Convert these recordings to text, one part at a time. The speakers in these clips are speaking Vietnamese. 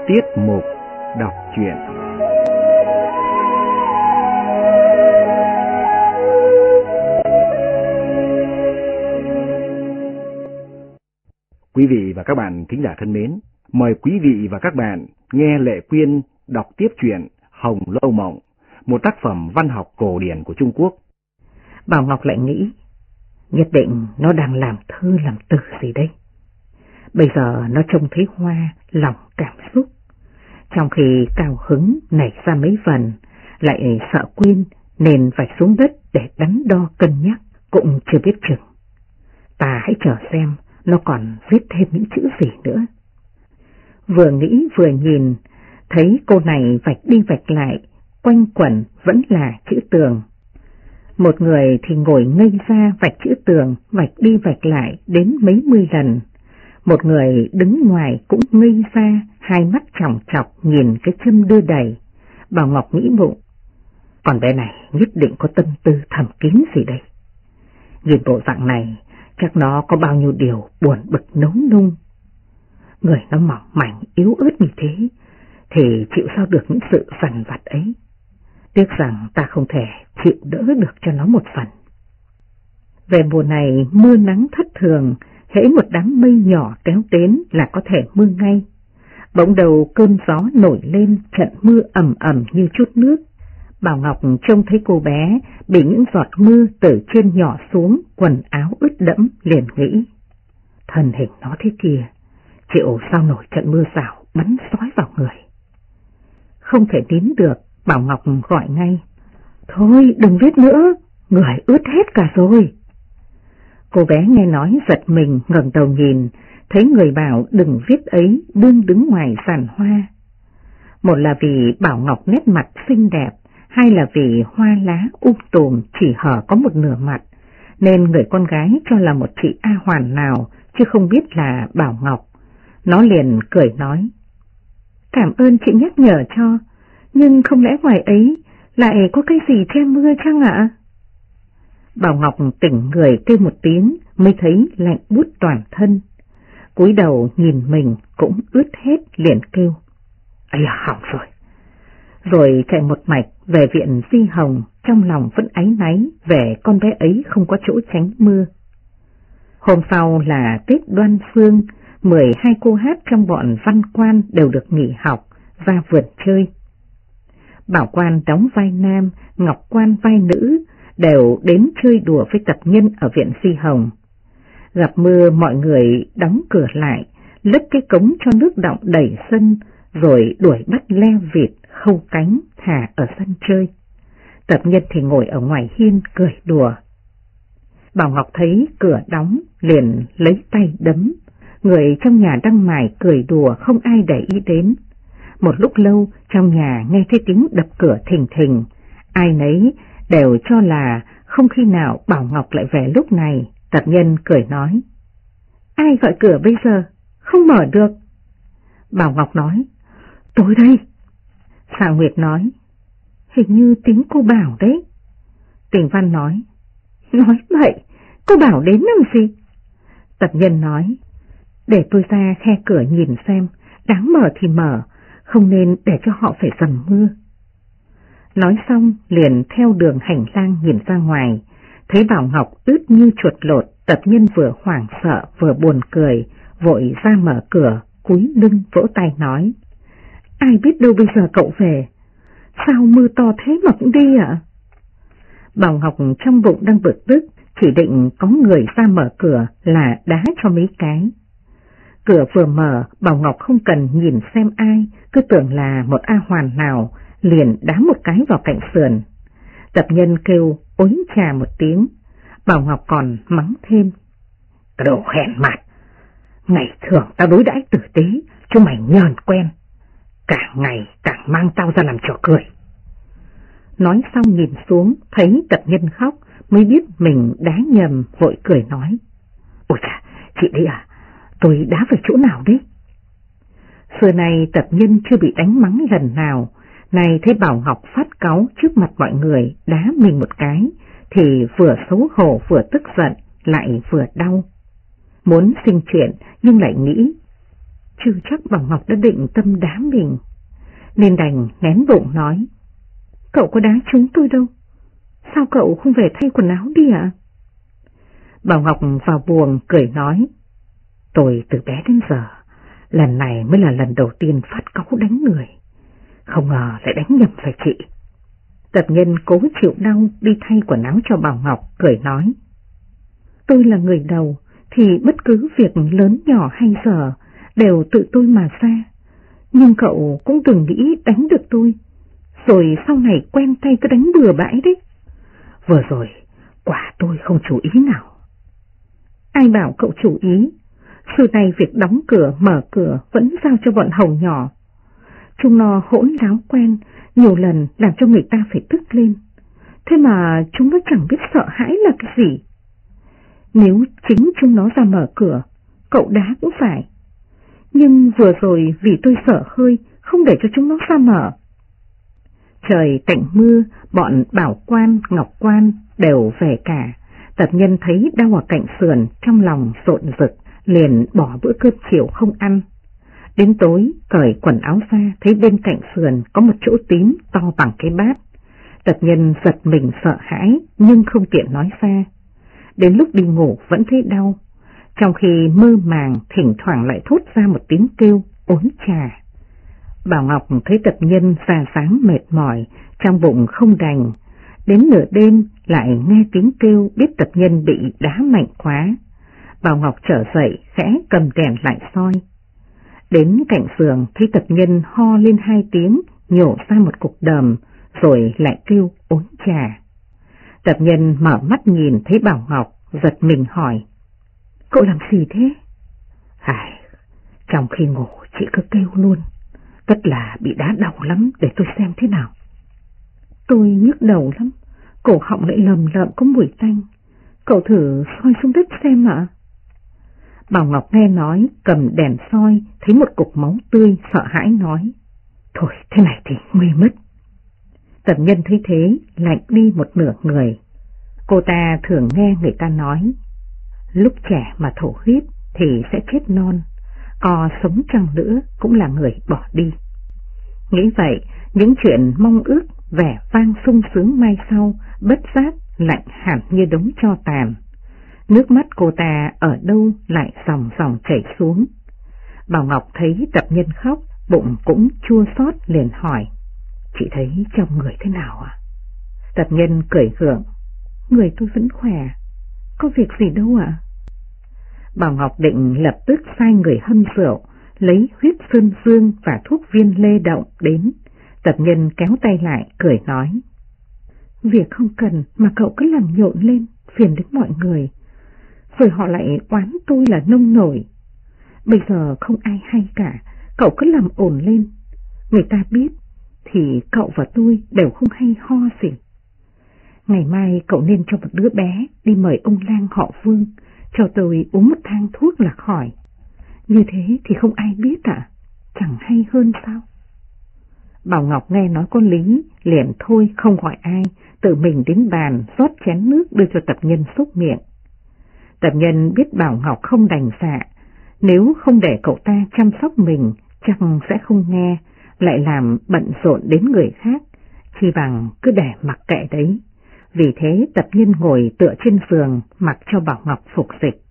Tiết mục đọc truyện. Quý vị và các bạn thính giả thân mến, mời quý vị và các bạn nghe Lệ Quyên đọc tiếp truyện Hồng Lâu Mộng, một tác phẩm văn học cổ điển của Trung Quốc. Bảo Ngọc lại nghĩ, nhất định nó đang làm thơ làm từ gì đây. Bây giờ nó trông thấy Hoa lòng cảm xúc, trong khi cao hứng nảy ra mấy phần, lại sợ Quyên nên vạch xuống đất để đắn đo cân nhắc, cũng chưa biết chừng. Ta hãy chờ xem nó còn viết thêm những chữ gì nữa. Vừa nghĩ vừa nhìn, thấy cô này vạch đi vạch lại, quanh quẩn vẫn là chữ tường. Một người thì ngồi ngây ra vạch chữ tường, vạch đi vạch lại đến mấy mươi lần. Một người đứng ngoài cũng ngây ra, hai mắt chòng chọc nhìn cái châm đưa đẩy. Bảo Ngọc nghĩ bụng, còn bé này nhất định có tâm tư thầm kín gì đây. Nhìn bộ dạng này, chắc nó có bao nhiêu điều buồn bực nấu nung. Người nó mỏng mảnh yếu ớt như thế, thì chịu sao được những sự vằn vặt ấy. Tiếc rằng ta không thể chịu đỡ được cho nó một phần. Về mùa này mưa nắng thất thường, hễ một đám mây nhỏ kéo đến là có thể mưa ngay. Bỗng đầu cơn gió nổi lên, trận mưa ầm ầm như chút nước. Bảo Ngọc trông thấy cô bé bị những giọt mưa từ trên nhỏ xuống, quần áo ướt đẫm, liền nghĩ, thân hình nó thế kìa, chịu sao nổi trận mưa rào bắn xói vào người. Không thể nín được, Bảo Ngọc gọi ngay, thôi đừng viết nữa, người ướt hết cả rồi. Cô bé nghe nói giật mình ngẩng đầu nhìn, thấy người bảo đừng viết ấy đương đứng ngoài giàn hoa. Một là vì Bảo Ngọc nét mặt xinh đẹp, hai là vì hoa lá tùm chỉ hở có một nửa mặt, nên người con gái cho là một chị A Hoàn nào, chứ không biết là Bảo Ngọc. Nó liền cười nói, cảm ơn chị nhắc nhở cho, nhưng không lẽ ngoài ấy lại có cái gì che mưa chăng ạ? Bảo Ngọc tỉnh người kêu một tiếng, mới thấy lạnh buốt toàn thân. Cúi đầu nhìn mình cũng ướt hết, liền kêu, ây à, hỏng rồi. Rồi chạy một mạch về viện Di Hồng, trong lòng vẫn áy náy về con bé ấy không có chỗ tránh mưa. Hôm sau là Tết Đoan Phương, 12 cô hát trong bọn Văn Quan đều được nghỉ học, ra vườn chơi. Bảo Quan đóng vai nam, Ngọc Quan vai nữ, đều đến chơi đùa với tập nhân ở viện Di Hồng. Gặp mưa mọi người đóng cửa lại, lấp cái cống cho nước đọng đầy sân, rồi đuổi bắt le vịt, khâu cánh, thả ở sân chơi. Tập nhân thì ngồi ở ngoài hiên cười đùa. Bảo Ngọc thấy cửa đóng, liền lấy tay đấm. Người trong nhà đang mải cười đùa không ai để ý đến. Một lúc lâu trong nhà nghe thấy tiếng đập cửa thình thình, ai nấy đều cho là không khi nào Bảo Ngọc lại về lúc này. Tập nhân cười nói, ai gọi cửa bây giờ, không mở được. Bảo Ngọc nói, tôi đây. Xạ Nguyệt nói, hình như tiếng cô Bảo đấy. Tình Văn nói vậy, cô Bảo đến làm gì? Tập nhân nói, để tôi ra khe cửa nhìn xem, đáng mở thì mở, không nên để cho họ phải dầm mưa. Nói xong liền theo đường hành lang nhìn ra ngoài, thấy Bảo Ngọc ướt như chuột lột. Tập nhân vừa hoảng sợ vừa buồn cười, vội ra mở cửa, cúi lưng vỗ tay nói, ai biết đâu bây giờ cậu về, sao mưa to thế mà cũng đi ạ? Bảo Ngọc trong bụng đang bực tức, chỉ định có người ra mở cửa là đá cho mấy cái. Cửa vừa mở, Bảo Ngọc không cần nhìn xem ai, cứ tưởng là một A Hoàn nào, liền đá một cái vào cạnh sườn. Tập nhân kêu ối chà một tiếng. Bảo Ngọc còn mắng thêm, cái đồ hèn mặt, ngày thường tao đối đãi tử tế, chứ mày nhờn quen, cả ngày càng mang tao ra làm trò cười. Nói xong nhìn xuống, thấy tập nhân khóc, mới biết mình đá nhầm, vội cười nói, ôi chà, chị đấy à, tôi đá vào chỗ nào đấy? Xưa này tập nhân chưa bị đánh mắng lần nào, này thấy Bảo Ngọc phát cáu trước mặt mọi người đá mình một cái, thì vừa xấu hổ vừa tức giận, lại vừa đau. Muốn sinh chuyện nhưng lại nghĩ, chưa chắc Bảo Ngọc đã định tâm đá mình, nên đành nén bụng nói: Cậu có đá trúng tôi đâu, sao cậu không về thay quần áo đi ạ? Bảo Ngọc vào buồng cười nói: Tôi từ bé đến giờ, lần này mới là lần đầu tiên phát cáu đánh người, không ngờ lại đánh nhầm phải chị. Tập nhân cố chịu đau đi thay quần áo cho Bảo Ngọc, cười nói: Tôi là người đầu thì bất cứ việc lớn nhỏ hay dở đều tự tôi mà ra, nhưng cậu cũng đừng nghĩ đánh được tôi, rồi sau này quen tay cứ đánh bừa bãi đấy. Vừa rồi quả tôi không chú ý nào. Ai bảo cậu chú ý, xưa nay việc đóng cửa mở cửa vẫn giao cho bọn hầu nhỏ. Chúng nó hỗn láo quen, nhiều lần làm cho người ta phải tức lên, thế mà chúng nó chẳng biết sợ hãi là cái gì. Nếu chính chúng nó ra mở cửa, cậu đá cũng phải. Nhưng vừa rồi vì tôi sợ hơi, không để cho chúng nó ra mở. Trời tạnh mưa, bọn Bảo Quan, Ngọc Quan đều về cả. Tập nhân thấy đau ở cạnh sườn, trong lòng rộn rực, liền bỏ bữa cơm chiều không ăn. Đến tối, cởi quần áo ra, thấy bên cạnh sườn có một chỗ tím to bằng cái bát. Tập nhân giật mình sợ hãi, nhưng không tiện nói ra. Đến lúc đi ngủ vẫn thấy đau, trong khi mơ màng thỉnh thoảng lại thốt ra một tiếng kêu ốn trà. Bảo Ngọc thấy tập nhân ra dáng mệt mỏi, trong bụng không đành. Đến nửa đêm lại nghe tiếng kêu, biết tập nhân bị đá mạnh quá. Bảo Ngọc trở dậy khẽ cầm đèn lại soi. Đến cạnh giường thấy tập nhân ho lên 2 tiếng, nhổ ra một cục đờm, rồi lại kêu ốn trà. Tập nhân mở mắt nhìn thấy Bảo Ngọc, giật mình hỏi: Cậu làm gì thế? Trong khi ngủ chị cứ kêu luôn, tất là bị đá đầu lắm, để tôi xem thế nào. Tôi nhức đầu lắm, cổ họng lại lầm lợm có mùi tanh, cậu thử soi xuống đất xem ạ. Bảo Ngọc nghe nói, cầm đèn soi, thấy một cục máu tươi, sợ hãi nói: Thôi thế này thì nguy mất. Tập nhân thấy thế, lạnh đi một nửa người. Cô ta thường nghe người ta nói: Lúc trẻ mà thổ huyết thì sẽ chết non, có sống chăng nữa cũng là người bỏ đi. Nghĩ vậy, những chuyện mong ước vẻ vang sung sướng mai sau bất giác lạnh hẳn như đống tro tàn. Nước mắt cô ta ở đâu lại dòng dòng chảy xuống. Bảo Ngọc thấy tập nhân khóc, bụng cũng chua xót, liền hỏi: Chị thấy trong người thế nào ạ? Tập nhân cười gượng: Người tôi vẫn khỏe, có việc gì đâu ạ. Bảo Ngọc định lập tức sai người hâm rượu, lấy huyết sơn dương và thuốc viên lê động đến. Tập nhân kéo tay lại, cười nói: Việc không cần mà cậu cứ làm nhộn lên, phiền đến mọi người, rồi họ lại oán tôi là nông nổi. Bây giờ không ai hay cả, cậu cứ làm ổn lên. Người ta biết thì cậu và tôi đều không hay ho gì. Ngày mai cậu nên cho một đứa bé đi mời ông lang họ Vương, cho tôi uống một thang thuốc là khỏi. Như thế thì không ai biết ạ, chẳng hay hơn sao? Bảo Ngọc nghe nói có lý, liền thôi không gọi ai, tự mình đến bàn rót chén nước đưa cho tập nhân xúc miệng. Tập nhân biết Bảo Ngọc không đành dạ, nếu không để cậu ta chăm sóc mình chắc sẽ không nghe, lại làm bận rộn đến người khác, chỉ bằng cứ để mặc kệ đấy. Vì thế tập nhân ngồi tựa trên giường mặc cho Bảo Ngọc phục dịch.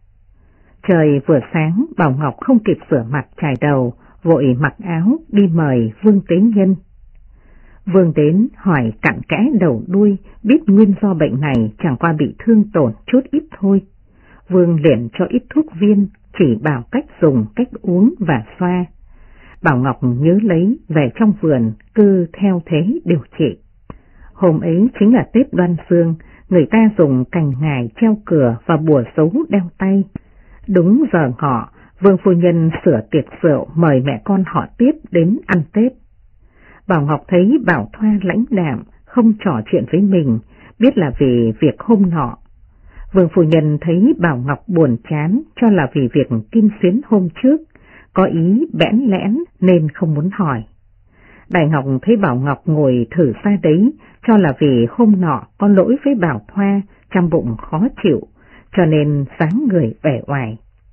Trời vừa sáng, Bảo Ngọc không kịp rửa mặt chải đầu, vội mặc áo đi mời Vương Tế Nhân. Vương đến hỏi cặn kẽ đầu đuôi, biết nguyên do bệnh này chẳng qua bị thương tổn chút ít thôi. Vương liền cho ít thuốc viên, chỉ bảo cách dùng, cách uống và xoa. Bảo Ngọc nhớ lấy về trong vườn, cứ theo thế điều trị. Hôm ấy chính là Tết Đoan Phương, người ta dùng cành ngải treo cửa và bùa xấu đeo tay. Đúng giờ ngọ, Vương phu nhân sửa tiệc rượu mời mẹ con họ Tiếp đến ăn Tết. Bảo Ngọc thấy Bảo Thoa lãnh đạm, không trò chuyện với mình, biết là vì việc hôm nọ. Vương phu nhân thấy Bảo Ngọc buồn chán, cho là vì việc kim xuyến hôm trước, có ý bẽn lẽn nên không muốn hỏi. Đại Ngọc thấy Bảo Ngọc ngồi thử ra đấy, cho là vì hôm nọ có lỗi với Bảo Thoa, trong bụng khó chịu, cho nên sáng người vẻ oải.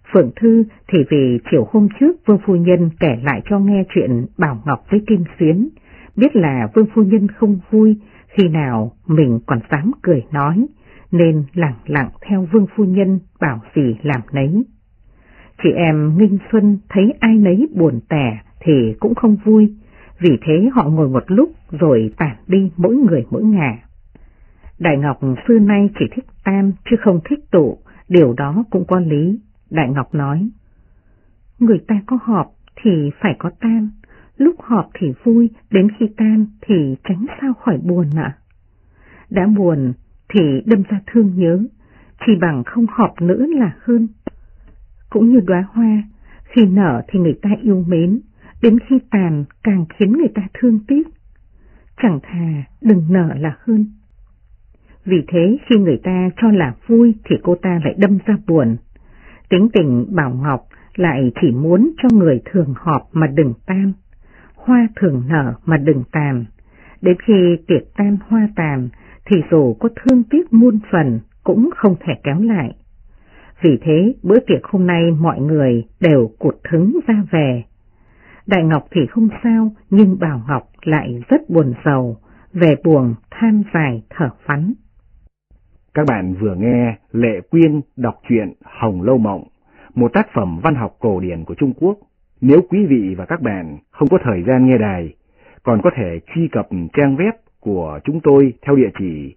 Phượng Thư thì vì chiều hôm trước Vương phu nhân kể lại cho nghe chuyện Bảo Ngọc với Kim Xuyến, biết là Vương phu nhân không vui, khi nào mình còn dám cười nói, nên lẳng lặng theo Vương phu nhân bảo gì làm nấy. Chị em Nghinh Xuân thấy ai nấy buồn tẻ thì cũng không vui, vì thế họ ngồi một lúc rồi tản đi mỗi người mỗi ngả. Đại Ngọc xưa nay chỉ thích tam chứ không thích tụ, điều đó cũng có lý. Đại Ngọc nói, người ta có họp thì phải có tan, lúc họp thì vui, đến khi tan thì tránh sao khỏi buồn ạ. Đã buồn thì đâm ra thương nhớ, chỉ bằng không họp nữa là hơn. Cũng như đóa hoa, khi nở thì người ta yêu mến, đến khi tàn càng khiến người ta thương tiếc. Chẳng thà đừng nở là hơn. Vì thế khi người ta cho là vui thì cô ta lại đâm ra buồn. Tính tình Bảo Ngọc lại chỉ muốn cho người thường họp mà đừng tan, hoa thường nở mà đừng tàn. Đến khi tiệc tan hoa tàn thì dù có thương tiếc muôn phần cũng không thể kéo lại. Vì thế bữa tiệc hôm nay mọi người đều cụt hứng ra về. Đại Ngọc thì không sao, nhưng Bảo Ngọc lại rất buồn rầu, về buồn than dài thở phắn. Các bạn vừa nghe Lệ Quyên đọc truyện Hồng Lâu Mộng, một tác phẩm văn học cổ điển của Trung Quốc. Nếu quý vị và các bạn không có thời gian nghe đài, còn có thể truy cập trang web của chúng tôi theo địa chỉ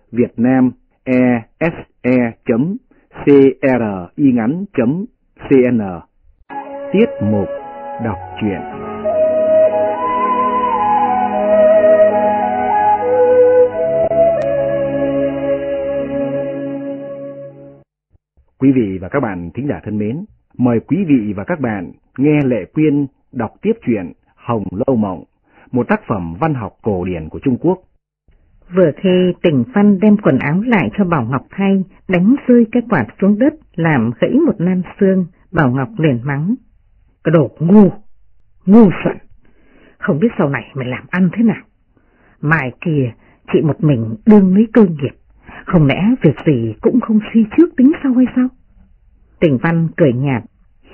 vietnamese.cringắn.cn. Tiết mục đọc truyện. Quý vị và các bạn thính giả thân mến, mời quý vị và các bạn nghe Lệ Quyên đọc tiếp truyện Hồng Lâu Mộng, một tác phẩm văn học cổ điển của Trung Quốc. Vừa khi Tỉnh Văn đem quần áo lại cho Bảo Ngọc thay, đánh rơi cái quạt xuống đất làm gãy một nam xương, Bảo Ngọc liền mắng: cái đồ ngu xuẩn, không biết sau này mày làm ăn thế nào. Mai kia chị một mình đương lấy cơ nghiệp, không lẽ việc gì cũng không suy trước tính sau hay sao? Tỉnh Văn cười nhạt: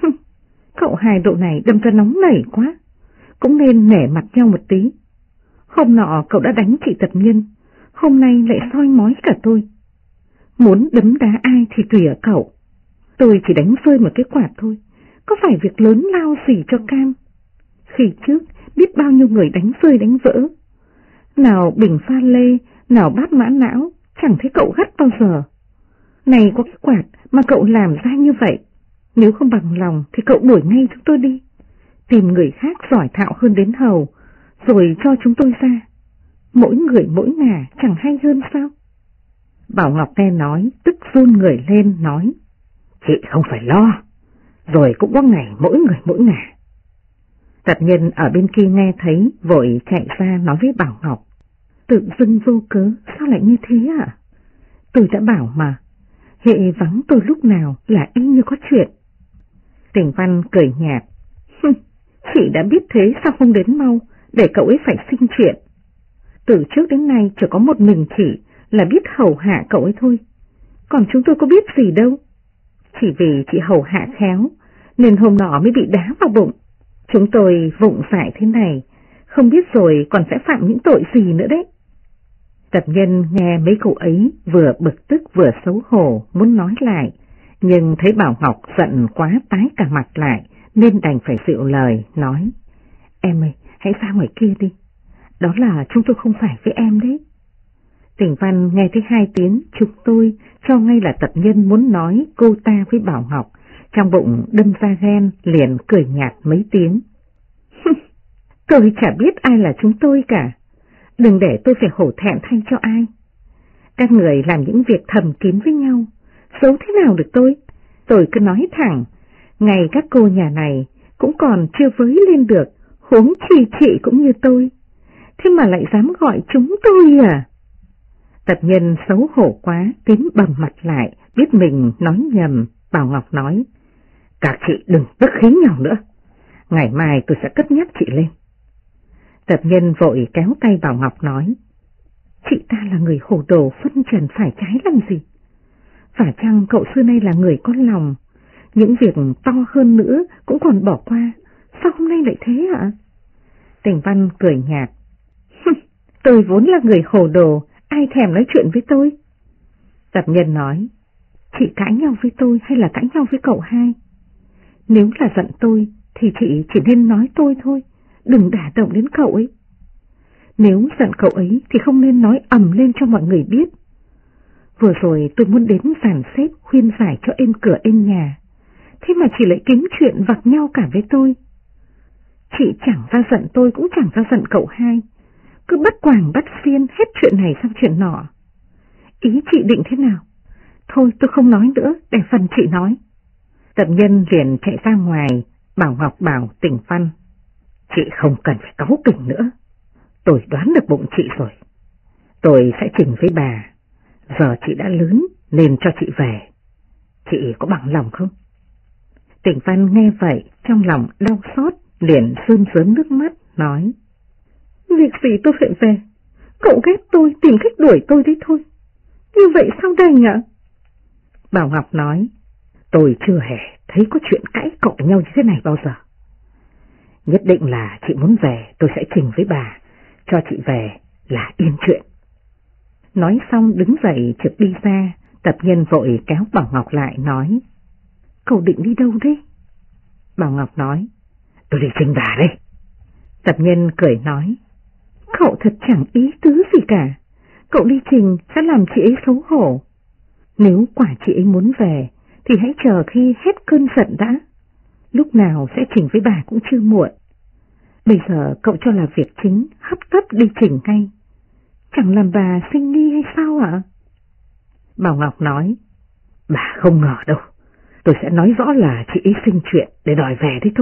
cậu hai độ này đâm ra nóng nảy quá, cũng nên nể mặt nhau một tí. Hôm nọ cậu đã đánh chị Tập Nhân, hôm nay lại soi mói cả tôi. Muốn đấm đá ai thì tùy ở cậu, tôi chỉ đánh rơi một cái quạt thôi, có phải việc lớn lao gì cho cam. Khi trước biết bao nhiêu người đánh rơi đánh vỡ, nào bình pha lê, nào bát mã não, chẳng thấy cậu gắt bao giờ. Này có cái quạt mà cậu làm ra như vậy, nếu không bằng lòng thì cậu đuổi ngay chúng tôi đi, tìm người khác giỏi thạo hơn đến hầu, rồi cho chúng tôi ra. Mỗi người mỗi ngả chẳng hay hơn sao? Bảo Ngọc nghe nói, tức run người lên nói: chị không phải lo, rồi cũng có ngày mỗi người mỗi ngả. Tập Nhân ở bên kia nghe thấy, vội chạy ra nói với Bảo Ngọc: tự dưng vô cớ, sao lại như thế ạ? Tôi đã bảo mà, hệ vắng tôi lúc nào là y như có chuyện. Tỉnh Văn cười nhạt: chị đã biết thế sao không đến mau, để cậu ấy phải sinh chuyện. Từ trước đến nay chỉ có một mình chị là biết hầu hạ cậu ấy thôi, còn chúng tôi có biết gì đâu. Chỉ vì chị hầu hạ khéo nên hôm nọ mới bị đá vào bụng. Chúng tôi vụng dại thế này, không biết rồi còn sẽ phạm những tội gì nữa đấy. Tập Nhân nghe mấy cậu ấy vừa bực tức vừa xấu hổ muốn nói lại, nhưng thấy Bảo Ngọc giận quá tái cả mặt lại nên đành phải dịu lời nói: em ơi, hãy ra ngoài kia đi, đó là chúng tôi không phải với em đấy. Tỉnh Văn nghe thấy hai tiếng chúng tôi cho ngay là Tập Nhân muốn nói cô ta với Bảo Ngọc, trong bụng đâm ra ghen, liền cười nhạt mấy tiếng. Tôi chả biết ai là chúng tôi cả, đừng để tôi phải hổ thẹn thay cho ai. Các người làm những việc thầm kín với nhau, xấu thế nào được tôi cứ nói thẳng, ngày các cô nhà này cũng còn chưa với lên được, huống chi chị cũng như tôi, thế mà lại dám gọi chúng tôi à? Tập Nhân xấu hổ quá, tím bầm mặt lại, biết mình nói nhầm. Bảo Ngọc nói: các chị đừng tức khí nhau nữa, ngày mai tôi sẽ cất nhắc chị lên. Tập Nhân vội kéo tay Bảo Ngọc nói: chị ta là người hồ đồ phân trần phải trái làm gì? Phải chăng cậu xưa nay là người có lòng, những việc to hơn nữa cũng còn bỏ qua, sao hôm nay lại thế ạ? Tình Văn cười nhạt. Tôi vốn là người hồ đồ, ai thèm nói chuyện với tôi. Tập Nhân nói, chị cãi nhau với tôi hay là cãi nhau với cậu hai? Nếu là giận tôi thì chị chỉ nên nói tôi thôi, đừng đả động đến cậu ấy. Nếu giận cậu ấy thì không nên nói ầm lên cho mọi người biết. Vừa rồi tôi muốn đến dàn xếp khuyên giải cho êm cửa êm nhà, thế mà chị lại kiếm chuyện vặt nhau cả với tôi. Chị chẳng ra giận tôi cũng chẳng ra giận cậu hai, cứ bắt quàng bắt xiên hết chuyện này sang chuyện nọ. Ý chị định thế nào? Thôi tôi không nói nữa, để phần chị nói. Tập Nhân liền chạy ra ngoài, bảo Ngọc bảo Tình Văn, chị không cần phải cáu kỉnh nữa, tôi đoán được bụng chị rồi. Tôi sẽ trình với bà, giờ chị đã lớn nên cho chị về. Chị có bằng lòng không? Tình Văn nghe vậy trong lòng đau xót, liền rơm rớm nước mắt, nói, việc gì tôi phải về, cậu ghét tôi tìm cách đuổi tôi đấy thôi, như vậy sao đành ạ? Bảo Ngọc nói, tôi chưa hề thấy có chuyện cãi cọ nhau như thế này bao giờ. Nhất định là chị muốn về, tôi sẽ trình với bà, cho chị về là yên chuyện. Nói xong đứng dậy trực đi ra, Tập Nhân vội kéo Bảo Ngọc lại nói, cậu định đi đâu đấy? Bảo Ngọc nói, tôi đi trình bà đây. Tập Nhân cười nói, cậu thật chẳng ý tứ gì cả, cậu đi trình sẽ làm chị ấy xấu hổ. Nếu quả chị ấy muốn về thì hãy chờ khi hết cơn giận đã, lúc nào sẽ trình với bà cũng chưa muộn. Bây giờ cậu cho là việc chính, hấp tấp đi trình ngay, chẳng làm bà sinh nghi hay sao ạ? Bảo Ngọc nói, bà không ngờ đâu, tôi sẽ nói rõ là chị ấy sinh chuyện để đòi về đấy thôi.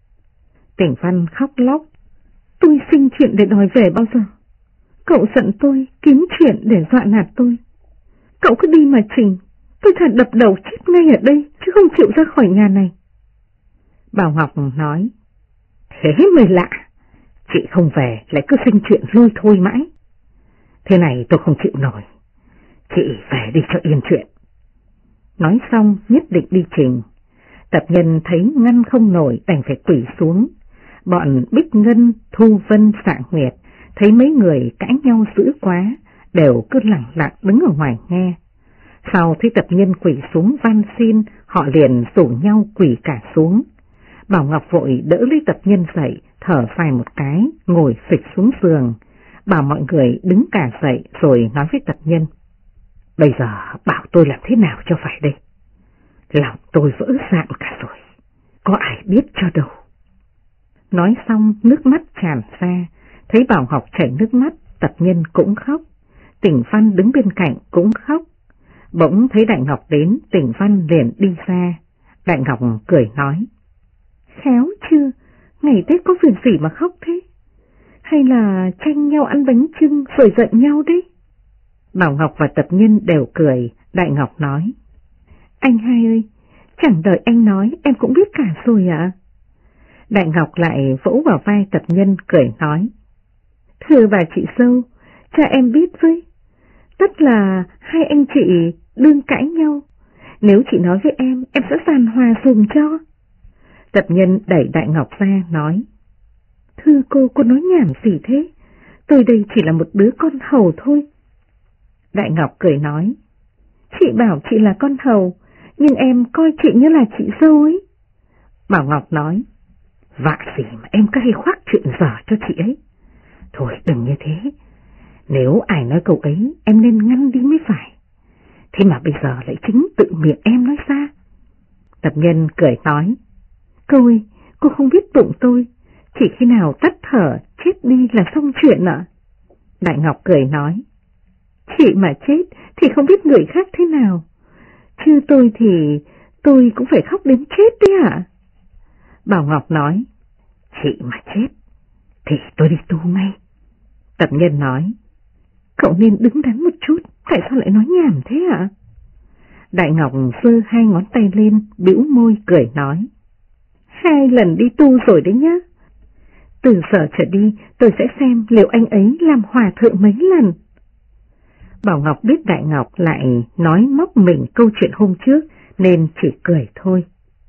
Tình Văn khóc lóc, tôi sinh chuyện để đòi về bao giờ? Cậu giận tôi, kiếm chuyện để dọa nạt tôi. Cậu cứ đi mà trình, tôi thà đập đầu chết ngay ở đây, chứ không chịu ra khỏi nhà này. Bảo Ngọc nói, thế mới lạ, chị không về lại cứ sinh chuyện lôi thôi mãi. Thế này tôi không chịu nổi, chị về đi cho yên chuyện. Nói xong nhất định đi trình. Tập Nhân thấy ngăn không nổi đành phải quỳ xuống. Bọn Bích Ngân, Thu Vân, Xạ Nguyệt thấy mấy người cãi nhau dữ quá, đều cứ lặng lặng đứng ở ngoài nghe. Sau thấy Tập Nhân quỳ xuống van xin, họ liền rủ nhau quỳ cả xuống. Bảo Ngọc vội đỡ lấy Tập Nhân dậy, thở dài một cái, ngồi phịch xuống giường, bảo mọi người đứng cả dậy rồi nói với Tập Nhân, bây giờ bảo tôi làm thế nào cho phải đây? Lòng tôi vỡ rạn cả rồi, có ai biết cho đâu. Nói xong nước mắt tràn ra, thấy Bảo Ngọc chảy nước mắt, Tập Nhân cũng khóc, Tình Văn đứng bên cạnh cũng khóc. Bỗng thấy Đại Ngọc đến, Tình Văn liền đi ra. Đại Ngọc cười nói, khéo chưa, ngày Tết có việc gì mà khóc thế? Hay là tranh nhau ăn bánh chưng rồi giận nhau đấy? Bảo Ngọc và Tập Nhân đều cười. Đại Ngọc nói, anh hai ơi, chẳng đợi anh nói em cũng biết cả rồi ạ. Đại Ngọc lại vỗ vào vai Tập Nhân cười nói, thưa bà chị dâu, cha em biết với, tất là hai anh chị đương cãi nhau, nếu chị nói với em sẽ giàn hòa dùm cho. Tập Nhân đẩy Đại Ngọc ra nói, thưa cô nói nhảm gì thế, tôi đây chỉ là một đứa con hầu thôi. Đại Ngọc cười nói, chị bảo chị là con hầu, nhưng em coi chị như là chị dâu ấy. Bảo Ngọc nói, vạ gì mà em cứ hay khoác chuyện dở cho chị ấy. Thôi đừng như thế, nếu ai nói câu ấy em nên ngăn đi mới phải. Thế mà bây giờ lại chính tự miệng em nói ra. Tập Nhân cười nói, cô ơi, cô không biết bụng tôi, chỉ khi nào tắt thở chết đi là xong chuyện ạ. Đại Ngọc cười nói, chị mà chết thì không biết người khác thế nào, chứ tôi thì tôi cũng phải khóc đến chết đấy ạ. Bảo Ngọc nói, chị mà chết thì tôi đi tu ngay. Tập Nhân nói, cậu nên đứng đắn một chút, tại sao lại nói nhảm thế ạ? Đại Ngọc giơ hai ngón tay lên, bĩu môi cười nói, 2 lần đi tu rồi đấy nhá. Từ giờ trở đi tôi sẽ xem liệu anh ấy làm hòa thượng mấy lần. Bảo Ngọc biết Đại Ngọc lại nói móc mình câu chuyện hôm trước nên chỉ cười thôi.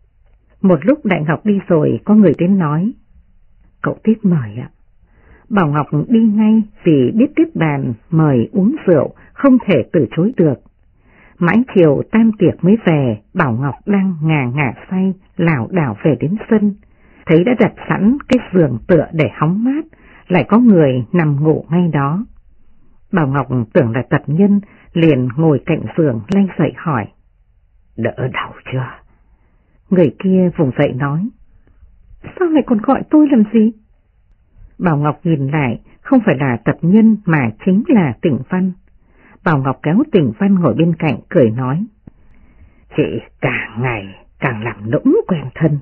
Một lúc Đại Ngọc đi rồi có người đến nói: Cậu Tiết mời ạ. Bảo Ngọc đi ngay vì biết Tiết bàn mời uống rượu không thể từ chối được. Mãi chiều tan tiệc mới về, Bảo Ngọc đang ngả say lảo đảo về đến sân, thấy đã đặt sẵn cái giường tựa để hóng mát, lại có người nằm ngủ ngay đó. Bảo Ngọc tưởng là tật nhân, liền ngồi cạnh giường lay dậy hỏi: Đỡ đau chưa? Người kia vùng dậy nói: Sao lại còn gọi tôi làm gì? Bảo Ngọc nhìn lại, không phải là tật nhân mà chính là Tỉnh Văn. Bảo Ngọc kéo Tỉnh Văn ngồi bên cạnh cười nói: Chị càng ngày càng làm nũng quen thân.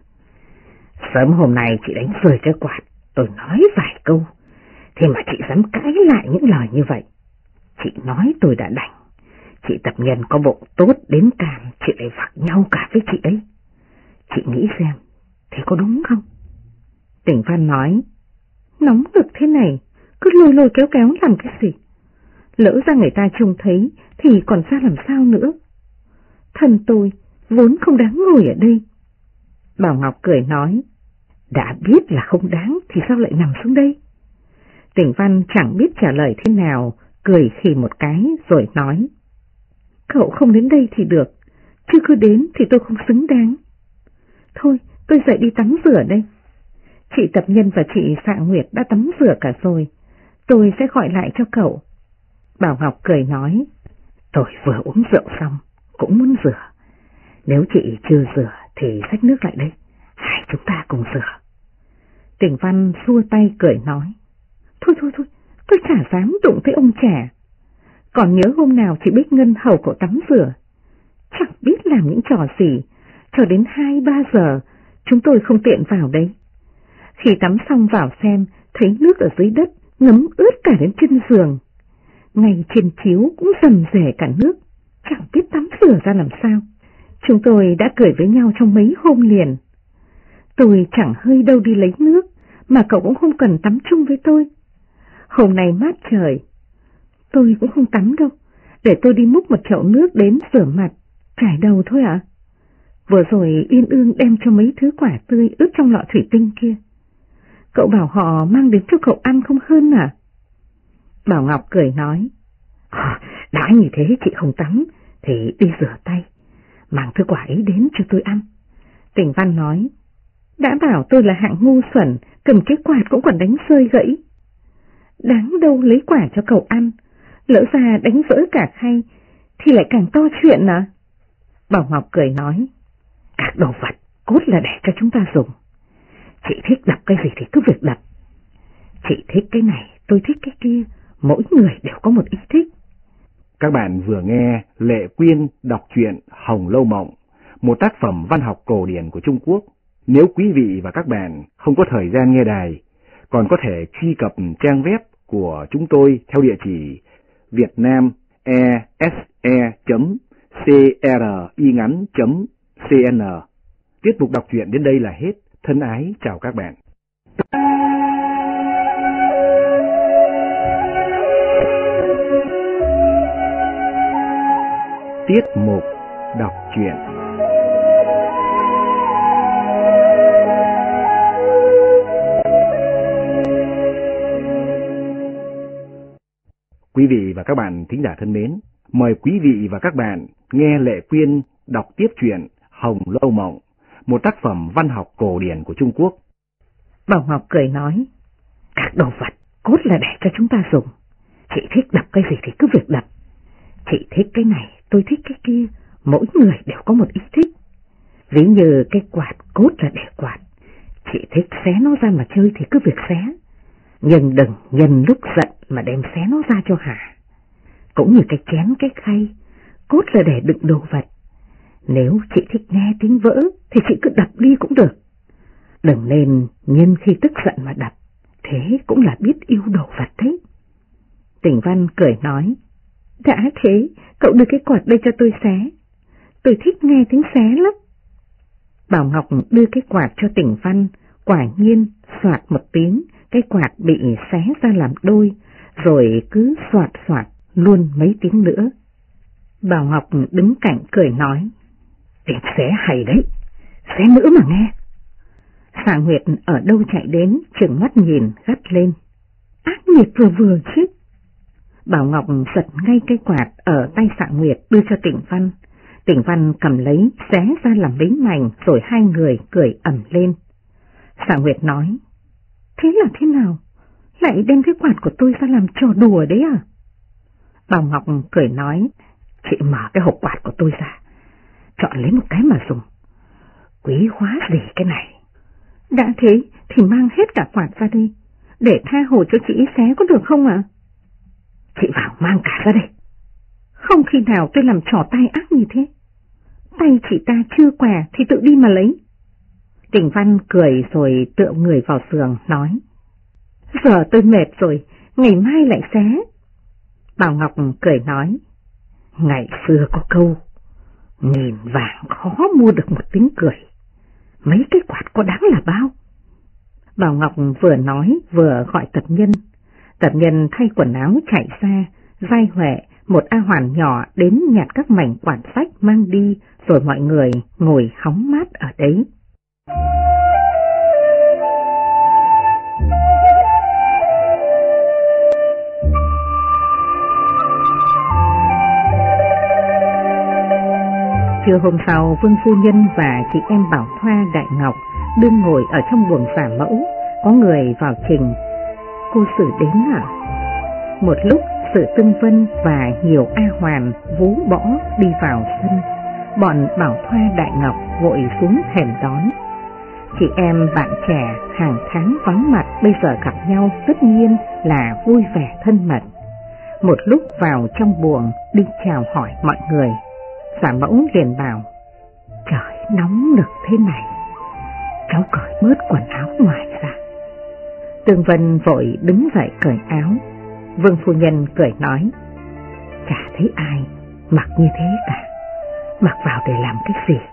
Sớm hôm nay chị đánh rơi cái quạt, tôi nói vài câu, thế mà chị dám cãi lại những lời như vậy. Chị nói tôi đã đành, chị tập nhân có bộ tốt đến càn, chị lại phạt nhau cả với chị ấy. Chị nghĩ xem, thế có đúng không? Tỉnh Văn nói: Nóng được thế này, cứ lôi kéo làm cái gì? Lỡ ra người ta trông thấy thì còn ra làm sao nữa? Thân tôi vốn không đáng ngồi ở đây. Bảo Ngọc cười nói: Đã biết là không đáng thì sao lại nằm xuống đây? Tỉnh Văn chẳng biết trả lời thế nào, cười khì một cái rồi nói: Cậu không đến đây thì được, chứ cứ đến thì tôi không xứng đáng. Thôi, tôi dậy đi tắm rửa đây. Chị Tập Nhân và chị Xạ Nguyệt đã tắm rửa cả rồi, tôi sẽ gọi lại cho cậu. Bảo Ngọc cười nói: Tôi vừa uống rượu xong, cũng muốn rửa. Nếu chị chưa rửa thì xách nước lại đây, hai chúng ta cùng rửa. Tỉnh Văn xua tay cười nói: Thôi, tôi chả dám đụng tới ông trẻ. Còn nhớ hôm nào chị Bích Ngân hầu cậu tắm rửa, chẳng biết làm những trò gì, cho đến 2-3 giờ chúng tôi không tiện vào đấy. Khi tắm xong vào xem, thấy nước ở dưới đất ngấm ướt cả đến chân giường. Ngay trên chiếu cũng rầm rề cả nước, chẳng biết tắm rửa ra làm sao. Chúng tôi đã cười với nhau trong mấy hôm liền. Tôi chẳng hơi đâu đi lấy nước, mà cậu cũng không cần tắm chung với tôi. Hôm nay mát trời, tôi cũng không tắm đâu, để tôi đi múc một chậu nước đến rửa mặt, chải đầu thôi ạ. Vừa rồi Yên Ương đem cho mấy thứ quả tươi ướp trong lọ thủy tinh kia. Cậu bảo họ mang đến cho cậu ăn không hơn à? Bảo Ngọc cười nói: Đã như thế chị không tắm thì đi rửa tay, mang thứ quả ấy đến cho tôi ăn. Tỉnh Văn nói: Đã bảo tôi là hạng ngu xuẩn, cầm cái quạt cũng còn đánh rơi gãy. Đáng đâu lấy quả cho cậu ăn, lỡ ra đánh vỡ cả khay thì lại càng to chuyện à? Bảo Ngọc cười nói: Các đồ vật cốt là để cho chúng ta dùng. Chị thích đập cái gì thì cứ việc đập. Chị thích cái này, tôi thích cái kia, mỗi người đều có một ý thích. Các bạn vừa nghe Lệ Quyên đọc truyện Hồng Lâu Mộng, một tác phẩm văn học cổ điển của Trung Quốc. Nếu quý vị và các bạn không có thời gian nghe đài, còn có thể truy cập trang web của chúng tôi theo địa chỉ vietnamese.cringắn.cn. Tiết mục đọc truyện đến đây là hết. Thân ái chào các bạn. Tiết mục đọc truyện. Quý vị và các bạn thính giả thân mến, mời quý vị và các bạn nghe Lệ Quyên đọc tiếp truyện Hồng Lâu Mộng, một tác phẩm văn học cổ điển của Trung Quốc. Bảo Ngọc cười nói: Các đồ vật cốt là để cho chúng ta dùng. Chị thích đập cái gì thì cứ việc đập. Chị thích cái này, tôi thích cái kia, mỗi người đều có một ý thích. Ví như cái quạt cốt là để quạt, chị thích xé nó ra mà chơi thì cứ việc xé, nhưng đừng nhân lúc giận mà đem xé nó ra cho hả. Cũng như cái chén cái khay, cốt là để đựng đồ vật. Nếu chị thích nghe tiếng vỡ thì chị cứ đập đi cũng được. Đừng nên nhân khi tức giận mà đập, thế cũng là biết yêu đồ vật đấy. Tỉnh Văn cười nói: Đã thế, cậu đưa cái quạt đây cho tôi xé. Tôi thích nghe tiếng xé lắm. Bảo Ngọc đưa cái quạt cho Tỉnh Văn, quả nhiên soạt một tiếng, cái quạt bị xé ra làm đôi, rồi cứ soạt luôn mấy tiếng nữa. Bảo Ngọc đứng cạnh cười nói: Tiếng xé hay đấy, Xé nữa mà nghe. Xạ Nguyệt ở đâu chạy đến, trừng mắt nhìn gắt lên. Ác nghiệt vừa vừa chứ. Bảo Ngọc giật ngay cái quạt ở tay Xạ Nguyệt đưa cho Tỉnh Văn. Tỉnh Văn cầm lấy, xé ra làm mấy mảnh rồi hai người cười ầm lên. Xạ Nguyệt nói, thế là thế nào? Lại đem cái quạt của tôi ra làm trò đùa đấy à? Bảo Ngọc cười nói, chị mở cái hộp quạt của tôi ra, chọn lấy một cái mà dùng. Quý hóa gì cái này? Đã thế thì mang hết cả quạt ra đây, để tha hồ cho chị xé có được không ạ? Chị vào mang cả ra đây. Không khi nào tôi làm trò tay ác như thế. Tay chị ta chưa què thì tự đi mà lấy. Tỉnh Văn cười rồi tựa người vào giường nói, giờ tôi mệt rồi, ngày mai lại xé. Bảo Ngọc cười nói, ngày xưa có câu, nghìn vàng khó mua được một tiếng cười, mấy cái quạt có đáng là bao. Bảo Ngọc vừa nói vừa gọi Tập Nhân. Tập Nhân thay quần áo chạy ra, Giai Huệ, một A Hoàn nhỏ đến nhặt các mảnh quạt sách mang đi, rồi mọi người ngồi hóng mát ở đấy. Trưa hôm sau, Vương phu nhân và chị em Bảo Thoa, Đại Ngọc đương ngồi ở trong buồng giả mẫu, có người vào trình. Cô Sử đến à? Một lúc Sử Tương Vân và nhiều A Hoàn vú bỏ đi vào sân. Bọn Bảo Thoa, Đại Ngọc vội xuống thềm đón. Chị em bạn trẻ hàng tháng vắng mặt bây giờ gặp nhau tất nhiên là vui vẻ thân mật. Một lúc vào trong buồng đi chào hỏi mọi người, giả mẫu liền bảo, trời nóng nực thế này, cháu cởi bớt quần áo ngoài ra. Tương Vân vội đứng dậy cởi áo. Vương phu nhân cười nói, chả thấy ai mặc như thế cả, mặc vào để làm cái gì?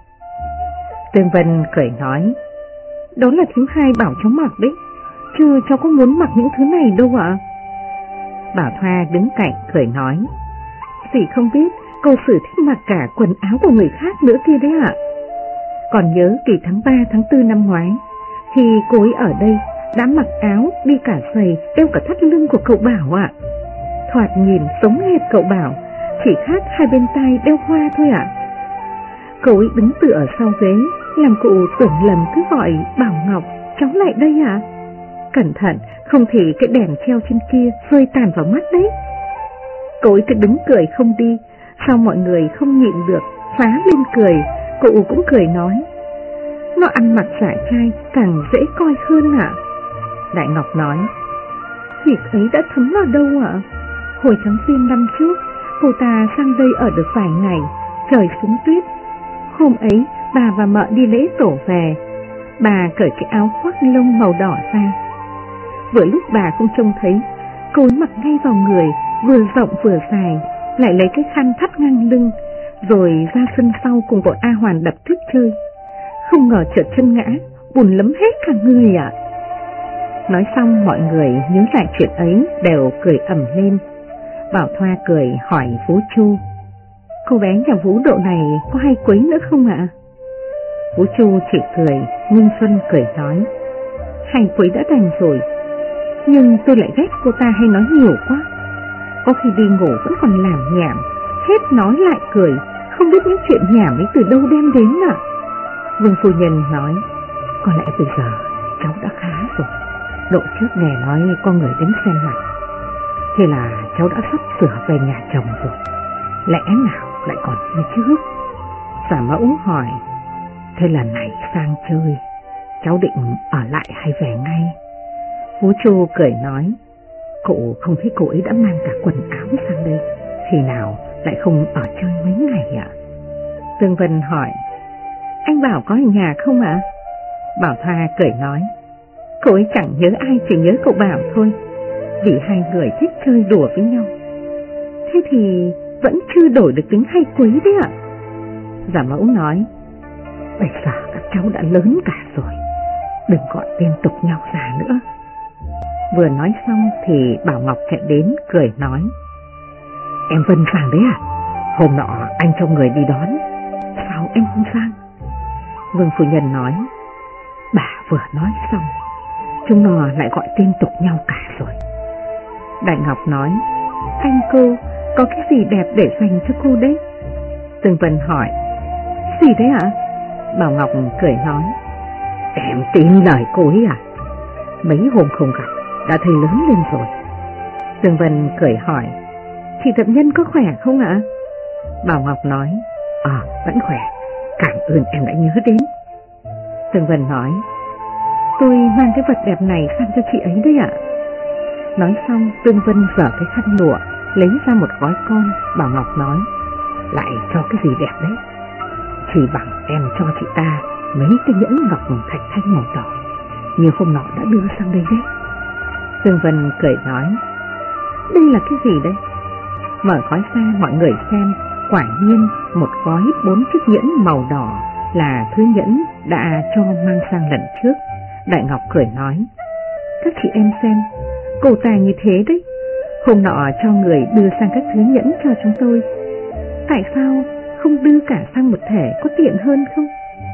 Tương Vân cười nói, đó là thiếu hai bảo cháu mặc đấy, chứ cháu có muốn mặc những thứ này đâu ạ. Bảo Thoa đứng cạnh cười nói, dì không biết cô Sử thích mặc cả quần áo của người khác nữa kia đấy ạ. Còn nhớ kỳ tháng 3 tháng 4 năm ngoái, khi cô ấy ở đây đã mặc áo, đi cả giày, đeo cả thắt lưng của cậu Bảo ạ. Thoạt nhìn giống hệt cậu Bảo, chỉ khác hai bên tai đeo hoa thôi ạ. Cậu ấy đứng tựa ở sau ghế, làm cụ tưởng lầm cứ gọi Bảo Ngọc, cháu lại đây ạ. Cẩn thận, không thì cái đèn treo trên kia rơi tàn vào mắt đấy. Cậu ấy cứ đứng cười không đi, sao mọi người không nhịn được, phá lên cười, cụ cũng cười nói, nó ăn mặc giả trai càng dễ coi hơn ạ. Đại Ngọc nói, việc ấy đã thấm vào đâu ạ? Hồi tháng Giêng năm trước, cô ta sang đây ở được vài ngày, trời xuống tuyết. Hôm ấy, bà và mợ đi lễ tổ về, bà cởi cái áo khoác lông màu đỏ ra. Vừa lúc bà không trông thấy, cô ấy mặc ngay vào người, vừa rộng vừa dài, lại lấy cái khăn thắt ngang lưng, rồi ra sân sau cùng bọn A Hoàn đập tuyết chơi. Không ngờ trượt chân ngã, bùn lấm hết cả người ạ. Nói xong mọi người nhớ lại chuyện ấy đều cười ầm lên. Bảo Thoa cười hỏi Phú Chu, cô bé nhà Vũ độ này có hay quấy nữa không ạ? Phú Chu chỉ cười, Nguyên Xuân cười nói, hay quấy đã đành rồi, nhưng tôi lại ghét cô ta hay nói nhiều quá. Có khi đi ngủ vẫn còn làm nhảm, hết nói lại cười, không biết những chuyện nhảm ấy từ đâu đem đến ạ. Vương phu nhân nói, có lẽ bây giờ cháu đã khá rồi. Độ trước nghe nói có người đến xem mặt, thế là cháu đã sắp sửa về nhà chồng rồi, lẽ nào lại còn như trước? Giả mẫu hỏi, thế lần này sang chơi, cháu định ở lại hay về ngay? Phú Chu cười nói, cụ không thấy cô ấy đã mang cả quần áo sang đây, thì nào lại không ở chơi mấy ngày ạ? Tương Vân hỏi, anh Bảo có ở nhà không ạ? Bảo Thoa cười nói, cô ấy chẳng nhớ ai, chỉ nhớ cậu Bảo thôi, vì hai người thích chơi đùa với nhau. Thế thì vẫn chưa đổi được tính hay quấy đấy ạ. Giả mẫu nói, bây giờ các cháu đã lớn cả rồi, đừng gọi liên tục nhau ra nữa. Vừa nói xong thì Bảo Ngọc chạy đến cười nói, em Vân sang đấy à? Hôm nọ anh cho người đi đón, sao em không sang? Vương phu nhân nói. Bà vừa nói xong, chúng nó lại gọi tên tục nhau cả rồi. Đại Ngọc nói. Anh cô, có cái gì đẹp để dành cho cô đấy? Tương Vân hỏi. Gì đấy ạ? Bảo Ngọc cười nói. Em tin lời cô ấy à? Mấy hôm không gặp, đã thấy lớn lên rồi. Tương Vân cười hỏi. Chị Thập Nhân có khỏe không ạ? Bảo Ngọc nói. Vẫn khỏe, cảm ơn em đã nhớ đến. Tương Vân nói. Tôi mang cái vật đẹp này sang cho chị ấy đấy ạ. Nói xong Tương Vân giở cái khăn lụa, lấy ra một gói con. Bảo Ngọc nói. Lại cho cái gì đẹp đấy? Chỉ bằng em cho chị ta mấy cái nhẫn ngọc thạch thanh màu đỏ như hôm nọ đã đưa sang đây đấy. Tương Vân cười nói. Đây là cái gì đấy? Mở gói ra mọi người xem. Quả nhiên một gói 4 chiếc nhẫn màu đỏ là thứ nhẫn đã cho mang sang lần trước. Đại Ngọc cười nói. Các chị em xem, cô tài như thế đấy. Hôm nọ cho người đưa sang các thứ nhẫn cho chúng tôi, tại sao không đưa cả sang một thể có tiện hơn không?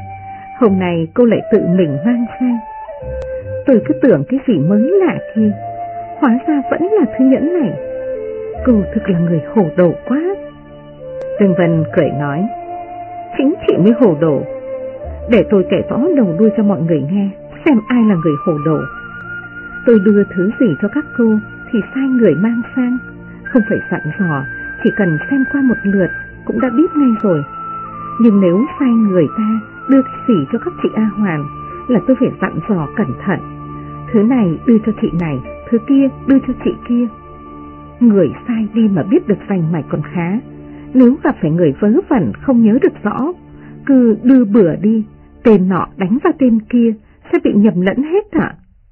Hôm nay cô lại tự mình mang sang. Tôi cứ tưởng cái gì mới lạ kia, hóa ra vẫn là thứ nhẫn này. Cô thực là người hồ đồ quá. Tương Vân cười nói. Chính chị mới hồ đồ. Để tôi kể rõ đầu đuôi cho mọi người nghe, xem ai là người hồ đồ. Tôi đưa thứ gì cho các cô thì sai người mang sang, không phải dặn dò, chỉ cần xem qua một lượt cũng đã biết ngay rồi. Nhưng nếu sai người ta đưa cái gì cho các chị A Hoàn là tôi phải dặn dò cẩn thận. Thứ này đưa cho chị này, thứ kia đưa cho chị kia. Người sai đi mà biết được rành mạch còn khá, nếu gặp phải người vớ vẩn không nhớ được rõ, cứ đưa bừa đi, tên nọ đánh vào tên kia sẽ bị nhầm lẫn hết ạ.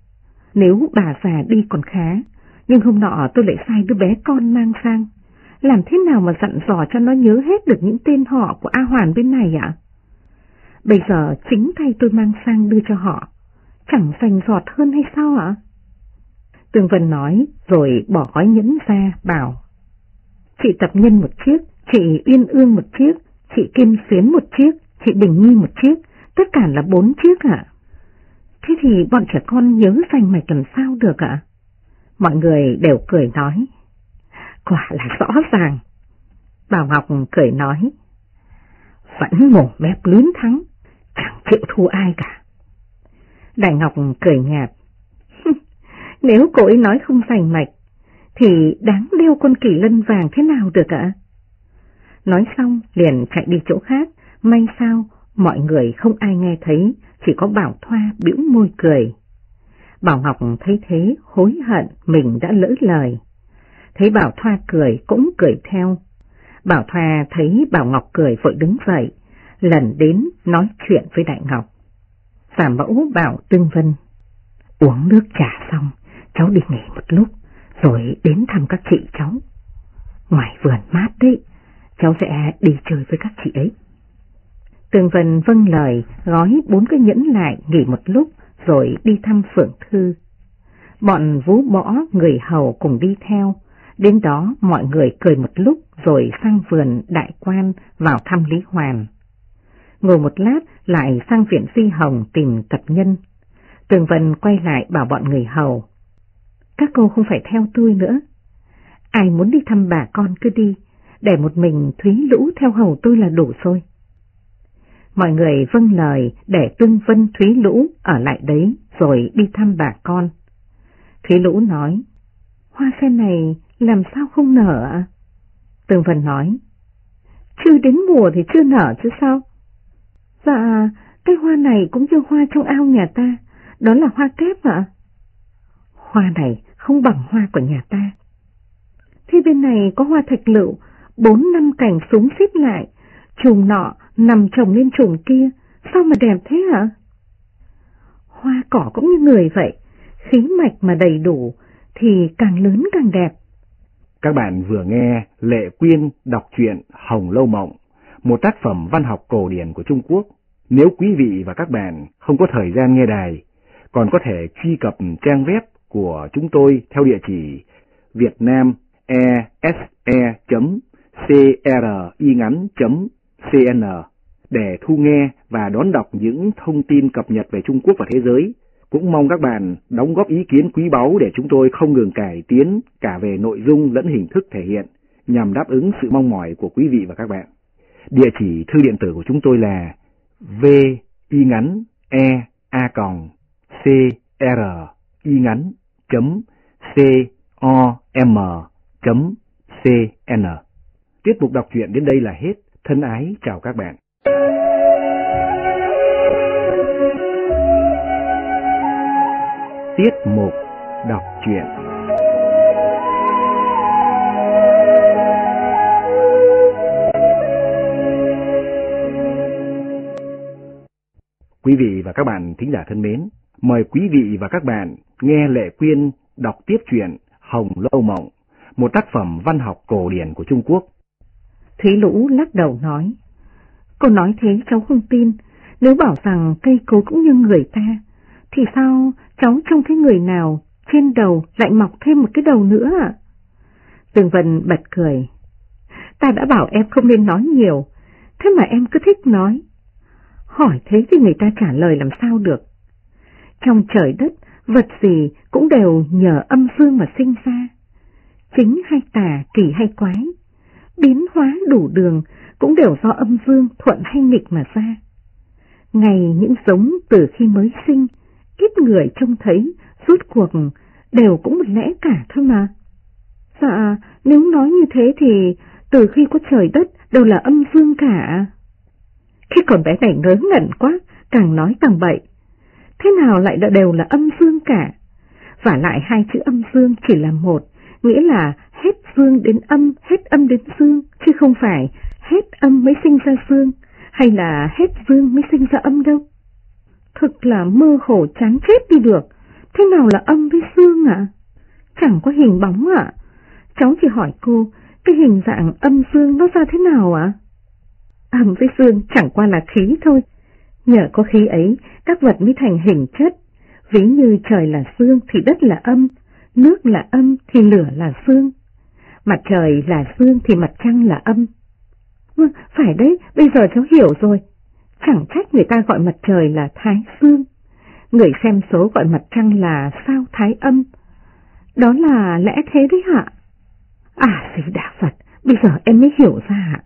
Nếu bà già đi còn khá, nhưng hôm nọ tôi lại sai đứa bé con mang sang, làm thế nào mà dặn dò cho nó nhớ hết được những tên họ của A Hoàn bên này ạ? Bây giờ chính tay tôi mang sang đưa cho họ, chẳng rành rọt hơn hay sao ạ? Tương Vân nói rồi bỏ gói nhẫn ra bảo. Chị Tập Nhân một chiếc, chị Uyên Ương một chiếc, chị Kim Xuyến một chiếc, chị Bình Nhi một chiếc, tất cả là 4 chiếc ạ. Thế thì bọn trẻ con nhớ rành mạch làm sao được ạ? Mọi người đều cười nói. Quả là rõ ràng. Bảo Ngọc cười nói. Vẫn mồm mép luyến thắng, chẳng chịu thua ai cả. Đại Ngọc cười nhạt. Nếu cô ấy nói không rành mạch thì đáng đeo con kỳ lân vàng thế nào được ạ? Nói xong liền chạy đi chỗ khác. May sao mọi người không ai nghe thấy, chỉ có Bảo Thoa bĩu môi cười. Bảo Ngọc thấy thế hối hận mình đã lỡ lời. Thấy Bảo Thoa cười cũng cười theo. Bảo Thoa thấy Bảo Ngọc cười vội đứng dậy, lần đến nói chuyện với Đại Ngọc. Giả mẫu bảo Tương Vân. Uống nước trà xong, cháu đi nghỉ một lúc, rồi đến thăm các chị cháu. Ngoài vườn mát đấy, cháu sẽ đi chơi với các chị ấy. Tương Vân vâng lời, gói 4 cái nhẫn lại nghỉ một lúc, rồi đi thăm Phượng Thư. Bọn Vũ Bỏ người hầu cùng đi theo. Đến đó mọi người cười một lúc rồi sang vườn Đại Quan vào thăm Lý Hoàn. Ngồi một lát lại sang viện Di Hồng tìm Tập Nhân. Tương Vân quay lại bảo bọn người hầu. Các cô không phải theo tôi nữa. Ai muốn đi thăm bà con cứ đi, để một mình Thúy Lũ theo hầu tôi là đủ rồi. Mọi người vâng lời để Tương Vân Thúy Lũ ở lại đấy rồi đi thăm bà con. Thúy Lũ nói. Hoa sen này làm sao không nở ạ? Tương Vân nói. Chưa đến mùa thì chưa nở chứ sao? Dạ, cái hoa này cũng như hoa trong ao nhà ta, đó là hoa kép ạ. Hoa này không bằng hoa của nhà ta. Thế bên này có hoa thạch lựu, 4-5 cành xúm xít lại, chùm nọ nằm chồng lên chùm kia, sao mà đẹp thế hả? Hoa cỏ cũng như người vậy, khí mạch mà đầy đủ thì càng lớn càng đẹp. Các bạn vừa nghe Lệ Quyên đọc truyện Hồng Lâu Mộng, một tác phẩm văn học cổ điển của Trung Quốc. Nếu quý vị và các bạn không có thời gian nghe đài, còn có thể truy cập trang web của chúng tôi theo địa chỉ vietnamese.cringắn.cn để thu nghe và đón đọc những thông tin cập nhật về Trung Quốc và thế giới. Cũng mong các bạn đóng góp ý kiến quý báu để chúng tôi không ngừng cải tiến cả về nội dung lẫn hình thức thể hiện, nhằm đáp ứng sự mong mỏi của quý vị và các bạn. Địa chỉ thư điện tử của chúng tôi là vingắn.com.cn. Tiết mục đọc truyện đến đây là hết. Thân ái chào các bạn. Tiết mục đọc truyện. Quý vị và các bạn thính giả thân mến, mời quý vị và các bạn nghe Lệ Quyên đọc tiếp truyện Hồng Lâu Mộng, một tác phẩm văn học cổ điển của Trung Quốc. Thúy Lũ lắc đầu nói, cô nói thế cháu không tin, nếu bảo rằng cây cối cũng như người ta, thì sao cháu trông thấy người nào trên đầu lại mọc thêm một cái đầu nữa ạ? Tường Vân bật cười, ta đã bảo em không nên nói nhiều, thế mà em cứ thích nói. Hỏi thế thì người ta trả lời làm sao được. Trong trời đất, vật gì cũng đều nhờ âm dương mà sinh ra. Chính hay tà, kỳ hay quái, biến hóa đủ đường cũng đều do âm dương thuận hay nghịch mà ra. Ngày những giống từ khi mới sinh, ít người trông thấy, rốt cuộc đều cũng một lẽ cả thôi mà. Dạ, nếu nói như thế thì từ khi có trời đất đều là âm dương cả. Khi còn bé này ngớ ngẩn quá, càng nói càng bậy. Thế nào lại đều là âm dương cả? Và lại hai chữ âm dương chỉ là một, nghĩa là hết dương đến âm, hết âm đến dương, chứ không phải hết âm mới sinh ra dương, hay là hết dương mới sinh ra âm đâu. Thực là mơ hồ chán chết đi được, thế nào là âm với dương ạ? Chẳng có hình bóng ạ. Cháu chỉ hỏi cô, cái hình dạng âm dương nó ra thế nào ạ? Âm với dương chẳng qua là khí thôi. Nhờ có khí ấy, các vật mới thành hình chất. Ví như trời là dương thì đất là âm, nước là âm thì lửa là dương, mặt trời là dương thì mặt trăng là âm. Phải đấy, bây giờ cháu hiểu rồi. Chẳng trách người ta gọi mặt trời là thái dương, người xem số gọi mặt trăng là sao thái âm. Đó là lẽ thế đấy hả? À, Di Đà Phật, bây giờ em mới hiểu ra ạ.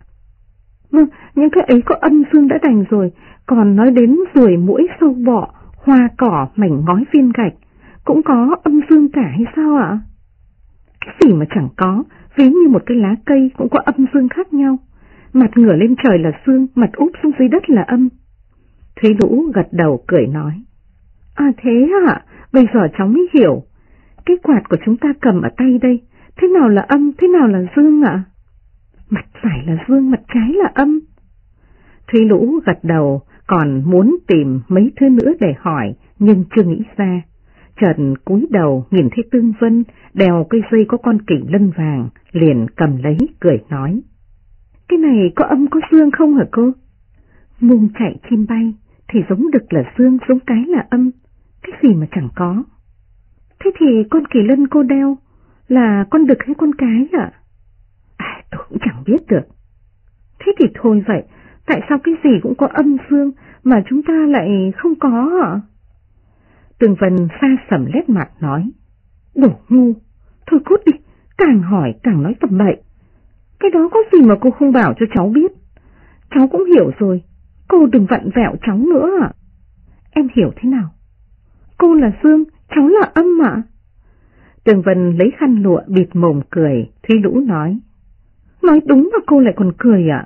Những cái ấy có âm dương đã đành rồi, còn nói đến ruồi muỗi sâu bọ, hoa cỏ, mảnh ngói viên gạch, cũng có âm dương cả hay sao ạ? Cái gì mà chẳng có, ví như một cái lá cây cũng có âm dương khác nhau. Mặt ngửa lên trời là dương, mặt úp xuống dưới đất là âm. Thúy Lũ gật đầu cười nói, à thế hả, bây giờ cháu mới hiểu. Cái quạt của chúng ta cầm ở tay đây, thế nào là âm, thế nào là dương ạ? Mặt phải là dương, mặt trái là âm. Thúy Lũ gật đầu, còn muốn tìm mấy thứ nữa để hỏi, nhưng chưa nghĩ ra. Chợt cúi đầu nhìn thấy Tương Vân đeo cây dây có con kỷ lân vàng, liền cầm lấy cười nói, cái này có âm có dương không hả cô? Muông chạy chim bay thì giống đực là dương, giống cái là âm, cái gì mà chẳng có. Thế thì con kỷ lân cô đeo là con đực hay con cái ạ? À, tôi cũng chẳng biết được. Thế thì thôi vậy, tại sao cái gì cũng có âm dương mà chúng ta lại không có ạ? Tường Vân xa sầm lét mặt nói, đồ ngu, thôi cút đi, càng hỏi càng nói tầm bậy. Cái đó có gì mà cô không bảo cho cháu biết? Cháu cũng hiểu rồi, cô đừng vặn vẹo cháu nữa ạ. Em hiểu thế nào? Cô là dương, cháu là âm ạ. Tường Vân lấy khăn lụa bịt mồm cười, Thúy Lũ nói đúng mà cô lại còn cười ạ.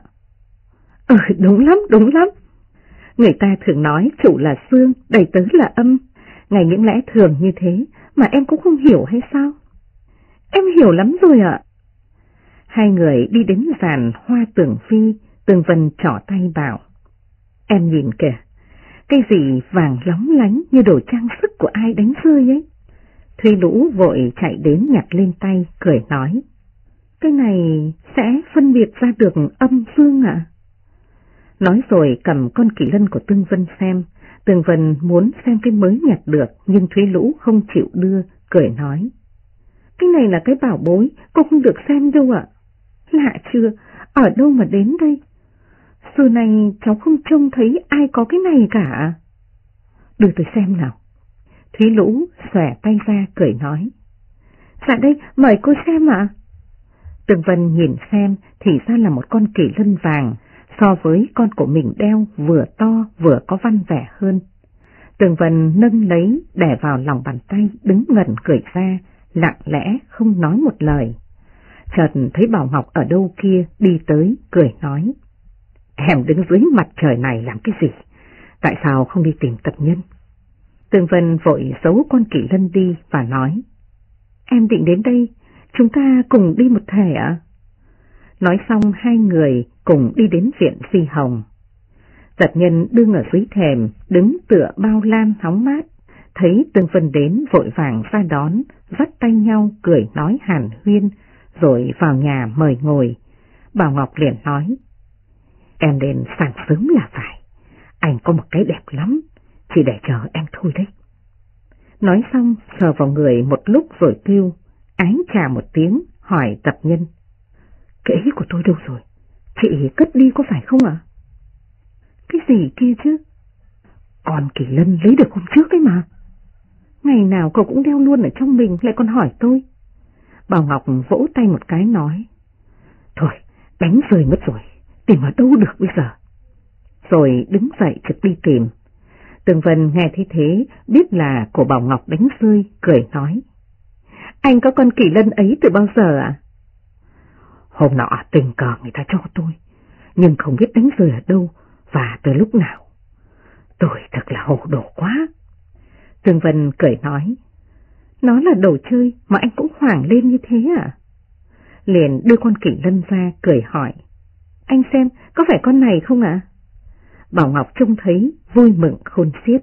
Đúng lắm. Người ta thường nói chủ là dương, đầy tớ là âm. Ngày những lẽ thường như thế mà em cũng không hiểu hay sao? Em hiểu lắm rồi ạ. Hai người đi đến giàn hoa tường phi, Tường Vân trỏ tay bảo, em nhìn kìa, cái gì vàng lóng lánh như đồ trang sức của ai đánh rơi ấy. Thúy Lũ vội chạy đến nhặt lên tay, cười nói, cái này sẽ phân biệt ra được âm dương ạ? Nói rồi cầm con kỷ lân của Tương Vân xem. Tường Vân muốn xem cái mới nhặt được, nhưng Thúy Lũ không chịu đưa, cười nói, cái này là cái bảo bối, cô không được xem đâu ạ. Lạ chưa, ở đâu mà đến đây? Xưa nay cháu không trông thấy ai có cái này cả. Đưa tôi xem nào. Thúy Lũ xòe tay ra cười nói. Dạ đây, mời cô xem ạ. Tường Vân nhìn xem thì ra là một con kỳ lân vàng, so với con của mình đeo vừa to vừa có văn vẻ hơn. Tường Vân nâng lấy để vào lòng bàn tay, đứng ngẩn cười ra, lặng lẽ không nói một lời. Chợt thấy Bảo Ngọc ở đâu kia đi tới, cười nói. Em đứng dưới mặt trời này làm cái gì? Tại sao không đi tìm Tập Nhân? Tường Vân vội giấu con kỳ lân đi và nói. Em định đến đây, chúng ta cùng đi một thể ạ? Nói xong hai người cùng đi đến viện Phi Hồng. Tập Nhân đương ở dưới thềm, đứng tựa bao lan hóng mát, thấy Tường Vân đến vội vàng ra đón, dắt tay nhau cười nói hàn huyên, rồi vào nhà mời ngồi. Bảo Ngọc liền nói. Em đến sáng sớm là phải, anh có một cái đẹp lắm, chỉ để chờ em thôi đấy. Nói xong sờ vào người một lúc rồi kêu, ái chà một tiếng, hỏi Tập Nhân. Cái ý của tôi đâu rồi? Chị cất đi có phải không ạ? Cái gì kia chứ? Còn kỳ lân lấy được hôm trước ấy mà. Ngày nào cậu cũng đeo luôn ở trong mình lại còn hỏi tôi. Bảo Ngọc vỗ tay một cái nói. Thôi, đánh rơi mất rồi, tìm ở đâu được bây giờ? Rồi đứng dậy trực đi tìm. Tường Vân nghe thấy thế, biết là của Bảo Ngọc đánh rơi, cười nói. Anh có con kỳ lân ấy từ bao giờ ạ? Hôm nọ tình cờ người ta cho tôi, nhưng không biết đánh rơi ở đâu và từ lúc nào. Tôi thật là hồ đồ quá. Tường Vân cười nói. Nó là đồ chơi mà anh cũng hoảng lên như thế à? Liền đưa con kỳ lân ra cười hỏi. Anh xem có phải con này không ạ? Bảo Ngọc trông thấy vui mừng khôn xiết.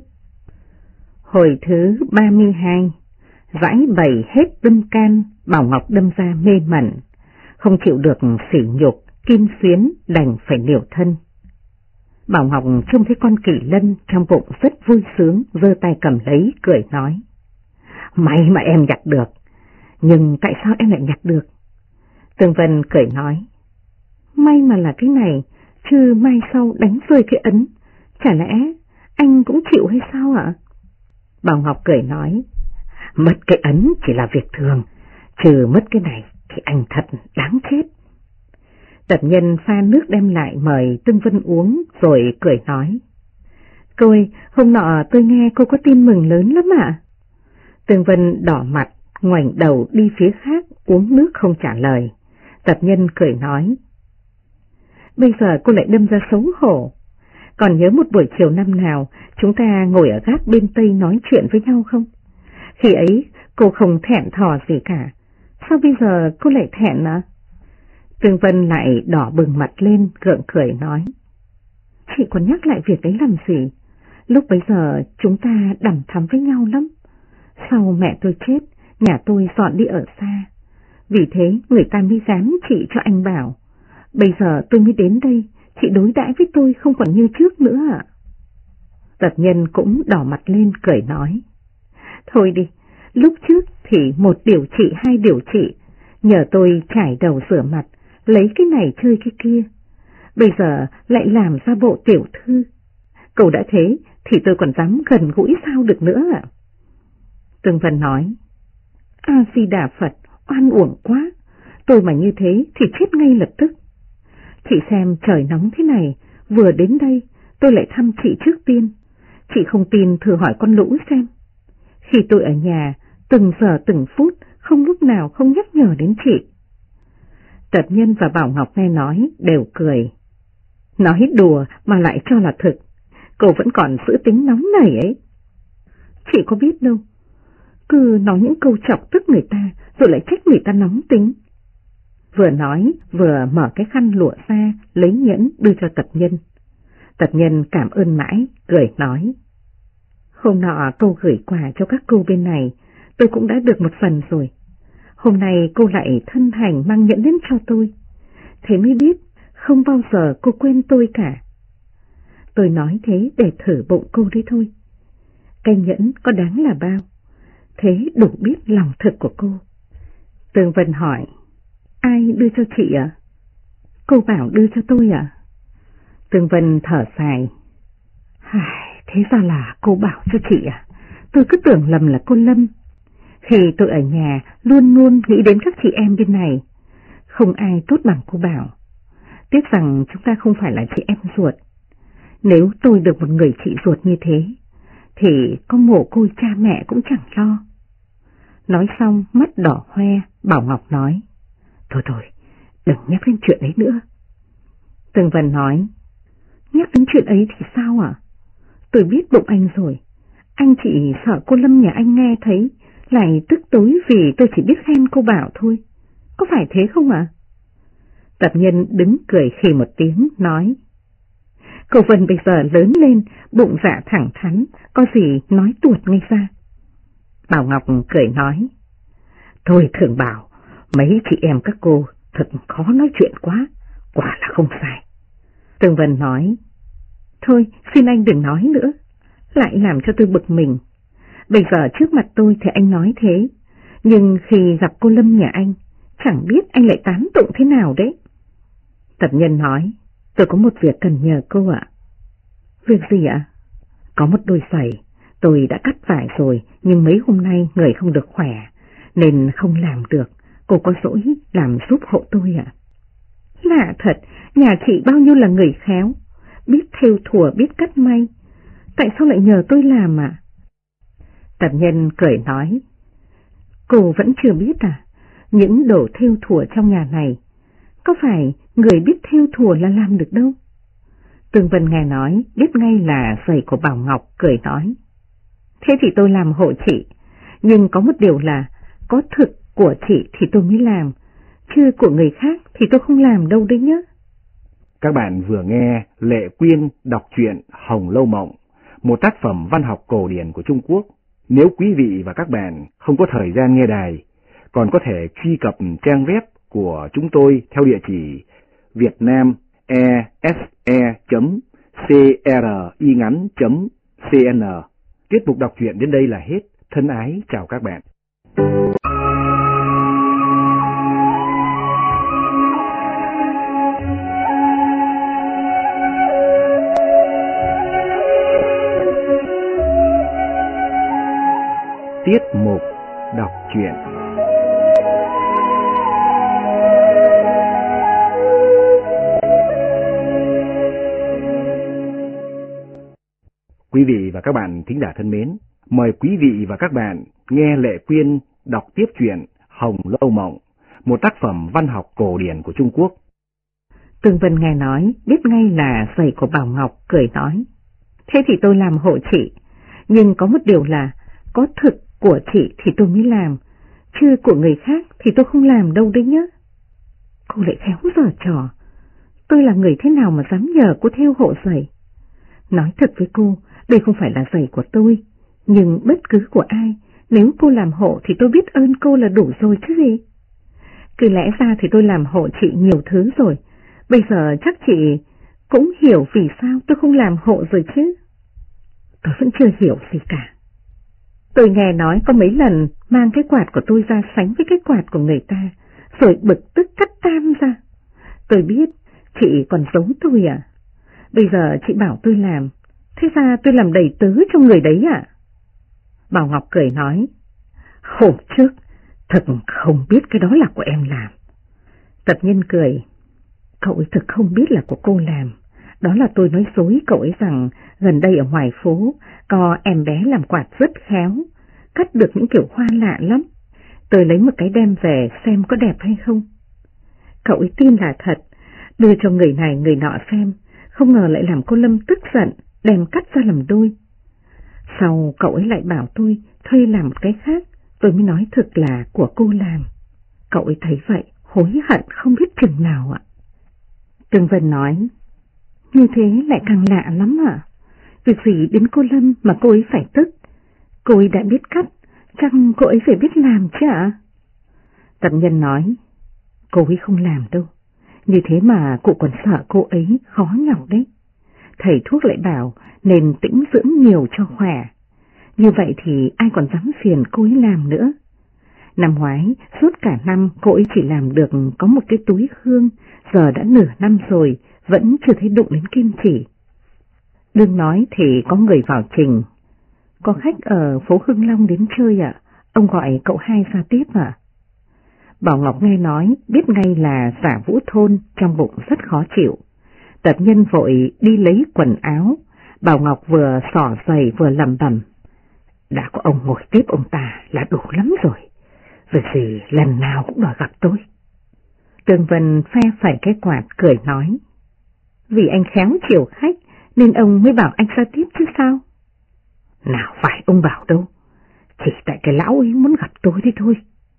Hồi thứ 32, dãi bày hết đâm can, Bảo Ngọc đâm ra mê mẩn, không chịu được sỉ nhục, kim xuyến đành phải liều thân. Bảo Ngọc trông thấy con kỳ lân trong bụng rất vui sướng, giơ tay cầm lấy cười nói. May mà em nhặt được, nhưng tại sao em lại nhặt được? Tường Vân cười nói. May mà là cái này, chứ mai sau đánh rơi cái ấn, chả lẽ anh cũng chịu hay sao ạ? Bảo Ngọc cười nói. Mất cái ấn chỉ là việc thường, trừ mất cái này thì anh thật đáng chết. Tập Nhân pha nước đem lại mời Tương Vân uống rồi cười nói. Cô ơi, hôm nọ tôi nghe cô có tin mừng lớn lắm ạ. Tương Vân đỏ mặt, ngoảnh đầu đi phía khác uống nước không trả lời. Tập Nhân cười nói. Bây giờ cô lại đâm ra xấu hổ. Còn nhớ một buổi chiều năm nào chúng ta ngồi ở gác bên Tây nói chuyện với nhau không? Khi ấy cô không thẹn thò gì cả. Sao bây giờ cô lại thẹn à? Tương Vân lại đỏ bừng mặt lên gượng cười nói. Chị còn nhắc lại việc ấy làm gì? Lúc bấy giờ chúng ta đằm thắm với nhau lắm. Sau mẹ tôi chết, nhà tôi dọn đi ở xa. Vì thế người ta mới dám chị cho anh Bảo. Bây giờ tôi mới đến đây, chị đối đãi với tôi không còn như trước nữa ạ. Tập Nhân cũng đỏ mặt lên cười nói. Thôi đi, lúc trước thì một điều trị hai điều trị, nhờ tôi chải đầu rửa mặt, lấy cái này chơi cái kia. Bây giờ lại làm ra bộ tiểu thư. Cậu đã thế thì tôi còn dám gần gũi sao được nữa ạ? Tương Vân nói. A Di Đà Phật, oan uổng quá, tôi mà như thế thì chết ngay lập tức. Chị xem trời nóng thế này, vừa đến đây tôi lại thăm chị trước tiên. Chị không tin thử hỏi con Lũ xem. Khi tôi ở nhà, từng giờ từng phút không lúc nào không nhắc nhở đến chị. Tập Nhân và Bảo Ngọc nghe nói đều cười. Nói đùa mà lại cho là thực, cô vẫn còn giữ tính nóng này ấy. Chị có biết đâu, cứ nói những câu chọc tức người ta rồi lại trách người ta nóng tính. Vừa nói vừa mở cái khăn lụa ra, lấy nhẫn đưa cho Tập Nhân. Tập Nhân cảm ơn mãi, cười nói. Hôm nọ cô gửi quà cho các cô bên này, tôi cũng đã được một phần rồi. Hôm nay cô lại thân hành mang nhẫn đến cho tôi. Thế mới biết không bao giờ cô quên tôi cả. Tôi nói thế để thử bụng cô đấy thôi. Cái nhẫn có đáng là bao, thế đủ biết lòng thực của cô. Tường Vân hỏi. Ai đưa cho chị ạ? Cô Bảo đưa cho tôi ạ? Tương Vân thở dài. Thế ra là cô bảo cho chị à? Tôi cứ tưởng lầm là cô Lâm. Khi tôi ở nhà luôn luôn nghĩ đến các chị em bên này. Không ai tốt bằng cô Bảo. Tiếc rằng chúng ta không phải là chị em ruột. Nếu tôi được một người chị ruột như thế, thì có mồ côi cha mẹ cũng chẳng lo. Nói xong mắt đỏ hoe, Bảo Ngọc nói. Thôi, đừng nhắc đến chuyện ấy nữa. Tương Vân nói. Nhắc đến chuyện ấy thì sao ạ? Tôi biết bụng anh rồi. Anh chỉ sợ cô Lâm nhà anh nghe thấy, lại tức tối vì tôi chỉ biết khen cô Bảo thôi. Có phải thế không ạ? Tập Nhân đứng cười khì một tiếng, nói. Cô Vân bây giờ lớn lên, bụng dạ thẳng thắn, có gì nói tuột ngay ra. Bảo Ngọc cười nói. Thôi Thường Bảo, mấy chị em các cô thật khó nói chuyện quá, quả là không sai. Tương Vân nói. Thôi xin anh đừng nói nữa, lại làm cho tôi bực mình. Bây giờ trước mặt tôi thì anh nói thế, nhưng khi gặp cô Lâm nhà anh, chẳng biết anh lại tán tụng thế nào đấy. Tập Nhân nói. Tôi có một việc cần nhờ cô ạ. Việc gì ạ? Có một đôi giày, tôi đã cắt vải rồi, nhưng mấy hôm nay người không được khỏe, nên không làm được. Cô có dỗi làm giúp hộ tôi ạ? Lạ thật, nhà chị bao nhiêu là người khéo, biết thêu thùa, biết cắt may. Tại sao lại nhờ tôi làm ạ? Tập Nhân cười nói. Cô vẫn chưa biết à? Những đồ thêu thùa trong nhà này, có phải người biết thêu thùa là làm được đâu. Tương Vân nghe nói, biết ngay là giày của Bảo Ngọc, cười nói. Thế thì tôi làm hộ chị, nhưng có một điều là, có thực của chị thì tôi mới làm, chứ của người khác thì tôi không làm đâu đấy nhá. Các bạn vừa nghe Lệ Quyên đọc truyện Hồng Lâu Mộng, một tác phẩm văn học cổ điển của Trung Quốc. Nếu quý vị và các bạn không có thời gian nghe đài, còn có thể truy cập trang web của chúng tôi theo địa chỉ vietnamese.cringắn.cn. Tiết mục đọc truyện đến đây là hết. Thân ái chào các bạn. Tiết mục đọc truyện. Quý vị và các bạn thính giả thân mến, mời quý vị và các bạn nghe Lệ Quyên đọc tiếp truyện Hồng Lâu Mộng, một tác phẩm văn học cổ điển của Trung Quốc. Tương Vân nghe nói, biết ngay là giày của Bảo Ngọc, cười nói. Thế thì tôi làm hộ chị, nhưng có một điều là, có thực của chị thì tôi mới làm, chứ của người khác thì tôi không làm đâu đấy nhá. Cô lại khéo giở trò. Tôi là người thế nào mà dám nhờ cô thêu hộ giày? Nói thật với cô, đây không phải là giày của tôi, nhưng bất cứ của ai, nếu cô làm hộ thì tôi biết ơn cô là đủ rồi chứ gì. Cứ lẽ ra thì tôi làm hộ chị nhiều thứ rồi, bây giờ chắc chị cũng hiểu vì sao tôi không làm hộ rồi chứ. Tôi vẫn chưa hiểu gì cả. Tôi nghe nói có mấy lần mang cái quạt của tôi ra sánh với cái quạt của người ta, rồi bực tức cắt tam ra. Tôi biết chị còn giấu tôi à? Bây giờ chị bảo tôi làm, thế ra tôi làm đầy tớ cho người đấy à? Bảo Ngọc cười nói. Hôm trước, thật không biết cái đó là của em làm. Tập Nhân cười. Cậu ấy thực không biết là của cô làm. Đó là tôi nói dối cậu ấy rằng gần đây ở ngoài phố có em bé làm quạt rất khéo, cắt được những kiểu hoa lạ lắm. Tôi lấy một cái đem về xem có đẹp hay không. Cậu ấy tin là thật, đưa cho người này người nọ xem, không ngờ lại làm cô Lâm tức giận, đem cắt ra làm đôi. Sau cậu ấy lại bảo tôi thuê làm một cái khác, tôi mới nói thực là của cô làm. Cậu ấy thấy vậy, hối hận không biết chừng nào ạ. Tương Vân nói. Như thế lại càng lạ lắm ạ. Việc gì đến cô Lâm mà cô ấy phải tức? Cô ấy đã biết cắt, chắc cô ấy phải biết làm chứ ạ? Tập Nhân nói. Cô ấy không làm đâu. Như thế mà cụ còn sợ cô ấy khó nhọc đấy. Thầy thuốc lại bảo nên tĩnh dưỡng nhiều cho khỏe. Như vậy thì ai còn dám phiền cô ấy làm nữa. Năm ngoái, suốt cả năm cô ấy chỉ làm được có một cái túi hương, giờ đã nửa năm rồi, vẫn chưa thấy đụng đến kim chỉ. Đương nói thì có người vào trình. Có khách ở phố Hưng Long đến chơi ạ, ông gọi cậu hai ra tiếp ạ. Bảo Ngọc nghe nói biết ngay là giả Vũ Thôn, trong bụng rất khó chịu. Tập Nhân vội đi lấy quần áo, Bảo Ngọc vừa xỏ giày vừa lẩm bẩm. Đã có ông ngồi tiếp ông ta là đủ lắm rồi, việc gì lần nào cũng đòi gặp tôi. Tương Vân phe phẩy cái quạt cười nói. Vì anh khéo chiều khách nên ông mới bảo anh ra tiếp chứ sao? Nào phải ông bảo đâu, chỉ tại cái lão ấy muốn gặp tôi đấy thôi.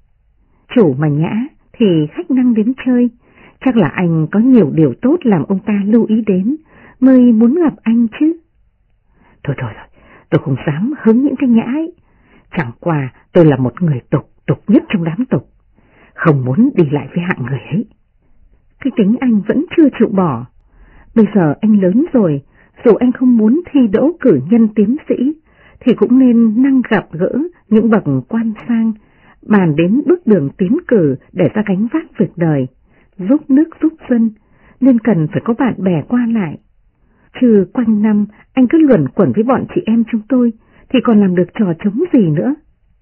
Chủ mà nhã thì khách năng đến chơi, chắc là anh có nhiều điều tốt làm ông ta lưu ý đến mới muốn gặp anh chứ. Thôi, tôi không dám hứng những cái nhã ấy. Chẳng qua tôi là một người tục nhất trong đám tục, không muốn đi lại với hạng người ấy. Cái tính anh vẫn chưa chịu bỏ. Bây giờ anh lớn rồi, dù anh không muốn thi đỗ cử nhân tiến sĩ, thì cũng nên năng gặp gỡ những bậc quan sang, bàn đến bước đường tiến cử để ra gánh vác việc đời, giúp nước giúp dân, nên cần phải có bạn bè qua lại. Chứ quanh năm anh cứ luẩn quẩn với bọn chị em chúng tôi, thì còn làm được trò trống gì nữa.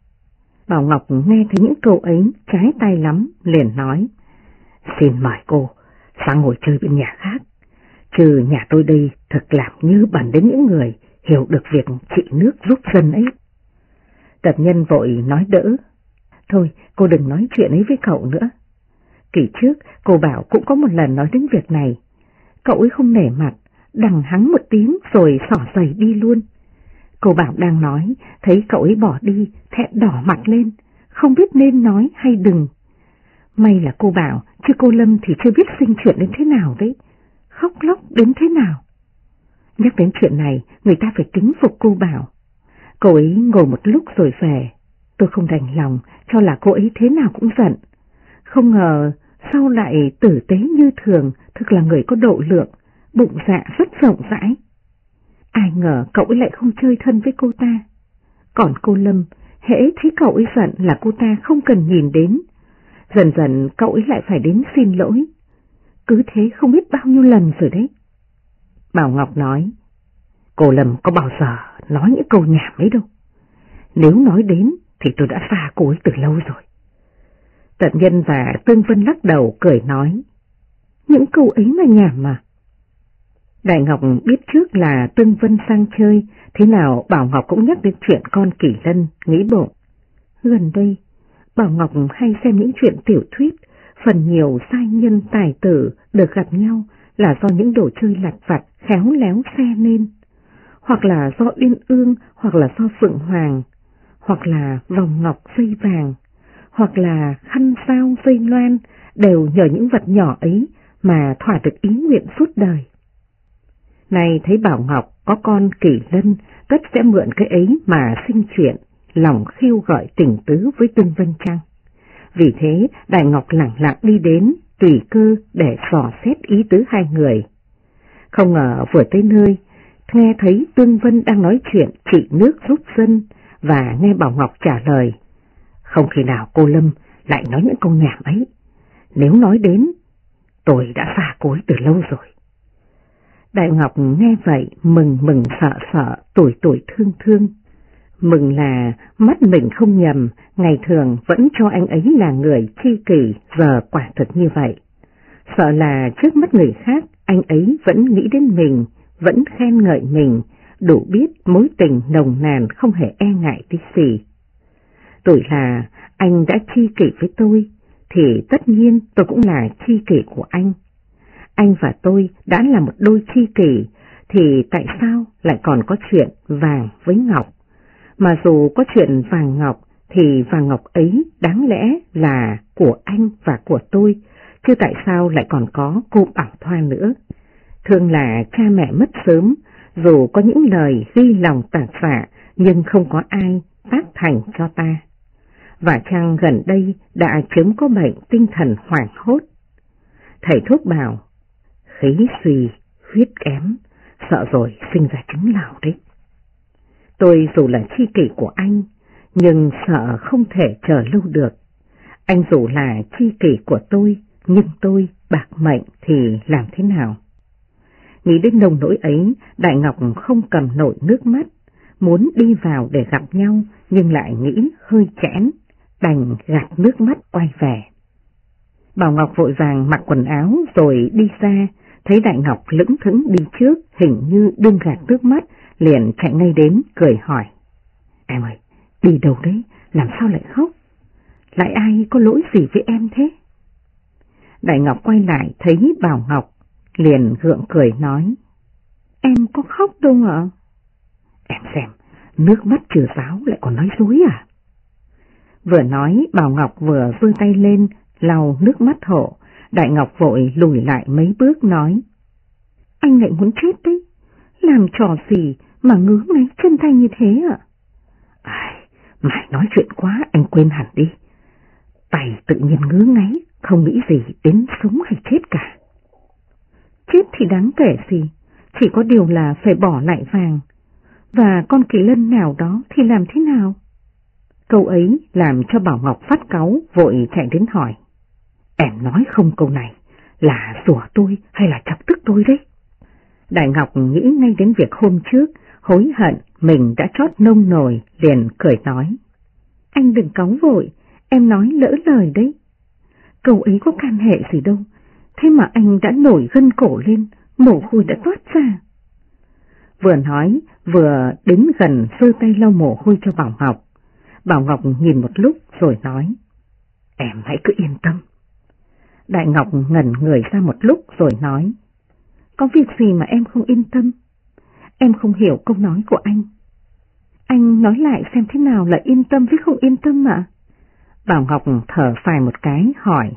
Bảo Ngọc nghe thấy những câu ấy trái tay lắm, liền nói. Xin mời cô sang ngồi chơi bên nhà khác, chứ nhà tôi đây thật làm như bẩn đến những người hiểu được việc trị nước giúp dân ấy. Tập Nhân vội nói đỡ. Thôi cô đừng nói chuyện ấy với cậu nữa. Kỳ trước cô bảo cũng có một lần nói đến việc này, cậu ấy không nể mặt, đằng hắng một tiếng rồi xỏ giày đi luôn. Cô bảo đang nói, thấy cậu ấy bỏ đi, thẹn đỏ mặt lên, không biết nên nói hay đừng. May là cô bảo, chứ cô Lâm thì chưa biết sinh chuyện đến thế nào đấy, khóc lóc đến thế nào. Nhắc đến chuyện này, người ta phải kính phục cô Bảo. Cô ấy ngồi một lúc rồi về, tôi không đành lòng, cho là cô ấy thế nào cũng giận. Không ngờ sau lại tử tế như thường, thực là người có độ lượng, bụng dạ rất rộng rãi. Ai ngờ cậu ấy lại không chơi thân với cô ta. Còn cô Lâm, hễ thấy cậu ấy giận là cô ta không cần nhìn đến. Dần dần cậu ấy lại phải đến xin lỗi. Cứ thế không biết bao nhiêu lần rồi đấy. Bảo Ngọc nói, cô Lâm có bao giờ nói những câu nhảm ấy đâu. Nếu nói đến thì tôi đã xa cô ấy từ lâu rồi. Tập Nhân và Tương Vân lắc đầu cười nói, những câu ấy mà nhảm mà. Đại Ngọc biết trước là Tương Vân sang chơi, thế nào Bảo Ngọc cũng nhắc đến chuyện con Kỳ Lân, nghĩ bụng. Gần đây, Bảo Ngọc hay xem những chuyện tiểu thuyết, phần nhiều giai nhân tài tử được gặp nhau là do những đồ chơi lặt vặt khéo léo xe nên, hoặc là do Uyên Ương, hoặc là do Phượng Hoàng, hoặc là vòng ngọc dây vàng, hoặc là khăn sao dây loan, đều nhờ những vật nhỏ ấy mà thỏa được ý nguyện suốt đời. Này thấy Bảo Ngọc có con Kỳ Lân, tất sẽ mượn cái ấy mà sinh chuyện, lòng khiêu gọi tình tứ với Tương Vân chăng? Vì thế Đại Ngọc lẳng lặng đi đến, tùy cơ để dò xét ý tứ hai người. Không ngờ vừa tới nơi, nghe thấy Tương Vân đang nói chuyện trị nước giúp dân, và nghe Bảo Ngọc trả lời, không khi nào cô Lâm lại nói những câu nhảm ấy. Nếu nói đến, tôi đã xa cô ấy từ lâu rồi. Đại Ngọc nghe vậy mừng sợ, tủi thương. Mừng là mắt mình không nhầm, ngày thường vẫn cho anh ấy là người tri kỷ, giờ quả thật như vậy. Sợ là trước mắt người khác, anh ấy vẫn nghĩ đến mình, vẫn khen ngợi mình, đủ biết mối tình nồng nàn không hề e ngại tí gì. Tuổi là anh đã tri kỷ với tôi, thì tất nhiên tôi cũng là tri kỷ của anh. Anh và tôi đã là một đôi tri kỷ, thì tại sao lại còn có chuyện vàng với ngọc? Mà dù có chuyện vàng ngọc, thì vàng ngọc ấy đáng lẽ là của anh và của tôi, chứ tại sao lại còn có cô Bảo Thoa nữa? Thường là cha mẹ mất sớm, dù có những lời ghi lòng tạc xạ, nhưng không có ai tác thành cho ta. Và chăng gần đây đã chứng có bệnh tinh thần hoảng hốt. Thầy thuốc bảo, khí suy, huyết kém, sợ rồi sinh ra chứng lão đấy. Tôi dù là tri kỷ của anh, nhưng sợ không thể chờ lâu được. Anh dù là tri kỷ của tôi, nhưng tôi bạc mệnh thì làm thế nào? Nghĩ đến nông nỗi ấy, Đại Ngọc không cầm nổi nước mắt, muốn đi vào để gặp nhau nhưng lại nghĩ hơi chẽn, đành gạt nước mắt quay về. Bảo Ngọc vội vàng mặc quần áo rồi đi ra, thấy Đại Ngọc lững thững đi trước, hình như đừng gạt nước mắt, liền chạy ngay đến cười hỏi: "Em ơi, đi đâu đấy, làm sao lại khóc? Lại ai có lỗi gì với em thế?" Đại Ngọc quay lại thấy Bảo Ngọc, liền gượng cười nói: "Em có khóc đâu ạ." "Em xem, nước mắt trừ giáo lại còn nói dối à?" Vừa nói Bảo Ngọc vừa giơ tay lên lau nước mắt hộ. Đại Ngọc vội lùi lại mấy bước nói: "Anh lại muốn chết đấy, làm trò gì mà ngứa ngáy chân tay như thế ạ?" Mãi nói chuyện quá, anh quên hẳn đi. Tay tự nhiên ngứa ngáy, không nghĩ gì đến sống hay chết cả. Chết thì đáng kể gì, chỉ có điều là phải bỏ lại vàng. Và con kỳ lân nào đó thì làm thế nào? Câu ấy làm cho Bảo Ngọc phát cáu, vội chạy đến hỏi: "Em nói không câu này là rủa tôi hay là chọc tức tôi đấy?" Đại Ngọc nghĩ ngay đến việc hôm trước, hối hận mình đã trót nông nổi, liền cười nói: "Anh đừng cáu vội, em nói lỡ lời đấy. Câu ấy có can hệ gì đâu, thế mà anh đã nổi gân cổ lên, mồ hôi đã toát ra." Vừa nói vừa đến gần giơ tay lau mồ hôi cho Bảo Ngọc. Bảo Ngọc nhìn một lúc rồi nói: "Em hãy cứ yên tâm." Đại Ngọc ngẩn người ra một lúc rồi nói: "Có việc gì mà em không yên tâm? Em không hiểu câu nói của anh. Anh nói lại xem thế nào là yên tâm với không yên tâm ạ?" Bảo Ngọc thở dài một cái hỏi: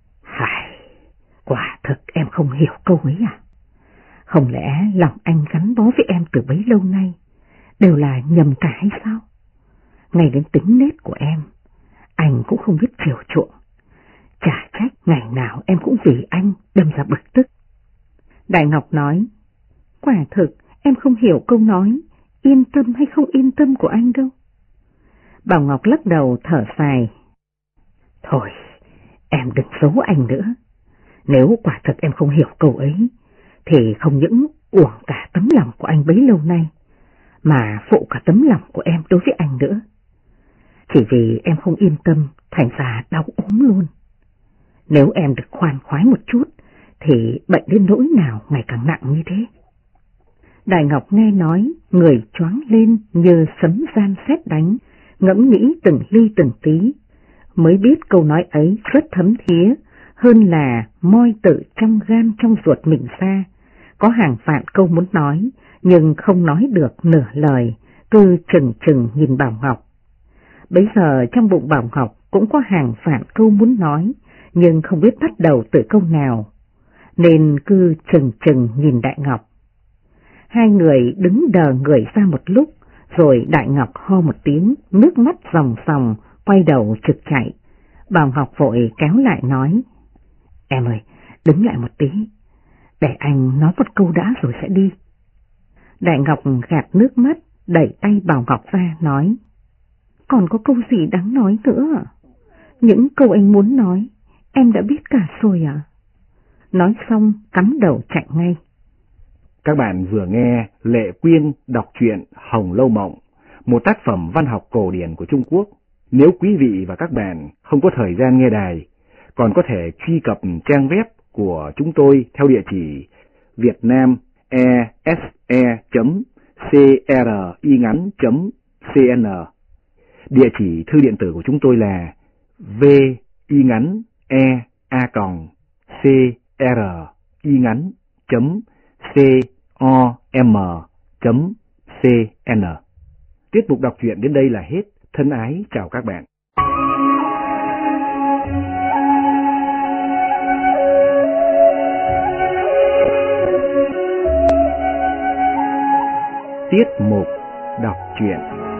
Quả thực em không hiểu câu ấy à? Không lẽ lòng anh gắn bó với em từ bấy lâu nay đều là nhầm cả hay sao? Ngay đến tính nết của em, anh cũng không biết chiều chuộng. Chả trách ngày nào em cũng vì anh đâm ra bực tức." Đại Ngọc nói: "Quả thực em không hiểu câu nói yên tâm hay không yên tâm của anh đâu." Bảo Ngọc lắc đầu thở dài: "Thôi, em đừng giấu anh nữa. Nếu quả thực em không hiểu câu ấy, thì không những uổng cả tấm lòng của anh bấy lâu nay, mà phụ cả tấm lòng của em đối với anh nữa. Chỉ vì em không yên tâm, thành ra đau ốm luôn. Nếu em được khoan khoái một chút, thì bệnh đến nỗi nào ngày càng nặng như thế." Đại Ngọc nghe nói, người choáng lên như sấm gian sét đánh, ngẫm nghĩ từng ly từng tí, mới biết câu nói ấy rất thấm thía, hơn là moi tự trong gan trong ruột mình ra. Có hàng vạn câu muốn nói, nhưng không nói được nửa lời, cứ chừng chừng nhìn Bảo Ngọc. Bấy giờ trong bụng Bảo Ngọc cũng có hàng vạn câu muốn nói, nhưng không biết bắt đầu từ câu nào, nên cứ chừng chừng nhìn Đại Ngọc. Hai người đứng đờ người ra một lúc, rồi Đại Ngọc ho một tiếng, nước mắt ròng ròng, quay đầu trực chạy. Bảo Ngọc vội kéo lại nói: "Em ơi, đứng lại một tí, để anh nói một câu đã rồi sẽ đi." Đại Ngọc gạt nước mắt, đẩy tay Bảo Ngọc ra nói: "Còn có câu gì đáng nói nữa à? Những câu anh muốn nói, em đã biết cả rồi à?" Nói xong cắm đầu chạy ngay. Các bạn vừa nghe Lệ Quyên đọc truyện Hồng Lâu Mộng, một tác phẩm văn học cổ điển của Trung Quốc. Nếu quý vị và các bạn không có thời gian nghe đài, còn có thể truy cập trang web của chúng tôi theo địa chỉ vietnamese.cringắn.cn. Địa chỉ thư điện tử của chúng tôi là vingắn.cringắn.com.cn. Tiết mục đọc truyện đến đây là hết. Thân ái chào các bạn. Tiết mục đọc truyện.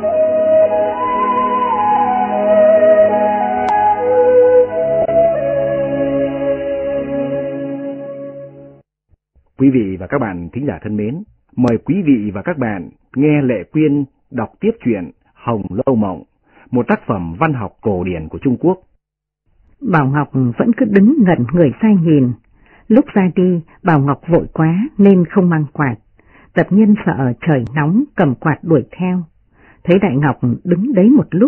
Quý vị và các bạn thính giả thân mến, mời quý vị và các bạn nghe Lệ Quyên đọc tiếp truyện Hồng Lâu Mộng, một tác phẩm văn học cổ điển của Trung Quốc. Bảo Ngọc vẫn cứ đứng ngẩn người ra nhìn, Lúc ra đi, Bảo Ngọc vội quá nên không mang quạt. Tập Nhân sợ trời nóng cầm quạt đuổi theo. Thấy Đại Ngọc đứng đấy một lúc.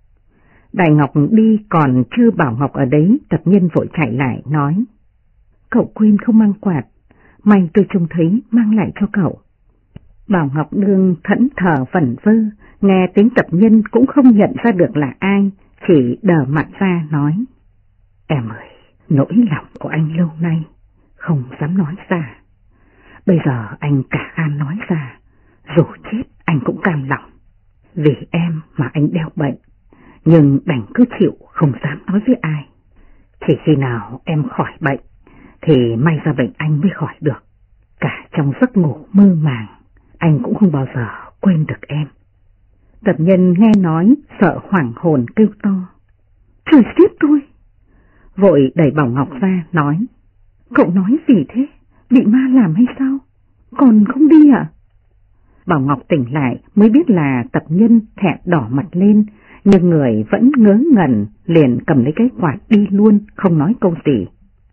Đại Ngọc đi còn chưa Bảo Ngọc ở đấy, Tập Nhân vội chạy lại nói: Cậu quên không mang quạt, may tôi trông thấy mang lại cho cậu. Bảo Ngọc đương thẫn thờ vẩn vơ, nghe tiếng Tập Nhân cũng không nhận ra được là ai, chỉ đờ mặt ra nói: Em ơi, nỗi lòng của anh lâu nay không dám nói ra. Bây giờ anh cả gan nói ra, dù chết anh cũng cam lòng. Vì em mà anh đeo bệnh, nhưng đành cứ chịu không dám nói với ai. Chỉ khi nào em khỏi bệnh thì may ra bệnh anh mới khỏi được. Cả trong giấc ngủ mơ màng, anh cũng không bao giờ quên được em. Tập Nhân nghe nói sợ hoảng hồn kêu to: Trời xiết tôi! Vội đẩy Bảo Ngọc ra nói: Cậu nói gì thế? Bị ma làm hay sao? Còn không đi à? Bảo Ngọc tỉnh lại mới biết là Tập Nhân thẹn đỏ mặt lên, nhưng người vẫn ngớ ngẩn, liền cầm lấy cái quạt đi luôn, không nói câu gì.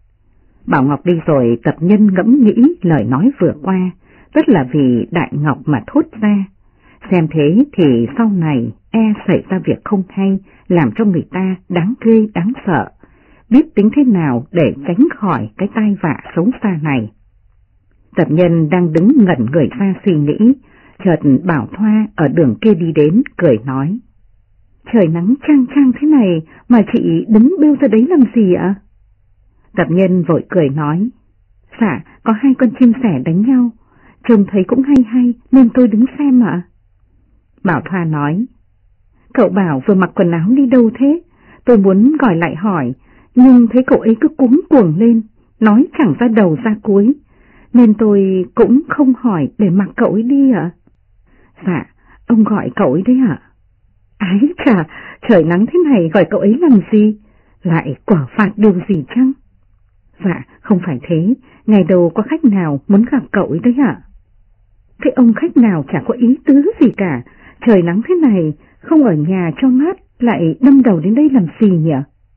Bảo Ngọc đi rồi, Tập Nhân ngẫm nghĩ lời nói vừa qua, tất là vì Đại Ngọc mà thốt ra. Xem thế thì sau này e xảy ra việc không hay, làm cho người ta đáng ghê đáng sợ, biết tính thế nào để tránh khỏi cái tai vạ xấu xa này. Tập Nhân đang đứng ngẩn người ra suy nghĩ, chợt Bảo Thoa ở đường kia đi đến, cười nói: Trời nắng chang chang thế này mà chị đứng bêu ra đấy làm gì ạ? Tập Nhân vội cười nói: Dạ, có hai con chim sẻ đánh nhau, trông thấy cũng hay hay nên tôi đứng xem ạ. Bảo Thoa nói: Cậu Bảo vừa mặc quần áo đi đâu thế? Tôi muốn gọi lại hỏi, nhưng thấy cậu ấy cứ cuống cuồng lên, nói chẳng ra đầu ra cuối, nên tôi cũng không hỏi để mặc cậu ấy đi ạ. Dạ, ông gọi cậu ấy đấy ạ. Ái chà, trời nắng thế này gọi cậu ấy làm gì? Lại quả phạt điều gì chăng? Dạ, không phải thế, ngày đầu có khách nào muốn gặp cậu ấy đấy ạ. Cái ông khách nào chả có ý tứ gì cả, trời nắng thế này, không ở nhà cho mát, lại đâm đầu đến đây làm gì nhỉ?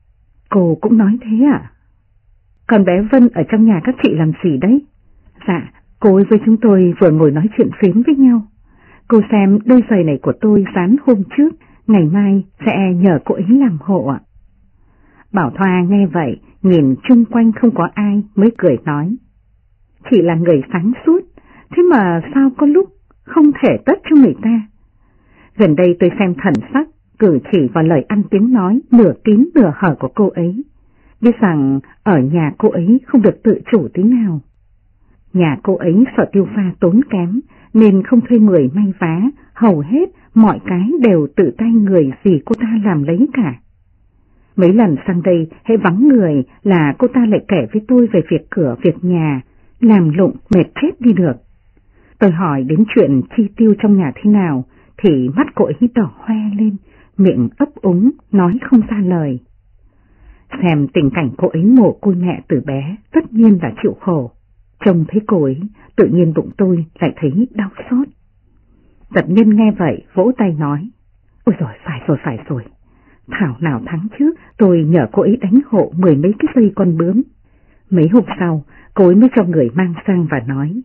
Cô cũng nói thế à? Còn bé Vân ở trong nhà các chị làm gì đấy? Dạ, cô ấy với chúng tôi vừa ngồi nói chuyện phím với nhau. Cô xem đôi giày này của tôi dán hôm trước, ngày mai sẽ nhờ cô ấy làm hộ ạ. Bảo Thoa nghe vậy, nhìn chung quanh không có ai mới cười nói: Chị là người sáng suốt, thế mà sao có lúc không thể tất cho người ta. Gần đây tôi xem thần sắc, cử chỉ và lời ăn tiếng nói nửa kín nửa hở của cô ấy, biết rằng ở nhà cô ấy không được tự chủ tí nào. Nhà cô ấy sợ tiêu pha tốn kém nên không thuê người may vá, hầu hết mọi cái đều tự tay người vì cô ta làm lấy cả. Mấy lần sang đây hễ vắng người là cô ta lại kể với tôi về việc cửa việc nhà, làm lụng mệt chết đi được. Tôi hỏi đến chuyện chi tiêu trong nhà thế nào thì mắt cô ấy đỏ hoe lên, miệng ấp úng nói không ra lời. Xem tình cảnh cô ấy mồ côi mẹ từ bé tất nhiên là chịu khổ. Trông thấy cô ấy, tự nhiên bụng tôi lại thấy đau xót. Tập Nhân nghe vậy vỗ tay nói: Ôi rồi, phải rồi. Thảo nào tháng trước tôi nhờ cô ấy đánh hộ 10 mấy cái dây con bướm. Mấy hôm sau cô ấy mới cho người mang sang và nói: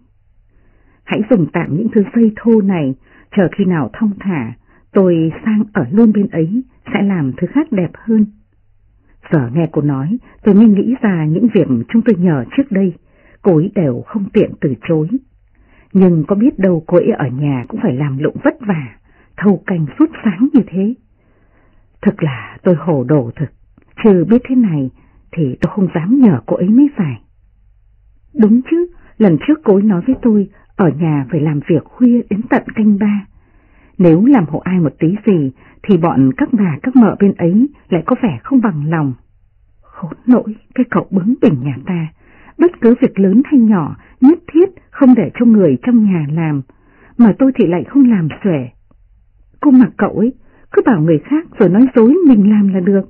Hãy dùng tạm những thứ dây thô này, chờ khi nào thong thả tôi sang ở luôn bên ấy, sẽ làm thứ khác đẹp hơn. Giờ nghe cô nói tôi mới nghĩ ra những việc chúng tôi nhờ trước đây, cô ấy đều không tiện từ chối. Nhưng có biết đâu cô ấy ở nhà cũng phải làm lụng vất vả, thâu canh suốt sáng như thế. Thực là tôi hồ đồ thực, chứ biết thế này thì tôi không dám nhờ cô ấy mới phải. Đúng chứ, lần trước cô ấy nói với tôi ở nhà phải làm việc khuya đến tận canh 3. Nếu làm hộ ai một tí gì thì bọn các bà các mợ bên ấy lại có vẻ không bằng lòng. Khốn nỗi cái cậu bướng bỉnh nhà ta, bất cứ việc lớn hay nhỏ nhất thiết không để cho người trong nhà làm, mà tôi thì lại không làm xuể. Cô mặc cậu ấy cứ bảo người khác rồi nói dối mình làm là được.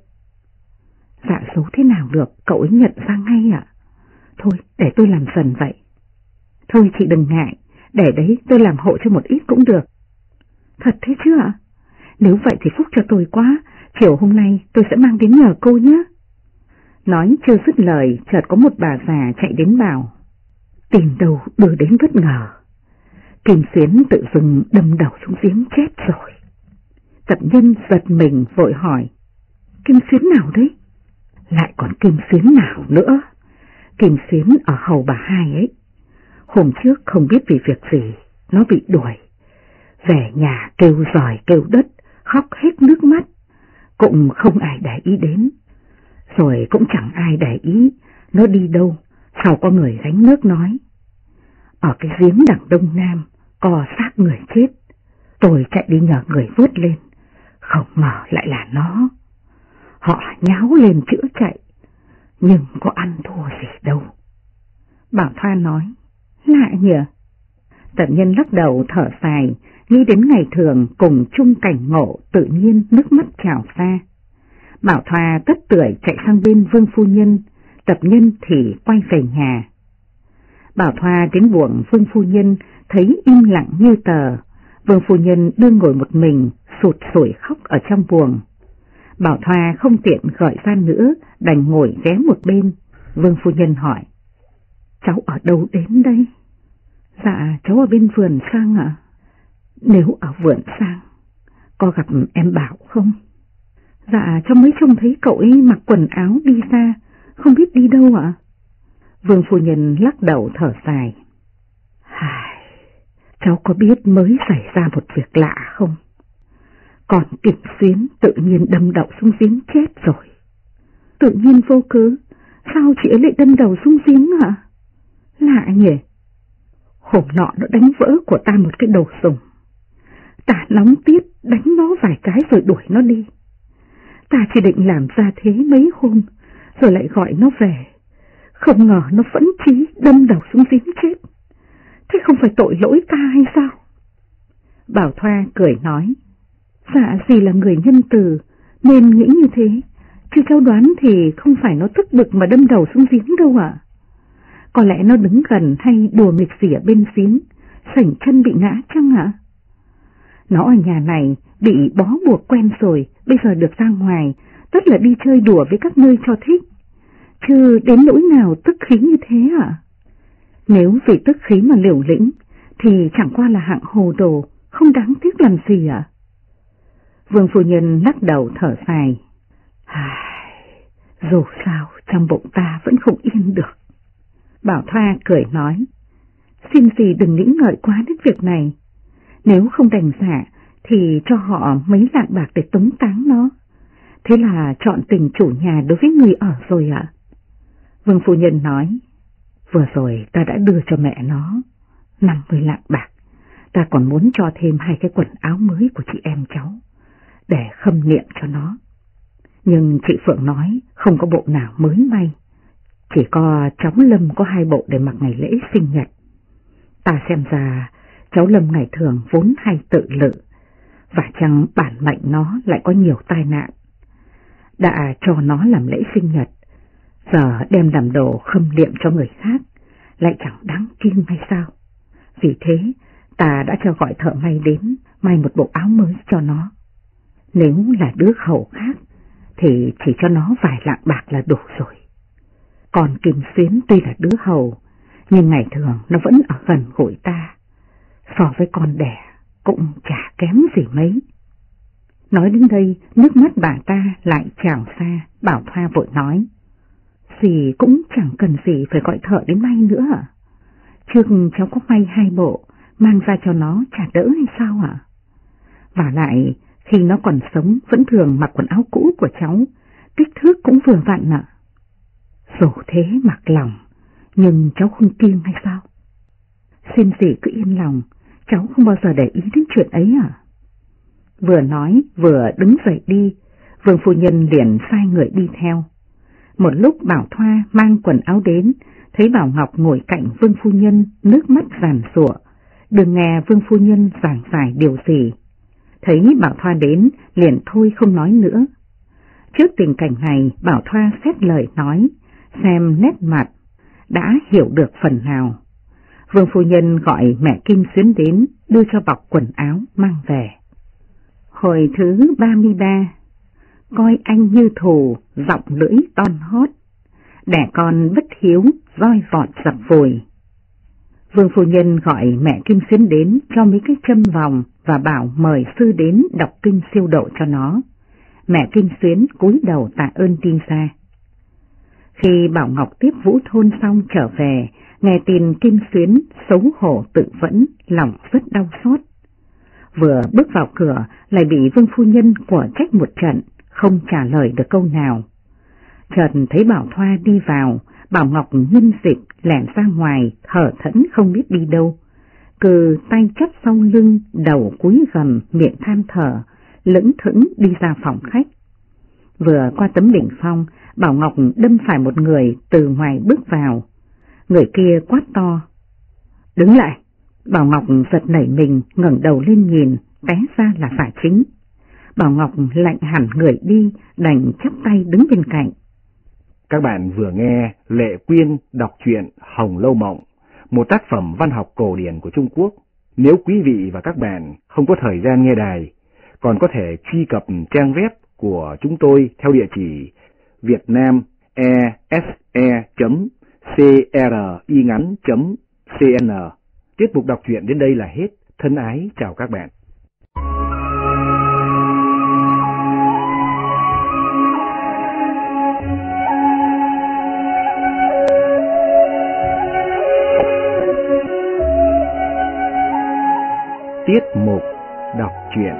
Dạ xấu thế nào được, cậu ấy nhận ra ngay ạ. Thôi để tôi làm dần vậy. Thôi chị đừng ngại, để đấy tôi làm hộ cho một ít cũng được. Thật thế chứ ạ? Nếu vậy thì phúc cho tôi quá, chiều hôm nay tôi sẽ mang đến nhờ cô nhé. Nói chưa dứt lời, chợt có một bà già chạy đến bảo: Tìm đâu đưa đến bất ngờ. Kim Xuyến tự dưng đâm đầu xuống giếng chết rồi. Tập nhân giật mình vội hỏi: Kim Xuyến nào đấy? Lại còn Kim Xuyến nào nữa? Kim Xuyến ở hầu bà hai ấy. Hôm trước không biết vì việc gì, nó bị đuổi. Về nhà kêu giời kêu đất, khóc hết nước mắt, cũng không ai để ý đến. Rồi cũng chẳng ai để ý nó đi đâu. Sau có người gánh nước nói: Ở cái giếng đằng đông nam có xác người chết. Tôi chạy đi nhờ người vớt lên, không ngờ lại là nó. Họ nháo lên chữa chạy, nhưng có ăn thua gì đâu. Bảo Thoa nói: Lạ nhỉ. Tập nhân lắc đầu thở dài, nghĩ đến ngày thường cùng chung cảnh ngộ, tự nhiên nước mắt trào ra. Bảo Thoa tất tưởi chạy sang bên Vương phu nhân, Tập nhân thì quay về nhà. Bảo Thoa đến buồng Vương phu nhân, thấy im lặng như tờ. Vương phu nhân đương ngồi một mình, sụt sùi khóc ở trong buồng. Bảo Thoa không tiện gọi ra nữa, đành ngồi ghé một bên. Vương phu nhân hỏi: Cháu ở đâu đến đây? Dạ cháu ở bên vườn Sang ạ. Nếu ở vườn Sang, có gặp em Bảo không? Dạ cháu mới trông thấy cậu ấy mặc quần áo đi ra, không biết đi đâu ạ. Vương phu nhân lắc đầu thở dài: Cháu có biết mới xảy ra một việc lạ không? Còn Kim Xuyến tự nhiên đâm đầu xuống giếng chết rồi. Tự nhiên vô cớ, sao chị ấy lại đâm đầu xuống giếng hả? Lạ nhỉ. Hôm nọ nó đánh vỡ của ta một cái đồ sùng. Ta nóng tiết đánh nó vài cái rồi đuổi nó đi. Ta chỉ định làm ra thế mấy hôm, rồi lại gọi nó về. Không ngờ nó phẫn chí đâm đầu xuống giếng chết. Thế không phải tội lỗi ta hay sao? Bảo Thoa cười nói: Dạ dì là người nhân từ nên nghĩ như thế, chứ cháu đoán thì không phải nó tức bực mà đâm đầu xuống giếng đâu ạ. Có lẽ nó đứng gần hay đùa nghịch gì ở bên giếng, sảnh chân bị ngã chăng ạ? Nó ở nhà này bị bó buộc quen rồi, bây giờ được ra ngoài, tất là đi chơi đùa với các nơi cho thích, chứ đến nỗi nào tức khí như thế ạ? Nếu vì tức khí mà liều lĩnh thì chẳng qua là hạng hồ đồ, không đáng tiếc làm gì ạ. Vương phu nhân lắc đầu thở dài: Dù sao trong bụng ta vẫn không yên được. Bảo Thoa cười nói: Xin dì đừng nghĩ ngợi quá đến việc này. Nếu không đành dạ thì cho họ mấy lạng bạc để tống táng nó. Thế là chọn tình chủ nhà đối với người ở rồi ạ. Vương phu nhân nói: Vừa rồi ta đã đưa cho mẹ nó 50 lạng bạc. Ta còn muốn cho thêm 2 cái quần áo mới của chị em cháu để khâm niệm cho nó. Nhưng chị Phượng nói không có bộ nào mới may, chỉ có cháu Lâm có 2 bộ để mặc ngày lễ sinh nhật. Ta xem ra cháu Lâm ngày thường vốn hay tự lự, và chăng bản mệnh nó lại có nhiều tai nạn. Đã cho nó làm lễ sinh nhật, giờ đem làm đồ khâm niệm cho người khác lại chẳng đáng kim hay sao? Vì thế ta đã cho gọi thợ may đến may một bộ áo mới cho nó. Nếu là đứa hầu khác thì chỉ cho nó vài lạng bạc là đủ rồi. Còn Kim Xuyến tuy là đứa hầu, nhưng ngày thường nó vẫn ở gần gũi ta, so với con đẻ cũng chả kém gì mấy. Nói đến đây, nước mắt bà ta lại trào ra. Bảo Thoa vội nói: Dì cũng chẳng cần gì phải gọi thợ đến may nữa à? Trước cháu có may 2 bộ, mang ra cho nó chả đỡ hay sao ạ? Và lại, khi nó còn sống vẫn thường mặc quần áo cũ của cháu, kích thước cũng vừa vặn ạ. Dù thế mặc lòng, nhưng cháu không kiêng hay sao? Xin dì cứ yên lòng, cháu không bao giờ để ý đến chuyện ấy à? Vừa nói vừa đứng dậy đi, Vương phu nhân liền sai người đi theo. Một lúc Bảo Thoa mang quần áo đến, thấy Bảo Ngọc ngồi cạnh Vương phu nhân, nước mắt giàn giụa, đừng nghe Vương phu nhân giảng giải điều gì. Thấy Bảo Thoa đến, liền thôi không nói nữa. Trước tình cảnh này, Bảo Thoa xét lời nói, xem nét mặt, đã hiểu được phần nào. Vương phu nhân gọi mẹ Kim Xuyến đến, đưa cho bọc quần áo mang về. Hồi thứ 33, coi anh như thù, giọng lưỡi ton hót. đẻ con bất hiếu, roi vọt dập vùi. Vương phu nhân gọi mẹ Kim Xuyến đến cho mấy cái châm vòng và bảo mời sư đến đọc kinh siêu độ cho nó. Mẹ Kim Xuyến cúi đầu tạ ơn đi ra. Khi Bảo Ngọc tiếp Vũ Thôn xong trở về, nghe tin Kim Xuyến xấu hổ tự vẫn, lòng rất đau xót. Vừa bước vào cửa lại bị Vương phu nhân của trách một trận, không trả lời được câu nào. Chợt thấy Bảo Thoa đi vào, Bảo Ngọc nhân dịp lẻn ra ngoài, thở thẫn không biết đi đâu. Cứ tay chắp sau lưng, đầu cúi gằm, miệng than thở, lững thững đi ra phòng khách. Vừa qua tấm bình phong, Bảo Ngọc đâm phải một người từ ngoài bước vào. Người kia quát to: "Đứng lại!" Bảo Ngọc giật nảy mình, ngẩng đầu lên nhìn, té ra là Giả Chính. Bảo Ngọc lạnh hẳn người đi, đành chắp tay đứng bên cạnh. Các bạn vừa nghe Lệ Quyên đọc truyện Hồng Lâu Mộng, một tác phẩm văn học cổ điển của Trung Quốc. Nếu quý vị và các bạn không có thời gian nghe đài, còn có thể truy cập trang web của chúng tôi theo địa chỉ vietnamese.cringắn.cn. Tiết mục đọc truyện đến đây là hết. Thân ái chào các bạn. Tiết mục đọc truyện.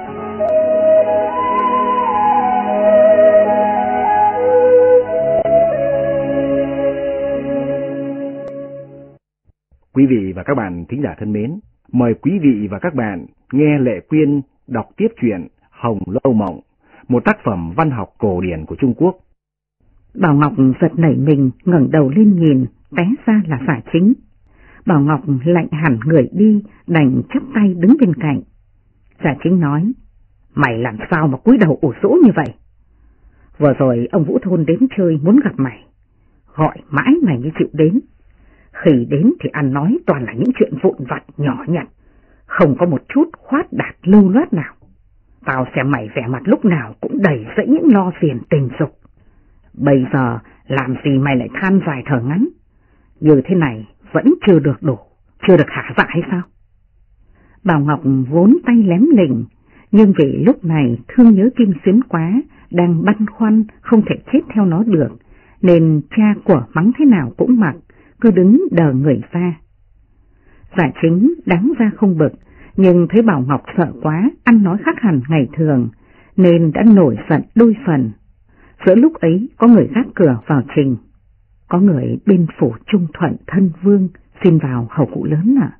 Quý vị và các bạn thính giả thân mến, mời quý vị và các bạn nghe Lệ Quyên đọc tiếp truyện Hồng Lâu Mộng, một tác phẩm văn học cổ điển của Trung Quốc. Bảo Ngọc giật nảy mình, ngẩng đầu lên nhìn, té ra là Giả Chính. Bảo Ngọc lạnh hẳn người đi, đành chắp tay đứng bên cạnh. Giả Chính nói: "Mày làm sao mà cúi đầu ủ rũ như vậy? Vừa rồi ông Vũ Thôn đến chơi muốn gặp mày, gọi mãi mày mới chịu đến. Khi đến thì ăn nói toàn là những chuyện vụn vặt nhỏ nhặt, không có một chút khoát đạt lưu loát nào. Tao xem mày vẻ mặt lúc nào cũng đầy dẫy những lo phiền tình dục. Bây giờ làm gì mày lại than dài thở ngắn? Như thế này vẫn chưa được đủ, chưa được hả dạ hay sao?" Bảo Ngọc vốn tay lém lỉnh, nhưng vì lúc này thương nhớ Kim Xuyến quá, đang băn khoăn không thể chết theo nó được, nên cha của mắng thế nào cũng mặc, cứ đứng đờ người ra. Giả Chính đáng ra không bực, nhưng thấy Bảo Ngọc sợ quá, ăn nói khác hẳn ngày thường, nên đã nổi giận đôi phần. Giữa lúc ấy có người gác cửa vào trình: "Có người bên phủ Trung Thuận thân vương xin vào hầu cụ lớn ạ."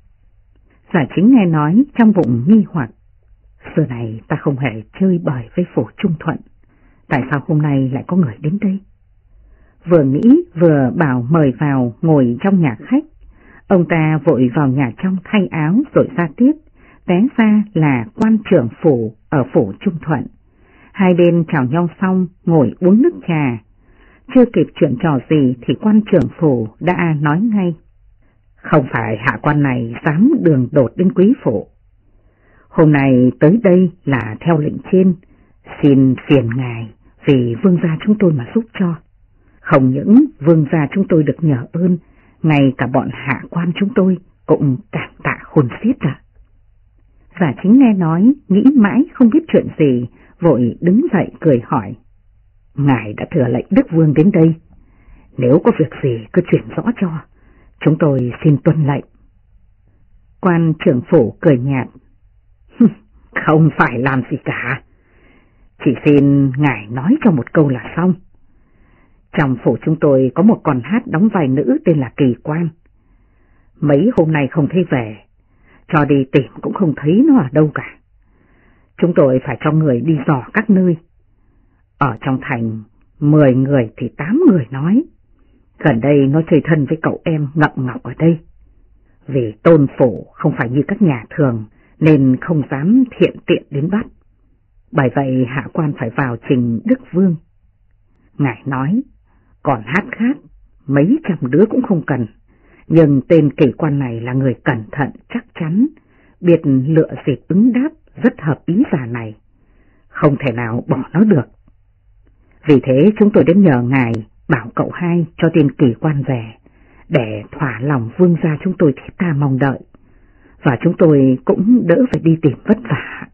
Giả Chính nghe nói trong bụng nghi hoặc: xưa này ta không hề chơi bời với phủ Trung Thuận, tại sao hôm nay lại có người đến đây? Vừa nghĩ vừa bảo mời vào ngồi trong nhà khách. Ông ta vội vào nhà trong thay áo rồi ra tiếp, té ra là quan trưởng phủ ở phủ Trung Thuận. Hai bên chào nhau xong ngồi uống nước trà. Chưa kịp chuyện trò gì thì quan trưởng phủ đã nói ngay: "Không phải hạ quan này dám đường đột đến quý phủ. Hôm nay tới đây là theo lệnh trên, xin phiền ngài vì vương gia chúng tôi mà giúp cho. Không những vương gia chúng tôi được nhờ ơn, ngay cả bọn hạ quan chúng tôi cũng cảm tạ khôn xiết ạ." Giả Chính nghe nói, nghĩ mãi không biết chuyện gì, vội đứng dậy cười hỏi: "Ngài đã thừa lệnh Đức Vương đến đây, nếu có việc gì cứ chuyển rõ cho, chúng tôi xin tuân lệnh." Quan trưởng phủ cười nhạt: "Không phải làm gì cả, chỉ xin ngài nói cho một câu là xong. Trong phủ chúng tôi có một con hát đóng vai nữ tên là Kỳ Quan. Mấy hôm nay không thấy về, cho đi tìm cũng không thấy nó ở đâu cả. Chúng tôi phải cho người đi dò các nơi. Ở trong thành 10 người thì 8 người nói gần đây nó chơi thân với cậu em Ngậm Ngọc ở đây. Vì tôn phủ không phải như các nhà thường nên không dám thiện tiện đến bắt. Bởi vậy hạ quan phải vào trình Đức Vương. Ngài nói còn hát khác mấy trăm đứa cũng không cần, nhưng tên Kỳ Quan này là người cẩn thận chắc chắn, biết lựa dịp ứng đáp, rất hợp ý giả này, không thể nào bỏ nó được. Vì thế chúng tôi đến nhờ ngài bảo cậu hai cho tên Kỳ Quan về, để thỏa lòng vương gia chúng tôi thiết tha mong đợi, và chúng tôi cũng đỡ phải đi tìm vất vả.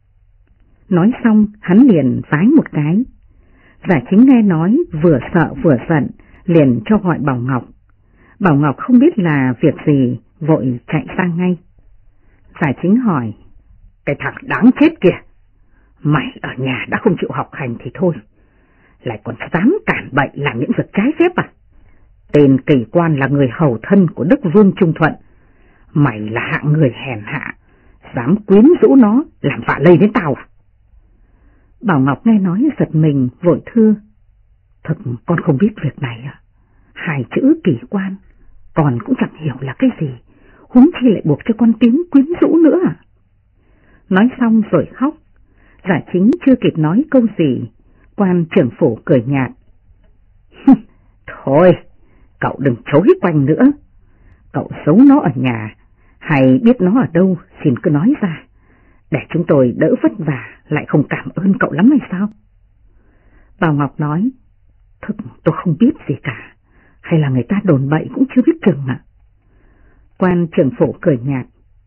Nói xong hắn liền vái một cái. Giả Chính nghe nói vừa sợ vừa giận, liền cho gọi Bảo Ngọc. Bảo Ngọc không biết là việc gì, vội chạy sang ngay. Giả Chính hỏi: cái thằng đáng chết kìa, mày ở nhà đã không chịu học hành thì thôi, lại còn dám cản bậy làm những việc trái phép à? Tên Kỳ Quan là người hầu thân của Đức Vương Trung Thuận, mày là hạng người hèn hạ, dám quyến rũ nó làm vạ lây đến tao à? Bảo Ngọc nghe nói giật mình, vội thưa: thật con không biết việc này à? Hai chữ Kỳ Quan con cũng chẳng hiểu là cái gì, huống chi lại buộc cho con tiếng quyến rũ nữa à? Nói xong rồi khóc. Giả Chính chưa kịp nói câu gì, Quan trưởng phủ cười nhạt: thôi, cậu đừng chối quanh nữa. Cậu giấu nó ở nhà hay biết nó ở đâu, xin cứ nói ra, để chúng tôi đỡ vất vả, lại không cảm ơn cậu lắm hay sao? Bảo Ngọc nói: thực tôi không biết gì cả, hay là người ta đồn bậy cũng chưa biết chừng ạ. Quan trưởng phủ cười nhạt: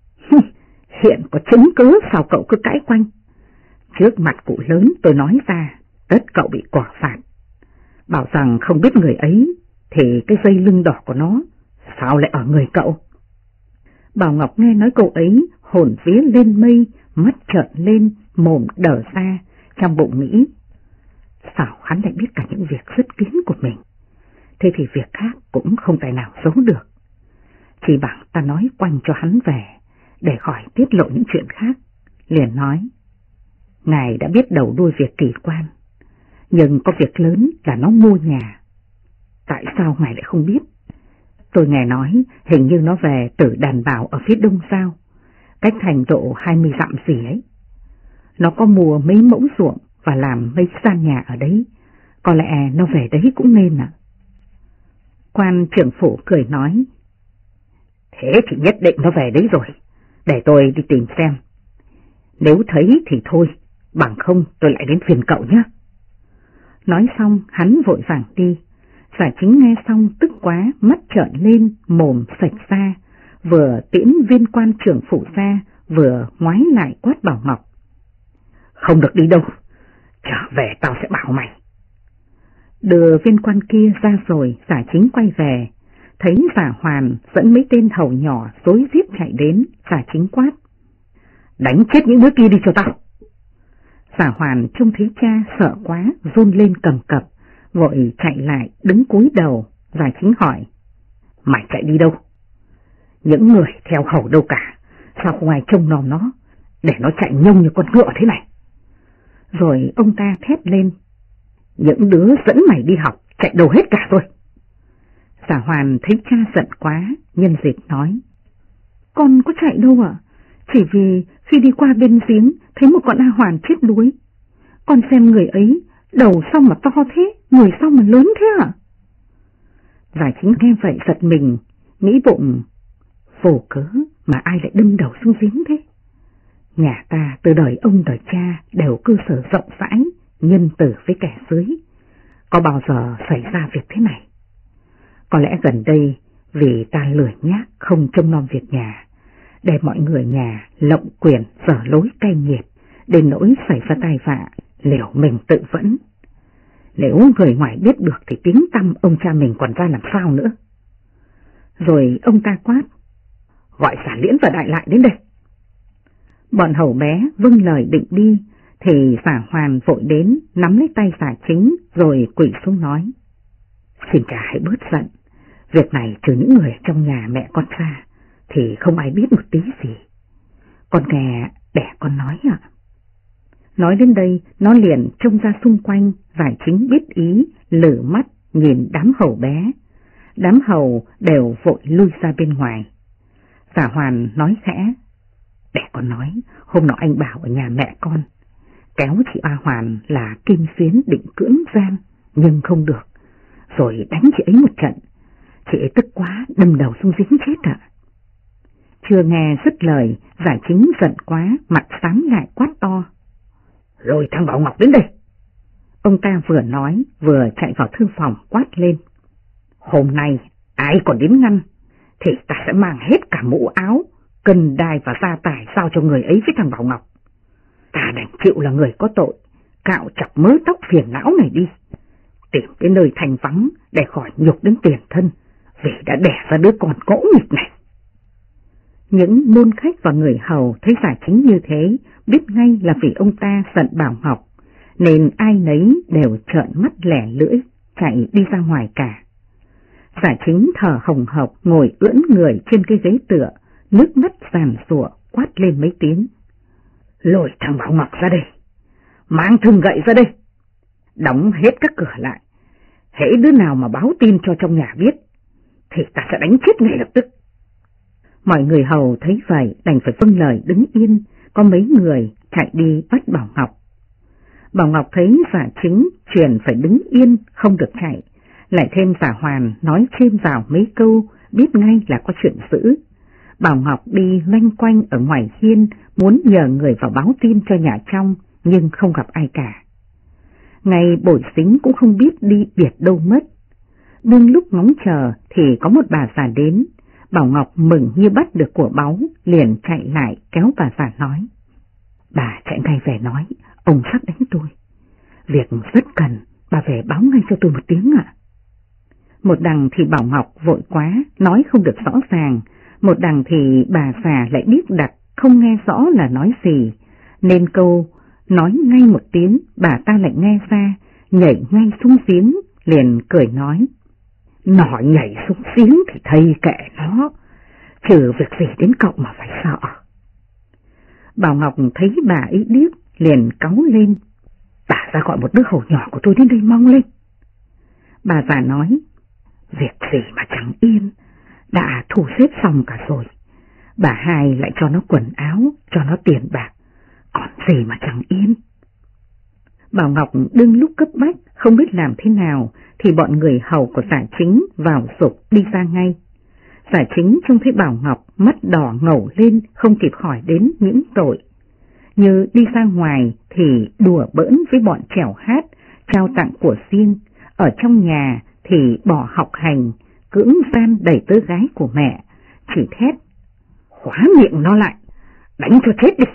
hiện có chứng cứ sao cậu cứ cãi quanh? Trước mặt cụ lớn tôi nói ra, tất cậu bị quả phạt. Bảo rằng không biết người ấy, thì cái dây lưng đỏ của nó sao lại ở người cậu? Bảo Ngọc nghe nói câu ấy, hồn vía lên mây, mắt trợn lên, mồm đờ ra, trong bụng nghĩ: sao hắn lại biết cả những việc rất kín của mình? Thế thì việc khác cũng không tài nào giấu được. Chỉ bằng ta nói quanh cho hắn về, để khỏi tiết lộ những chuyện khác. Liền nói: ngài đã biết đầu đuôi việc Kỳ Quan, nhưng có việc lớn là nó mua nhà. Tại sao ngài lại không biết? Tôi nghe nói hình như nó về từ Đàn Bảo ở phía đông sao, cách thành độ 20 dặm gì ấy. Nó có mua mấy mẫu ruộng và làm mấy gian nhà ở đấy, có lẽ nó về đấy cũng nên ạ. Quan trưởng phủ cười nói: thế thì nhất định nó về đấy rồi, để tôi đi tìm xem. Nếu thấy thì thôi, bằng không tôi lại đến phiền cậu nhé. Nói xong hắn vội vàng đi. Giả Chính nghe xong tức quá, mắt trợn lên, mồm sạch ra, vừa tiễn viên quan trưởng phủ ra, vừa ngoái lại quát Bảo Ngọc: không được đi đâu, trở về tao sẽ bảo mày. Đưa viên quan kia ra rồi, Giả Chính quay về, thấy Giả Hoàn dẫn mấy tên hầu nhỏ rối rít chạy đến. Giả Chính quát: đánh chết những đứa kia đi cho tao. Giả Hoàn trông thấy cha sợ quá, run lên cầm cập, vội chạy lại đứng cúi đầu. Giả Chính hỏi: mày chạy đi đâu? Những người theo hầu đâu cả, sao không ai trông nom nó, để nó chạy nhông như con ngựa thế này? Rồi ông ta thét lên: những đứa dẫn mày đi học chạy đâu hết cả rồi. Giả Hoàn thấy cha giận quá, nhân dịp nói: con có chạy đâu ạ? Chỉ vì khi đi qua bên giếng thấy một con A Hoàn chết đuối. Con xem người ấy đầu sao mà to thế, người sao mà lớn thế ạ? Giả Chính nghe vậy giật mình, nghĩ bụng: vô cớ mà ai lại đâm đầu xuống giếng thế? Nhà ta từ đời ông đời cha đều cư xử rộng rãi, nhân từ với kẻ dưới, có bao giờ xảy ra việc thế này? Có lẽ gần đây vì ta lười nhác không trông nom việc nhà, để mọi người nhà lộng quyền dở lối cay nghiệt, đến nỗi xảy ra tai vạ, liều mình tự vẫn. Nếu người ngoài biết được thì tiếng tăm ông cha mình còn ra làm sao nữa. Rồi ông ta quát: gọi Giả Liễn và Đại Lại đến đây. Bọn hầu bé vâng lời định đi, thì Giả Hoàn vội đến nắm lấy tay Giả Chính rồi quỳ xuống nói: xin cha hãy bớt giận, việc này trừ những người trong nhà mẹ con ra thì không ai biết một tí gì. Con nghe để con nói ạ. Nói đến đây nó liền trông ra xung quanh. Giả Chính biết ý, lử mắt nhìn đám hầu bé. Đám hầu đều vội lui ra bên ngoài. Giả Hoàn nói khẽ: để con nói, hôm nọ anh bảo ở nhà mẹ con kéo chị A Hoàn là Kim Xuyến định cưỡng gian, nhưng không được, rồi đánh chị ấy một trận. Chị ấy tức quá đâm đầu xuống giếng chết ạ. Chưa nghe dứt lời, Giả Chính giận quá, mặt xám lại quát to: rồi thằng Bảo Ngọc đến đây. Ông ta vừa nói vừa chạy vào thư phòng quát lên. Hôm nay ai còn đến ngăn thì ta sẽ mang hết cả mũ áo, cân đai và gia tài giao cho người ấy với thằng Bảo Ngọc. Ta đành chịu là người có tội, cạo chọc mớ tóc phiền não này đi, tìm cái nơi thành vắng để khỏi nhục đến tiền thân, vì đã đẻ ra đứa con cỗ nghịch này. Những môn khách và người hầu thấy Giả Chính như thế, biết ngay là vì ông ta giận Bảo Ngọc, nên ai nấy đều trợn mắt lẻ lưỡi, chạy đi ra ngoài cả. Giả Chính thở hồng hộc ngồi ưỡn người trên cái ghế tựa, nước mắt giàn giụa quát lên mấy tiếng. Lôi thằng Bảo Ngọc ra đây, mang thừng gậy ra đây, đóng hết các cửa lại. Hễ đứa nào mà báo tin cho trong nhà biết, thì ta sẽ đánh chết ngay lập tức. Mọi người hầu thấy vậy đành phải vâng lời đứng yên, có mấy người chạy đi bắt Bảo Ngọc. Bảo Ngọc thấy Giả Chính truyền phải đứng yên không được chạy, lại thêm Giả Hoàn nói thêm vào mấy câu, biết ngay là có chuyện dữ. Bảo Ngọc đi loanh quanh ở ngoài hiên, muốn nhờ người vào báo tin cho nhà trong, nhưng không gặp ai cả. Ngày Bội Xính cũng không biết đi biệt đâu mất. Đương lúc ngóng chờ thì có một bà già đến. Bảo Ngọc mừng như bắt được của báu, liền chạy lại kéo bà già nói. Bà chạy ngay về nói, ông sắp đánh tôi. Việc rất cần, bà về báo ngay cho tôi một tiếng ạ. Một đằng thì Bảo Ngọc vội quá, nói không được rõ ràng, một đằng thì bà già lại điếc đặc, không nghe rõ là nói gì, nên câu nói ngay một tiếng bà ta lại nghe ra, nhảy ngay xuống giếng, liền cười nói. Nó nhảy xuống giếng thì thầy kệ nó, trừ việc gì đến cậu mà phải sợ. Bảo Ngọc thấy bà ấy điếc, liền cáu lên. Bà ra gọi một đứa hầu nhỏ của tôi đến đây mau lên. Bà già nói, việc gì mà chẳng yên, đã thu xếp xong cả rồi. Bà hai lại cho nó quần áo, cho nó tiền bạc, còn gì mà chẳng yên. Bảo Ngọc đương lúc cấp bách, không biết làm thế nào, thì bọn người hầu của Giả Chính vào giục đi ra ngay. Giả Chính trông thấy Bảo Ngọc mắt đỏ ngầu lên, không kịp hỏi đến những tội. Như đi ra ngoài thì đùa bỡn với bọn trèo hát, trao tặng của riêng, ở trong nhà thì bỏ học hành, cưỡng gian đẩy tớ gái của mẹ, chỉ thét. Khóa miệng nó lại, đánh cho chết đi.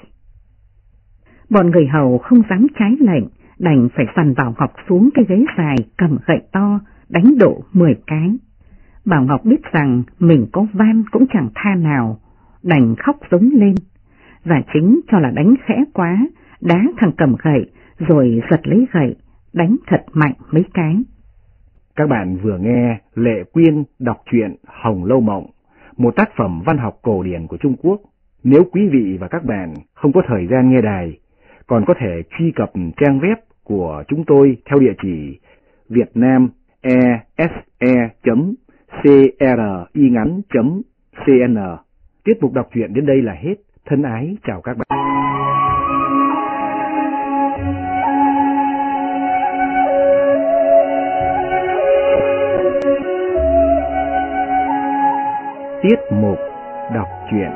Bọn người hầu không dám trái lệnh, đành phải sằn Bảo Ngọc xuống cái ghế dài, cầm gậy to, đánh độ 10 cái. Bảo Ngọc biết rằng mình có van cũng chẳng tha nào, đành khóc giống lên. Giả Chính cho là đánh khẽ quá, đá thằng cầm gậy, rồi giật lấy gậy, đánh thật mạnh mấy cái. Các bạn vừa nghe Lệ Quyên đọc truyện Hồng Lâu Mộng, một tác phẩm văn học cổ điển của Trung Quốc. Nếu quý vị và các bạn không có thời gian nghe đài, còn có thể truy cập trang web của chúng tôi theo địa chỉ vietnamese.cringắn.cn. Tiết mục đọc truyện đến đây là hết. Thân ái chào các bạn. Tiết mục đọc truyện.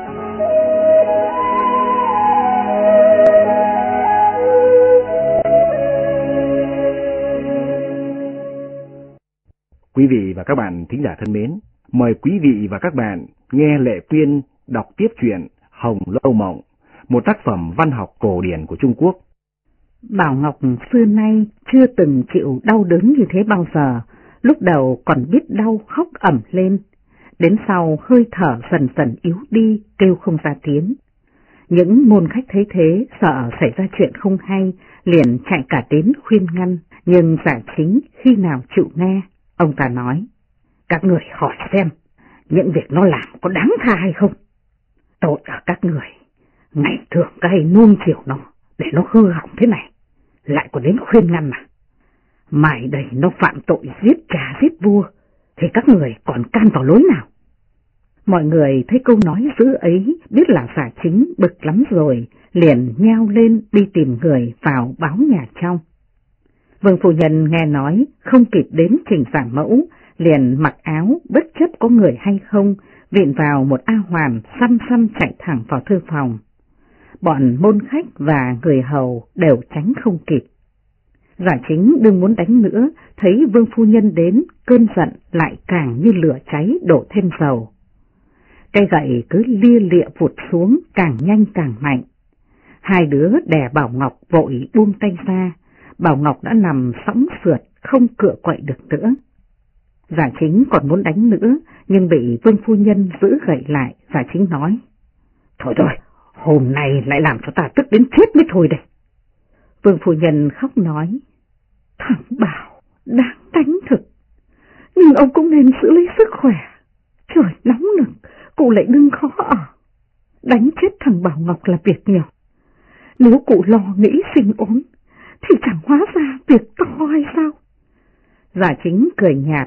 Quý vị và các bạn thính giả thân mến, mời quý vị và các bạn nghe Lệ Quyên đọc tiếp truyện Hồng Lâu Mộng, một tác phẩm văn học cổ điển của Trung Quốc. Bảo Ngọc xưa nay chưa từng chịu đau đớn như thế bao giờ, lúc đầu còn biết đau khóc ẩm lên, đến sau hơi thở dần dần yếu đi, kêu không ra tiếng. Những môn khách thấy thế, sợ xảy ra chuyện không hay, liền chạy cả đến khuyên ngăn, nhưng Giả Chính khi nào chịu nghe. Ông ta nói, các người hỏi xem, những việc nó làm có đáng tha hay không? Tội ở các người, ngày thường các hay nuông chiều nó, để nó hư hỏng thế này, lại còn đến khuyên ngăn mà. Mai đây nó phạm tội giết cha giết vua, thì các người còn can vào lối nào? Mọi người thấy câu nói dữ ấy, biết là Giả Chính bực lắm rồi, liền nhao lên đi tìm người vào báo nhà trong. Vương phu nhân nghe nói không kịp đến trình giả mẫu, liền mặc áo bất chấp có người hay không, viện vào một A Hoàn xăm xăm chạy thẳng vào thư phòng. Bọn môn khách và người hầu đều tránh không kịp. Giả Chính đừng muốn đánh nữa, thấy Vương phu nhân đến, cơn giận lại càng như lửa cháy đổ thêm dầu. Cây gậy cứ lia lịa vụt xuống càng nhanh càng mạnh. Hai đứa đè Bảo Ngọc vội buông tay ra, Bảo Ngọc đã nằm sõng sượt không cựa quậy được nữa. Giả Chính còn muốn đánh nữa nhưng bị Vương phu nhân giữ gậy lại. Giả Chính nói: Thôi rồi, hôm nay lại làm cho ta tức đến chết mới thôi đây. Vương phu nhân khóc nói: Thằng Bảo đáng đánh thực, nhưng ông cũng nên giữ lấy sức khỏe. Trời nóng nực, cụ lại đừng khó ở. Đánh chết thằng Bảo Ngọc là việc nhỏ, nếu cụ lo nghĩ sinh ốm thì chẳng hóa ra việc to hay sao? Giả Chính cười nhạt: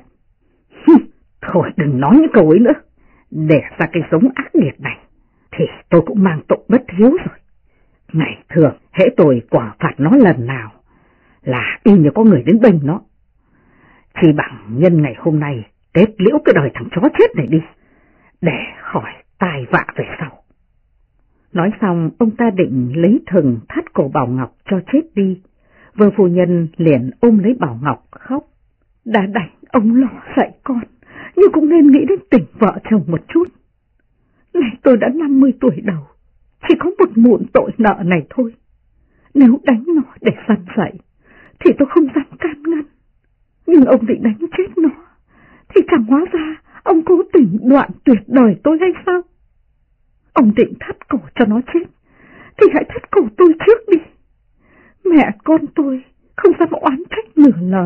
Thôi đừng nói những câu ấy nữa, đẻ ra cái giống ác nghiệt này thì tôi cũng mang tội bất hiếu rồi. Ngày thường hễ tôi quả phạt nó lần nào là y như có người đến bênh nó. Chỉ bằng nhân ngày hôm nay kết liễu cái đời thằng chó chết này đi, để khỏi tai vạ về sau. Nói xong ông ta định lấy thừng thắt cổ Bảo Ngọc cho chết đi. Vương phu nhân liền ôm lấy Bảo Ngọc khóc: Đã đánh ông lo dạy con, nhưng cũng nên nghĩ đến tình vợ chồng một chút. Này tôi đã 50 tuổi đầu, chỉ có một mụn tội nợ này thôi. Nếu đánh nó để săn dạy thì tôi không dám can ngăn, nhưng ông định đánh chết nó thì chẳng hóa ra ông cố tình đoạn tuyệt đời tôi hay sao? Ông định thắt cổ cho nó chết thì hãy thắt cổ tôi trước đi. Mẹ con tôi không dám oán trách nửa lời,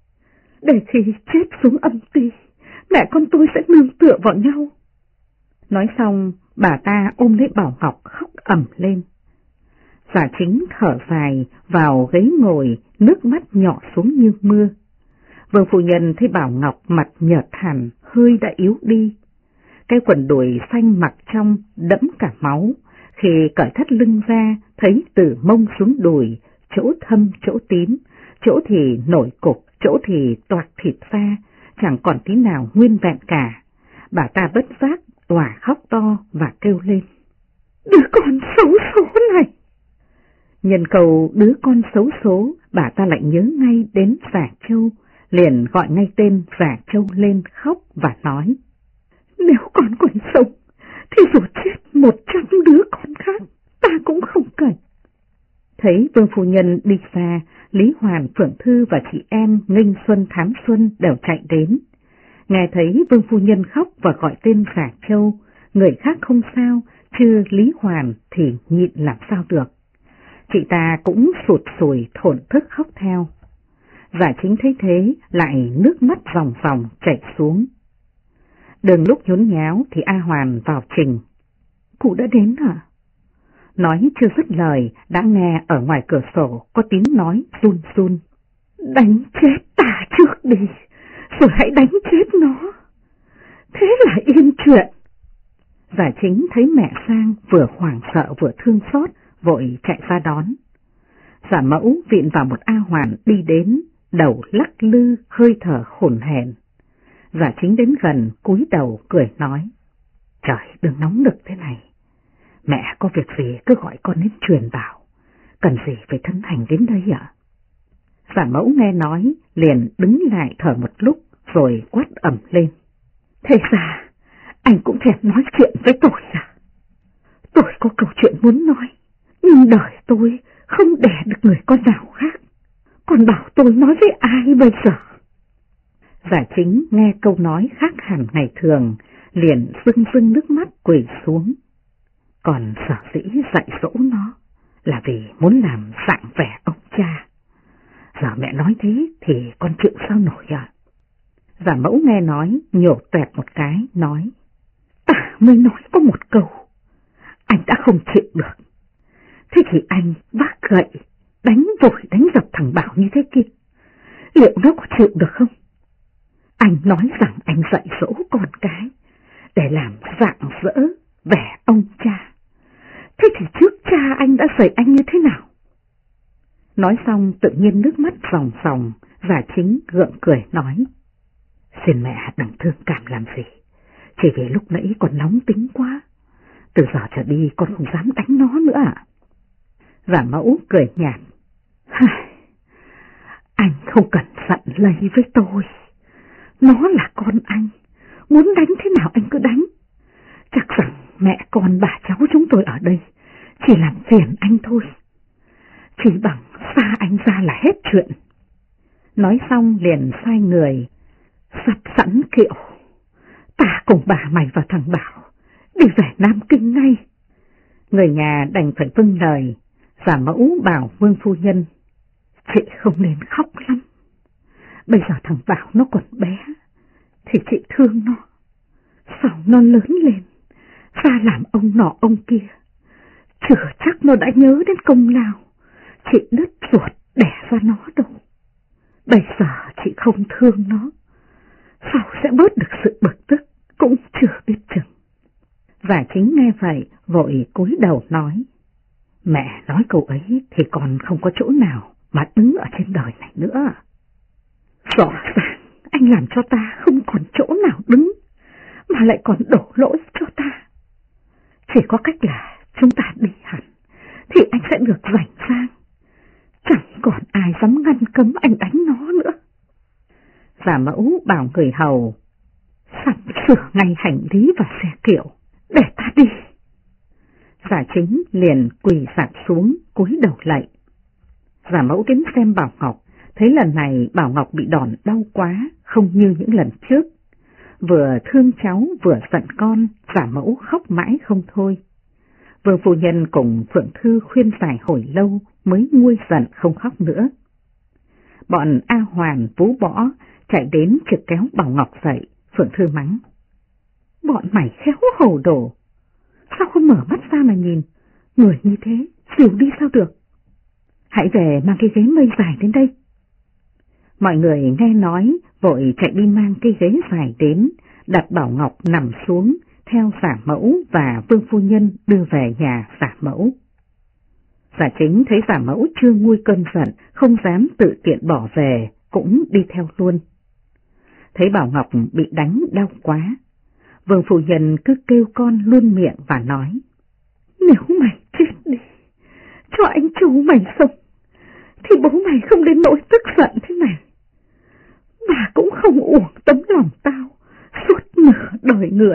để khi chết xuống âm ti, mẹ con tôi sẽ nương tựa vào nhau. Nói xong bà ta ôm lấy Bảo Ngọc khóc ầm lên. Giả Chính thở dài vào ghế ngồi, nước mắt nhỏ xuống như mưa. Vương phu nhân thấy Bảo Ngọc mặt nhợt hẳn, hơi đã yếu đi. Cái quần đùi xanh mặc trong đẫm cả máu, khi cởi thắt lưng ra thấy từ mông xuống đùi, chỗ thâm chỗ tím, chỗ thì nổi cục, chỗ thì toạc thịt ra, chẳng còn tí nào nguyên vẹn cả. Bà ta bất giác òa khóc to và kêu lên: Đứa con xấu số này! Nhân câu đứa con xấu số, bà ta lại nhớ ngay đến Giả Châu, liền gọi ngay tên Giả Châu lên khóc và nói: Nếu con còn sống thì dù chết 100 đứa con khác ta cũng không cần. Thấy Vương phu nhân đi xa, Lý Hoàn, Phượng Thư và chị em Nghênh Xuân, Thám Xuân đều chạy đến. Nghe thấy Vương phu nhân khóc và gọi tên Giả Châu, người khác không sao, chứ Lý Hoàn thì nhịn làm sao được. Chị ta cũng sụt sùi thổn thức khóc theo. Giả Chính thấy thế lại nước mắt ròng ròng chảy xuống. Đường lúc nhốn nháo thì A Hoàn vào trình: Cụ đã đến hả? Nói chưa dứt lời đã nghe ở ngoài cửa sổ có tiếng nói run run: Đánh chết ta trước đi, rồi hãy đánh chết nó. Thế là yên chuyện. Giả Chính thấy mẹ sang vừa hoảng sợ vừa thương xót, vội chạy ra đón. Giả Mẫu viện vào một A Hoàn đi đến, đầu lắc lư, hơi thở hổn hển. Giả Chính đến gần, cúi đầu cười nói: Trời đừng nóng nực thế này, mẹ có việc gì cứ gọi con đến truyền vào, cần gì phải thân hành đến đây ạ? Giả Mẫu nghe nói liền đứng lại thở một lúc rồi quát ầm lên: Thế ra anh cũng thèm nói chuyện với tôi à? Tôi có câu chuyện muốn nói, nhưng đời tôi không đẻ được người con nào khác, còn bảo tôi nói với ai bây giờ? Giả Chính nghe câu nói khác hẳn ngày thường, liền rưng rưng nước mắt quỳ xuống. Còn sở dĩ dạy dỗ nó là vì muốn làm dạng vẻ ông cha. Giờ mẹ nói thế thì con chịu sao nổi à? Giả Mẫu nghe nói nhổ toẹt một cái, nói: Ta mới nói có một câu, anh đã không chịu được. Thế thì anh vác gậy đánh vội đánh dập thằng Bảo như thế kia, liệu nó có chịu được không? Anh nói rằng anh dạy dỗ con cái để làm rạng rỡ vẻ ông cha, thế thì trước cha anh đã dạy anh như thế nào? Nói xong tự nhiên nước mắt ròng ròng. Giả Chính gượng cười nói: Xin mẹ đừng thương cảm làm gì, chỉ vì lúc nãy còn nóng tính quá, từ giờ trở đi con không dám đánh nó nữa ạ. Giả Mẫu cười nhạt: Anh không cần giận lấy với tôi. Nó là con anh, muốn đánh thế nào anh cứ đánh. Chắc rằng mẹ con bà cháu chúng tôi ở đây chỉ làm phiền anh thôi. Chỉ bằng xa anh ra là hết chuyện. Nói xong liền sai người sắp sẵn kiệu. Ta cùng bà mày và thằng Bảo đi về Nam Kinh ngay. Người nhà đành phải vâng lời. Giả mẫu bảo Vương phu nhân: chị không nên khóc lắm. Bây giờ thằng Bảo nó còn bé, thì chị thương nó. Sau nó lớn lên, ra làm ông nọ ông kia, chưa chắc nó đã nhớ đến công lao chị đứt ruột đẻ ra nó đâu. Bây giờ chị không thương nó, sao sẽ bớt được sự bực tức cũng chưa biết chừng. Giả Chính nghe vậy vội cúi đầu nói: mẹ nói câu ấy thì còn không có chỗ nào mà đứng ở trên đời này nữa. Rõ ràng anh làm cho ta không còn chỗ nào đứng, mà lại còn đổ lỗi cho ta. Chỉ có cách là chúng ta đi hẳn, thì anh sẽ được rảnh rang. Chẳng còn ai dám ngăn cấm anh đánh nó nữa. Giả mẫu bảo người hầu sắp sửa ngay hành lý và xe kiệu để ta đi. Giả Chính liền quỳ sạp xuống cúi đầu lạy. Giả mẫu đến xem Bảo Ngọc, thấy lần này Bảo Ngọc bị đòn đau quá, không như những lần trước. Vừa thương cháu vừa giận con, giả mẫu khóc mãi không thôi. Vương phu nhân cùng Phượng Thư khuyên giải hồi lâu mới nguôi giận không khóc nữa. Bọn A Hoàn, Vũ Bỏ chạy đến trực kéo Bảo Ngọc dậy. Phượng Thư mắng: bọn mày khéo hồ đồ, sao không mở mắt ra mà nhìn, người như thế xỉu đi sao được. Hãy về mang cái ghế mây dài đến đây. Mọi người nghe nói vội chạy đi mang cái ghế dài đến, đặt Bảo Ngọc nằm xuống, theo giả mẫu và Vương phu nhân đưa về nhà giả mẫu. Giả Chính thấy giả mẫu chưa nguôi cơn giận, không dám tự tiện bỏ về, cũng đi theo luôn. Thấy Bảo Ngọc bị đánh đau quá, Vương phu nhân cứ kêu con luôn miệng và nói: nếu mày chết đi, cho anh chú mày sống, thì bố mày không đến nỗi tức giận thế này. Bà cũng không uổng tấm lòng tao suốt nửa đời người.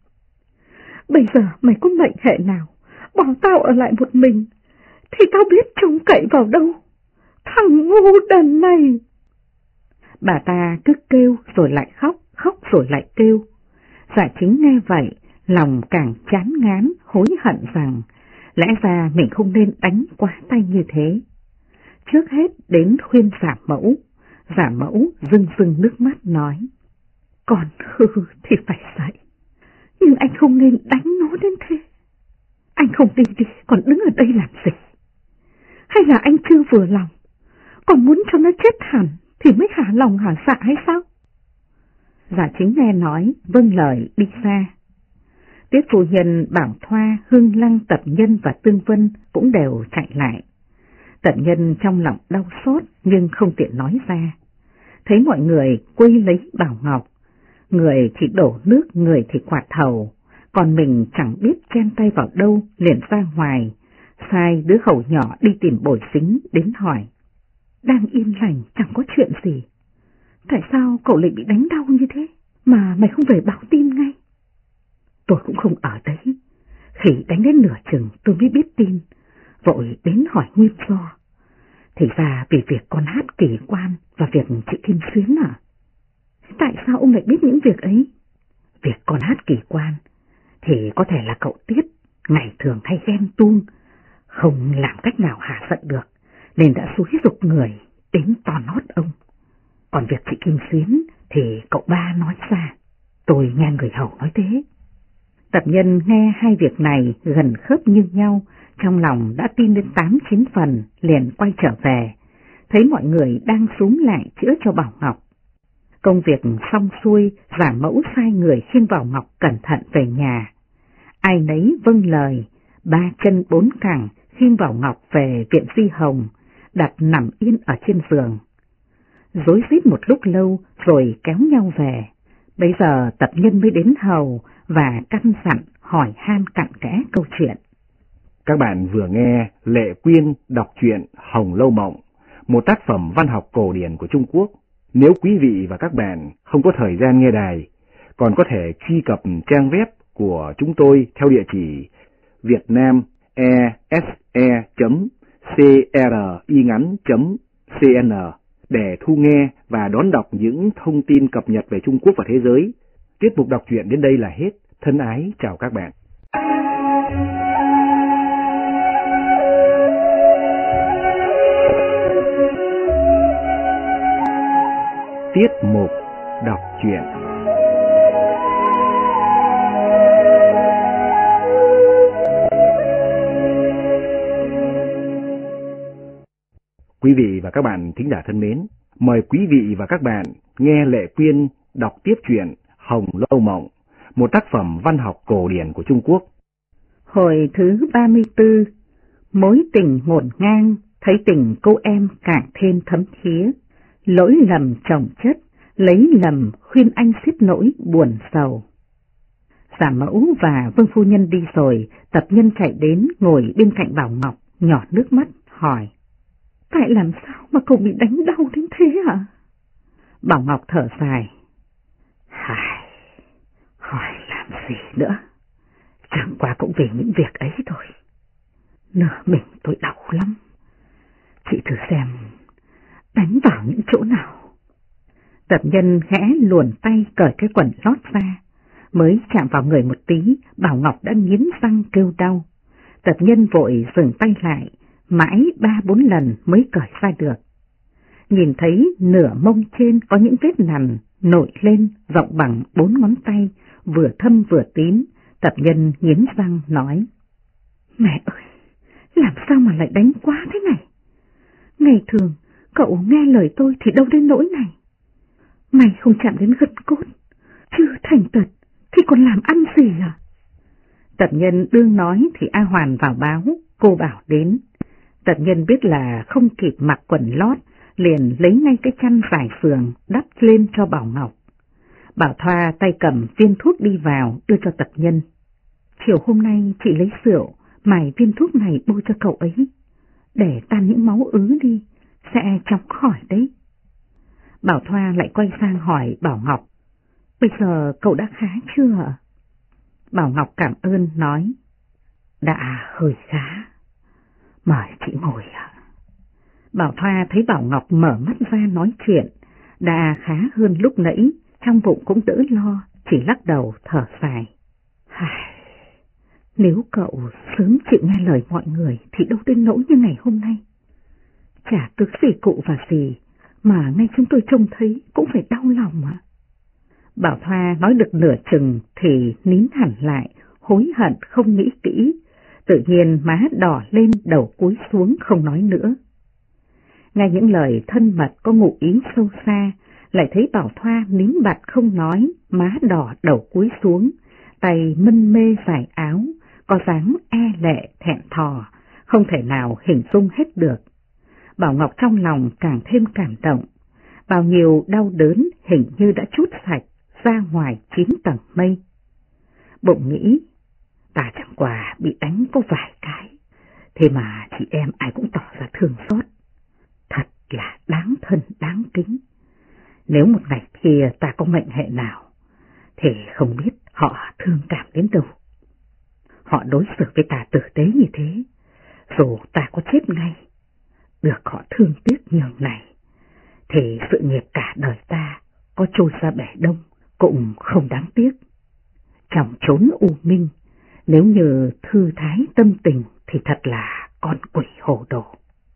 Bây giờ mày có mệnh hệ nào bỏ tao ở lại một mình, thì tao biết trông cậy vào đâu. Thằng ngu đần này. Bà ta cứ kêu rồi lại khóc, khóc rồi lại kêu. Giả Chính nghe vậy, lòng càng chán ngán, hối hận rằng lẽ ra mình không nên đánh quá tay như thế. Trước hết đến khuyên giả mẫu rưng rưng nước mắt nói: còn hư thì phải dậy, nhưng anh không nên đánh nó đến thế. Anh không đi đi, còn đứng ở đây làm gì? Hay là anh chưa vừa lòng, còn muốn cho nó chết hẳn thì mới hả lòng hả dạ hay sao? Giả Chính nghe nói, vâng lời đi xa. Tiết phu nhân, Bảo Thoa, Hương Lăng, Tập Nhân và Tương Vân cũng đều chạy lại. Tập Nhân trong lòng đau xót nhưng không tiện nói ra. Thấy mọi người quây lấy Bảo Ngọc, người thì đổ nước, người thì quạt hầu, còn mình chẳng biết chen tay vào đâu, liền ra ngoài, sai đứa hầu nhỏ đi tìm Bồi Xính đến hỏi: đang yên lành chẳng có chuyện gì, tại sao cậu lại bị đánh đau như thế mà mày không về báo tin ngay? Tôi cũng không ở đấy, khi đánh đến nửa chừng tôi mới biết tin, vội đến hỏi nguyên do. Thì ra vì việc con Hát Kỳ Quan và việc chị Kim Xuyến à? Tại sao ông lại biết những việc ấy? Việc con Hát Kỳ Quan thì có thể là cậu Tiết ngày thường hay ghen tuông, không làm cách nào hạ giận được, nên đã xúi giục người đến tòn hót ông. Còn việc chị Kim Xuyến thì cậu Ba nói ra, tôi nghe người hầu nói thế. Tập Nhân nghe hai việc này gần khớp như nhau, trong lòng đã tin đến 8-9 phần, liền quay trở về, thấy mọi người đang xúm lại chữa cho Bảo Ngọc. Công việc xong xuôi, giả mẫu sai người khiêng Bảo Ngọc cẩn thận về nhà. Ai nấy vâng lời, 3 chân 4 cẳng khiêng Bảo Ngọc về viện Di Hồng, đặt nằm yên ở trên giường. Rối rít một lúc lâu rồi kéo nhau về. Bây giờ Tập Nhân mới đến hầu và căn dặn hỏi han cặn kẽ câu chuyện. Các bạn vừa nghe Lệ Quyên đọc truyện Hồng Lâu Mộng, một tác phẩm văn học cổ điển của Trung Quốc. Nếu quý vị và các bạn không có thời gian nghe đài, còn có thể truy cập trang web của chúng tôi theo địa chỉ vietnamese.cringắn.cn để thu nghe và đón đọc những thông tin cập nhật về Trung Quốc và thế giới. Tiết mục đọc truyện đến đây là hết. Thân ái chào các bạn. Tiết mục đọc truyện. Quý vị và các bạn thính giả thân mến, mời quý vị và các bạn nghe Lệ Quyên đọc tiếp truyện Hồng Lâu Mộng, một tác phẩm văn học cổ điển của Trung Quốc. Hồi thứ 34, mối tình ngổn ngang, thấy tình cô em càng thêm thấm thía, lỗi lầm chồng chất, lấy lầm khuyên anh xiết nỗi buồn sầu. Giả mẫu và Vương phu nhân đi rồi, Tập Nhân chạy đến ngồi bên cạnh Bảo Ngọc, nhỏ nước mắt, hỏi: Tại làm sao mà cậu bị đánh đau đến thế hả? Bảo Ngọc thở dài: Hỏi làm gì nữa, chẳng qua cũng vì những việc ấy thôi. Nửa mình tôi đau lắm. Chị thử xem đánh vào những chỗ nào. Tập Nhân khẽ luồn tay cởi cái quần lót ra, mới chạm vào người một tí, Bảo Ngọc đã nghiến răng kêu đau. Tập Nhân vội dừng tay lại, mãi 3-4 lần mới cởi ra được. Nhìn thấy nửa mông trên có những vết nằn nổi lên rộng bằng 4 ngón tay, vừa thâm vừa tím. Tập Nhân nghiến răng nói: Mẹ ơi, làm sao mà lại đánh quá thế này? Ngày thường cậu nghe lời tôi thì đâu đến nỗi này. Mày không chạm đến gân cốt, chứ thành tật thì còn làm ăn gì à? Tập Nhân đương nói thì A Hoàn vào báo, cô bảo đến. Tập Nhân biết là không kịp mặc quần lót, liền lấy ngay cái chăn vải phường đắp lên cho Bảo Ngọc. Bảo Thoa tay cầm viên thuốc đi vào đưa cho Tập Nhân. Chiều hôm nay chị lấy rượu mài viên thuốc này bôi cho cậu ấy, để tan những máu ứ đi, sẽ chóng khỏi đấy. Bảo Thoa lại quay sang hỏi Bảo Ngọc: Bây giờ cậu đã khá chưa ạ? Bảo Ngọc cảm ơn nói: Đã hơi khá. Mời chị ngồi ạ. Bảo Thoa thấy Bảo Ngọc mở mắt ra nói chuyện, đã khá hơn lúc nãy, trong bụng cũng đỡ lo, chỉ lắc đầu thở dài. Nếu cậu sớm chịu nghe lời mọi người thì đâu đến nỗi như ngày hôm nay. Chả tức gì cụ và gì, mà ngay chúng tôi trông thấy cũng phải đau lòng ạ. Bảo Thoa nói được nửa chừng thì nín hẳn lại, hối hận không nghĩ kỹ, tự nhiên má đỏ lên, đầu cúi xuống không nói nữa. Nghe những lời thân mật có ngụ ý sâu xa, lại thấy Bảo Thoa nín bặt không nói, má đỏ đầu cúi xuống, tay mân mê giải áo, có dáng e lệ thẹn thò, không thể nào hình dung hết được. Bảo Ngọc trong lòng càng thêm cảm động, bao nhiêu đau đớn hình như đã trút sạch ra ngoài 9 tầng mây. Bụng nghĩ, ta chẳng qua bị đánh có vài cái, thế mà chị em ai cũng tỏ ra thương xót. Thật là đáng thân đáng kính. Nếu một ngày kia ta có mệnh hệ nào, thì không biết họ thương cảm đến đâu. Họ đối xử với ta tử tế như thế, dù ta có chết ngay, được họ thương tiếc nhường này, thì sự nghiệp cả đời ta có trôi ra bể đông cũng không đáng tiếc. Trong chốn u minh, nếu như thư thái tâm tình thì thật là con quỷ hồ đồ.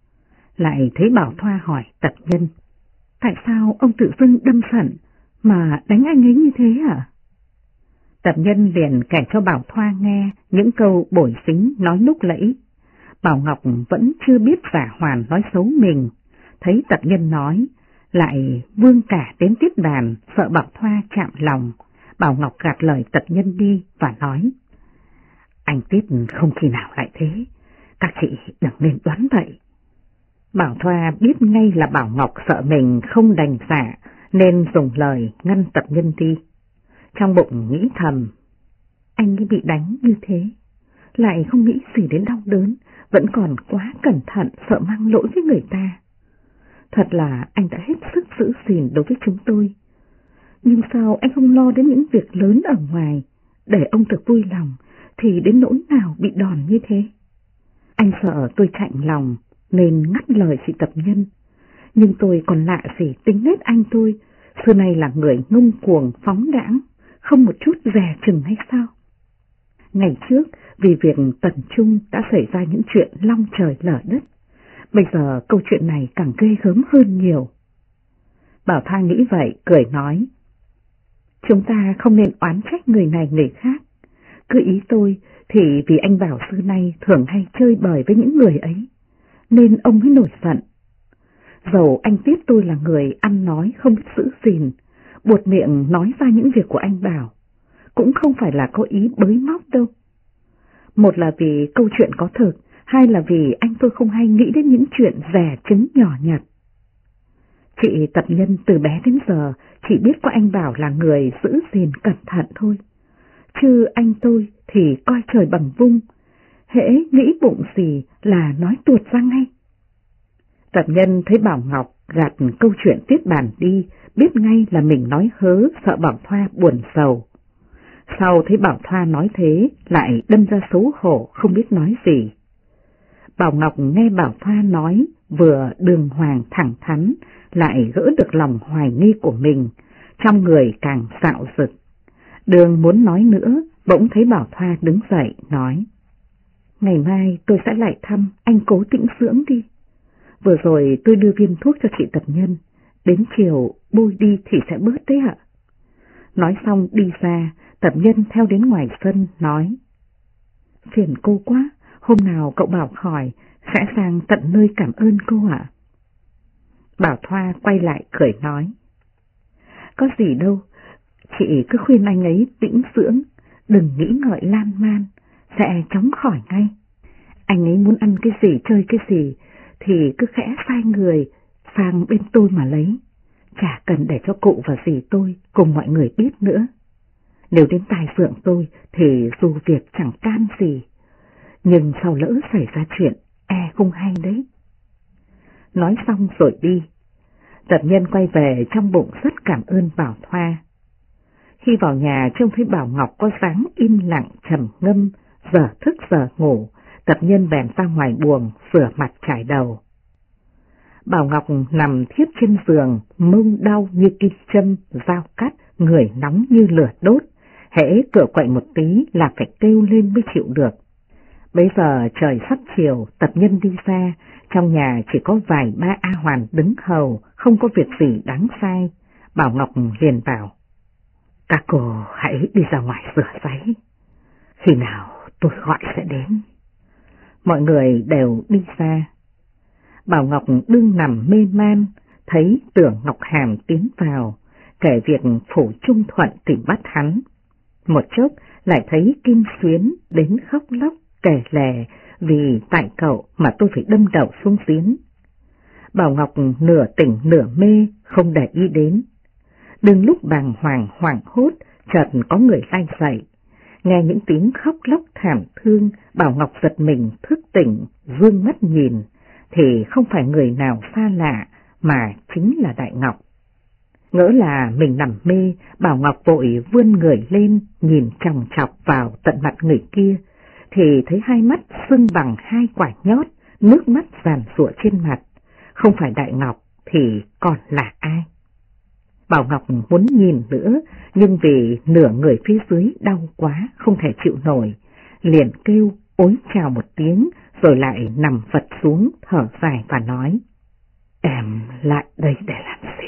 Lại thấy Bảo Thoa hỏi Tập Nhân: Tại sao ông tự dưng đâm giận mà đánh anh ấy như thế hả? Tập Nhân liền kể cho Bảo Thoa nghe những câu bổi xính nói lúc nãy. Bảo Ngọc vẫn chưa biết Giả Hoàn nói xấu mình, thấy Tập Nhân nói, lại vươn cả đến tiếp đàn, sợ Bảo Thoa chạm lòng. Bảo Ngọc gạt lời Tập Nhân đi và nói: Anh Tiết không khi nào lại thế, các chị đừng nên đoán vậy. Bảo Thoa biết ngay là Bảo Ngọc sợ mình không đành dạ, nên dùng lời ngăn Tập Nhân đi. Trong bụng nghĩ thầm, anh ấy bị đánh như thế, lại không nghĩ gì đến đau đớn, vẫn còn quá cẩn thận sợ mang lỗi với người ta. Thật là anh đã hết sức giữ gìn đối với chúng tôi. Nhưng sao anh không lo đến những việc lớn ở ngoài, để ông được vui lòng, thì đến nỗi nào bị đòn như thế? Anh sợ tôi chạnh lòng nên ngắt lời chị tập nhân. Nhưng tôi còn lạ gì tính nết anh tôi, xưa nay là người ngông cuồng phóng đãng, không một chút dè chừng hay sao? Ngày trước, vì việc Tần Trung đã xảy ra những chuyện long trời lở đất, bây giờ câu chuyện này càng ghê gớm hơn nhiều. Bảo Thoa nghĩ vậy, cười nói, chúng ta không nên oán trách người này người khác. Cứ ý tôi thì vì anh Bảo xưa nay thường hay chơi bời với những người ấy, nên ông mới nổi giận. Dầu anh biết tôi là người ăn nói không biết giữ gìn, buột miệng nói ra những việc của anh Bảo, cũng không phải là có ý bới móc đâu. Một là vì câu chuyện có thực, hai là vì anh tôi không hay nghĩ đến những chuyện dè trứng nhỏ nhặt. Chị tập nhân từ bé đến giờ chỉ biết có anh Bảo là người giữ gìn cẩn thận thôi, chứ anh tôi thì coi trời bằng vung, hễ nghĩ bụng gì là nói tuột ra ngay. Tập nhân thấy Bảo Ngọc gạt câu chuyện tiếp bàn đi, biết ngay là mình nói hớ, sợ Bảo Thoa buồn sầu. Sau thấy Bảo Thoa nói thế, lại đâm ra xấu hổ, không biết nói gì. Bảo Ngọc nghe Bảo Thoa nói, vừa đường hoàng thẳng thắn, lại gỡ được lòng hoài nghi của mình, trong người càng xạo rực. Đường muốn nói nữa, bỗng thấy Bảo Thoa đứng dậy, nói, ngày mai tôi sẽ lại thăm, anh cố tĩnh dưỡng đi. Vừa rồi tôi đưa viên thuốc cho chị tập nhân, đến chiều bôi đi thì sẽ bớt đấy ạ. Nói xong đi ra, tập nhân theo đến ngoài sân, nói, phiền cô quá, hôm nào cậu Bảo khỏi, sẽ sang tận nơi cảm ơn cô ạ. Bảo Thoa quay lại cười nói, có gì đâu, chị cứ khuyên anh ấy tĩnh dưỡng, đừng nghĩ ngợi lan man, sẽ chóng khỏi ngay. Anh ấy muốn ăn cái gì chơi cái gì thì cứ khẽ sai người sang bên tôi mà lấy, chả cần để cho cụ và dì tôi cùng mọi người biết nữa. Nếu đến tai phượng tôi thì dù việc chẳng can gì, nhưng sau lỡ xảy ra chuyện không hay đấy. Nói xong rồi đi. Tập nhân quay về trong bụng rất cảm ơn Bảo Thoa. Khi vào nhà trông thấy Bảo Ngọc có dáng im lặng trầm ngâm, giờ thức giờ ngủ, tập nhân bèn ra ngoài buồng rửa mặt chải đầu. Bảo Ngọc nằm thiếp trên giường, mông đau như kim châm, dao cắt, người nóng như lửa đốt, hễ cửa quậy một tí là phải kêu lên mới chịu được. Bây giờ trời sắp chiều, tập nhân đi ra, trong nhà chỉ có vài ba A Hoàn đứng hầu, không có việc gì đáng sai. Bảo Ngọc liền bảo, các cô hãy đi ra ngoài rửa ráy, khi nào tôi gọi sẽ đến. Mọi người đều đi ra. Bảo Ngọc đương nằm mê man, thấy Tưởng Ngọc Hàm tiến vào, kể việc Phủ Trung Thuận tìm bắt hắn. Một chốc lại thấy Kim Xuyến đến khóc lóc kể lể vì tại cậu mà tôi phải đâm đầu xuống giếng. Bảo Ngọc nửa tỉnh nửa mê, không để ý đến. Đừng lúc bàng hoàng hoảng hốt, chợt có người lay dậy. Nghe những tiếng khóc lóc thảm thương, Bảo Ngọc giật mình thức tỉnh, dương mắt nhìn, thì không phải người nào xa lạ mà chính là Đại Ngọc. Ngỡ là mình nằm mê, Bảo Ngọc vội vươn người lên nhìn chòng chọc vào tận mặt người kia, thì thấy hai mắt sưng bằng hai quả nhót, nước mắt giàn giụa trên mặt. Không phải Đại Ngọc thì còn là ai? Bảo Ngọc muốn nhìn nữa, nhưng vì nửa người phía dưới đau quá, không thể chịu nổi, liền kêu ối chào một tiếng, rồi lại nằm vật xuống thở dài và nói, em lại đây để làm gì?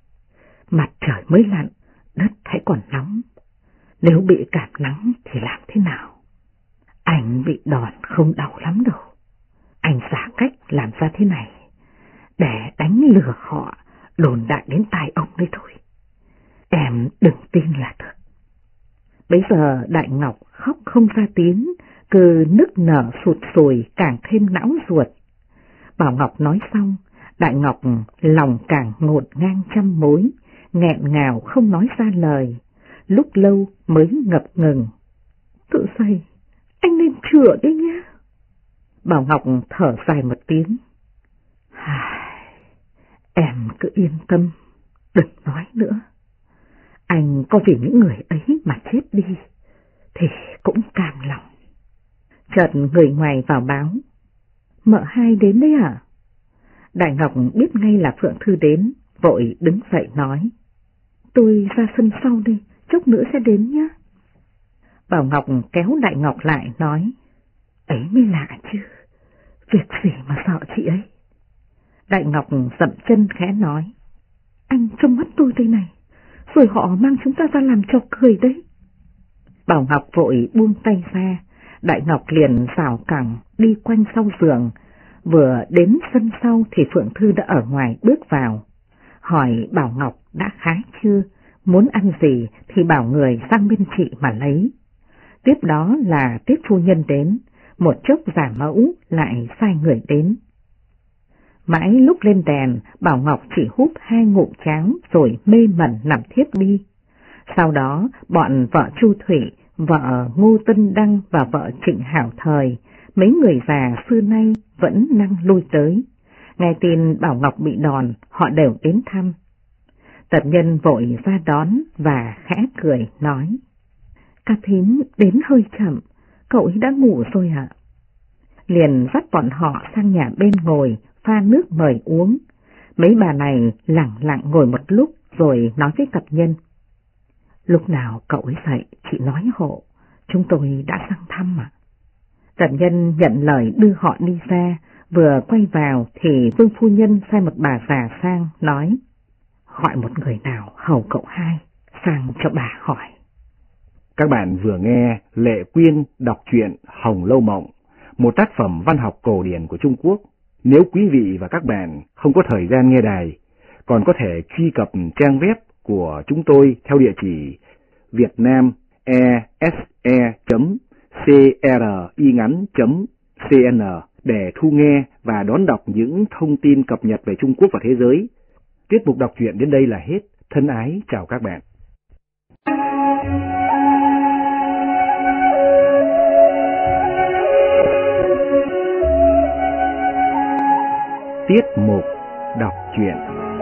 Mặt trời mới lặn, đất hãy còn nóng, nếu bị cảm nắng thì làm thế nào? Anh bị đòn không đau lắm đâu, anh giả cách làm ra thế này để đánh lừa họ, đồn đại đến tai ông đấy thôi. Em đừng tin là thật. Bấy giờ Đại Ngọc khóc không ra tiếng, cứ nức nở sụt sùi càng thêm não ruột. Bảo Ngọc nói xong, Đại Ngọc lòng càng ngổn ngang trăm mối, nghẹn ngào không nói ra lời, lúc lâu mới ngập ngừng. Tự dày, anh nên chữa đi nhé. Bảo Ngọc thở dài một tiếng. Em cứ yên tâm, đừng nói nữa. Anh có vì những người ấy mà chết đi thì cũng cam lòng. Chợt người ngoài vào báo. Mợ hai đến đấy à? Đại Ngọc biết ngay là Phượng Thư đến, vội đứng dậy nói. Tôi ra sân sau đi, chốc nữa sẽ đến nhé. Bảo Ngọc kéo Đại Ngọc lại nói. Ấy mới lạ chứ, việc gì mà sợ chị ấy? Đại Ngọc dậm chân khẽ nói. Anh trông mắt tôi đây này, rồi họ mang chúng ta ra làm trò cười đấy. Bảo Ngọc vội buông tay ra, Đại Ngọc liền xào cẳng đi quanh sau giường. Vừa đến sân sau thì Phượng Thư đã ở ngoài bước vào. Hỏi Bảo Ngọc đã khá chưa, muốn ăn gì thì bảo người sang bên chị mà lấy. Tiếp đó là Tiết phu nhân đến, một chốc giả mẫu lại sai người đến. Mãi lúc lên đèn, Bảo Ngọc chỉ húp 2 ngụm cháo rồi mê mẩn nằm thiếp đi. Sau đó bọn vợ Chu Thủy, vợ Ngô Tân Đăng và vợ Trịnh Hảo Thời, mấy người già xưa nay vẫn năng lui tới. Nghe tin Bảo Ngọc bị đòn, họ đều đến thăm. Tập Nhân vội ra đón và khẽ cười nói. Ca thím đến hơi chậm, cậu ấy đã ngủ rồi ạ. Liền dắt bọn họ sang nhà bên ngồi, pha nước mời uống. Mấy bà này lặng lặng ngồi một lúc rồi nói với Tập Nhân. Lúc nào cậu ấy dậy, chị nói hộ, chúng tôi đã sang thăm ạ. Tập Nhân nhận lời đưa họ đi ra, vừa quay vào thì Vương phu nhân sai một bà già sang nói. Gọi một người nào hầu cậu hai, sang cho bà hỏi. Các bạn vừa nghe Lệ Quyên đọc truyện Hồng Lâu Mộng, một tác phẩm văn học cổ điển của Trung Quốc. Nếu quý vị và các bạn không có thời gian nghe đài, còn có thể truy cập trang web của chúng tôi theo địa chỉ vietnamese.cringắn.cn để thu nghe và đón đọc những thông tin cập nhật về Trung Quốc và thế giới. Tiết mục đọc truyện đến đây là hết. Thân ái chào các bạn. Tiết mục đọc truyện.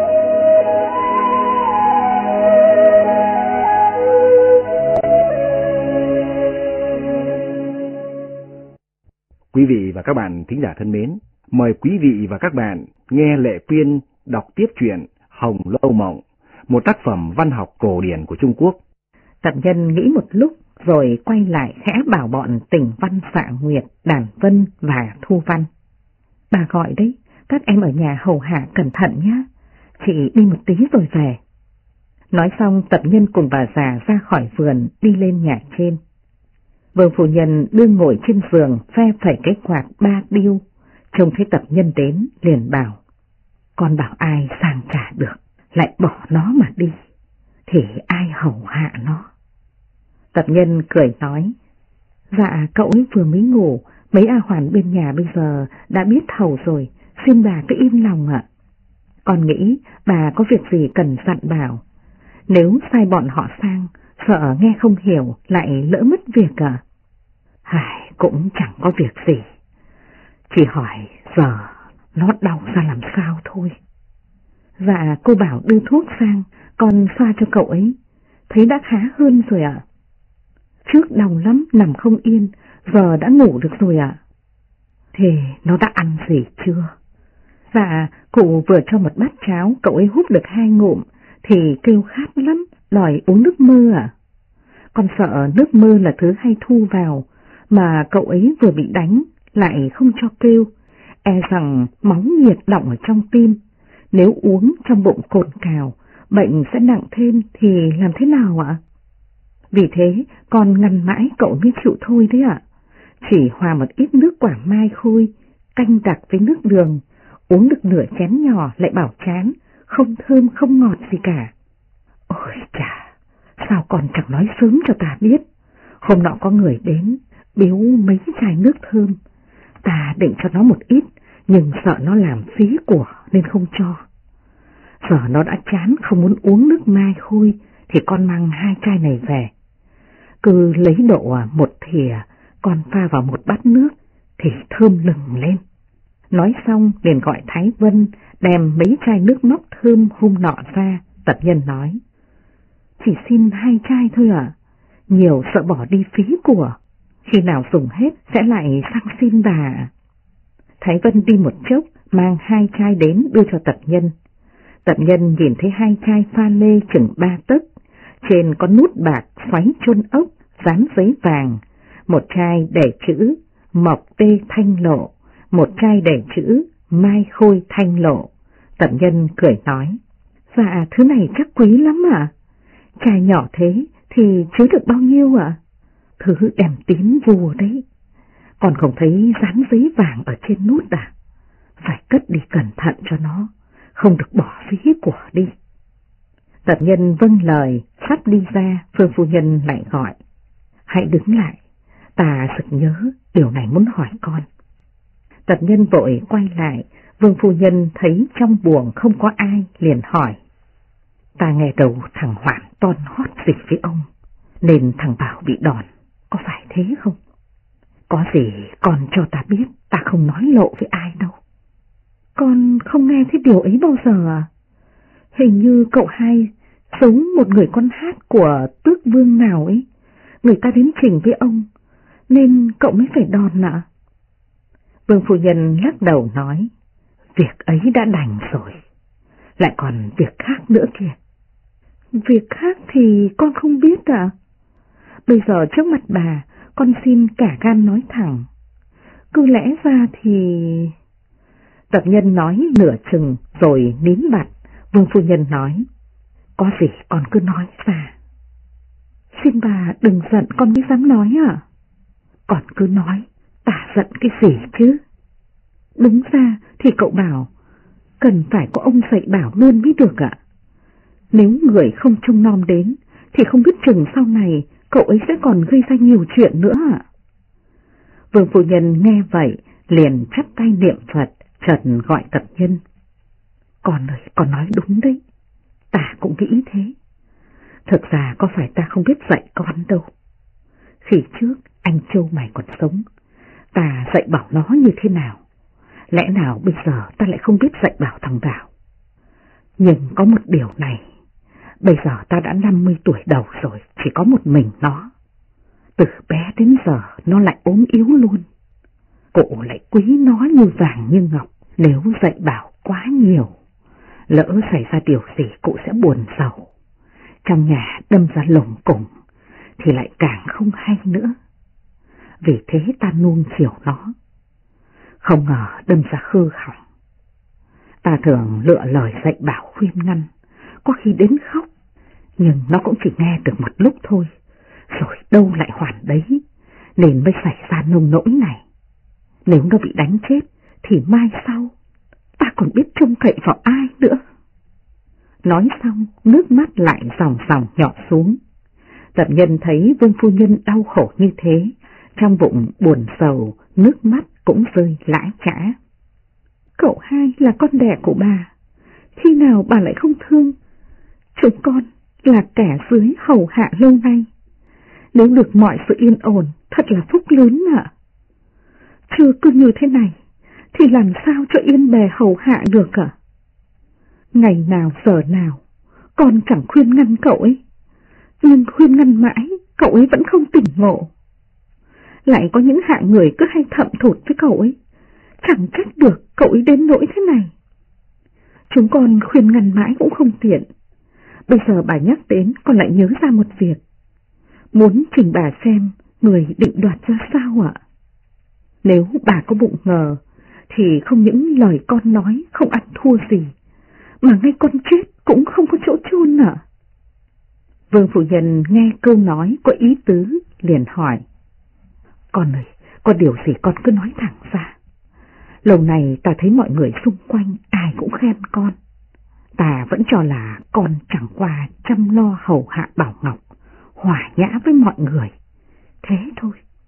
Quý vị và các bạn thính giả thân mến, mời quý vị và các bạn nghe Lệ Quyên đọc tiếp truyện Hồng Lâu Mộng, một tác phẩm văn học cổ điển của Trung Quốc. Tập Nhân nghĩ một lúc rồi quay lại khẽ bảo bọn Tình Văn, Phạ Nguyệt, Đàn Vân và Thu Văn. Bà gọi đấy, các em ở nhà hầu hạ cẩn thận nhé, chị đi một tí rồi về. Nói xong Tập Nhân cùng bà già ra khỏi vườn đi lên nhà trên. Vương phu nhân đương ngồi trên giường phe phẩy cái quạt 3 điêu, trông thấy Tập Nhân đến liền bảo. Con bảo ai sang trả được, lại bỏ nó mà đi, thì ai hầu hạ nó? Tập Nhân cười nói. Dạ cậu ấy vừa mới ngủ, mấy A Hoàn bên nhà bây giờ đã biết hầu rồi, xin bà cứ im lòng ạ. Con nghĩ bà có việc gì cần dặn bảo, nếu sai bọn họ sang, sợ nghe không hiểu lại lỡ mất việc à? Cũng chẳng có việc gì, chỉ hỏi giờ nó đau ra làm sao thôi. Dạ cô bảo đưa thuốc sang, con xoa cho cậu ấy, thấy đã khá hơn rồi ạ. Trước đau lắm, nằm không yên, giờ đã ngủ được rồi ạ. Thế nó đã ăn gì chưa? Dạ cụ vừa cho một bát cháo, cậu ấy húp được 2 ngụm thì kêu khát lắm, đòi uống nước mơ à? Con sợ nước mơ là thứ hay thu vào, mà cậu ấy vừa bị đánh lại không cho kêu, e rằng máu nhiệt đọng ở trong tim, nếu uống trong bụng cồn cào, bệnh sẽ nặng thêm thì làm thế nào ạ? Vì thế con ngăn mãi cậu mới chịu thôi đấy ạ. Chỉ hòa một ít nước quả mai khôi, canh đặc với nước đường, uống được nửa chén nhỏ lại bảo chán, không thơm không ngọt gì cả. Ôi chà, sao con chẳng nói sớm cho ta biết? Hôm nọ có người đến, biếu mấy chai nước thơm, ta định cho nó một ít, nhưng sợ nó làm phí của nên không cho. Giờ nó đã chán không muốn uống nước mai khôi, thì con mang 2 chai này về. Cứ lấy độ 1 thìa, con pha vào một bát nước thì thơm lừng lên. Nói xong liền gọi Thái Vân đem mấy chai nước mốc thơm hôm nọ ra. Tập nhân nói, chỉ xin 2 chai thôi à, nhiều sợ bỏ đi phí của, khi nào dùng hết sẽ lại sang xin bà. Thái Vân đi một chốc mang 2 chai đến đưa cho tập nhân. Tập nhân nhìn thấy 2 chai pha lê chừng 3 tấc, trên có nút bạc xoáy chôn ốc, dán giấy vàng, một chai để chữ Mộc Tê Thanh Lộ, một chai để chữ Mai Khôi Thanh Lộ. Tập nhân cười nói, dạ thứ này chắc quý lắm à? Chai nhỏ thế thì chứa được bao nhiêu ạ? Thứ đèn tím vua đấy, còn không thấy dán giấy vàng ở trên nút à? Phải cất đi cẩn thận cho nó, không được bỏ phí của đi. Tập nhân vâng lời, sắp đi ra, Phương phu nhân lại gọi, hãy đứng lại, ta sực nhớ điều này muốn hỏi con. Tập nhân vội quay lại, Vương phu nhân thấy trong buồng không có ai liền hỏi, ta nghe đầu thằng Hoản ton hót dịch với ông, nên thằng Bảo bị đòn, có phải thế không? Có gì con cho ta biết, ta không nói lộ với ai đâu. Con không nghe thấy điều ấy bao giờ à? Hình như cậu hai giống một người con hát của tước vương nào ấy, người ta đến trình với ông, nên cậu mới phải đòn ạ. Vương phu nhân lắc đầu nói, việc ấy đã đành rồi, lại còn việc khác nữa kìa. Việc khác thì con không biết ạ. Bây giờ trước mặt bà, con xin cả gan nói thẳng. Cứ lẽ ra thì... Tập nhân nói nửa chừng rồi nín bặt. Vương phu nhân nói, có gì con cứ nói ra. Xin bà đừng giận con mới dám nói à? Con cứ nói, bà giận cái gì chứ? Đúng ra thì cậu Bảo cần phải có ông dạy bảo luôn mới được ạ. Nếu người không trông nom đến thì không biết chừng sau này cậu ấy sẽ còn gây ra nhiều chuyện nữa ạ. Vương phu nhân nghe vậy liền chắp tay niệm Phật, chợt gọi Tập nhân. Con ơi, con nói đúng đấy, ta cũng nghĩ thế. Thực ra có phải ta không biết dạy con đâu. Khi trước anh Châu mày còn sống, ta dạy bảo nó như thế nào, lẽ nào bây giờ ta lại không biết dạy bảo thằng Bảo. Nhưng có một điều này, bây giờ ta đã 50 tuổi đầu rồi, chỉ có một mình nó. Từ bé đến giờ nó lại ốm yếu luôn. Cụ lại quý nó như vàng như ngọc, nếu dạy bảo quá nhiều, lỡ xảy ra điều gì cụ sẽ buồn rầu. Trong nhà đâm ra lồng củng thì lại càng không hay nữa. Vì thế ta nuông chiều nó, không ngờ đâm ra hư hỏng. Ta thường lựa lời dạy bảo khuyên ngăn, có khi đến khóc, nhưng nó cũng chỉ nghe được một lúc thôi, rồi đâu lại hoàn đấy, nên mới xảy ra nông nỗi này. Nếu nó bị đánh chết thì mai sau ta còn biết trông cậy vào ai nữa. Nói xong nước mắt lại ròng ròng nhỏ xuống. Tập nhân thấy Vương phu nhân đau khổ như thế, trong bụng buồn sầu, nước mắt cũng rơi lã chã. Cậu hai là con đẻ của bà, khi nào bà lại không thương? Chúng con là kẻ dưới hầu hạ lâu nay, nếu được mọi sự yên ổn thật là phúc lớn ạ. Chưa cứ như thế này thì làm sao cho yên bề hầu hạ được ạ? Ngày nào giờ nào con chẳng khuyên ngăn cậu ấy, nhưng khuyên ngăn mãi cậu ấy vẫn không tỉnh ngộ. Lại có những hạng người cứ hay thậm thụt với cậu ấy, chẳng trách được cậu ấy đến nỗi thế này. Chúng con khuyên ngăn mãi cũng không tiện. Bây giờ bà nhắc đến con lại nhớ ra một việc, muốn trình bà xem người định đoạt ra sao ạ. Nếu bà có bụng ngờ thì không những lời con nói không ăn thua gì, mà ngay con chết cũng không có chỗ chôn ạ. Vương phu nhân nghe câu nói có ý tứ liền hỏi, con ơi, có điều gì con cứ nói thẳng ra. Lâu này ta thấy mọi người xung quanh ai cũng khen con, ta vẫn cho là con chẳng qua chăm lo hầu hạ Bảo Ngọc, hòa nhã với mọi người, thế thôi.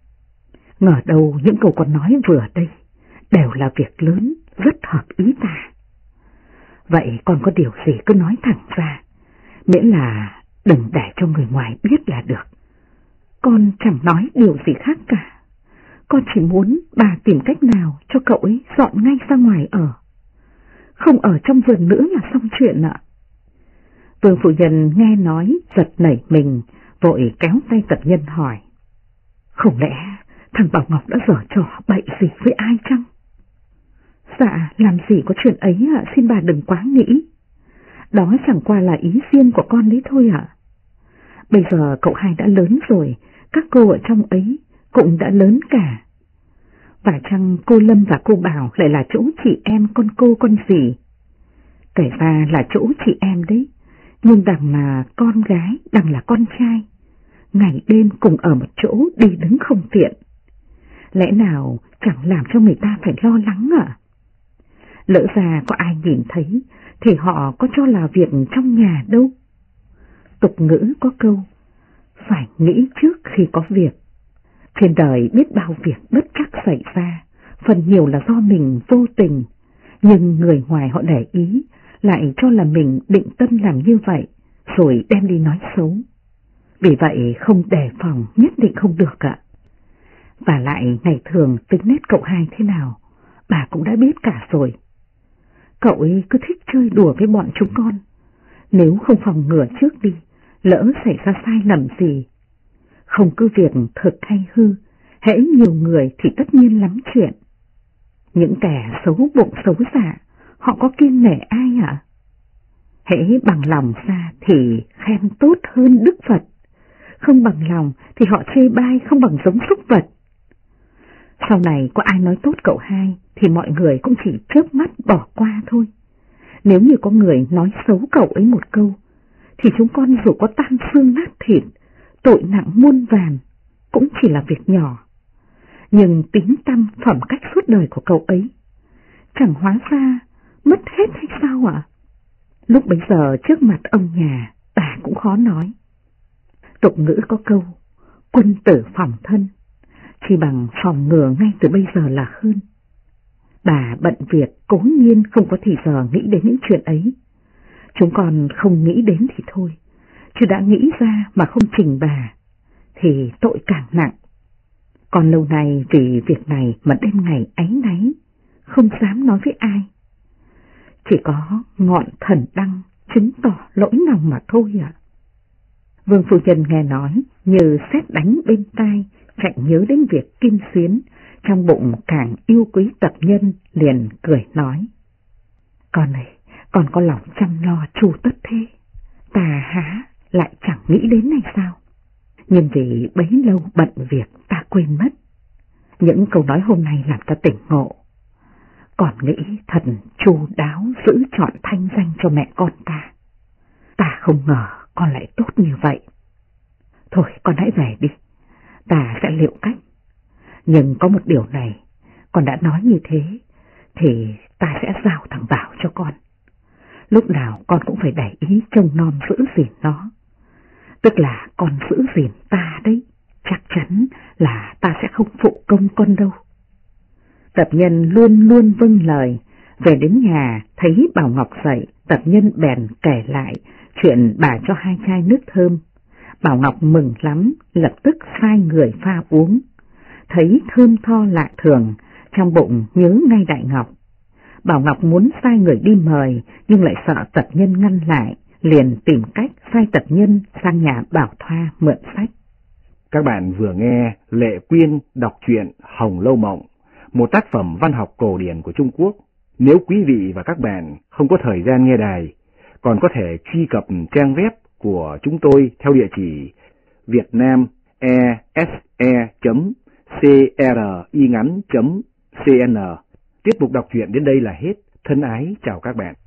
Ngờ đâu những câu con nói vừa đây đều là việc lớn, rất hợp ý ta. Vậy con có điều gì cứ nói thẳng ra, miễn là đừng để cho người ngoài biết là được. Con chẳng nói điều gì khác cả, con chỉ muốn bà tìm cách nào cho cậu ấy dọn ngay ra ngoài ở. Không ở trong vườn nữa là xong chuyện ạ. Vương phu nhân nghe nói giật nảy mình, vội kéo tay tập nhân hỏi. Không lẽ thằng Bảo Ngọc đã giở trò bậy gì với ai chăng? Dạ, làm gì có chuyện ấy ạ, xin bà đừng quá nghĩ. Đó chẳng qua là ý riêng của con đấy thôi ạ. Bây giờ cậu hai đã lớn rồi, các cô ở trong ấy cũng đã lớn cả. Và chăng cô Lâm và cô Bảo lại là chỗ chị em con cô con dì? Kể ra là chỗ chị em đấy, nhưng đằng là con gái, đằng là con trai. Ngày đêm cùng ở một chỗ đi đứng không tiện. Lẽ nào chẳng làm cho người ta phải lo lắng à? Lỡ ra có ai nhìn thấy thì họ có cho là việc trong nhà đâu. Tục ngữ có câu, phải nghĩ trước khi có việc. Trên đời biết bao việc bất trắc xảy ra, phần nhiều là do mình vô tình, nhưng người ngoài họ để ý, lại cho là mình định tâm làm như vậy, rồi đem đi nói xấu. Vì vậy không đề phòng nhất định không được ạ. Và lại ngày thường tính nét cậu hai thế nào, bà cũng đã biết cả rồi. Cậu ấy cứ thích chơi đùa với bọn chúng con, nếu không phòng ngừa trước đi, lỡ xảy ra sai lầm gì. Không cứ việc thực hay hư, hễ nhiều người thì tất nhiên lắm chuyện. Những kẻ xấu bụng xấu dạ, họ có kiêng nể ai ạ? Hễ bằng lòng ra thì khen tốt hơn Đức Phật, không bằng lòng thì họ chê bai không bằng giống súc vật. Sau này có ai nói tốt cậu hai thì mọi người cũng chỉ chớp mắt bỏ qua thôi. Nếu như có người nói xấu cậu ấy một câu, thì chúng con dù có tan xương nát thịt, tội nặng muôn vàn, cũng chỉ là việc nhỏ. Nhưng tiếng tăm phẩm cách suốt đời của cậu ấy, chẳng hóa ra mất hết hay sao ạ? Lúc bấy giờ trước mặt ông nhà, bà cũng khó nói. Tục ngữ có câu, quân tử phòng thân, chỉ bằng phòng ngừa ngay từ bây giờ là hơn. Bà bận việc cố nhiên không có thì giờ nghĩ đến những chuyện ấy. Chúng con không nghĩ đến thì thôi, chứ đã nghĩ ra mà không trình bà, thì tội càng nặng. Còn lâu nay vì việc này mà đêm ngày áy náy, không dám nói với ai. Chỉ có ngọn thần đăng chứng tỏ lỗi lòng mà thôi ạ. Vương phu nhân nghe nói như sét đánh bên tai, chạy nhớ đến việc Kim Xuyến, trong bụng càng yêu quý tập nhân, liền cười nói. Con này, con có lòng chăm lo chu tất thế, ta há lại chẳng nghĩ đến này sao? Nhưng vì bấy lâu bận việc ta quên mất. Những câu nói hôm nay làm ta tỉnh ngộ. Còn nghĩ thật chu đáo giữ chọn thanh danh cho mẹ con ta. Ta không ngờ con lại tốt như vậy. Thôi con hãy về đi, ta sẽ liệu cách. Nhưng có một điều này, con đã nói như thế, thì ta sẽ giao thằng Bảo cho con. Lúc nào con cũng phải để ý trông nom giữ gìn nó. Tức là con giữ gìn ta đấy, chắc chắn là ta sẽ không phụ công con đâu. Tập nhân luôn luôn vâng lời. Về đến nhà thấy Bảo Ngọc dậy, tập nhân bèn kể lại chuyện bà cho 2 chai nước thơm. Bảo Ngọc mừng lắm, lập tức sai người pha uống. Thấy thơm tho lạ thường, trong bụng nhớ ngay Đại Ngọc. Bảo Ngọc muốn sai người đi mời, nhưng lại sợ tập nhân ngăn lại, liền tìm cách sai tập nhân sang nhà Bảo Thoa mượn sách. Các bạn vừa nghe Lệ Quyên đọc truyện Hồng Lâu Mộng, một tác phẩm văn học cổ điển của Trung Quốc. Nếu quý vị và các bạn không có thời gian nghe đài, còn có thể truy cập trang web của chúng tôi theo địa chỉ vietnamese.cringắn.cn. Tiếp tục đọc truyện đến đây là hết. Thân ái chào các bạn.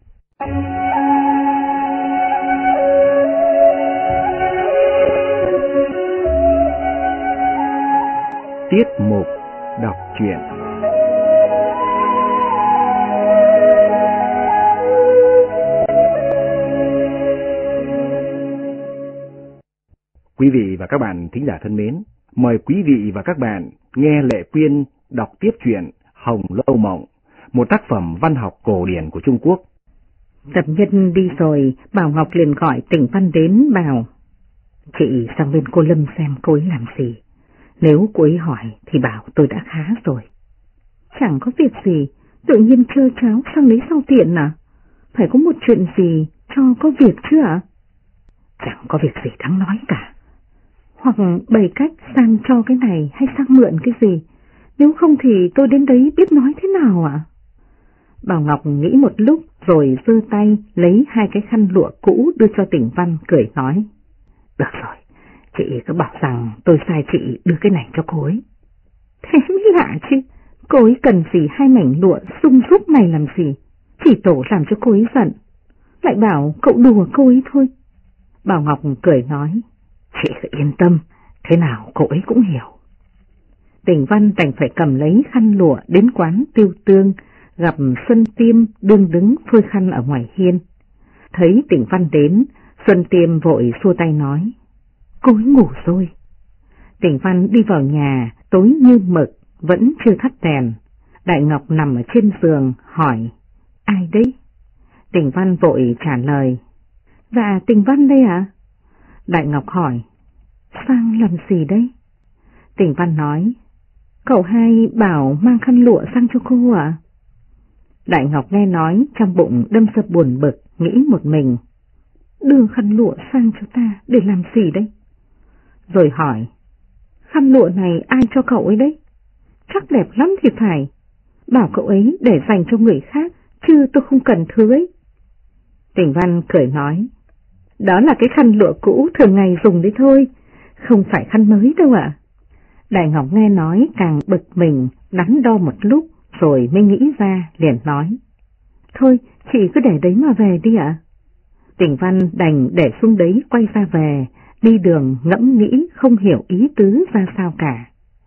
Tiết mục đọc truyện. Quý vị và các bạn thính giả thân mến, mời quý vị và các bạn nghe Lệ Quyên đọc tiếp truyện Hồng Lâu Mộng, một tác phẩm văn học cổ điển của Trung Quốc. Tập nhân đi rồi, Bảo Ngọc liền gọi Tỉnh Văn đến bảo: Chị sang bên cô Lâm xem cô ấy làm gì. Nếu cô ấy hỏi thì bảo tôi đã khá rồi. Chẳng có việc gì, tự nhiên trơ tráo sang lấy sau tiện à? Phải có một chuyện gì cho có việc chứ ạ? Chẳng có việc gì đáng nói cả. Hoặc bày cách sang cho cái này hay sang mượn cái gì, nếu không thì tôi đến đấy biết nói thế nào ạ? Bảo Ngọc nghĩ một lúc rồi giơ tay lấy 2 cái khăn lụa cũ đưa cho Tỉnh Văn, cười nói. Được rồi, chị cứ bảo rằng tôi sai chị đưa cái này cho cô ấy. Thế mới lạ chứ, cô ấy cần gì 2 mảnh lụa sung giúp này làm gì, chỉ tổ làm cho cô ấy giận. Lại bảo cậu đùa cô ấy thôi. Bảo Ngọc cười nói, chị cứ yên tâm, thế nào cô ấy cũng hiểu. Tỉnh Văn đành phải cầm lấy khăn lụa đến quán Tiêu Tương, gặp Xuân Tiêm đương đứng phơi khăn ở ngoài hiên. Thấy Tỉnh Văn đến, Xuân Tiêm vội xua tay nói, cô ấy ngủ rồi. Tỉnh Văn đi vào nhà, tối như mực, vẫn chưa thắp đèn. Đại Ngọc nằm ở trên giường, hỏi, ai đấy? Tỉnh Văn vội trả lời, dạ Tỉnh Văn đây ạ. Đại Ngọc hỏi, sang làm gì đấy? Tỉnh Văn nói, cậu hai bảo mang khăn lụa sang cho cô ạ. Đại Ngọc nghe nói trong bụng đâm ra buồn bực, nghĩ một mình, đưa khăn lụa sang cho ta để làm gì đấy? Rồi hỏi, khăn lụa này ai cho cậu ấy đấy? Chắc đẹp lắm thì phải, bảo cậu ấy để dành cho người khác, chứ tôi không cần thứ ấy. Tỉnh Văn cười nói, đó là cái khăn lụa cũ thường ngày dùng đấy thôi, không phải khăn mới đâu ạ. Đại Ngọc nghe nói càng bực mình, đắn đo một lúc rồi mới nghĩ ra, liền nói, thôi chị cứ để đấy mà về đi ạ. Tỉnh Văn đành để xuống đấy quay ra về, đi đường ngẫm nghĩ không hiểu ý tứ ra sao cả.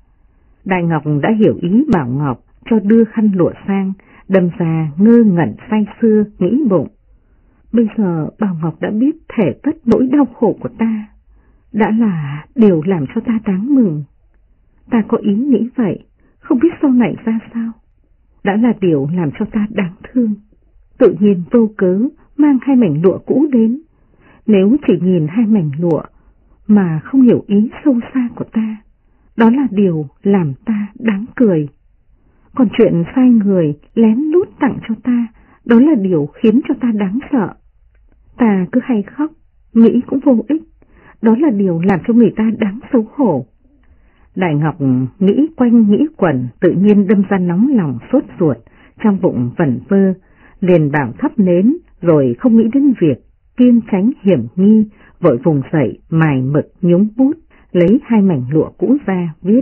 Đại Ngọc đã hiểu ý Bảo Ngọc cho đưa khăn lụa sang, đâm ra ngơ ngẩn say sưa nghĩ bụng, bây giờ Bảo Ngọc đã biết thể tất nỗi đau khổ của ta, đã là điều làm cho ta đáng mừng. Ta có ý nghĩ vậy, không biết sau này ra sao, đã là điều làm cho ta đáng thương. Tự nhiên vô cớ mang 2 mảnh lụa cũ đến, nếu chỉ nhìn 2 mảnh lụa mà không hiểu ý sâu xa của ta, đó là điều làm ta đáng cười. Còn chuyện sai người lén lút tặng cho ta, đó là điều khiến cho ta đáng sợ. Ta cứ hay khóc, nghĩ cũng vô ích, đó là điều làm cho người ta đáng xấu hổ. Đại Ngọc nghĩ quanh nghĩ quẩn, tự nhiên đâm ra nóng lòng sốt ruột, trong bụng vẩn vơ, liền bảo thắp nến, rồi không nghĩ đến việc kiêng tránh hiểm nghi, vội vùng dậy mài mực nhúng bút, lấy 2 mảnh lụa cũ ra viết.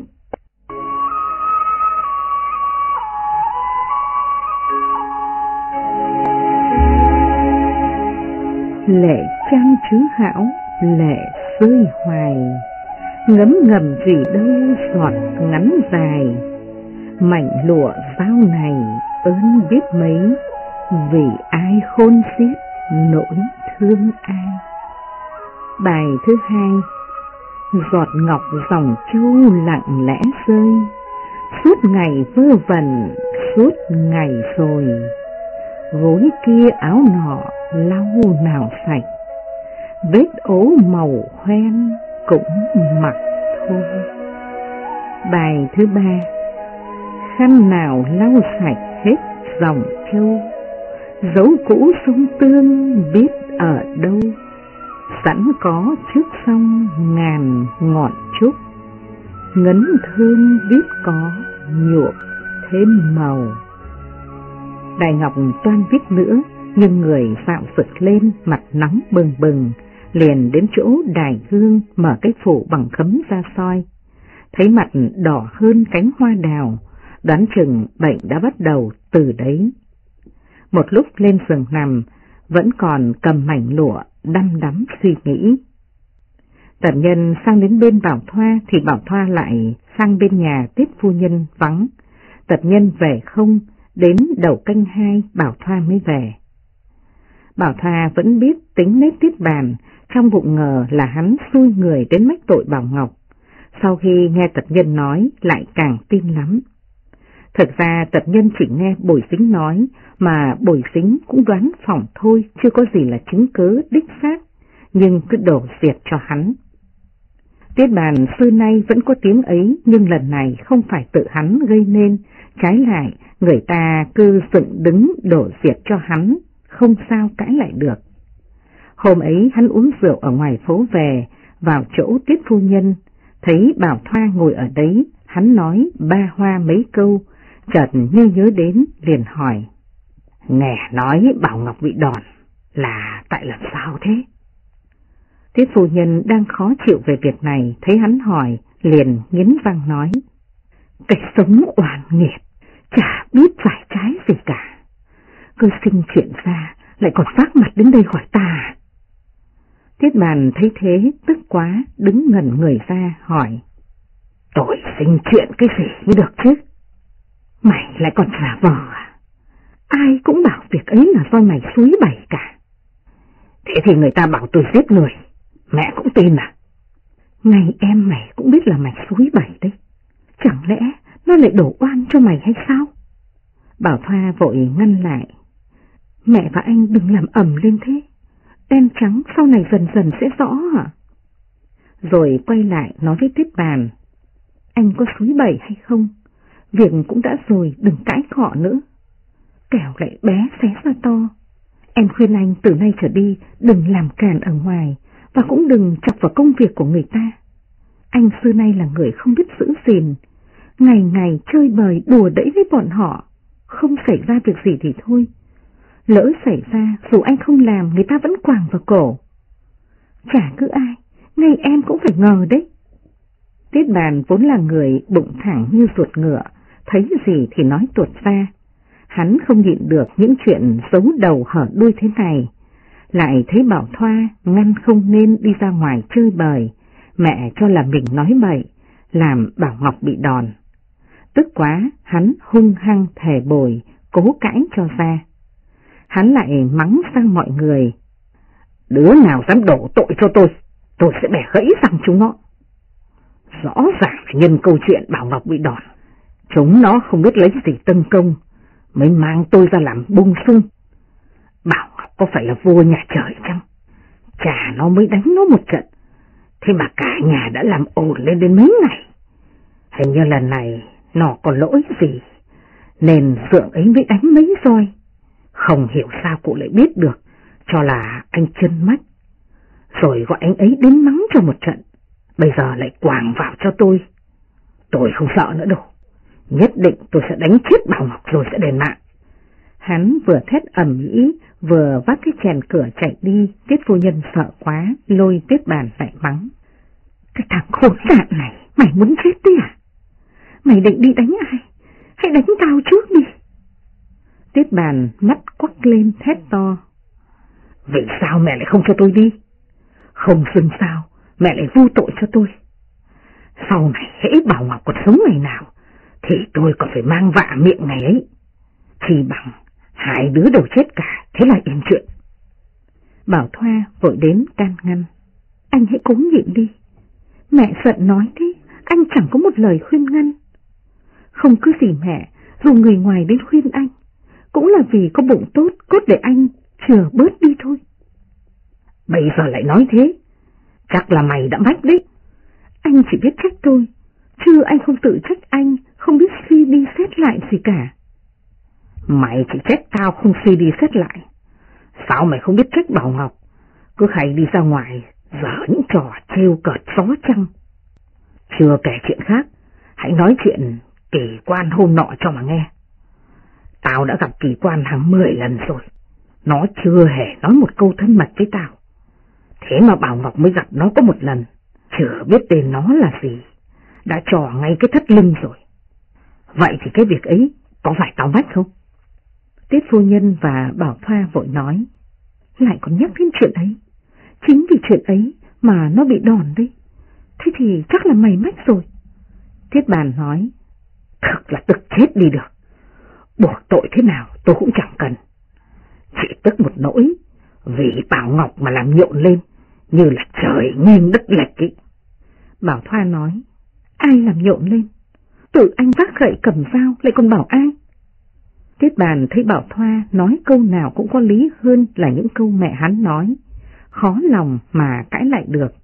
Lệ trang chứ hão, lệ rơi hoài, ngấm ngầm gì đâu giọt ngắn dài. Mảnh lụa sao này ơn biết mấy, vì ai khôn xiết nỗi thương ai. Bài thứ 2. Giọt ngọc dòng châu lặng lẽ rơi, suốt ngày vơ vẩn suốt ngày rồi. Gối kia áo nọ lau nào sạch, vết ố màu hoen cũng mặc thôi. Bài thứ 3. Khăn nào lau sạch hết dòng châu, dấu cũ sông Tương biết ở đâu. Sẵn có trước sông ngàn ngọn trúc, ngấn thương biết có nhuộm thêm màu. Đại Ngọc toan viết nữa, nhưng người xạo sực lên, mặt nóng bừng bừng, liền đến chỗ đài hương mở cái phủ bằng khấm ra soi. Thấy mặt đỏ hơn cánh hoa đào, đoán chừng bệnh đã bắt đầu từ đấy. Một lúc lên giường nằm, vẫn còn cầm mảnh lụa đăm đắm suy nghĩ. Tần Nhân sang đến bên Bảo Thoa thì Bảo Thoa lại sang bên nhà Tiết phu nhân vắng. Tần Nhân về không, đến đầu canh 2 Bảo Thoa mới về. Bảo Thoa vẫn biết tính nết Tiết Bàn, trong bụng ngờ là hắn xui người đến mách tội Bảo Ngọc. Sau khi nghe Tần Nhân nói lại càng tin lắm. Thật ra Tần Nhân chỉ nghe Bồi Sính nói, mà Bồi Sính cũng đoán phỏng thôi, chưa có gì là chứng cớ đích xác, nhưng cứ đổ diệt cho hắn. Tiết Bàn xưa nay vẫn có tiếng ấy, nhưng lần này không phải tự hắn gây nên, trái lại người ta cứ dựng đứng đổ diệt cho hắn, không sao cãi lại được. Hôm ấy hắn uống rượu ở ngoài phố về, vào chỗ Tiết phu nhân, thấy Bảo Thoa ngồi ở đấy, hắn nói ba hoa mấy câu, chợt như nhớ đến liền hỏi: nghe nói Bảo Ngọc bị đòn, là tại làm sao thế? Tiết phu nhân đang khó chịu về việc này, thấy hắn hỏi, liền nghiến răng nói: cái sống oan nghiệt, chả biết phải trái gì cả, cứ sinh chuyện ra lại còn vác mặt đến đây hỏi ta. Tiết Bàn thấy thế tức quá, đứng ngẩn người ra hỏi: tôi sinh chuyện cái gì mới được chứ? Mày lại còn giả vờ à? Ai cũng bảo việc ấy là do mày xúi bày cả. Thế thì người ta bảo tôi giết người, mẹ cũng tin à? Ngay em mày cũng biết là mày xúi bày đấy, chẳng lẽ nó lại đổ oan cho mày hay sao? Bảo Thoa vội ngăn lại: mẹ và anh đừng làm ầm lên thế, đen trắng sau này dần dần sẽ rõ hả? Rồi quay lại nói với Tiết Bàn: anh có xúi bày hay không, việc cũng đã rồi, đừng cãi cọ nữa, kẻo lại bé xé ra to. Em khuyên anh từ nay trở đi đừng làm càn ở ngoài, và cũng đừng chọc vào công việc của người ta. Anh xưa nay là người không biết giữ gìn, ngày ngày chơi bời đùa đẫy với bọn họ, không xảy ra việc gì thì thôi, lỡ xảy ra dù anh không làm người ta vẫn quàng vào cổ. Chả cứ ai, ngay em cũng phải ngờ đấy. Tiết Bàn vốn là người bụng thẳng như ruột ngựa, thấy gì thì nói tuột ra. Hắn không nhịn được những chuyện giấu đầu hở đuôi thế này, lại thấy Bảo Thoa ngăn không nên đi ra ngoài chơi bời, mẹ cho là mình nói bậy, làm Bảo Ngọc bị đòn. Tức quá, hắn hung hăng thề bồi, cố cãi cho ra. Hắn lại mắng sang mọi người: đứa nào dám đổ tội cho tôi sẽ bẻ gãy răng chúng nó. Rõ ràng là nhân câu chuyện Bảo Ngọc bị đòn, chúng nó không biết lấy gì tân công, mới mang tôi ra làm bung sung. Bảo Ngọc có phải là vua nhà trời chăng? Chả nó mới đánh nó một trận, thế mà cả nhà đã làm ồn lên đến mấy ngày. Hình như lần này nó có lỗi gì, nên Phượng ấy mới đánh mấy roi. Không hiểu sao cụ lại biết được, cho là anh chân mắt, rồi gọi anh ấy đến mắng cho một trận, bây giờ lại quàng vào cho tôi. Tôi không sợ nữa đâu, nhất định tôi sẽ đánh chết Bảo Ngọc rồi sẽ đền mạng. Hắn vừa thét ầm ĩ, vừa vác cái chèn cửa chạy đi. Tiết phu nhân sợ quá, lôi Tiết Bàn lại mắng: cái thằng khốn nạn này, mày muốn chết đi à? Mày định đi đánh ai? Hãy đánh tao trước đi. Tiết Bàn mắt quắc lên thét to: vì sao mẹ lại không cho tôi đi? Không xưng sao mẹ lại vu tội cho tôi? Sau này hễ Bảo Ngọc còn sống ngày nào thì tôi còn phải mang vạ miệng ngày ấy. Chỉ bằng hai đứa đều chết cả, thế là yên chuyện. Bảo Thoa vội đến can ngăn: anh hãy cố nhịn đi, mẹ giận nói thế, anh chẳng có một lời khuyên ngăn. Không cứ gì mẹ, dù người ngoài đến khuyên anh, cũng là vì có bụng tốt, cốt để anh chừa bớt đi thôi. Bây giờ lại nói thế, chắc là mày đã mách đấy. Anh chỉ biết trách tôi, chứ anh không tự trách anh, không biết suy đi xét lại gì cả. Mày chỉ trách tao không suy đi xét lại, sao mày không biết trách Bảo Ngọc, cứ hay đi ra ngoài dở những trò trêu cợt gió trăng. Chưa kể chuyện khác, hãy nói chuyện Kỳ Quan hôm nọ cho mà nghe. Tao đã gặp Kỳ Quan hàng 10 lần rồi, nó chưa hề nói một câu thân mật với tao. Thế mà Bảo Ngọc mới gặp nó có một lần, chưa biết tên nó là gì, đã trò ngay cái thắt lưng rồi. Vậy thì cái việc ấy có phải tao mách không? Tiết phu nhân và Bảo Thoa vội nói: lại còn nhắc đến chuyện ấy, chính vì chuyện ấy mà nó bị đòn đấy. Thế thì chắc là mày mách rồi. Tiết Bàn nói: thật là tức chết đi được, buộc tội thế nào tôi cũng chẳng cần, chỉ tức một nỗi vì Bảo Ngọc mà làm nhộn lên như là trời nghiêng đất lệch ấy. Bảo Thoa nói: ai làm nhộn lên? Tự anh vác gậy cầm dao lại còn bảo ai? Tiết Bàn thấy Bảo Thoa nói câu nào cũng có lý hơn là những câu mẹ hắn nói, khó lòng mà cãi lại được,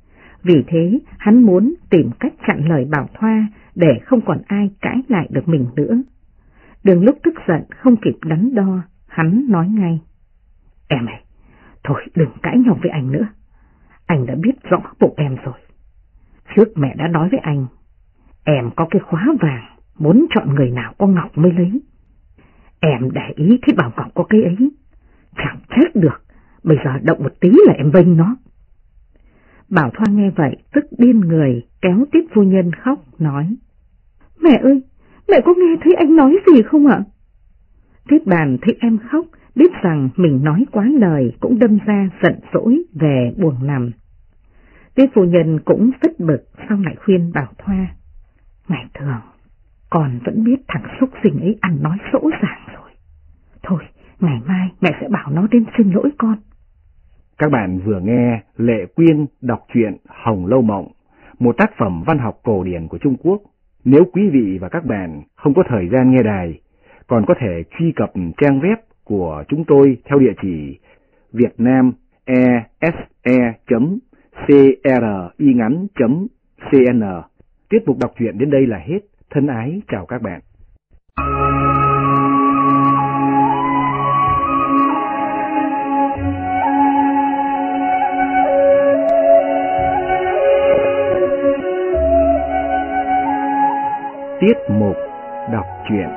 Vì thế hắn muốn tìm cách chặn lời Bảo Thoa để không còn ai cãi lại được mình nữa. Đường lúc tức giận không kịp đắn đo, hắn nói ngay: Em ơi, thôi đừng cãi nhau với anh nữa. Anh đã biết rõ bụng em rồi. Trước mẹ đã nói với anh, em có cái khóa vàng, muốn chọn người nào có ngọc mới lấy. Em để ý thấy Bảo Ngọc có cái ấy, chẳng chết được, bây giờ động một tí là em vênh nó. Bảo Thoa nghe vậy tức điên người, kéo Tiết phu nhân khóc nói: Mẹ ơi, mẹ có nghe thấy anh nói gì không ạ? Tiết Bàn thấy em khóc, biết rằng mình nói quá lời, cũng đâm ra giận dỗi về buồng nằm. Tiết phu nhân cũng rất bực, sau lại khuyên Bảo Thoa: Ngày thường con vẫn biết thằng xúc sinh ấy ăn nói sỗ sàng rồi. Thôi, ngày mai mẹ sẽ bảo nó đến xin lỗi con. Các bạn vừa nghe Lệ Quyên đọc truyện Hồng Lâu Mộng, một tác phẩm văn học cổ điển của Trung Quốc. Nếu quý vị và các bạn không có thời gian nghe đài, còn có thể truy cập trang web của chúng tôi theo địa chỉ vietnamese.cringắn.cn. Tiết mục đọc truyện đến đây là hết. Thân ái chào các bạn. Tiết mục đọc truyện.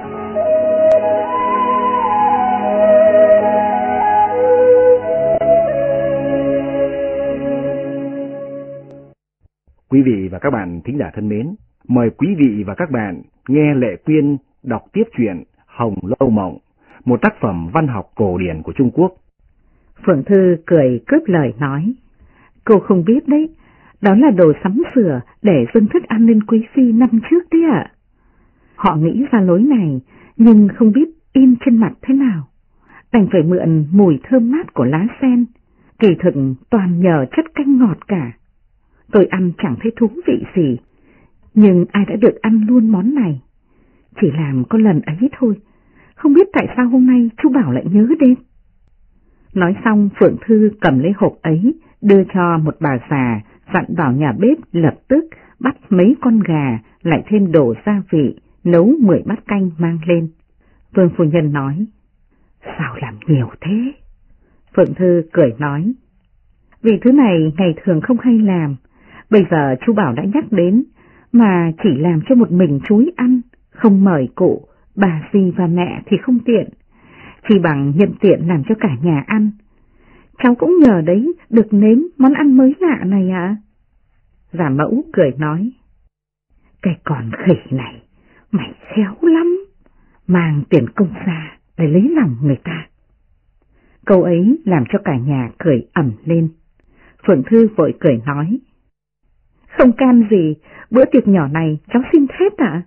Quý vị và các bạn thính giả thân mến, mời quý vị và các bạn nghe Lệ Quyên đọc tiếp truyện Hồng Lâu Mộng, một tác phẩm văn học cổ điển của Trung Quốc. Phượng Thư cười cướp lời nói: Cô không biết đấy, đó là đồ sắm sửa để dâng thức ăn lên quý phi năm trước đấy ạ. Họ nghĩ ra lối này, nhưng không biết in trên mặt thế nào. Đành phải mượn mùi thơm mát của lá sen, kỳ thực toàn nhờ chất canh ngọt cả. Tôi ăn chẳng thấy thú vị gì, nhưng ai đã được ăn luôn món này. Chỉ làm có lần ấy thôi, không biết tại sao hôm nay chú Bảo lại nhớ đến. Nói xong Phượng Thư cầm lấy hộp ấy, đưa cho một bà già, dặn vào nhà bếp lập tức bắt mấy con gà, lại thêm đồ gia vị, nấu 10 bát canh mang lên. Vương phu nhân nói: Sao làm nhiều thế? Phượng Thư cười nói: Vì thứ này ngày thường không hay làm, bây giờ chú Bảo đã nhắc đến, mà chỉ làm cho một mình chú ăn, không mời cụ, bà dì và mẹ thì không tiện, chỉ bằng nhận tiện làm cho cả nhà ăn. Cháu cũng nhờ đấy được nếm món ăn mới lạ này ạ. Giả Mẫu cười nói: Cái con khỉ này, mày khéo lắm, mang tiền công ra để lấy lòng người ta. Câu ấy làm cho cả nhà cười ầm lên. Phượng Thư vội cười nói: Không can gì, bữa tiệc nhỏ này cháu xin phép ạ.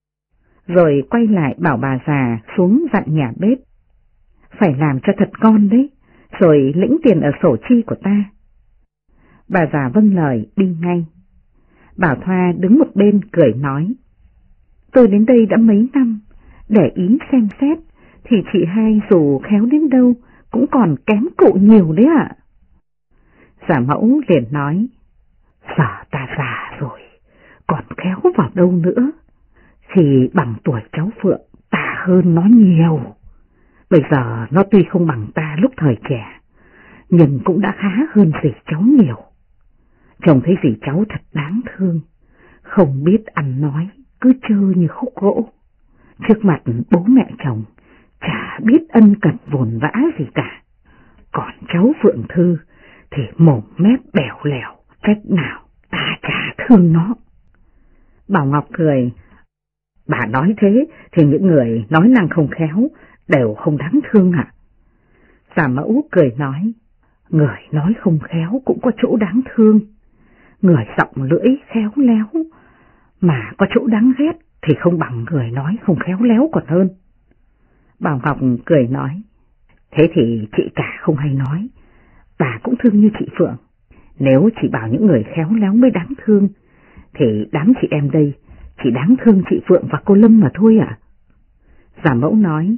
Rồi quay lại bảo bà già xuống dặn nhà bếp: Phải làm cho thật ngon đấy, rồi lĩnh tiền ở sổ chi của ta. Bà già vâng lời đi ngay. Bảo Thoa đứng một bên cười nói: Tôi đến đây đã mấy năm, để ý xem xét, thì chị hai dù khéo đến đâu cũng còn kém cụ nhiều đấy ạ. Giả Mẫu liền nói: Giờ ta già rồi, còn khéo vào đâu nữa, thì bằng tuổi cháu Phượng ta hơn nó nhiều. Bây giờ nó tuy không bằng ta lúc thời trẻ, nhưng cũng đã khá hơn dì cháu nhiều. Chồng thấy dì cháu thật đáng thương, không biết ăn nói, cứ trơ như khúc gỗ. Trước mặt bố mẹ chồng, chả biết ân cần vồn vã gì cả. Còn cháu Phượng Thư thì mồm mép bèo lèo, cách nào ta chả thương nó. Bảo Ngọc cười: Bà nói thế thì những người nói năng không khéo đều không đáng thương ạ. Giả Mẫu cười nói: Người nói không khéo cũng có chỗ đáng thương, người giọng lưỡi khéo léo mà có chỗ đáng ghét thì không bằng người nói không khéo léo còn hơn. Bảo Ngọc cười nói: Thế thì chị cả không hay nói, bà cũng thương như chị Phượng. Nếu chỉ bảo những người khéo léo mới đáng thương, thì đám chị em đây chỉ đáng thương chị Phượng và cô Lâm mà thôi ạ. Giả Mẫu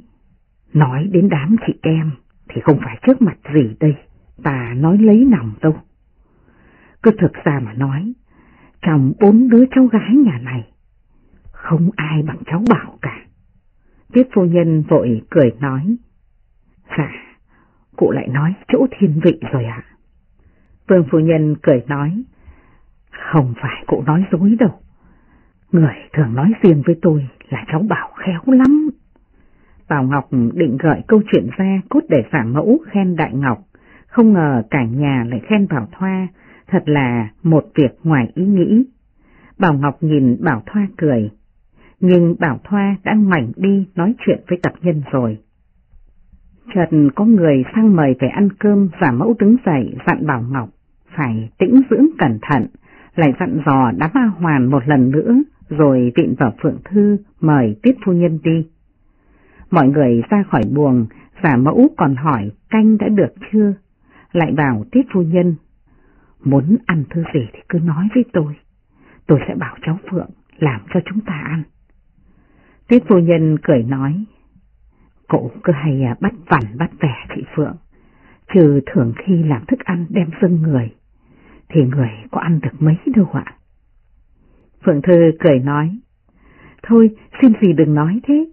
nói đến đám chị em thì không phải trước mặt gì đây, ta nói lấy lòng đâu. Cứ thực ra mà nói, trong 4 đứa cháu gái nhà này, không ai bằng cháu Bảo cả. Tiết phu nhân vội cười nói, dạ, cụ lại nói chỗ thiên vị rồi ạ. Vương phu nhân cười nói, không phải cụ nói dối đâu. Người thường nói riêng với tôi là cháu Bảo khéo lắm. Bảo Ngọc định gợi câu chuyện ra cốt để giả mẫu khen Đại Ngọc, không ngờ cả nhà lại khen Bảo Thoa, thật là một việc ngoài ý nghĩ. Bảo Ngọc nhìn Bảo Thoa cười, nhưng Bảo Thoa đã ngoảnh đi nói chuyện với tập nhân rồi. Chợt có người sang mời về ăn cơm, giả mẫu đứng dậy dặn Bảo Ngọc phải tĩnh dưỡng cẩn thận, lại dặn dò đám A Hoàn một lần nữa, rồi vịn vào Phượng Thư mời Tiết phu nhân đi. Mọi người ra khỏi buồng, giả mẫu còn hỏi canh đã được chưa, lại bảo Tiết phu nhân, muốn ăn thứ gì thì cứ nói với tôi sẽ bảo cháu Phượng làm cho chúng ta ăn. Tiết phu nhân cười nói, cậu cứ hay bắt vằn bắt vẻ chị Phượng, trừ thường khi làm thức ăn đem dâng người, thì người có ăn được mấy đâu ạ. Phượng Thư cười nói, thôi xin gì đừng nói thế.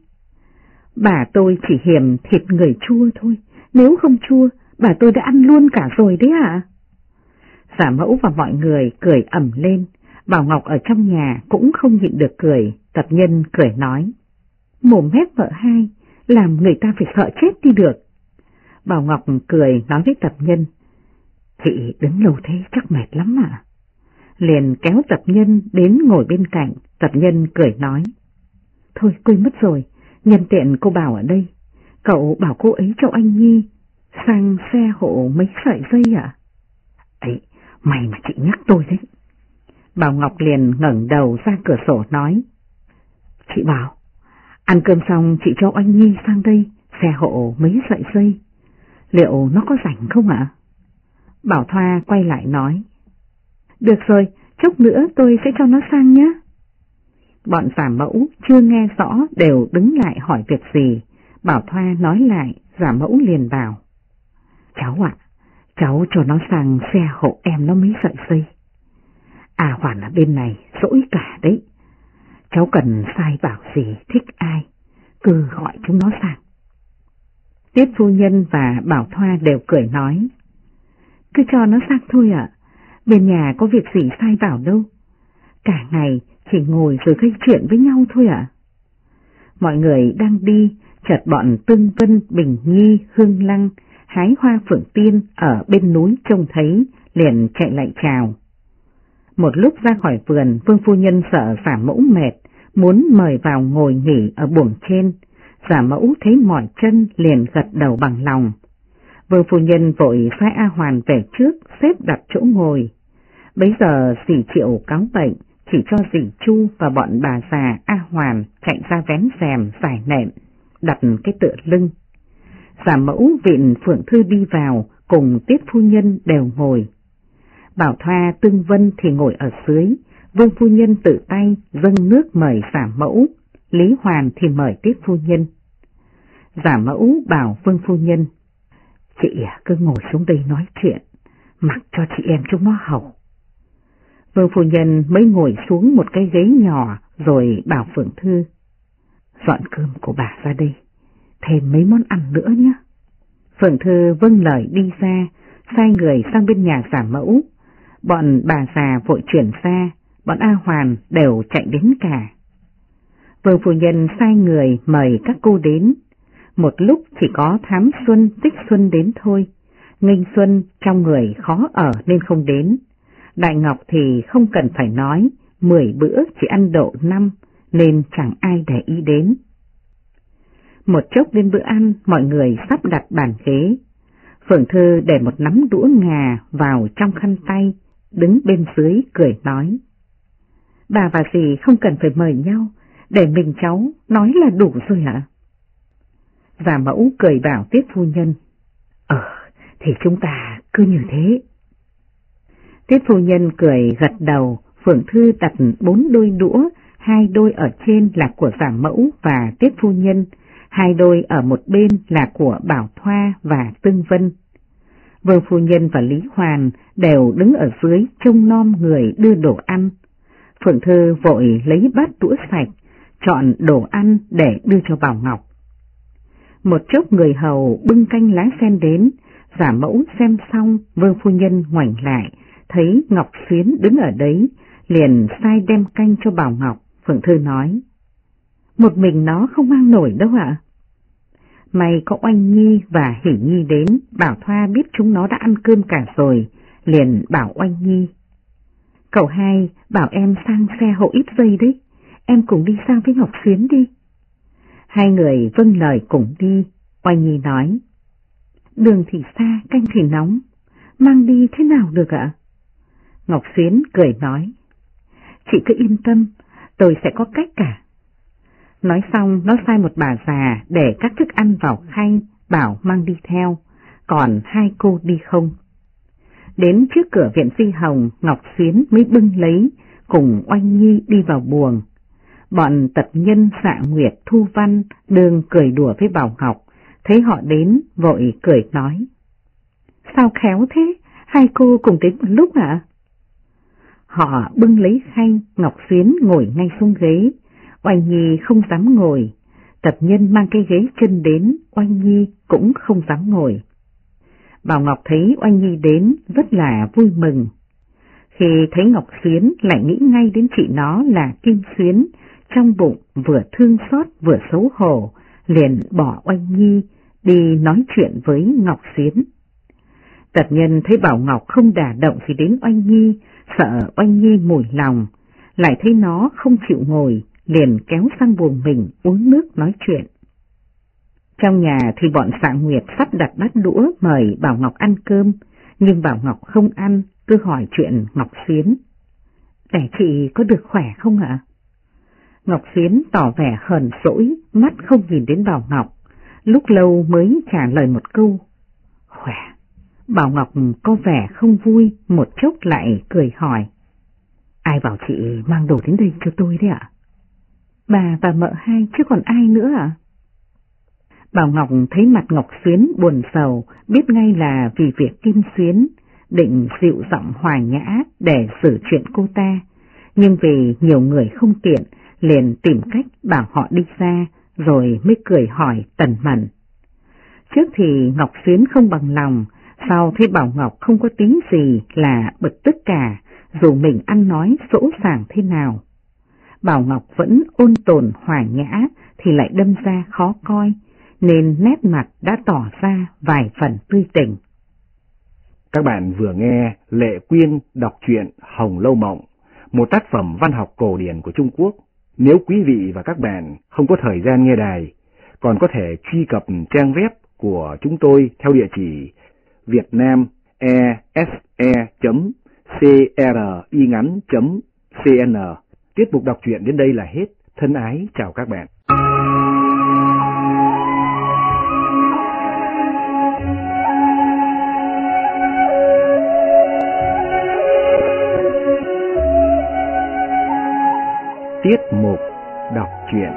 Bà tôi chỉ hiềm thịt người chua thôi, nếu không chua, bà tôi đã ăn luôn cả rồi đấy ạ. Giả mẫu và mọi người cười ầm lên, Bảo Ngọc ở trong nhà cũng không nhịn được cười, tập nhân cười nói, mồm mép vợ hai, làm người ta phải sợ chết đi được. Bảo Ngọc cười nói với tập nhân, chị đứng lâu thế chắc mệt lắm ạ. Liền kéo tập nhân đến ngồi bên cạnh, tập nhân cười nói, thôi quên mất rồi, nhân tiện cô Bảo ở đây, cậu bảo cô ấy cho anh Nhi sang xe hộ mấy sợi dây ạ. Ấy, may mà chị nhắc tôi đấy. Bảo Ngọc liền ngẩng đầu ra cửa sổ nói, chị Bảo, ăn cơm xong chị cho anh Nhi sang đây xe hộ mấy sợi dây, liệu nó có rảnh không ạ? Bảo Thoa quay lại nói, được rồi, chốc nữa tôi sẽ cho nó sang nhé. Bọn giả mẫu chưa nghe rõ đều đứng lại hỏi việc gì. Bảo Thoa nói lại, giả mẫu liền bảo, cháu ạ, cháu cho nó sang xe hộ em nó mấy sợi dây. À Hoàn ở bên này dỗi cả đấy, cháu cần sai bảo gì thích ai, cứ gọi chúng nó sang. Tiết phu nhân và Bảo Thoa đều cười nói, cứ cho nó sang thôi ạ, bên nhà có việc gì sai bảo đâu, cả ngày chỉ ngồi rồi gây chuyện với nhau thôi ạ. Mọi người đang đi, chợt bọn Tương Vân, Bình Nhi, Hương Lăng, hái hoa phượng tiên ở bên núi trông thấy, liền chạy lại chào. Một lúc ra khỏi vườn, Vương phu nhân sợ giả mẫu mệt, muốn mời vào ngồi nghỉ ở buồng trên. Giả mẫu thấy mỏi chân liền gật đầu bằng lòng. Vương phu nhân vội phái A Hoàn về trước xếp đặt chỗ ngồi. Bấy giờ dì Triệu cáo bệnh, chỉ cho dì Chu và bọn bà già A Hoàn chạy ra vén rèm giải nệm, đặt cái tựa lưng. Giả mẫu vịn Phượng Thư đi vào, cùng Tiết phu nhân đều ngồi. Bảo Thoa, Tương Vân thì ngồi ở dưới, Vương phu nhân tự tay dâng nước mời giả mẫu, Lý Hoàn thì mời Tiết phu nhân. Giả mẫu bảo Vương phu nhân, chị cứ ngồi xuống đây nói chuyện, mặc cho chị em chúng nó hầu. Vương phu nhân mới ngồi xuống một cái ghế nhỏ rồi bảo Phượng Thư, dọn cơm của bà ra đây, thêm mấy món ăn nữa nhé. Phượng Thư vâng lời đi ra, sai người sang bên nhà giả mẫu. Bọn bà già vội chuyển ra, bọn A Hoàn đều chạy đến cả. Vương phu nhân sai người mời các cô đến. Một lúc chỉ có Thám Xuân, Tích Xuân đến thôi. Nghênh Xuân trong người khó ở nên không đến. Đại Ngọc thì không cần phải nói, 10 bữa chỉ ăn độ 5 nên chẳng ai để ý đến. Một chốc đến bữa ăn, mọi người sắp đặt bàn ghế. Phượng Thư để một nắm đũa ngà vào trong khăn tay, đứng bên dưới cười nói, bà và dì không cần phải mời nhau, để mình cháu nói là đủ rồi ạ. Giả mẫu cười bảo Tiết phu nhân, thì chúng ta cứ như thế. Tiết phu nhân cười gật đầu. Phượng Thư đặt 4 đôi đũa, 2 đôi ở trên là của giả mẫu và Tiết phu nhân, 2 đôi ở một bên là của Bảo Thoa và Tương Vân. Vương phu nhân và Lý Hoàn đều đứng ở dưới trông nom người đưa đồ ăn. Phượng Thư vội lấy bát đũa sạch, chọn đồ ăn để đưa cho Bảo Ngọc. Một chốc người hầu bưng canh lá sen đến, giả mẫu xem xong, Vương phu nhân ngoảnh lại, thấy Ngọc Xuyến đứng ở đấy, liền sai đem canh cho Bảo Ngọc. Phượng Thư nói, một mình nó không mang nổi đâu ạ. May có Oanh Nhi và Hỷ Nhi đến, Bảo Thoa biết chúng nó đã ăn cơm cả rồi, liền bảo Oanh Nhi, cậu hai bảo em sang xe hộ ít giây đấy, em cùng đi sang với Ngọc Xuyến đi. Hai người vâng lời cùng đi. Oanh Nhi nói, đường thì xa, canh thì nóng, mang đi thế nào được ạ? Ngọc Xuyến cười nói, chị cứ yên tâm, tôi sẽ có cách cả. Nói xong nó sai một bà già để các thức ăn vào khay, bảo mang đi theo, còn hai cô đi không. Đến trước cửa viện Phi Hồng, Ngọc Xuyến mới bưng lấy, cùng Oanh Nhi đi vào buồng. Bọn tật nhân Dạ Nguyệt, Thu Văn đường cười đùa với Bảo Ngọc, thấy họ đến vội cười nói, sao khéo thế, hai cô cùng đến một lúc ạ? Họ bưng lấy khay, Ngọc Xuyến ngồi ngay xuống ghế, Oanh Nhi không dám ngồi, tật nhân mang cái ghế chân đến, Oanh Nhi cũng không dám ngồi. Bảo Ngọc thấy Oanh Nhi đến rất là vui mừng. Khi thấy Ngọc Xuyến lại nghĩ ngay đến chị nó là Kim Xuyến, trong bụng vừa thương xót vừa xấu hổ, liền bỏ Oanh Nhi đi nói chuyện với Ngọc Xuyến. Tật nhân thấy Bảo Ngọc không đả động gì đến Oanh Nhi, sợ Oanh Nhi mủi lòng, lại thấy nó không chịu ngồi, liền kéo sang buồng mình uống nước nói chuyện. Trong nhà thì bọn Dạ Nguyệt sắp đặt bát đũa mời Bảo Ngọc ăn cơm, nhưng Bảo Ngọc không ăn, cứ hỏi chuyện Ngọc Xuyến. Để chị có được khỏe không ạ? Ngọc Xuyến tỏ vẻ hờn dỗi, mắt không nhìn đến Bảo Ngọc, lúc lâu mới trả lời một câu, khỏe. Bảo Ngọc có vẻ không vui, một chốc lại cười hỏi, ai bảo chị mang đồ đến đây cho tôi đấy ạ? Bà và mợ hai chứ còn ai nữa ạ? Bảo Ngọc thấy mặt Ngọc Xuyến buồn sầu, biết ngay là vì việc Kim Xuyến, định dịu giọng hòa nhã để xử chuyện cô ta, nhưng vì nhiều người không tiện, liền tìm cách bảo họ đi ra, rồi mới cười hỏi tần mẩn. Trước thì Ngọc Xuyến không bằng lòng, sau thấy Bảo Ngọc không có tính gì là bực tức cả, dù mình ăn nói sỗ sàng thế nào. Bảo Ngọc vẫn ôn tồn hòa nhã thì lại đâm ra khó coi, nên nét mặt đã tỏ ra vài phần tươi tỉnh. Các bạn vừa nghe Lệ Quyên đọc truyện Hồng Lâu Mộng, một tác phẩm văn học cổ điển của Trung Quốc. Nếu quý vị và các bạn không có thời gian nghe đài, còn có thể truy cập trang web của chúng tôi theo địa chỉ vietnamese.cringắn.cn. Tiết mục đọc truyện đến đây là hết. Thân ái chào các bạn. Tiết mục đọc truyện.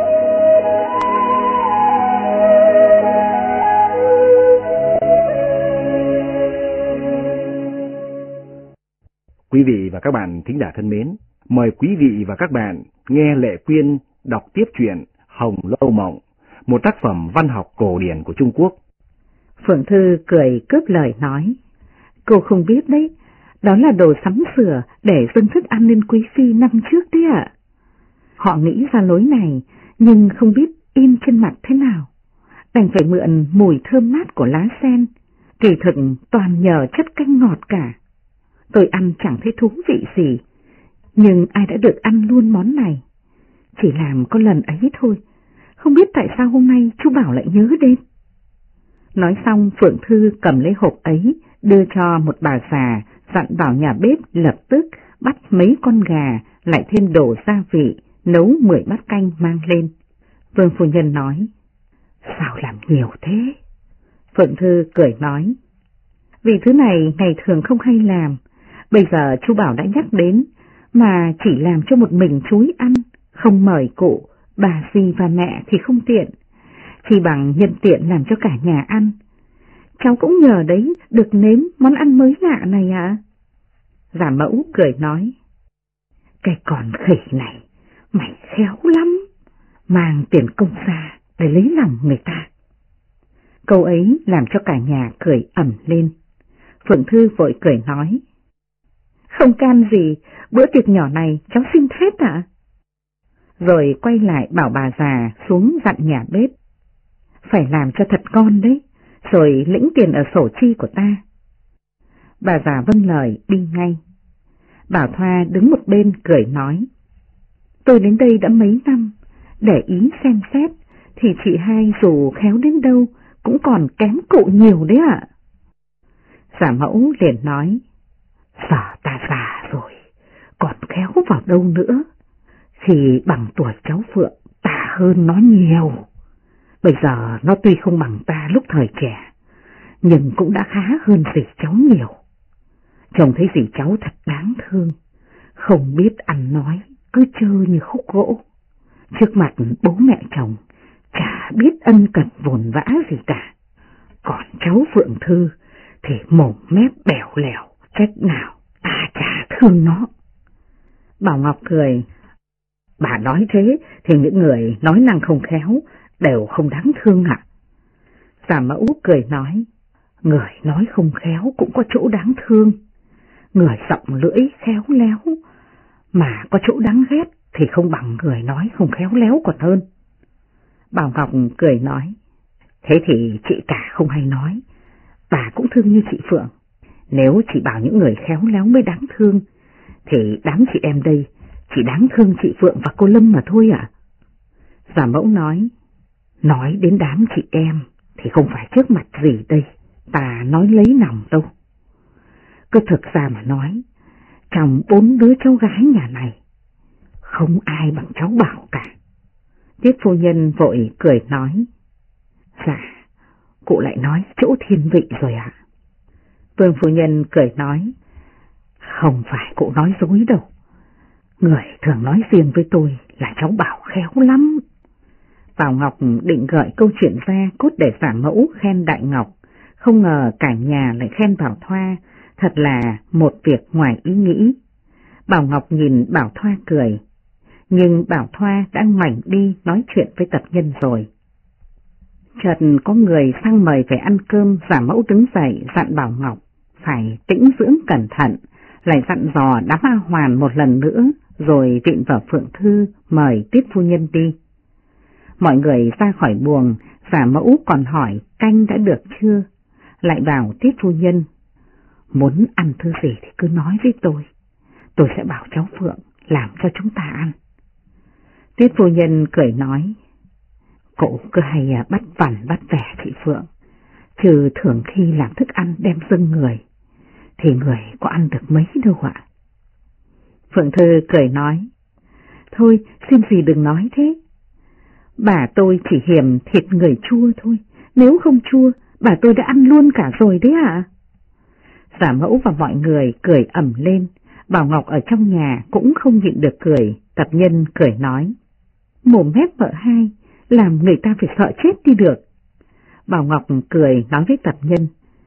Quý vị và các bạn thính giả thân mến, mời quý vị và các bạn nghe Lệ Quyên đọc tiếp truyện Hồng Lâu Mộng, một tác phẩm văn học cổ điển của Trung Quốc. Phượng Thư cười cướp lời nói, cô không biết đấy, đó là đồ sắm sửa để dâng thức ăn lên quý phi năm trước đấy ạ. Họ nghĩ ra lối này, nhưng không biết in trên mặt thế nào, đành phải mượn mùi thơm mát của lá sen, kỳ thực toàn nhờ chất canh ngọt cả. Tôi ăn chẳng thấy thú vị gì, nhưng ai đã được ăn luôn món này. Chỉ làm có lần ấy thôi, không biết tại sao hôm nay chú Bảo lại nhớ đến. Nói xong Phượng Thư cầm lấy hộp ấy, đưa cho một bà già, dặn bảo nhà bếp lập tức bắt mấy con gà, lại thêm đồ gia vị, nấu 10 bát canh mang lên. Vương phu nhân nói, sao làm nhiều thế? Phượng Thư cười nói, vì thứ này ngày thường không hay làm, bây giờ chú Bảo đã nhắc đến, mà chỉ làm cho một mình chú ăn, không mời cụ, bà dì và mẹ thì không tiện, chỉ bằng nhân tiện làm cho cả nhà ăn. cháu cũng nhờ đấy được nếm món ăn mới lạ này ạ. Giả mẫu cười nói, cái con khỉ này, mày khéo lắm, mang tiền công ra để lấy lòng người ta. Câu ấy làm cho cả nhà cười ầm lên. Phượng Thư vội cười nói, không can gì, bữa tiệc nhỏ này cháu xin hết ạ. Rồi quay lại bảo bà già xuống dặn nhà bếp, phải làm cho thật ngon đấy, rồi lĩnh tiền ở sổ chi của ta. Bà già vâng lời đi ngay. Bảo Thoa đứng một bên cười nói, tôi đến đây đã mấy năm, để ý xem xét, thì chị hai dù khéo đến đâu cũng còn kém cụ nhiều đấy ạ. Giả mẫu liền nói, giờ ta già rồi, còn khéo vào đâu nữa, thì bằng tuổi cháu Phượng ta hơn nó nhiều. Bây giờ nó tuy không bằng ta lúc thời trẻ, nhưng cũng đã khá hơn dì cháu nhiều. Chồng thấy dì cháu thật đáng thương, không biết ăn nói, cứ trơ như khúc gỗ. Trước mặt bố mẹ chồng, chả biết ân cần vồn vã gì cả. Còn cháu Phượng Thư thì mồm mép bèo lèo, cách nào ta chả thương nó. Bảo Ngọc cười, bà nói thế thì những người nói năng không khéo đều không đáng thương ạ. Giả mẫu cười nói, người nói không khéo cũng có chỗ đáng thương, người rộng lưỡi khéo léo, mà có chỗ đáng ghét thì không bằng người nói không khéo léo còn hơn. Bảo Ngọc cười nói, thế thì chị cả không hay nói, bà cũng thương như chị Phượng. Nếu chị bảo những người khéo léo mới đáng thương, thì đám chị em đây chỉ đáng thương chị Phượng và cô Lâm mà thôi ạ. Giả mẫu nói đến đám chị em thì không phải trước mặt gì đây, ta nói lấy lòng đâu. Cứ thực ra mà nói, trong 4 đứa cháu gái nhà này, không ai bằng cháu Bảo cả. Tiết phu nhân vội cười nói, dạ, cụ lại nói chỗ thiên vị rồi ạ. Vương phu nhân cười nói, không phải cụ nói dối đâu. Người thường nói riêng với tôi là cháu Bảo khéo lắm. Bảo Ngọc định gợi câu chuyện ra cốt để giả mẫu khen Đại Ngọc, không ngờ cả nhà lại khen Bảo Thoa, thật là một việc ngoài ý nghĩ. Bảo Ngọc nhìn Bảo Thoa cười, nhưng Bảo Thoa đã ngoảnh đi nói chuyện với tập nhân rồi. Chợt có người sang mời về ăn cơm, giả mẫu đứng dậy dặn Bảo Ngọc phải tĩnh dưỡng cẩn thận, lại dặn dò đám A Hoàn một lần nữa, rồi vịn vào Phượng Thư mời Tiết phu nhân đi. Mọi người ra khỏi buồng, giả mẫu còn hỏi canh đã được chưa, lại bảo Tiết phu nhân, muốn ăn thứ gì thì cứ nói với tôi sẽ bảo cháu Phượng làm cho chúng ta ăn. Tiết phu nhân cười nói, cậu cứ hay bắt vằn bắt vẻ chị Phượng, trừ thường khi làm thức ăn đem dâng người, thì người có ăn được mấy đâu ạ. Phượng Thư cười nói, thôi xin gì đừng nói thế. Bà tôi chỉ hiềm thịt người chua thôi, nếu không chua, bà tôi đã ăn luôn cả rồi đấy ạ. Giả mẫu và mọi người cười ầm lên, Bảo Ngọc ở trong nhà cũng không nhịn được cười, tập nhân cười nói, mồm mép vợ hai, làm người ta phải sợ chết đi được. Bảo Ngọc cười nói với tập nhân,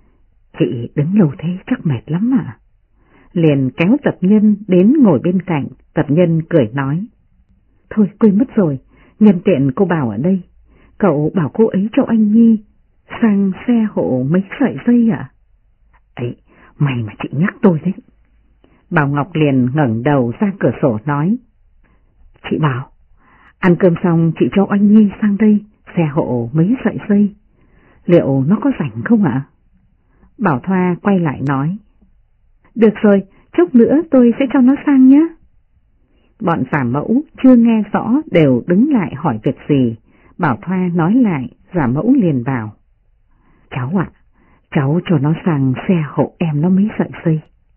chị đứng lâu thế chắc mệt lắm ạ. Liền kéo tập nhân đến ngồi bên cạnh, tập nhân cười nói, thôi quên mất rồi, nhân tiện cô Bảo ở đây, cậu bảo cô ấy cho anh Nhi sang xe hộ mấy sợi dây ạ. Ấy, may mà chị nhắc tôi đấy. Bảo Ngọc liền ngẩng đầu ra cửa sổ nói, chị Bảo, ăn cơm xong chị cho anh Nhi sang đây xe hộ mấy sợi dây, liệu nó có rảnh không ạ? Bảo Thoa quay lại nói, được rồi, chốc nữa tôi sẽ cho nó sang nhé. Bọn giả mẫu chưa nghe rõ đều đứng lại hỏi việc gì. Bảo Thoa nói lại, giả mẫu liền bảo, cháu ạ, cháu cho nó sang xe hộ em nó mấy sợi dây.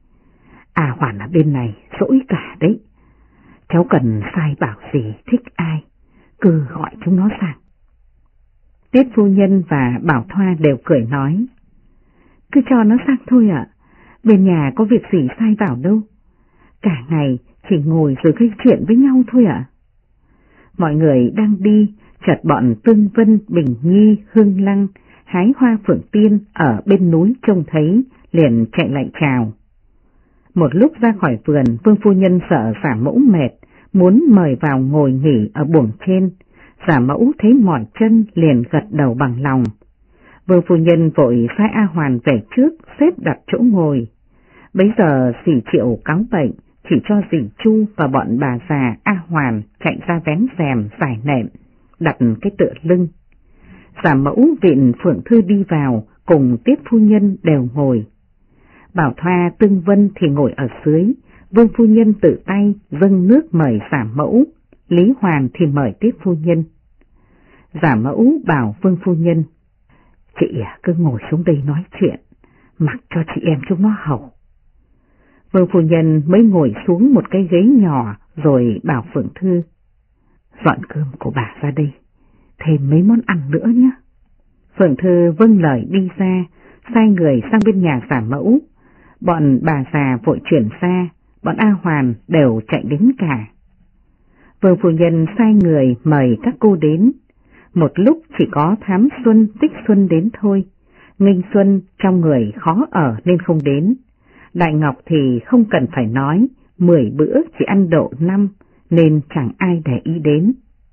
À Hoàn ở bên này dỗi cả đấy, cháu cần sai bảo gì thích ai, cứ gọi chúng nó sang. Tiết phu nhân và Bảo Thoa đều cười nói, cứ cho nó sang thôi ạ, bên nhà có việc gì sai bảo đâu, cả ngày chỉ ngồi rồi gây chuyện với nhau thôi ạ. Mọi người đang đi, chợt bọn Tương Vân, Bình Nhi, Hương Lăng hái hoa phượng tiên ở bên núi trông thấy, liền chạy lại chào. Một lúc ra khỏi vườn, Vương phu nhân sợ giả mẫu mệt, muốn mời vào ngồi nghỉ ở buồng trên. Giả mẫu thấy mỏi chân liền gật đầu bằng lòng. Vương phu nhân vội sai A Hoàn về trước xếp đặt chỗ ngồi. Bấy giờ dì Triệu cáo bệnh, chỉ cho dì Chu và bọn bà già A Hoàn chạy ra vén rèm giải nệm, đặt cái tựa lưng. Giả mẫu viện Phượng Thư đi vào, cùng Tiết phu nhân đều ngồi. Bảo Thoa, Tương Vân thì ngồi ở dưới, Vương phu nhân tự tay dâng nước mời giả mẫu, Lý Hoàn thì mời Tiết phu nhân. Giả mẫu bảo Vương phu nhân, chị cứ ngồi xuống đây nói chuyện, mặc cho chị em chúng nó hầu. Vương phu nhân mới ngồi xuống một cái ghế nhỏ rồi bảo Phượng Thư, dọn cơm của bà ra đây, thêm mấy món ăn nữa nhé. Phượng Thư vâng lời đi ra, sai người sang bên nhà giả mẫu. Bọn bà già vội chuyển ra, bọn A Hoàn đều chạy đến cả. Vương phu nhân sai người mời các cô đến. Một lúc chỉ có Thám Xuân, Tích Xuân đến thôi. Nghinh Xuân trong người khó ở nên không đến. Đại Ngọc thì không cần phải nói, 10 bữa chỉ ăn độ 5 nên chẳng ai để ý đến.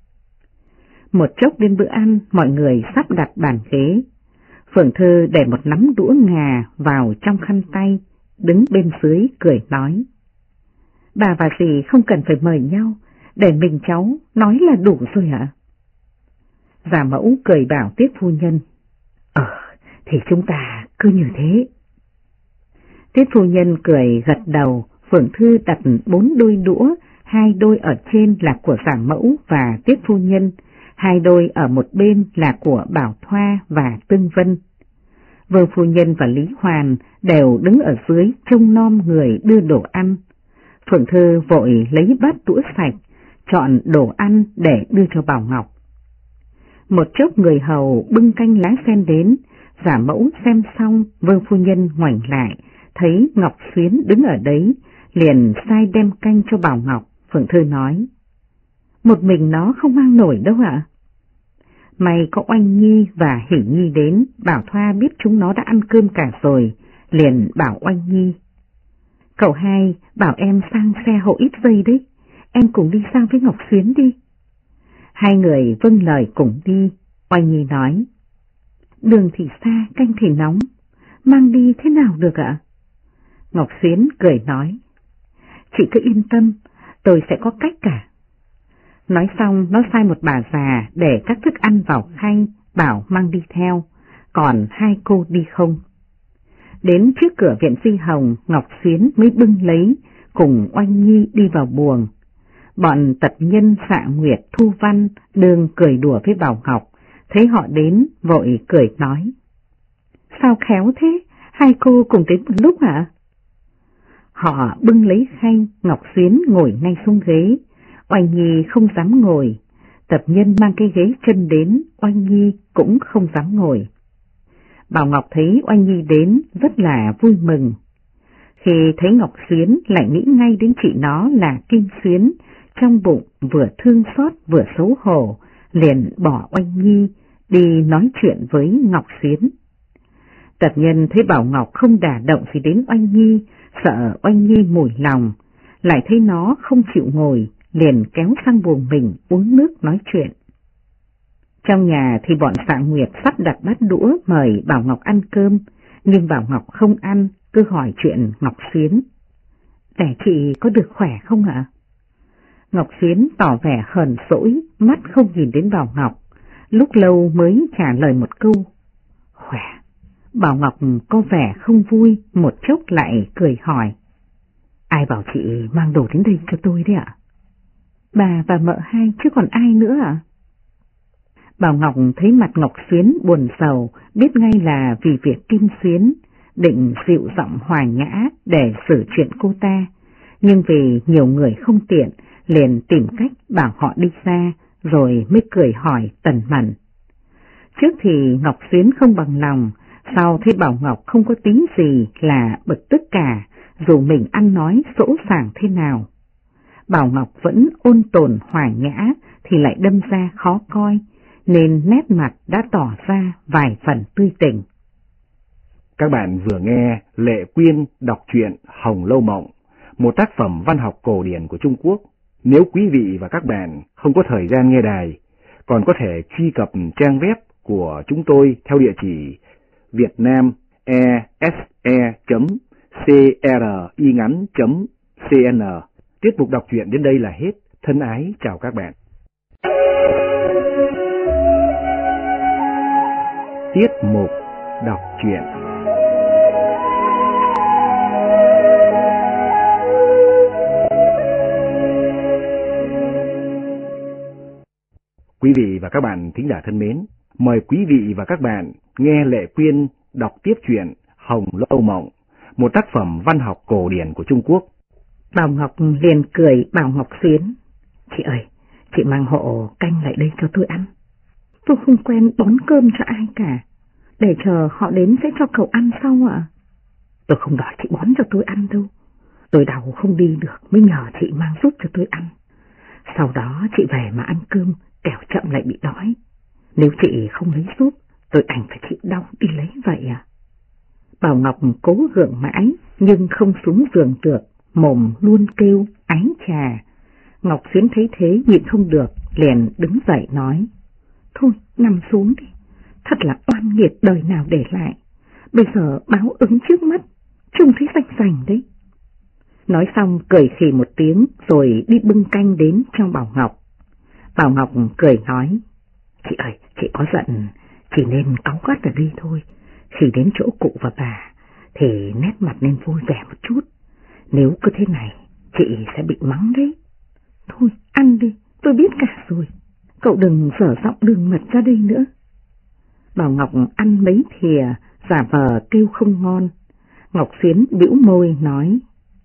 Một chốc đến bữa ăn, mọi người sắp đặt bàn ghế. Phượng Thư để một nắm đũa ngà vào trong khăn tay, đứng bên dưới cười nói, bà và dì không cần phải mời nhau, để mình cháu nói là đủ rồi ạ. Giả mẫu cười bảo Tiết phu nhân, thì chúng ta cứ như thế. Tiết phu nhân cười gật đầu. Phượng Thư đặt 4 đôi đũa, 2 đôi ở trên là của giả mẫu và Tiết phu nhân, 2 đôi ở một bên là của Bảo Thoa và Tương Vân. Vương phu nhân và Lý Hoàn đều đứng ở dưới trông nom người đưa đồ ăn. Phượng Thư vội lấy bát đũa sạch, chọn đồ ăn để đưa cho Bảo Ngọc. Một chốc người hầu bưng canh lá sen đến, giả mẫu xem xong, Vương phu nhân ngoảnh lại, thấy Ngọc Xuyến đứng ở đấy, liền sai đem canh cho Bảo Ngọc. Phượng Thư nói, một mình nó không mang nổi đâu ạ. May có Oanh Nhi và Hỷ Nhi đến, Bảo Thoa biết chúng nó đã ăn cơm cả rồi, liền bảo Oanh Nhi, cậu hai bảo em sang xe hộ ít giây đấy, em cùng đi sang với Ngọc Xuyến đi. Hai người vâng lời cùng đi. Oanh Nhi nói, đường thì xa, canh thì nóng, mang đi thế nào được ạ? Ngọc Xuyến cười nói, chị cứ yên tâm, tôi sẽ có cách cả. Nói xong nó sai một bà già để các thức ăn vào khay, bảo mang đi theo, còn 2 cô đi không. Đến trước cửa viện Phi Hồng, Ngọc Xuyến mới bưng lấy, cùng Oanh Nhi đi vào buồng. Bọn tật nhân Xạ Nguyệt, Thu Văn đường cười đùa với Bảo Ngọc, thấy họ đến vội cười nói, sao khéo thế, 2 cô cùng đến một lúc hả? Họ bưng lấy khay, Ngọc Xuyến ngồi ngay xuống ghế, Oanh Nhi không dám ngồi. Tập nhân mang cái ghế chân đến, Oanh Nhi cũng không dám ngồi. Bảo Ngọc thấy Oanh Nhi đến rất là vui mừng. Khi thấy Ngọc Xuyến lại nghĩ ngay đến chị nó là Kim Xuyến, trong bụng vừa thương xót vừa xấu hổ, liền bỏ Oanh Nhi đi nói chuyện với Ngọc Xuyến. Tập nhân thấy Bảo Ngọc không đả động gì đến Oanh Nhi, sợ Oanh Nhi mủi lòng, lại thấy nó không chịu ngồi, liền kéo sang buồng mình uống nước nói chuyện. Trong nhà thì bọn Xạ Nguyệt sắp đặt bát đũa mời Bảo Ngọc ăn cơm, nhưng Bảo Ngọc không ăn, cứ hỏi chuyện Ngọc Xuyến. Để chị có được khỏe không ạ? Ngọc Xuyến tỏ vẻ hờn dỗi, mắt không nhìn đến Bảo Ngọc, lúc lâu mới trả lời một câu, khỏe. Bảo Ngọc có vẻ không vui, một chốc lại cười hỏi, ai bảo chị mang đồ đến đây cho tôi đấy ạ? Bà và mợ hai chứ còn ai nữa ạ? Bảo Ngọc thấy mặt Ngọc Xuyến buồn sầu, biết ngay là vì việc Kim Xuyến, định dịu giọng hòa nhã để xử chuyện cô ta, nhưng vì nhiều người không tiện, liền tìm cách bảo họ đi ra, rồi mới cười hỏi tần mẩn. Trước thì Ngọc Xuyến không bằng lòng, sau thấy Bảo Ngọc không có tính gì là bực tức cả, dù mình ăn nói sỗ sàng thế nào. Bảo Ngọc vẫn ôn tồn hòa nhã thì lại đâm ra khó coi, nên nét mặt đã tỏ ra vài phần tươi tỉnh. Các bạn vừa nghe Lệ Quyên đọc truyện Hồng Lâu Mộng, một tác phẩm văn học cổ điển của Trung Quốc. Nếu quý vị và các bạn không có thời gian nghe đài, còn có thể truy cập trang web của chúng tôi theo địa chỉ vietnamese.cringắn.cn. Tiết mục đọc truyện đến đây là hết. Thân ái chào các bạn. Tiết mục đọc truyện. Quý vị và các bạn thính giả thân mến, mời quý vị và các bạn nghe Lệ Quyên đọc tiếp truyện Hồng Lâu Mộng, một tác phẩm văn học cổ điển của Trung Quốc. Bảo Ngọc liền cười bảo Ngọc Xuyến: "Chị ơi, chị mang hộ canh lại đây cho tôi ăn. Tôi không quen bón cơm cho ai cả, để chờ họ đến sẽ cho cậu ăn sau ạ." "Tôi không đòi chị bón cho tôi ăn đâu, tôi đau không đi được mới nhờ chị mang giúp cho tôi ăn. Sau đó chị về mà ăn cơm, kẻo chậm lại bị đói. Nếu chị không lấy giúp, tôi đành phải chịu đau đi lấy vậy à." Bảo Ngọc cố gượng mãi nhưng không xuống giường được, mồm luôn kêu ái chà. Ngọc Xuyến thấy thế nhịn không được, liền đứng dậy nói: "Thôi nằm xuống đi, thật là oan nghiệt đời nào để lại, bây giờ báo ứng trước mắt, trông thấy rành rành đấy." Nói xong cười khì một tiếng rồi đi bưng canh đến cho Bảo Ngọc. Bảo Ngọc cười nói: "Chị ơi, chị có giận, chỉ nên cáu gắt ở đây thôi. Khi đến chỗ cụ và bà thì nét mặt nên vui vẻ một chút. Nếu cứ thế này, chị sẽ bị mắng đấy. Thôi, ăn đi, tôi biết cả rồi. Cậu đừng dở giọng đường mật ra đây nữa." Bảo Ngọc ăn mấy thìa, giả vờ kêu không ngon. Ngọc Xuyến bĩu môi nói: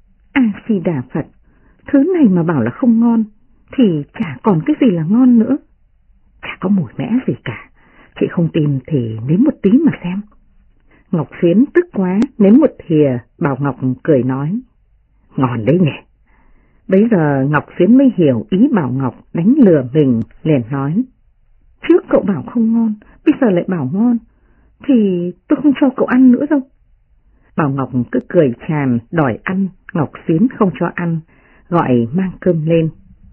"A-di-đà Phật, thứ này mà bảo là không ngon, thì chả còn cái gì là ngon nữa. Chả có mùi mẽ gì cả. Chị không tin thì nếm một tí mà xem." Ngọc Xuyến tức quá, nếm một thìa. Bảo Ngọc cười nói: "Ngon đấy nhỉ." Bấy giờ Ngọc Xuyến mới hiểu ý Bảo Ngọc đánh lừa mình, liền nói: "Trước cậu bảo không ngon, bây giờ lại bảo ngon, thì tôi không cho cậu ăn nữa đâu." Bảo Ngọc cứ cười tràn đòi ăn. Ngọc Xuyến không cho ăn, gọi mang cơm lên.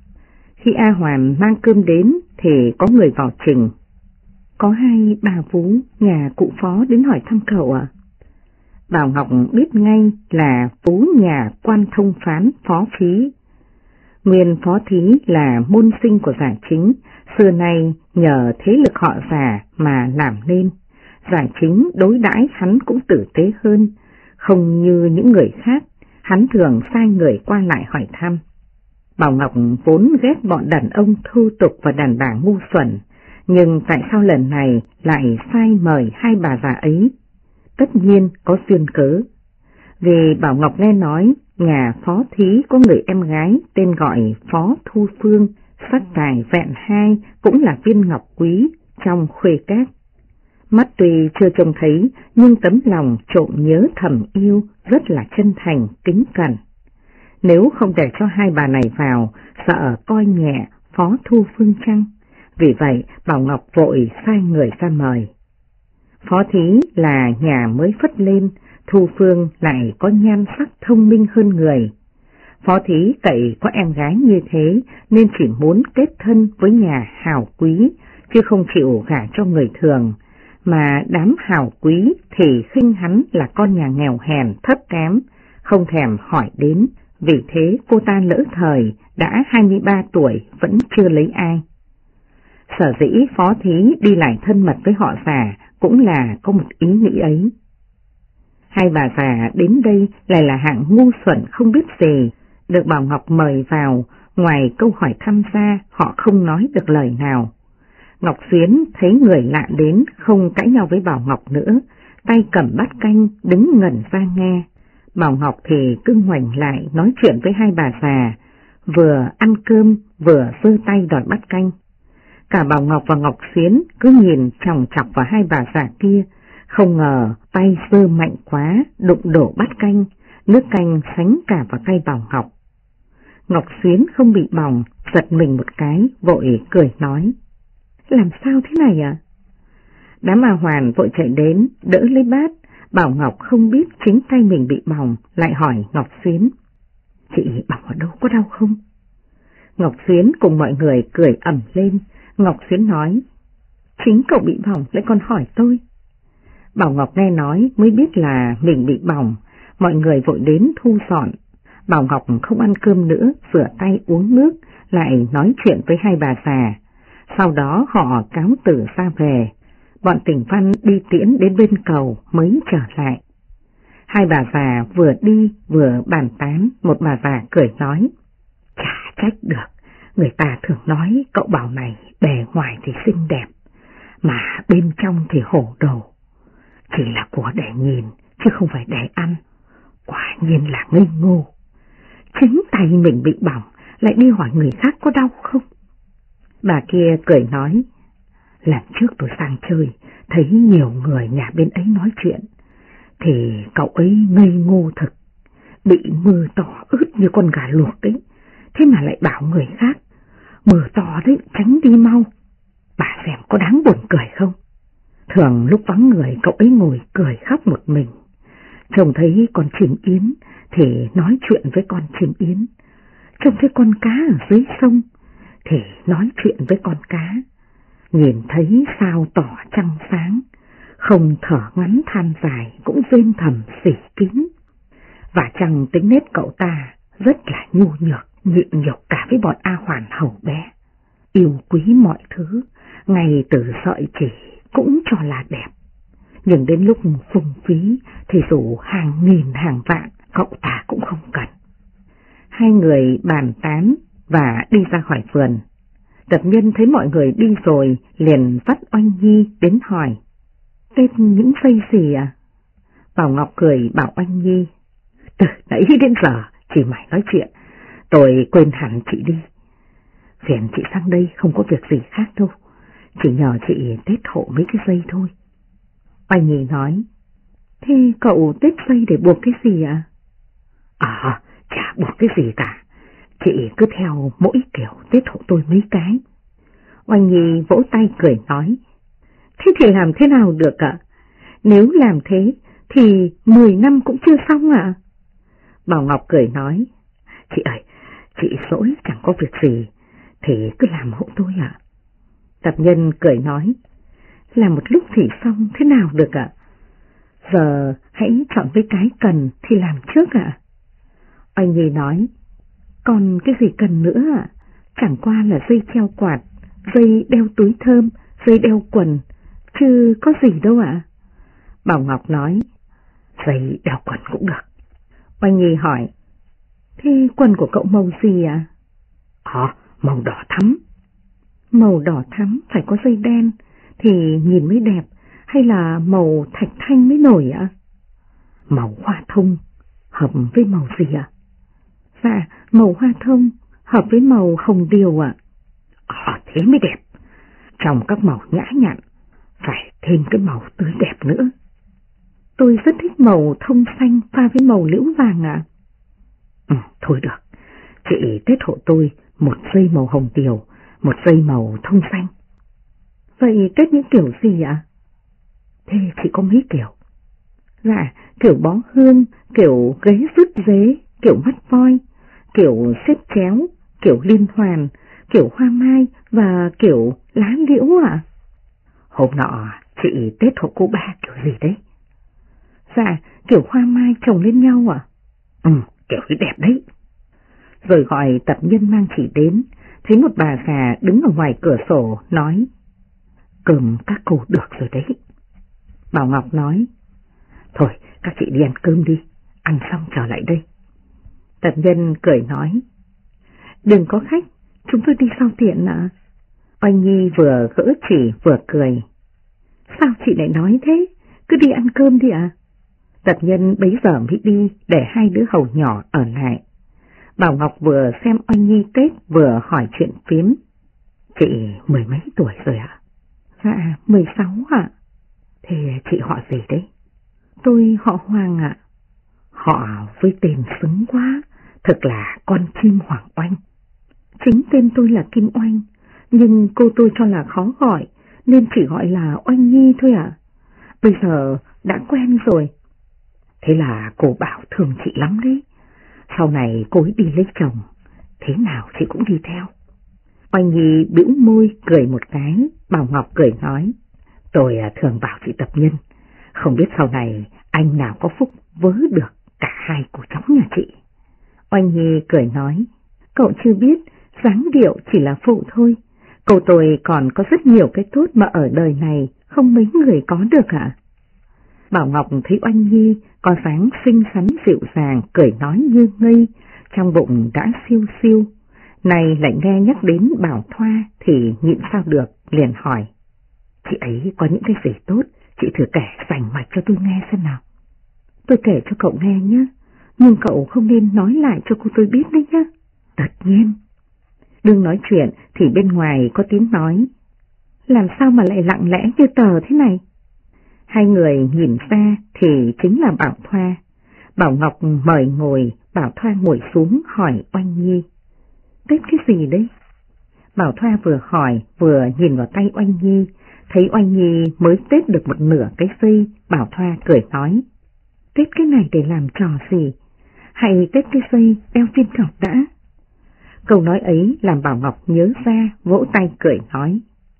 Khi A Hoàn mang cơm đến thì có người vào trình: "Có hai bà vú nhà cụ Phó đến hỏi thăm cậu ạ." Bảo Ngọc biết ngay là vú nhà quan thông phán Phó Phí. Nguyên Phó Thí là môn sinh của Giả Chính, xưa nay nhờ thế lực họ Giả mà làm nên. Giả Chính đối đãi hắn cũng tử tế hơn, không như những người khác, hắn thường sai người qua lại hỏi thăm. Bảo Ngọc vốn ghét bọn đàn ông thô tục và đàn bà ngu xuẩn, nhưng tại sao lần này lại sai mời hai bà già ấy? Tất nhiên có duyên cớ. Vì Bảo Ngọc nghe nói nhà Phó Thí có người em gái tên gọi Phó Thu Phương, sắc tài vẹn hai, cũng là viên ngọc quý trong khuê các. Mắt tuy chưa trông thấy nhưng tấm lòng trộm nhớ thầm yêu rất là chân thành, kính cẩn. Nếu không để cho hai bà này vào, sợ coi nhẹ Phó Thu Phương chăng? Vì vậy Bảo Ngọc vội sai người ra mời. Phó Thí là nhà mới phất lên, Thu Phương lại có nhan sắc thông minh hơn người. Phó Thí cậy có em gái như thế nên chỉ muốn kết thân với nhà hào quý, chứ không chịu gả cho người thường, mà đám hào quý thì khinh hắn là con nhà nghèo hèn thấp kém, không thèm hỏi đến. Vì thế cô ta lỡ thời, đã 23 tuổi vẫn chưa lấy ai. Sở dĩ Phó Thí đi lại thân mật với họ Giả cũng là có một ý nghĩ ấy. Hai bà già đến đây lại là hạng ngu xuẩn không biết gì, được Bảo Ngọc mời vào, ngoài câu hỏi thăm ra họ không nói được lời nào. Ngọc Xuyến thấy người lạ đến không cãi nhau với Bảo Ngọc nữa, tay cầm bát canh đứng ngẩn ra nghe. Bảo Ngọc thì cứ ngoảnh lại nói chuyện với hai bà già, vừa ăn cơm vừa giơ tay đòi bát canh. Cả Bảo Ngọc và Ngọc Xuyến cứ nhìn chòng chọc vào hai bà già kia, không ngờ tay giơ mạnh quá, đụng đổ bát canh, nước canh sánh cả vào tay Bảo Ngọc. Ngọc Xuyến không bị bỏng, giật mình một cái, vội cười nói: làm sao thế này à? Đám A Hoàn vội chạy đến, đỡ lấy bát. Bảo Ngọc không biết chính tay mình bị bỏng, lại hỏi Ngọc Xuyến. Chị bỏng ở đâu, có đau không? Ngọc Xuyến cùng mọi người cười ầm lên. Ngọc Xuyến nói, chính cậu bị bỏng lại còn hỏi tôi. Bảo Ngọc nghe nói mới biết là mình bị bỏng, mọi người vội đến thu dọn. Bảo Ngọc không ăn cơm nữa, rửa tay uống nước, lại nói chuyện với hai bà già. Sau đó họ cáo từ ra về, bọn Tỉnh Văn đi tiễn đến bên cầu mới trở lại. Hai bà già vừa đi vừa bàn tán, một bà già cười nói, chả trách được, người ta thường nói cậu Bảo này bề ngoài thì xinh đẹp, mà bên trong thì hổ đồ. Chỉ là của để nhìn, chứ không phải để ăn. Quả nhiên là ngây ngô. Chính tay mình bị bỏng, lại đi hỏi người khác có đau không? Bà kia cười nói, lần trước tôi sang chơi, thấy nhiều người nhà bên ấy nói chuyện, thì cậu ấy ngây ngô thực, bị mưa to ướt như con gà luộc đấy, thế mà lại bảo người khác, mưa to đấy tránh đi mau. Bà xem có đáng buồn cười không? Thường lúc vắng người cậu ấy ngồi cười khóc một mình, trông thấy con chim yến thì nói chuyện với con chim yến, trông thấy con cá ở dưới sông thì nói chuyện với con cá, nhìn thấy sao tỏ trăng sáng, không thở ngắn than dài cũng rên thầm xỉ kín. Và chẳng tính nết cậu ta rất là nhu nhược, nhịn nhục cả với bọn A Hoàn hầu bé, yêu quý mọi thứ, ngay từ sợi chỉ cũng cho là đẹp. Nhưng đến lúc phung phí thì dù hàng nghìn hàng vạn cậu ta cũng không cần. Hai người bàn tán và đi ra khỏi vườn. Tập Nhân thấy mọi người đi rồi liền vắt Oanh Nhi đến hỏi, tên những dây gì à? Bảo Ngọc cười bảo Oanh Nhi, từ nãy đến giờ chỉ mày nói chuyện, tôi quên hẳn chị đi. Phiền chị sang đây không có việc gì khác đâu, chỉ nhờ chị tết hộ mấy cái dây thôi. Oanh Nhi nói, thế cậu tết dây để buộc cái gì ạ? Chả buộc cái gì cả, chị cứ theo mỗi kiểu tết hộ tôi mấy cái. Oanh Nhi vỗ tay cười nói, thế thì làm thế nào được ạ? Nếu làm thế thì 10 năm cũng chưa xong ạ. Bảo Ngọc cười nói, chị ơi, chị rỗi chẳng có việc gì thì cứ làm hộ tôi ạ. Tập Nhân cười nói, làm một lúc thì xong thế nào được ạ? Giờ hãy chọn với cái cần thì làm trước ạ. Oanh Nhi nói, còn cái gì cần nữa ạ? Chẳng qua là dây treo quạt, dây đeo túi thơm, dây đeo quần, chứ có gì đâu ạ. Bảo Ngọc nói, dây đeo quần cũng được. Oanh Nhi hỏi, thế quần của cậu màu gì ạ? Màu đỏ thắm. Màu đỏ thắm phải có dây đen thì nhìn mới đẹp, hay là màu thạch thanh mới nổi ạ? Màu hoa thông hợp với màu gì ạ? Dạ, màu hoa thông hợp với màu hồng điều ạ. Thế mới đẹp. Trong các màu nhã nhặn phải thêm cái màu tươi đẹp nữa. Tôi rất thích màu thông xanh pha với màu liễu vàng ạ. Thôi được, chị tết hộ tôi một dây màu hồng điều, một dây màu thông xanh. Vậy tết những kiểu gì ạ? Thế chị có mấy kiểu? Dạ, kiểu bó hương, kiểu ghế rứt dế, kiểu mắt voi, kiểu xếp chéo, kiểu liên hoàn, kiểu hoa mai và kiểu lá liễu ạ. Hôm nọ chị tết hộ cô ba kiểu gì đấy? Dạ, kiểu hoa mai chồng lên nhau ạ. Kiểu cái đẹp đấy. Rồi gọi Tập Nhân mang chỉ đến, thấy một bà già đứng ở ngoài cửa sổ nói, cơm các cô được rồi đấy. Bảo Ngọc nói, thôi các chị đi ăn cơm đi, ăn xong trở lại đây. Tập Nhân cười nói, đừng có khách, chúng tôi đi sau tiện ạ. Oanh Nhi vừa gỡ chỉ vừa cười, sao chị lại nói thế, cứ đi ăn cơm đi ạ. Tập Nhân bấy giờ mới đi để hai đứa hầu nhỏ ở lại. Bảo Ngọc vừa xem Oanh Nhi Tết vừa hỏi chuyện phiếm. Chị 10 mấy tuổi rồi ạ? Dạ 16 ạ. Thế chị họ gì đấy? Tôi họ Hoàng ạ. Họ với tên xứng quá, thật là con chim Hoàng Oanh. Chính tên tôi là Kim Oanh, nhưng cô tôi cho là khó gọi, nên chỉ gọi là Oanh Nhi thôi ạ. Bây giờ đã quen rồi. Thế là cô Bảo thương chị lắm đấy. Sau này cô ấy đi lấy chồng, thế nào chị cũng đi theo. Oanh Nhi bĩu môi cười một cái, Bảo Ngọc cười nói, tôi thường bảo chị tập nhân, không biết sau này anh nào có phúc vớ được cả hai cô cháu nhà chị. Oanh Nhi cười nói, cậu chưa biết, dáng điệu chỉ là phụ thôi. Cô tôi còn có rất nhiều cái tốt mà ở đời này không mấy người có được ạ. Bảo Ngọc thấy Oanh Nhi có dáng xinh xắn dịu dàng, cười nói như ngây, trong bụng đã siêu siêu. Này lại nghe nhắc đến Bảo Thoa thì nhịn sao được, liền hỏi, chị ấy có những cái gì tốt, chị thử kể rành mạch cho tôi nghe xem nào. Tôi kể cho cậu nghe nhé, nhưng cậu không nên nói lại cho cô tôi biết đấy nhé. Tất nhiên. Đừng nói chuyện thì bên ngoài có tiếng nói, làm sao mà lại lặng lẽ như tờ thế này? Hai người nhìn ra thì chính là Bảo Thoa. Bảo Ngọc mời ngồi, Bảo Thoa ngồi xuống hỏi Oanh Nhi, tết cái gì đấy? Bảo Thoa vừa hỏi vừa nhìn vào tay Oanh Nhi, thấy Oanh Nhi mới tết được một nửa cái dây, Bảo Thoa cười nói, tết cái này để làm trò gì? Hay tết cái dây đeo viên ngọc đã? Câu nói ấy làm Bảo Ngọc nhớ ra, vỗ tay cười nói,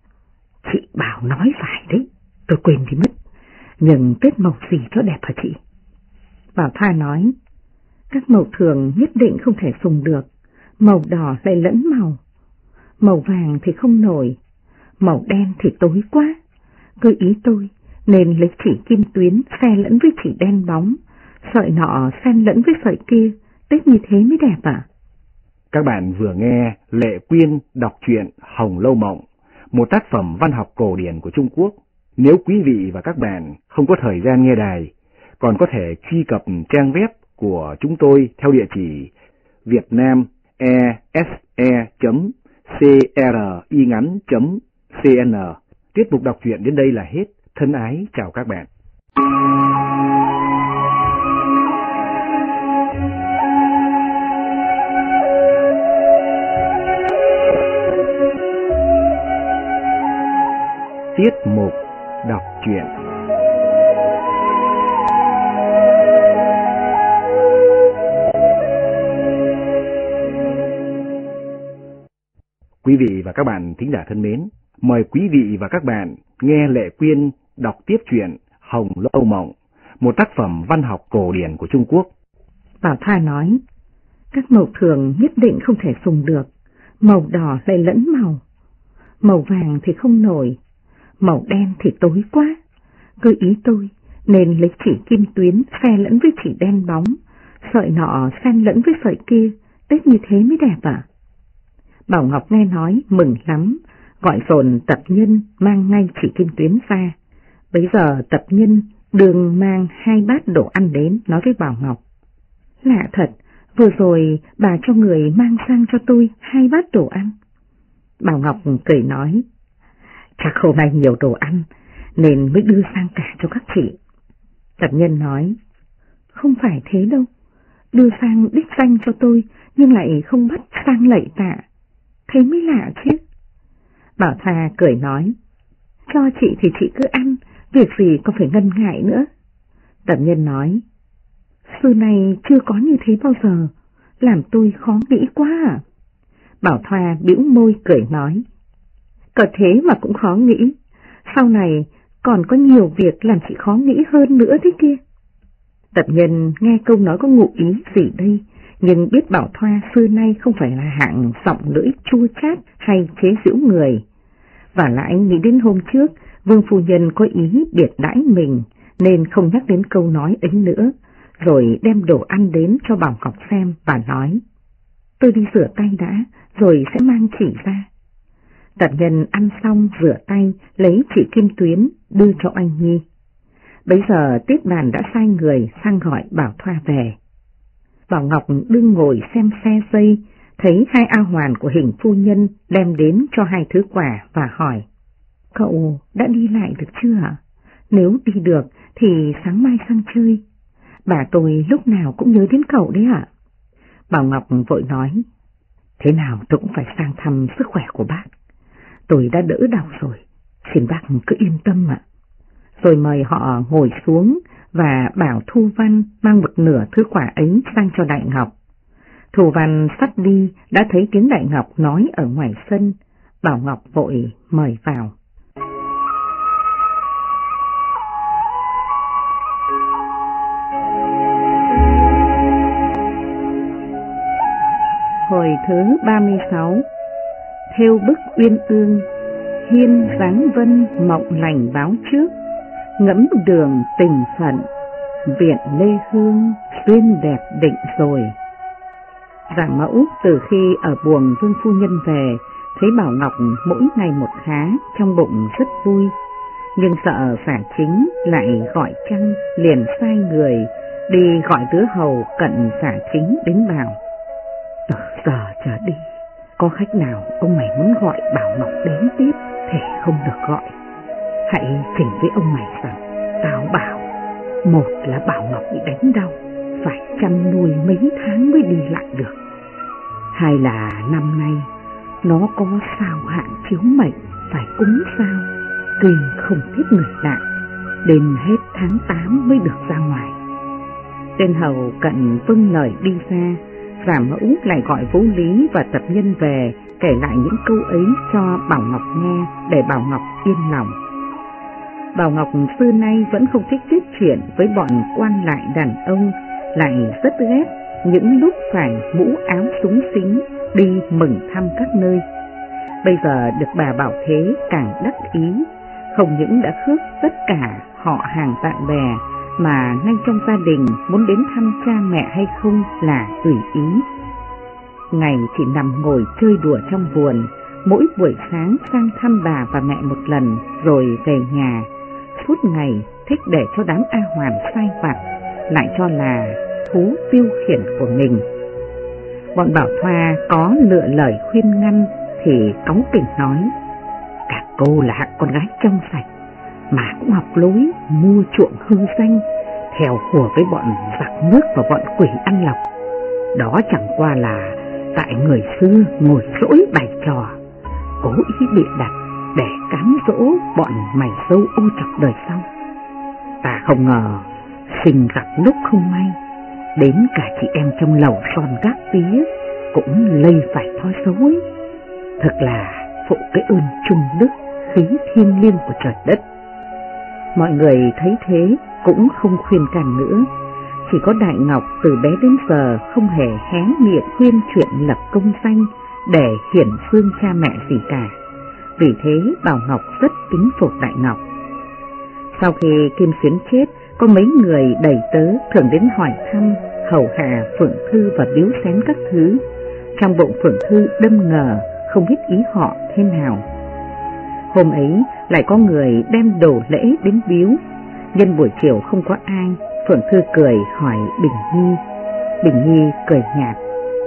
chị Bảo nói phải đấy, tôi quên đi mất, nhưng tết màu gì cho đẹp hả chị? Bảo Thoa nói, các màu thường nhất định không thể dùng được, màu đỏ lại lẫn màu, màu vàng thì không nổi, màu đen thì tối quá, cứ ý tôi nên lấy chỉ kim tuyến xe lẫn với chỉ đen bóng, sợi nọ xen lẫn với sợi kia, tết như thế mới đẹp ạ. Các bạn vừa nghe Lệ Quyên đọc truyện Hồng Lâu Mộng, một tác phẩm văn học cổ điển của Trung Quốc. Nếu quý vị và các bạn không có thời gian nghe đài, còn có thể truy cập trang web của chúng tôi theo địa chỉ vietnamese.cringắn.cn. Tiết mục đọc truyện đến đây là hết. Thân ái chào các bạn. Tiết mục đọc truyện. Quý vị và các bạn thính giả thân mến, mời quý vị và các bạn nghe Lệ Quyên đọc tiếp truyện Hồng Lâu Mộng, một tác phẩm văn học cổ điển của Trung Quốc. Bảo Thoa nói, các màu thường nhất định không thể dùng được, màu đỏ lại lẫn màu, màu vàng thì không nổi, màu đen thì tối quá, cứ ý tôi nên lấy chỉ kim tuyến xe lẫn với chỉ đen bóng, sợi nọ xen lẫn với sợi kia, tết như thế mới đẹp ạ. Bảo Ngọc nghe nói mừng lắm, gọi dồn tập nhân mang ngay chỉ kim tuyến ra. Bấy giờ tập nhân đường mang 2 bát đồ ăn đến, nói với Bảo Ngọc, lạ thật, vừa rồi bà cho người mang sang cho tôi 2 bát đồ ăn. Bảo Ngọc cười nói, chắc hôm nay nhiều đồ ăn nên mới đưa sang cả cho các chị. Tập nhân nói, không phải thế đâu, đưa sang đích danh cho tôi nhưng lại không bắt sang lạy tạ, thế mới lạ chứ. Bảo Thoa cười nói, cho chị thì chị cứ ăn, việc gì có phải ngần ngại nữa. Tập nhân nói, xưa nay chưa có như thế bao giờ, làm tôi khó nghĩ quá à. Bảo Thoa bĩu môi cười nói, có thế mà cũng khó nghĩ, sau này còn có nhiều việc làm chị khó nghĩ hơn nữa thế kia. Tập nhân nghe câu nói có ngụ ý gì đây, nhưng biết Bảo Thoa xưa nay không phải là hạng giọng lưỡi chua chát hay chế giễu người. Và lại nghĩ đến hôm trước, Vương phu nhân có ý biệt đãi mình, nên không nhắc đến câu nói ấy nữa, rồi đem đồ ăn đến cho Bảo Ngọc xem và nói, tôi đi rửa tay đã, rồi sẽ mang chỉ ra. Tập nhân ăn xong rửa tay, lấy chỉ kim tuyến, đưa cho Oanh Nhi. Bấy giờ Tiết Bàn đã sai người sang gọi Bảo Thoa về. Bảo Ngọc đương ngồi xem xe dây, thấy 2 A hoàn của Hình phu nhân đem đến cho 2 thứ quà và hỏi, cậu đã đi lại được chưa ạ? Nếu đi được thì sáng mai sang chơi. Bà tôi lúc nào cũng nhớ đến cậu đấy ạ. Bảo Ngọc vội nói, thế nào tôi cũng phải sang thăm sức khỏe của bác. Tôi đã đỡ đau rồi, xin bác cứ yên tâm ạ. Rồi mời họ ngồi xuống và bảo Thu Văn mang một nửa thứ quà ấy sang cho Đại Ngọc. Thu Văn sắp đi đã thấy tiếng Đại Ngọc nói ở ngoài sân, Bảo Ngọc vội mời vào. Hồi thứ 36. Thêu bức uyên ương, hiên dáng vân mộng lành báo trước, ngẫm đường tình phận, viện lê hương duyên đẹp định rồi. Giả Mẫu từ khi ở buồng Vương phu nhân về, thấy Bảo Ngọc mỗi ngày một khá, trong bụng rất vui, nhưng sợ Giả Chính lại gọi chăng, liền sai người đi gọi đứa hầu cận Giả Chính đến bảo: từ giờ trở đi, có khách nào ông mày muốn gọi Bảo Ngọc đến tiếp thì không được gọi. Hãy chỉnh với ông mày rằng tao bảo, một là Bảo Ngọc bị đánh đau, phải chăm nuôi mấy tháng mới đi lại được. Hai là năm nay nó có sao hạn chiếu mệnh, phải cúng sao, kinh không tiếp người lạ, đến hết tháng 8 mới được ra ngoài. Tên hầu cận vâng lời đi ra. Giả Mẫu lại gọi Vũ Lý và tập nhân về kể lại những câu ấy cho Bảo Ngọc nghe để Bảo Ngọc yên lòng. Bảo Ngọc xưa nay vẫn không thích tiếp chuyện với bọn quan lại đàn ông, lại rất ghét những lúc phải mũ áo súng xính đi mừng thăm các nơi. Bây giờ được bà Bảo Thế càng đắc ý, không những đã khước tất cả họ hàng bạn bè, mà ngay trong gia đình muốn đến thăm cha mẹ hay không là tùy ý. Ngày thì nằm ngồi chơi đùa trong vườn, mỗi buổi sáng sang thăm bà và mẹ một lần rồi về nhà. Suốt ngày thích để cho đám A Hoàn sai vặt, lại cho là thú tiêu khiển của mình. Bọn Bảo Thoa có lựa lời khuyên ngăn thì cáu kỉnh nói: các cô là hạng con gái trong sạch mà cũng học lối mua chuộng hư danh, theo hùa với bọn giặc nước và bọn quỷ ăn lọc. Đó chẳng qua là tại người xưa ngồi dỗi bày trò, cố ý bịa đặt để cám dỗ bọn mày dâu ô chọc đời sau. Ta không ngờ sinh gặp lúc không may, đến cả chị em trong lầu son gác tía cũng lây phải thói xấu ấy. Thật là phụ cái ơn trung đức khí thiêng liêng của trời đất. Mọi người thấy thế cũng không khuyên can nữa, chỉ có Đại Ngọc từ bé đến giờ không hề hé miệng khuyên chuyện lập công danh để hiển xương cha mẹ gì cả. Vì thế Bảo Ngọc rất kính phục Đại Ngọc. Sau khi Kim Xuyến chết, có mấy người đầy tớ thường đến hỏi thăm, hầu hạ Phượng Thư và biếu xén các thứ. Trong bụng Phượng Thư đâm ngờ không biết ý họ thế nào. Hôm ấy lại có người đem đồ lễ đến biếu. Nhân buổi chiều không có ai, Phượng Thư cười hỏi Bình Nhi. Bình Nhi cười nhạt: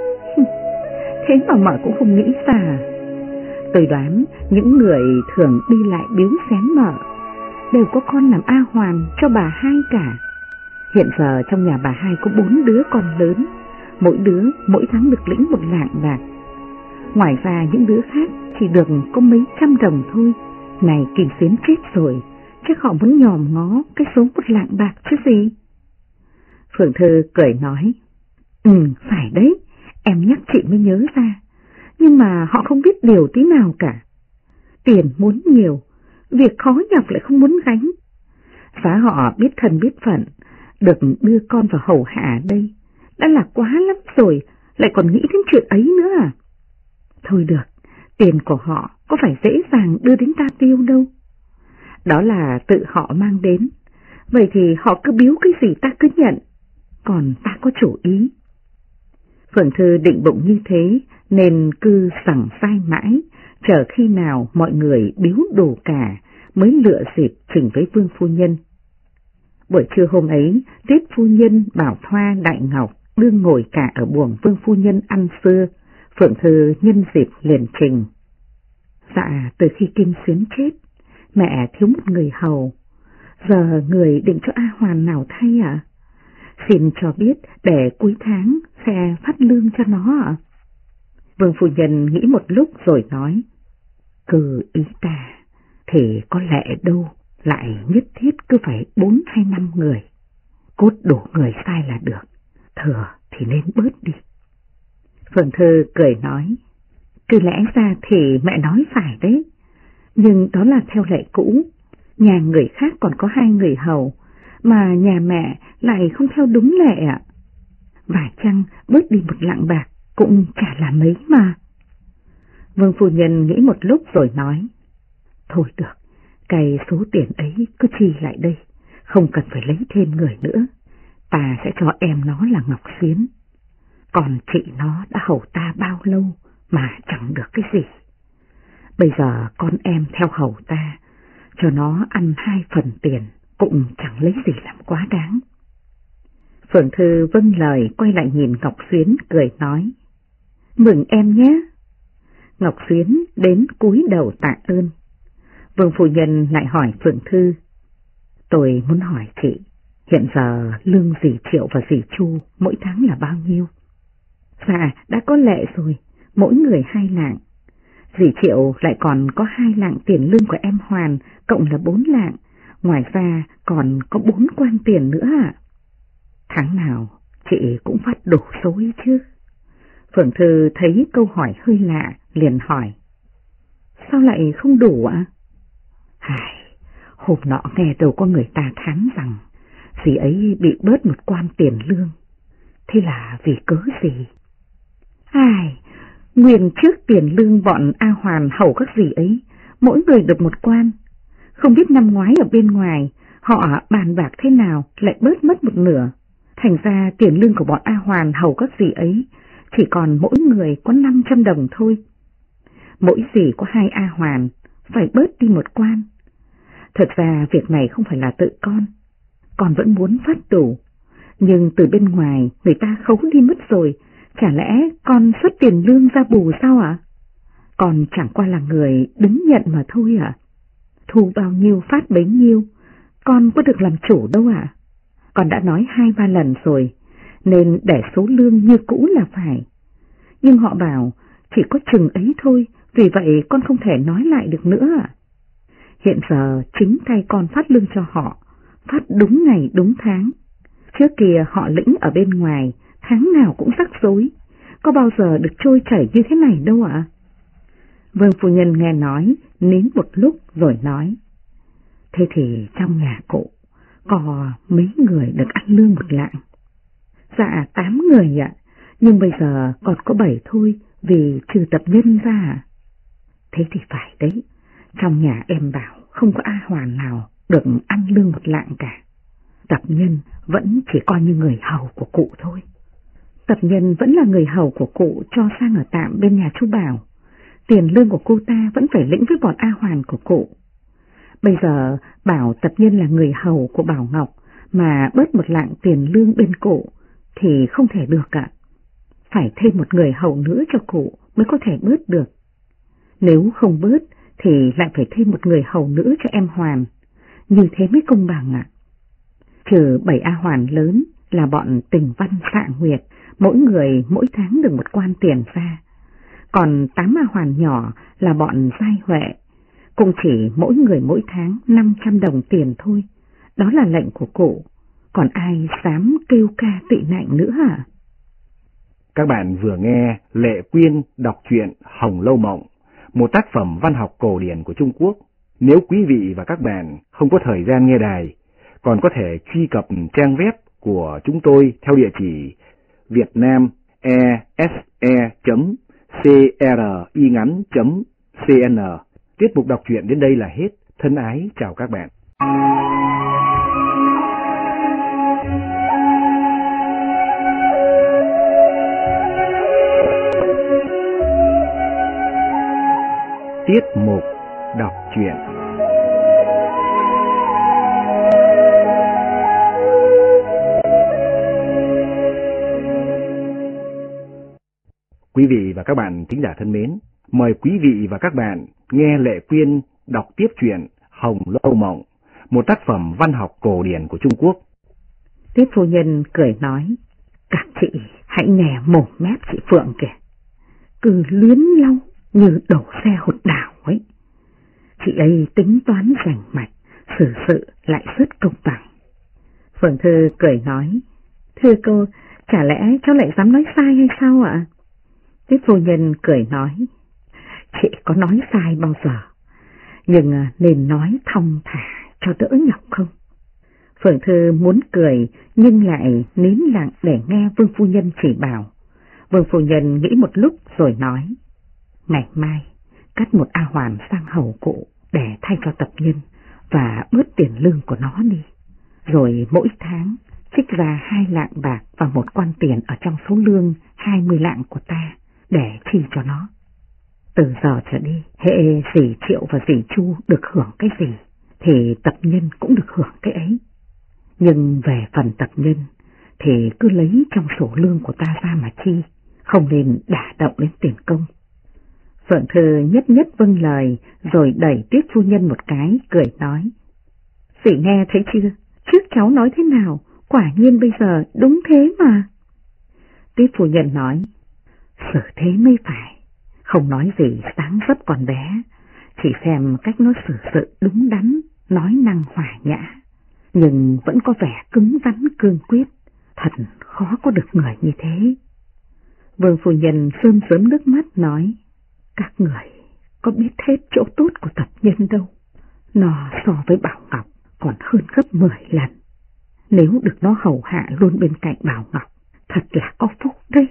thế mà mợ cũng không nghĩ ra. Tôi đoán những người thường đi lại biếu xén mợ đều có con làm A Hoàn cho bà hai cả. Hiện giờ trong nhà bà hai có 4 đứa con lớn, mỗi đứa mỗi tháng được lĩnh 1 lạng bạc. Ngoài ra những đứa khác chỉ được có mấy trăm đồng thôi. Này Kim Xuyến chết rồi, chắc họ muốn nhòm ngó cái số 1 lạng bạc chứ gì. Phượng Thư cười nói: phải đấy, em nhắc chị mới nhớ ra. Nhưng mà họ không biết điều tí nào cả. Tiền muốn nhiều, việc khó nhọc lại không muốn gánh. Giá họ biết thân biết phận, được đưa con vào hầu hạ đây đã là quá lắm rồi, lại còn nghĩ đến chuyện ấy nữa à? Thôi được, tiền của họ có phải dễ dàng đưa đến ta tiêu đâu. Đó là tự họ mang đến, vậy thì họ cứ biếu cái gì ta cứ nhận, còn ta có chủ ý. Phượng Thư định bụng như thế nên cứ sẵn sai mãi, chờ khi nào mọi người biếu đủ cả mới lựa dịp trình với Vương phu nhân. Buổi trưa hôm ấy, Tiết phu nhân, Bảo Thoa, Đại Ngọc đương ngồi cả ở buồng Vương phu nhân ăn xưa. Phượng Thư nhân dịp liền trình: dạ, từ khi Kim Xuyến chết, mẹ thiếu một người hầu, giờ người định cho A Hoàn nào thay ạ? Xin cho biết để cuối tháng sẽ phát lương cho nó ạ. Vương phu nhân nghĩ một lúc rồi nói: cứ ý ta thì có lẽ đâu lại nhất thiết cứ phải 4 hay 5 người. Cốt đủ người sai là được, thừa thì nên bớt đi. Phượng Thư cười nói, cứ lẽ ra thì mẹ nói phải đấy, nhưng đó là theo lệ cũ, nhà người khác còn có 2 người hầu, mà nhà mẹ lại không theo đúng lệ ạ. Và chăng bớt đi 1 lạng bạc cũng chả là mấy mà. Vương phu nhân nghĩ một lúc rồi nói, thôi được, cái số tiền ấy cứ chi lại đây, không cần phải lấy thêm người nữa, ta sẽ cho em nó là Ngọc Xuyến. Còn chị nó đã hầu ta bao lâu mà chẳng được cái gì. Bây giờ con em theo hầu ta, cho nó ăn 2 phần tiền cũng chẳng lấy gì làm quá đáng. Phượng Thư vâng lời quay lại nhìn Ngọc Xuyến cười nói, mừng em nhé. Ngọc Xuyến đến cúi đầu tạ ơn. Vương phu nhân lại hỏi Phượng Thư, tôi muốn hỏi chị, hiện giờ lương dì Triệu và dì Chu mỗi tháng là bao nhiêu? Dạ, đã có lệ rồi, mỗi người 2 lạng. Dì Triệu lại còn có 2 lạng tiền lương của em Hoàn, cộng là 4 lạng, ngoài ra còn có 4 quan tiền nữa ạ. Tháng nào chị cũng phát đủ số ấy chứ. Phượng Thư thấy câu hỏi hơi lạ, liền hỏi, sao lại không đủ ạ? Hôm nọ nghe đâu có người ta thán rằng dì ấy bị bớt 1 quan tiền lương, thế là vì cớ gì? Nguyên trước tiền lương bọn A Hoàn hầu các dì ấy, mỗi người được 1 quan. Không biết năm ngoái ở bên ngoài, họ bàn bạc thế nào lại bớt mất 1/2. Thành ra tiền lương của bọn A Hoàn hầu các dì ấy chỉ còn mỗi người có 500 đồng thôi. Mỗi dì có 2 A Hoàn, phải bớt đi 1 quan. Thật ra việc này không phải là tự con vẫn muốn phát đủ, nhưng từ bên ngoài người ta khấu đi mất rồi, chả lẽ con xuất tiền lương ra bù sao ạ? Con chẳng qua là người đứng nhận mà thôi ạ. Thu bao nhiêu phát bấy nhiêu, con có được làm chủ đâu ạ. Con đã nói 2-3 lần rồi, nên để số lương như cũ là phải. Nhưng họ bảo chỉ có chừng ấy thôi, vì vậy con không thể nói lại được nữa ạ. Hiện giờ chính tay con phát lương cho họ, phát đúng ngày đúng tháng. Trước kia họ lĩnh ở bên ngoài, tháng nào cũng rắc rối, có bao giờ được trôi chảy như thế này đâu ạ. Vương phu nhân nghe nói, nín một lúc rồi nói, thế thì trong nhà cụ có mấy người được ăn lương 1 lạng? Dạ 8 người ạ, nhưng bây giờ còn có 7 thôi, vì trừ tập nhân ra. Thế thì phải đấy, trong nhà em bảo không có A Hoàn nào được ăn lương 1 lạng cả. Tập nhân vẫn chỉ coi như người hầu của cụ thôi. Tập nhân vẫn là người hầu của cụ cho sang ở tạm bên nhà chú Bảo. Tiền lương của cô ta vẫn phải lĩnh với bọn A Hoàn của cụ. Bây giờ bảo tập nhân là người hầu của Bảo Ngọc mà bớt 1 lạng tiền lương bên cụ thì không thể được ạ. Phải thêm 1 người hầu nữa cho cụ mới có thể bớt được. Nếu không bớt thì lại phải thêm 1 người hầu nữa cho em Hoàn. Như thế mới công bằng ạ. Trừ 7 A Hoàn lớn là bọn Tình Văn Xạ Nguyệt, mỗi người mỗi tháng được 1 quan tiền ra. Còn 8 A Hoàn nhỏ là bọn Giai Huệ, cũng chỉ mỗi người mỗi tháng 500 đồng tiền thôi. Đó là lệnh của cụ, còn ai dám kêu ca tị nạnh nữa hả? Các bạn vừa nghe Lệ Quyên đọc truyện Hồng Lâu Mộng, một tác phẩm văn học cổ điển của Trung Quốc. Nếu quý vị và các bạn không có thời gian nghe đài, còn có thể truy cập trang web của chúng tôi theo địa chỉ vietnamese.cringắn.cn. Tiết mục đọc truyện đến đây là hết. Thân ái chào các bạn. Tiết mục đọc truyện. Quý vị và các bạn thính giả thân mến, mời quý vị và các bạn nghe Lệ Quyên đọc tiếp truyện Hồng Lâu Mộng, một tác phẩm văn học cổ điển của Trung Quốc. Tiết phu nhân cười nói, các chị hãy nghe mồm mép chị Phượng kìa, cứ luyến lâu như đổ xe hột đảo ấy. Chị ấy tính toán rành mạch, xử sự lại rất công bằng. Phượng Thư cười nói, thưa cô, chả lẽ cháu lại dám nói sai hay sao ạ? Tiếp phu nhân cười nói, chị có nói sai bao giờ, nhưng nên nói thong thả cho đỡ nhọc không? Phượng Thư muốn cười nhưng lại nín lặng để nghe Vương phu nhân chỉ bảo. Vương phu nhân nghĩ một lúc rồi nói, ngày mai cắt một A Hoàn sang hầu cụ để thay cho tập nhân và bớt tiền lương của nó đi. Rồi mỗi tháng trích ra 2 lạng bạc và một quan tiền ở trong số lương 20 lạng của ta để chi cho nó. Từ giờ trở đi, hệ dì Triệu và dì Chu được hưởng cái gì thì tập nhân cũng được hưởng cái ấy. Nhưng về phần tập nhân thì cứ lấy trong sổ lương của ta ra mà chi, không nên đả động đến tiền công. Phượng Thư nhất nhất vâng lời rồi đẩy Tiết phu nhân một cái, cười nói, dì nghe thấy chưa, trước cháu nói thế nào, quả nhiên bây giờ đúng thế mà. Tiết phu nhân nói, xử thế mới phải, không nói gì sáng dấp còn bé, chỉ xem cách nó xử sự đúng đắn, nói năng hòa nhã, nhưng vẫn có vẻ cứng rắn cương quyết, thật khó có được người như thế. Vương phu nhân rơm rớm nước mắt nói, các người có biết hết chỗ tốt của tập nhân đâu, nó so với Bảo Ngọc còn hơn gấp 10 lần. Nếu được nó hầu hạ luôn bên cạnh Bảo Ngọc, thật là có phúc đấy.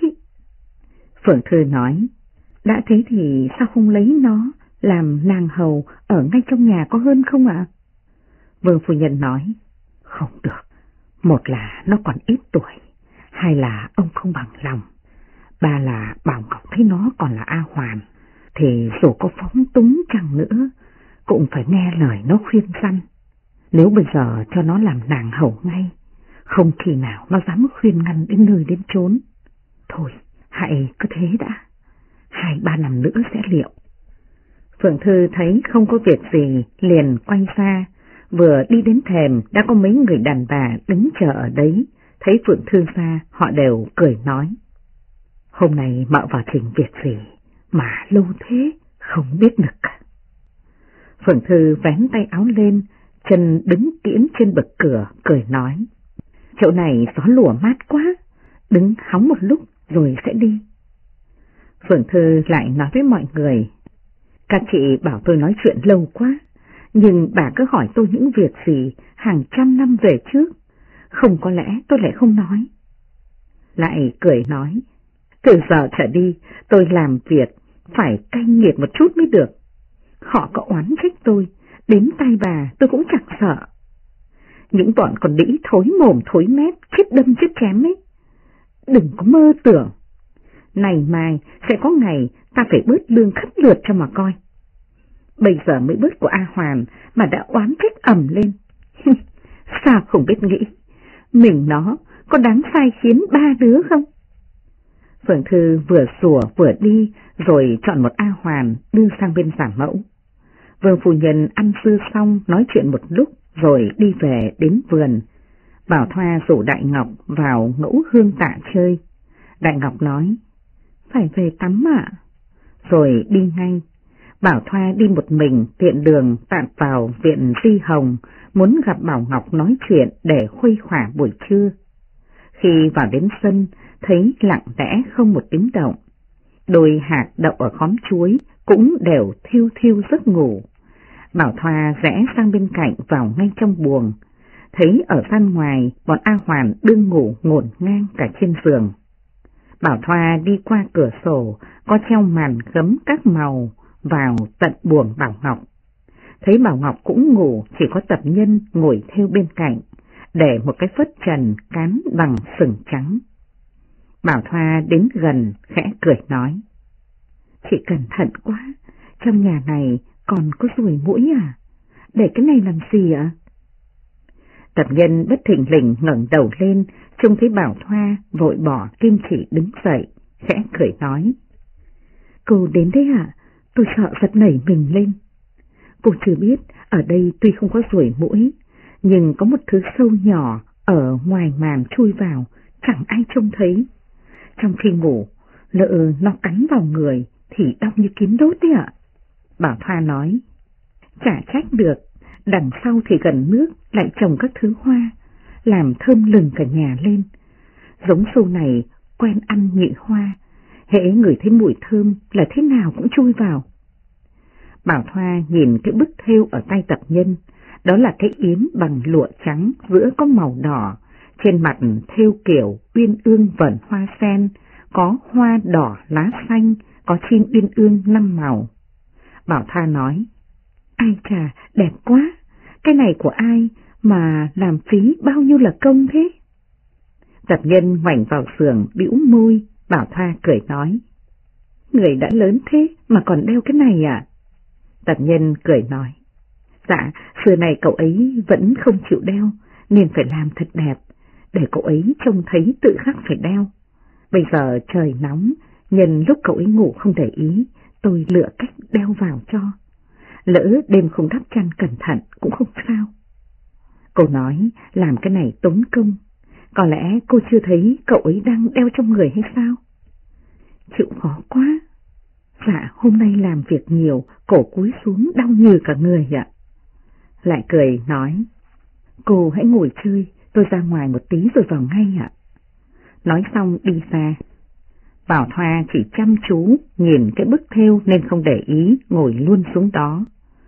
Phượng Thư nói, đã thế thì sao không lấy nó làm nàng hầu ở ngay trong nhà có hơn không ạ? Vương phu nhân nói, không được, một là nó còn ít tuổi, hai là ông không bằng lòng, ba là Bảo Ngọc thấy nó còn là A Hoàn, thì dù có phóng túng chăng nữa, cũng phải nghe lời nó khuyên răn. Nếu bây giờ cho nó làm nàng hầu ngay, không khi nào nó dám khuyên ngăn đến nơi đến chốn. Thôi, hãy cứ thế đã, 2-3 năm nữa sẽ liệu. Phượng Thư thấy không có việc gì, liền quay ra, vừa đi đến thềm đã có mấy người đàn bà đứng chờ ở đấy, thấy Phượng Thư ra họ đều cười nói, hôm nay mợ vào trình việc gì mà lâu thế không biết được cả. Phượng Thư vén tay áo lên, chân đứng kiễng trên bậc cửa, cười nói, chỗ này gió lùa mát quá, đứng hóng một lúc rồi sẽ đi. Phượng Thư lại nói với mọi người, các chị bảo tôi nói chuyện lâu quá, nhưng bà cứ hỏi tôi những việc gì hàng trăm năm về trước, không có lẽ tôi lại không nói. Lại cười nói, từ giờ trở đi tôi làm việc phải cay nghiệt một chút mới được. Họ có oán trách tôi, đến tay bà tôi cũng chẳng sợ. Những bọn còn đĩ thối mồm thối mép, chết đâm chết chém ấy, đừng có mơ tưởng. Này mai sẽ có ngày ta phải bớt lương khắp lượt cho mà coi. Bây giờ mới bớt của A Hoàn mà đã oán trách ầm lên. Sao không biết nghĩ, mình nó có đáng sai khiến 3 đứa không? Phượng Thư vừa sủa vừa đi rồi chọn một A Hoàn đưa sang bên giả mẫu. Vương phu nhân ăn dưa xong nói chuyện một lúc rồi đi về đến vườn. Bảo Thoa rủ Đại Ngọc vào Ngũ Hương Tạ chơi. Đại Ngọc nói, phải về tắm ạ. Rồi đi ngay. Bảo Thoa đi một mình tiện đường tạt vào viện Di Hồng, muốn gặp Bảo Ngọc nói chuyện để khuây khỏa buổi trưa. Khi vào đến sân, thấy lặng lẽ không một tiếng động. Đôi hạt đậu ở khóm chuối cũng đều thiêu thiêu giấc ngủ. Bảo Thoa rẽ sang bên cạnh vào ngay trong buồng, thấy ở gian ngoài bọn A Hoàn đương ngủ ngổn ngang cả trên giường. Bảo Thoa đi qua cửa sổ có treo màn gấm các màu vào tận buồng Bảo Ngọc. Thấy Bảo Ngọc cũng ngủ, chỉ có tập nhân ngồi theo bên cạnh, để một cái phất trần cán bằng sừng trắng. Bảo Thoa đến gần khẽ cười nói, chị cẩn thận quá, trong nhà này còn có ruồi muỗi à, để cái này làm gì ạ? Tập nhân bất thình lình ngẩng đầu lên, trông thấy Bảo Thoa vội bỏ kim chỉ đứng dậy, khẽ cười nói, cô đến đấy ạ, tôi sợ giật nảy mình lên. Cô chưa biết, ở đây tuy không có ruồi muỗi, nhưng có một thứ sâu nhỏ ở ngoài màn chui vào, chẳng ai trông thấy. Trong khi ngủ, lỡ nó cắn vào người thì đau như kiếm đốt đấy ạ. Bảo Thoa nói, chả trách được, đằng sau thì gần nước lại trồng các thứ hoa, làm thơm lừng cả nhà lên. Giống sâu này quen ăn nhị hoa, hễ ngửi thấy mùi thơm là thế nào cũng chui vào. Bảo Thoa nhìn cái bức thêu ở tay Tập Nhân, đó là cái yếm bằng lụa trắng, giữa có màu đỏ, trên mặt thêu kiểu uyên ương vẩn hoa sen, có hoa đỏ lá xanh, có chim uyên ương 5 màu. Bảo Thoa nói, ai chà, đẹp quá, cái này của ai mà làm phí bao nhiêu là công thế? Tập Nhân ngoảnh vào xưởng bĩu môi. Bảo Thoa cười nói, người đã lớn thế mà còn đeo cái này à? Tập Nhân cười nói, dạ, xưa này cậu ấy vẫn không chịu đeo, nên phải làm thật đẹp, để cậu ấy trông thấy tự khắc phải đeo. Bây giờ trời nóng, nhân lúc cậu ấy ngủ không để ý, tôi lựa cách đeo vào cho. Lỡ đêm không đắp chăn cẩn thận cũng không sao. Cô nói làm cái này tốn công, có lẽ cô chưa thấy cậu ấy đang đeo trong người hay sao? Chịu khó quá. Dạ, hôm nay làm việc nhiều, cổ cúi xuống đau như cả người ạ. Lại cười nói, cô hãy ngồi chơi, tôi ra ngoài một tí rồi vào ngay ạ. Nói xong đi ra. Bảo Thoa chỉ chăm chú nhìn cái bức thêu nên không để ý, ngồi luôn xuống đó.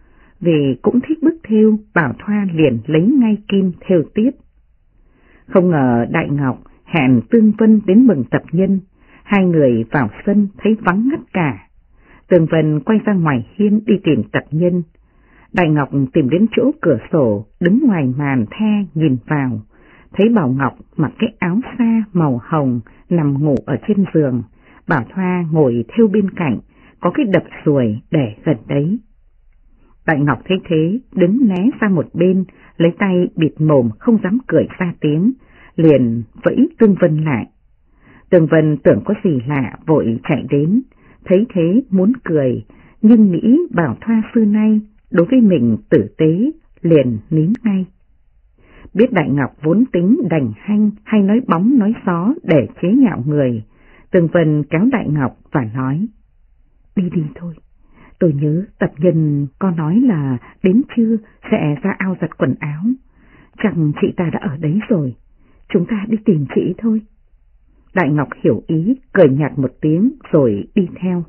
Vì cũng thích bức thêu, Bảo Thoa liền lấy ngay kim thêu tiếp. Không ngờ Đại Ngọc hẹn Tương Vân đến mừng Tập Nhân, hai người vào sân thấy vắng ngắt cả. Tương Vân quay ra ngoài hiên đi tìm Tập Nhân. Đại Ngọc tìm đến chỗ cửa sổ, đứng ngoài màn the nhìn vào, thấy Bảo Ngọc mặc cái áo sa màu hồng nằm ngủ ở trên giường, Bảo Thoa ngồi thêu bên cạnh, có cái đập ruồi để gần đấy. Đại Ngọc thấy thế, đứng né ra một bên, lấy tay bịt mồm không dám cười ra tiếng, liền vẫy Tương Vân lại. Tương Vân tưởng có gì lạ vội chạy đến, thấy thế muốn cười, nhưng nghĩ Bảo Thoa xưa nay đối với mình tử tế, liền nín ngay. Biết Đại Ngọc vốn tính đành hanh hay nói bóng nói gió để chế nhạo người, Tương Vân kéo Đại Ngọc và nói, đi đi thôi. Tôi nhớ Tập Nhân có nói là đến trưa sẽ ra ao giặt quần áo, chẳng chị ta đã ở đấy rồi, chúng ta đi tìm chị thôi. Đại Ngọc hiểu ý, cười nhạt một tiếng rồi đi theo.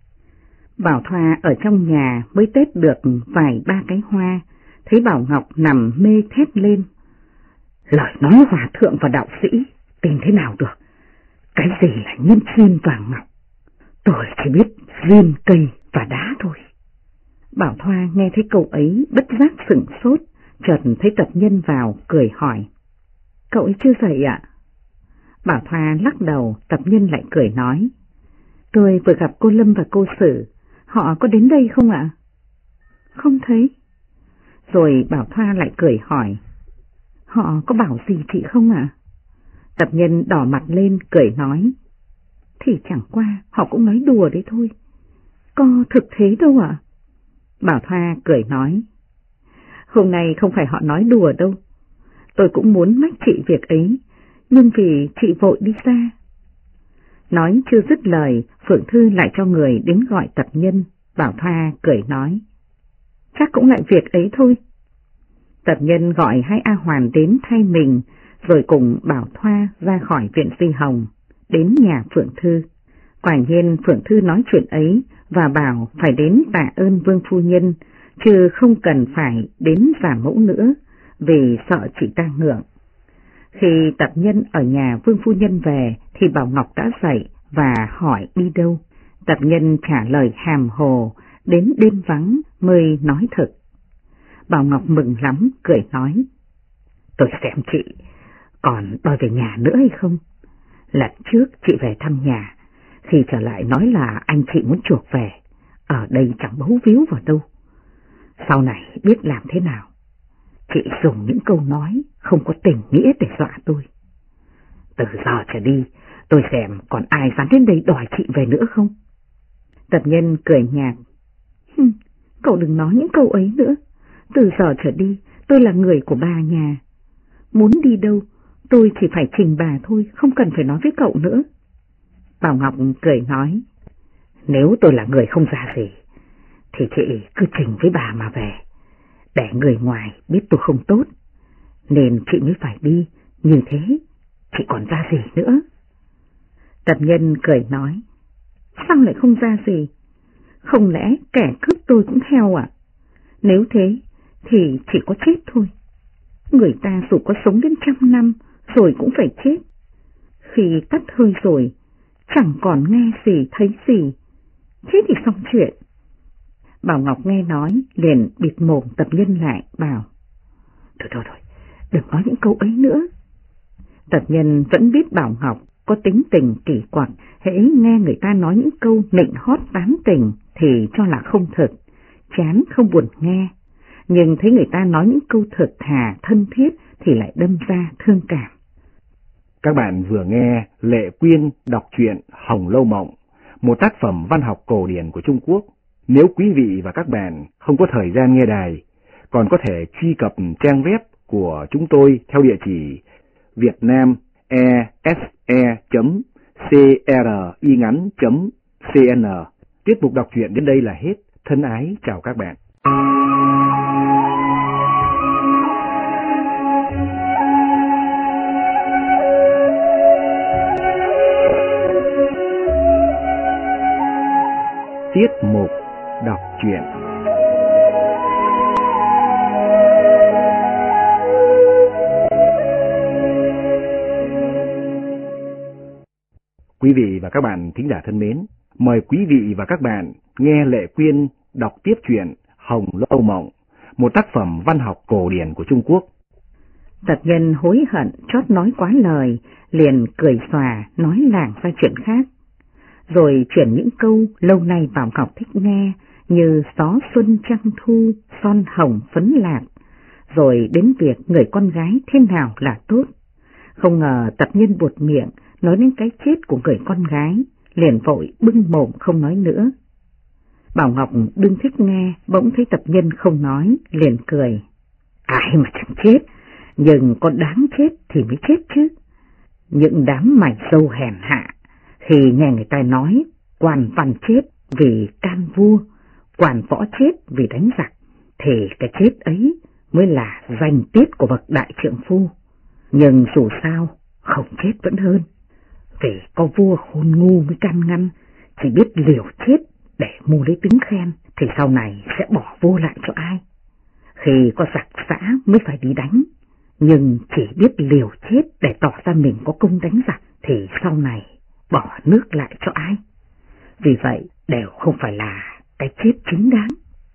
Bảo Thoa ở trong nhà mới tết được vài ba cái hoa, thấy Bảo Ngọc nằm mê thét lên. Lời nói hòa thượng và đạo sĩ, tin thế nào được, cái gì là nhân xiên vàng ngọc, tôi chỉ biết diêm cây và đá thôi. Bảo Thoa nghe thấy câu ấy bất giác sửng sốt, chợt thấy Tập Nhân vào cười hỏi, cậu ấy chưa dậy ạ? Bảo Thoa lắc đầu. Tập Nhân lại cười nói, tôi vừa gặp cô Lâm và cô Sử, họ có đến đây không ạ? Không thấy. Rồi Bảo Thoa lại cười hỏi, họ có bảo gì chị không ạ? Tập Nhân đỏ mặt lên cười nói, thì chẳng qua họ cũng nói đùa đấy thôi, có thực thế đâu ạ. Bảo Thoa cười nói, hôm nay không phải họ nói đùa đâu, tôi cũng muốn mách chị việc ấy, nhưng vì chị vội đi ra. Nói chưa dứt lời, Phượng Thư lại cho người đến gọi Tập Nhân. Bảo Thoa cười nói, chắc cũng lại việc ấy thôi. Tập Nhân gọi hai A Hoàn đến thay mình, rồi cùng Bảo Thoa ra khỏi viện Di Hồng, đến nhà Phượng Thư. Quả nhiên Phượng Thư nói chuyện ấy và bảo phải đến tạ ơn Vương Phu Nhân, chứ không cần phải đến giả mẫu nữa, vì sợ chị ta ngượng. Khi Tập Nhân ở nhà Vương Phu Nhân về thì Bảo Ngọc đã dậy và hỏi đi đâu. Tập Nhân trả lời hàm hồ, đến đêm vắng mới nói thật. Bảo Ngọc mừng lắm, cười nói, tôi xem chị còn đòi về nhà nữa hay không? Lần trước chị về thăm nhà, khi trở lại nói là anh chị muốn chuộc về, ở đây chẳng bấu víu vào đâu. Sau này biết làm thế nào? Chị dùng những câu nói không có tình nghĩa để dọa tôi. Từ giờ trở đi, tôi xem còn ai dám đến đây đòi chị về nữa không? Tập Nhân cười nhạt, cậu đừng nói những câu ấy nữa. Từ giờ trở đi, tôi là người của bà nhà. Muốn đi đâu, tôi chỉ phải trình bà thôi, không cần phải nói với cậu nữa. Bảo Ngọc cười nói, nếu tôi là người không ra gì, thì chị cứ trình với bà mà về, để người ngoài biết tôi không tốt, nên chị mới phải đi, như thế chị còn ra gì nữa. Tập nhân cười nói, sao lại không ra gì? Không lẽ kẻ cướp tôi cũng theo à? Nếu thế thì chỉ có chết thôi. Người ta dù có sống đến 100 năm rồi cũng phải chết. Khi tắt hơi rồi, chẳng còn nghe gì thấy gì, thế thì xong chuyện. Bảo Ngọc nghe nói liền bịt mồm Tập Nhân lại, bảo, Thôi, đừng nói những câu ấy nữa. Tập Nhân vẫn biết Bảo Ngọc có tính tình kỳ quặc, hễ nghe người ta nói những câu nịnh hót tán tình thì cho là không thật, chán không buồn nghe, nhưng thấy người ta nói những câu thật thà thân thiết thì lại đâm ra thương cảm. Các bạn vừa nghe Lệ Quyên đọc truyện Hồng Lâu Mộng, một tác phẩm văn học cổ điển của Trung Quốc. Nếu quý vị và các bạn không có thời gian nghe đài, còn có thể truy cập trang web của chúng tôi theo địa chỉ vietnamese.cringắn.cn. Tiết mục đọc truyện đến đây là hết. Thân ái chào các bạn. Tiết mục đọc truyện. Quý vị và các bạn thính giả thân mến, mời quý vị và các bạn nghe Lệ Quyên đọc tiếp truyện Hồng Lâu Mộng, một tác phẩm văn học cổ điển của Trung Quốc. Tập Nhân hối hận chót nói quá lời, liền cười xòa nói lảng ra chuyện khác, rồi chuyển những câu lâu nay Bảo Ngọc thích nghe như gió xuân trăng thu, son hồng phấn lạc, rồi đến việc người con gái thế nào là tốt. Không ngờ Tập Nhân buột miệng nói đến cái chết của người con gái, liền vội bưng mồm không nói nữa. Bảo Ngọc đương thích nghe, bỗng thấy Tập Nhân không nói, liền cười. Ai mà chẳng chết, nhưng con đáng chết thì mới chết chứ. Những đám mày sâu hèn hạ, khi nghe người ta nói quan văn chết vì can vua, quan võ chết vì đánh giặc, thì cái chết ấy mới là danh tiết của bậc đại trượng phu. Nhưng dù sao, không chết vẫn hơn. Vì có vua khôn ngu mới can ngăn, chỉ biết liều chết để mua lấy tiếng khen, thì sau này sẽ bỏ vua lại cho ai? Khi có giặc xã mới phải đi đánh, nhưng chỉ biết liều chết để tỏ ra mình có công đánh giặc, thì sau này bỏ nước lại cho ai? Vì vậy đều không phải là cái chết chính đáng.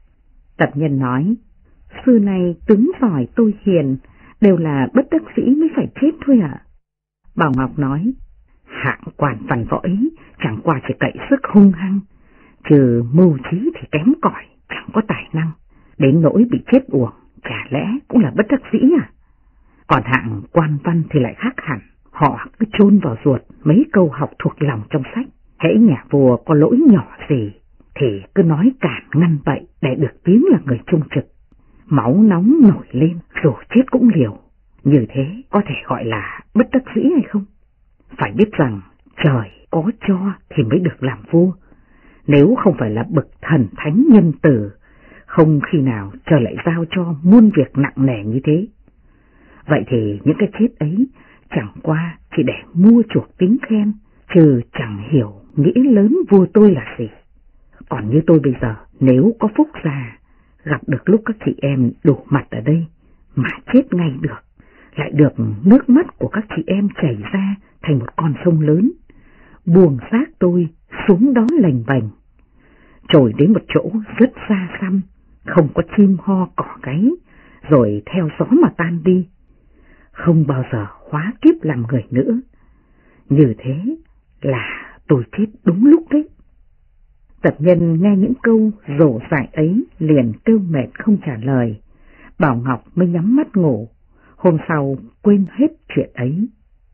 Tập Nhân nói, xưa nay tướng giỏi tôi hiền, đều là bất đắc dĩ mới phải chết thôi ạ. Bảo Ngọc nói, hạng quan văn võ ấy chẳng qua chỉ cậy sức hung hăng, trừ mưu trí thì kém cỏi, chẳng có tài năng, đến nỗi bị chết uổng, chả lẽ cũng là bất đắc dĩ à? Còn hạng quan văn thì lại khác hẳn, họ cứ chôn vào ruột mấy câu học thuộc lòng trong sách, hễ nhà vua có lỗi nhỏ gì thì cứ nói cản ngăn bậy để được tiếng là người trung trực. Máu nóng nổi lên dù chết cũng liều, như thế có thể gọi là bất đắc dĩ hay không? Phải biết rằng trời có cho thì mới được làm vua, nếu không phải là bậc thần thánh nhân từ, không khi nào trời lại giao cho muôn việc nặng nề như thế. Vậy thì những cái chết ấy chẳng qua chỉ để mua chuộc tiếng khen, chứ chẳng hiểu nghĩa lớn vua tôi là gì. Còn như tôi bây giờ, nếu có phúc già, gặp được lúc các chị em đổ mặt ở đây mà chết ngay được, lại được nước mắt của các chị em chảy ra thành một con sông lớn, buông xác tôi xuống đó lềnh bềnh, trồi đến một chỗ rất xa xăm, không có chim ho cỏ gáy, rồi theo gió mà tan đi, không bao giờ hóa kiếp làm người nữa. Như thế là tôi chết đúng lúc đấy. Tập Nhân nghe những câu rổ dại ấy liền kêu mệt không trả lời. Bảo Ngọc mới nhắm mắt ngủ, hôm sau quên hết chuyện ấy.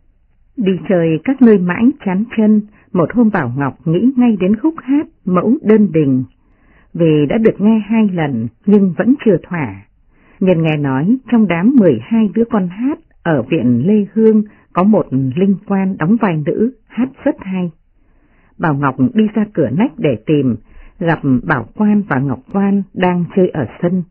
Đi chơi các nơi mãi chán chân, một hôm Bảo Ngọc nghĩ ngay đến khúc hát Mẫu Đơn Đình. Vì đã được nghe 2 lần nhưng vẫn chưa thỏa. Nhân nghe nói trong đám 12 đứa con hát ở viện Lê Hương có một linh quan đóng vai nữ, hát rất hay. Bảo Ngọc đi ra cửa nách để tìm, gặp Bảo Quan và Ngọc Quan đang chơi ở sân,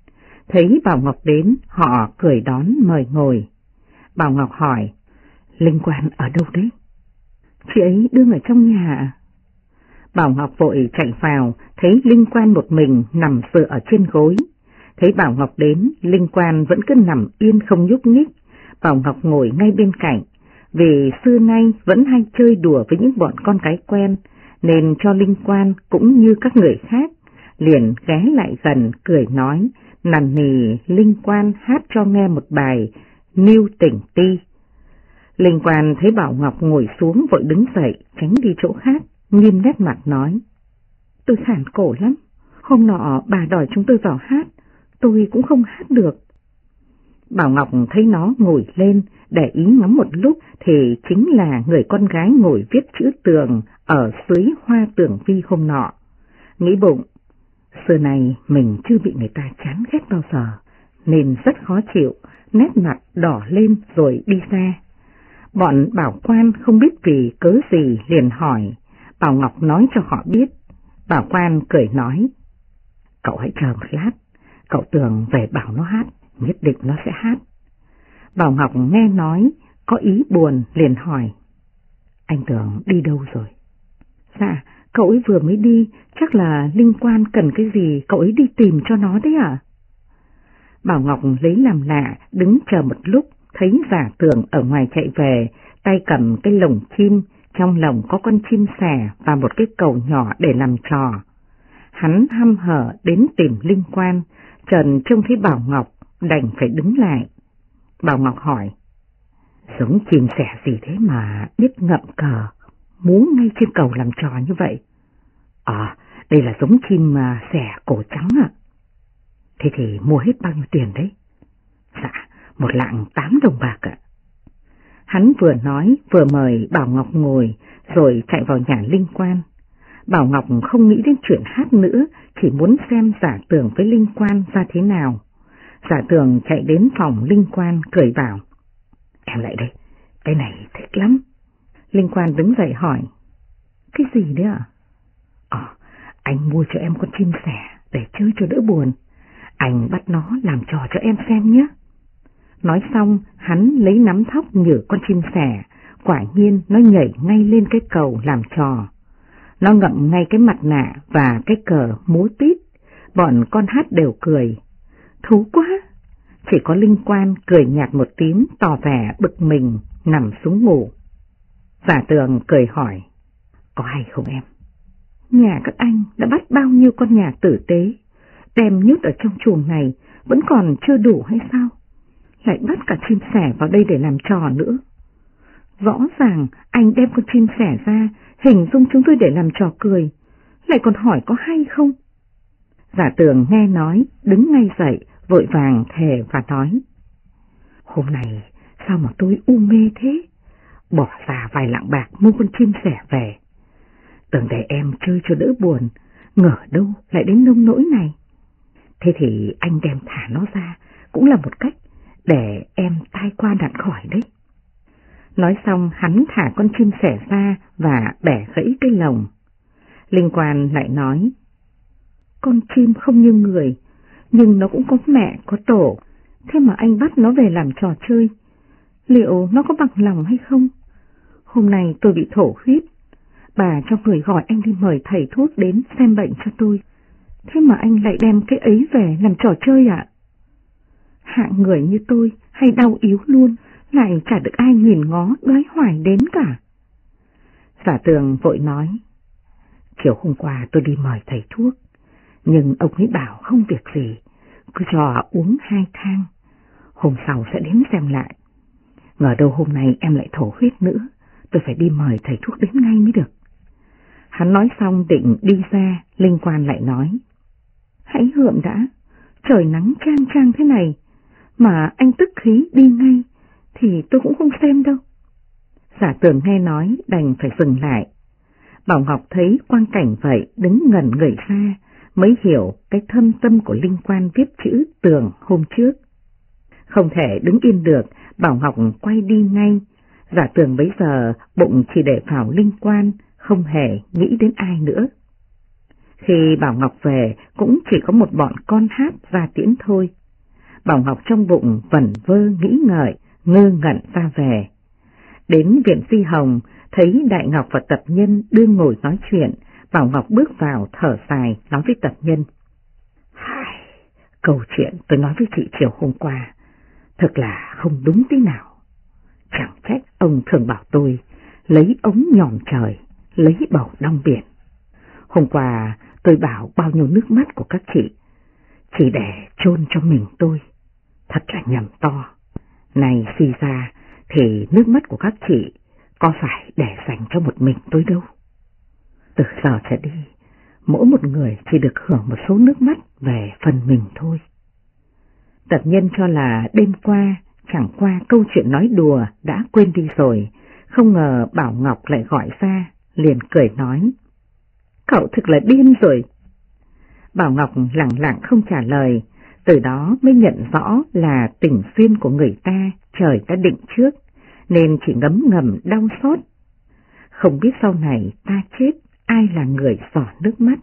Thấy Bảo Ngọc đến, họ cười đón mời ngồi. Bảo Ngọc hỏi, Linh Quan ở đâu đấy? Chị ấy đương ở trong nhà à? Bảo Ngọc vội chạy vào, thấy Linh Quan một mình nằm dựa ở trên gối. Thấy Bảo Ngọc đến, Linh Quan vẫn cứ nằm yên không nhúc nhích. Bảo Ngọc ngồi ngay bên cạnh, vì xưa nay vẫn hay chơi đùa với những bọn con cái quen, nên cho Linh Quan cũng như các người khác, liền ghé lại gần cười nói, nằn nì Linh Quan hát cho nghe một bài Níu Tỉnh Ti. Linh Quan thấy Bảo Ngọc ngồi xuống vội đứng dậy, tránh đi chỗ khác, nghiêm nét mặt nói, tôi khản cổ lắm, hôm nọ bà đòi chúng tôi vào hát, tôi cũng không hát được. Bảo Ngọc thấy nó ngồi lên, để ý ngắm một lúc thì chính là người con gái ngồi viết chữ tường ở dưới hoa tường vi hôm nọ. Nghĩ bụng, xưa này mình chưa bị người ta chán ghét bao giờ, nên rất khó chịu, nét mặt đỏ lên rồi đi ra. Bọn bảo quan không biết vì cớ gì liền hỏi, Bảo Ngọc nói cho họ biết. Bảo quan cười nói, cậu hãy chờ một lát, cậu Tường về bảo nó hát, nhất định nó sẽ hát. Bảo Ngọc nghe nói, có ý buồn liền hỏi, anh Tường đi đâu rồi? Dạ, cậu ấy vừa mới đi, chắc là Linh Quan cần cái gì cậu ấy đi tìm cho nó đấy à? Bảo Ngọc lấy làm lạ, đứng chờ một lúc, thấy Giả Tường ở ngoài chạy về, tay cầm cái lồng chim, trong lồng có con chim sẻ và một cái cầu nhỏ để làm trò. Hắn hăm hở đến tìm Linh Quan, Trần trông thấy Bảo Ngọc, đành phải đứng lại. Bảo Ngọc hỏi, giống chim sẻ gì thế mà biết ngậm cờ, múa ngay trên cầu làm trò như vậy? Đây là giống chim sẻ cổ trắng ạ. Thế thì mua hết bao nhiêu tiền đấy? Dạ, 1 lạng 8 đồng bạc ạ. Hắn vừa nói vừa mời Bảo Ngọc ngồi, rồi chạy vào nhà Linh Quan. Bảo Ngọc không nghĩ đến chuyện hát nữa, chỉ muốn xem Giả Tường với Linh Quan ra thế nào. Giả Tường chạy đến phòng Linh Quan cười bảo, em lại đây, cái này thích lắm. Linh Quan đứng dậy hỏi, cái gì đấy ạ? Anh mua cho em con chim sẻ để chơi cho đỡ buồn, anh bắt nó làm trò cho em xem nhé. Nói xong, hắn lấy nắm thóc nhử con chim sẻ, quả nhiên nó nhảy ngay lên cái cầu làm trò. Nó ngậm ngay cái mặt nạ và cái cờ múa tít, bọn con hát đều cười. Thú quá! Chỉ có Linh Quan cười nhạt một tiếng tỏ vẻ bực mình, nằm xuống ngủ. Giả Tường cười hỏi, có hay không em? Nhà các anh đã bắt bao nhiêu con nhà tử tế, đem nhốt ở trong chuồng này vẫn còn chưa đủ hay sao? Lại bắt cả chim sẻ vào đây để làm trò nữa. Rõ ràng anh đem con chim sẻ ra, hình dung chúng tôi để làm trò cười, lại còn hỏi có hay không? Giả Tường nghe nói, đứng ngay dậy, vội vàng thề và nói, hôm nay sao mà tôi u mê thế? Bỏ ra vài lạng bạc mua con chim sẻ về, tưởng để em chơi cho đỡ buồn, ngờ đâu lại đến nông nỗi này. Thế thì anh đem thả nó ra cũng là một cách để em tai qua nạn khỏi đấy. Nói xong hắn thả con chim sẻ ra và bẻ gãy cái lồng. Linh Quan lại nói, con chim không như người, nhưng nó cũng có mẹ có tổ, thế mà anh bắt nó về làm trò chơi, liệu nó có bằng lòng hay không? Hôm nay tôi bị thổ huyết, bà cho người gọi anh đi mời thầy thuốc đến xem bệnh cho tôi, thế mà anh lại đem cái ấy về làm trò chơi ạ? Hạng người như tôi hay đau yếu luôn, lại chả được ai nhìn ngó đoái hoài đến cả. Giả Tường vội nói, chiều hôm qua tôi đi mời thầy thuốc, nhưng ông ấy bảo không việc gì, cứ cho uống 2 thang, hôm sau sẽ đến xem lại. Ngờ đâu hôm nay em lại thổ huyết nữa, tôi phải đi mời thầy thuốc đến ngay mới được. Hắn nói xong định đi ra, Linh Quan lại nói, hãy hượm đã, trời nắng chang chang thế này, mà anh tức khí đi ngay, thì tôi cũng không xem đâu. Giả Tường nghe nói đành phải dừng lại. Bảo Ngọc thấy quang cảnh vậy đứng ngẩn người ra, mới hiểu cái thâm tâm của Linh Quan viết chữ Tường hôm trước. Không thể đứng yên được, Bảo Ngọc quay đi ngay. Giả Tường bấy giờ bụng chỉ để vào Linh Quan, không hề nghĩ đến ai nữa. Khi Bảo Ngọc về cũng chỉ có một bọn con hát ra tiễn thôi. Bảo Ngọc trong bụng vẩn vơ nghĩ ngợi, ngơ ngẩn ra về. Đến viện Di Hồng, thấy Đại Ngọc và Tập Nhân đương ngồi nói chuyện, Bảo Ngọc bước vào thở dài nói với Tập Nhân. Câu chuyện tôi nói với chị chiều hôm qua, thật là không đúng tí nào. Chẳng trách ông thường bảo tôi lấy ống nhòm trời, lấy bầu đong biển. Hôm qua tôi bảo bao nhiêu nước mắt của các chị chỉ để chôn cho mình tôi, thật là nhầm to. Này suy ra thì nước mắt của các chị có phải để dành cho một mình tôi đâu. Từ giờ trở đi, mỗi một người chỉ được hưởng một số nước mắt về phần mình thôi. Tập Nhân cho là đêm qua chẳng qua câu chuyện nói đùa đã quên đi rồi, không ngờ Bảo Ngọc lại gọi ra, liền cười nói. Cậu thực là điên rồi. Bảo Ngọc lặng lặng không trả lời, từ đó mới nhận rõ là tình duyên của người ta trời đã định trước, nên chỉ ngấm ngầm đau xót. Không biết sau này ta chết ai là người giỏ nước mắt.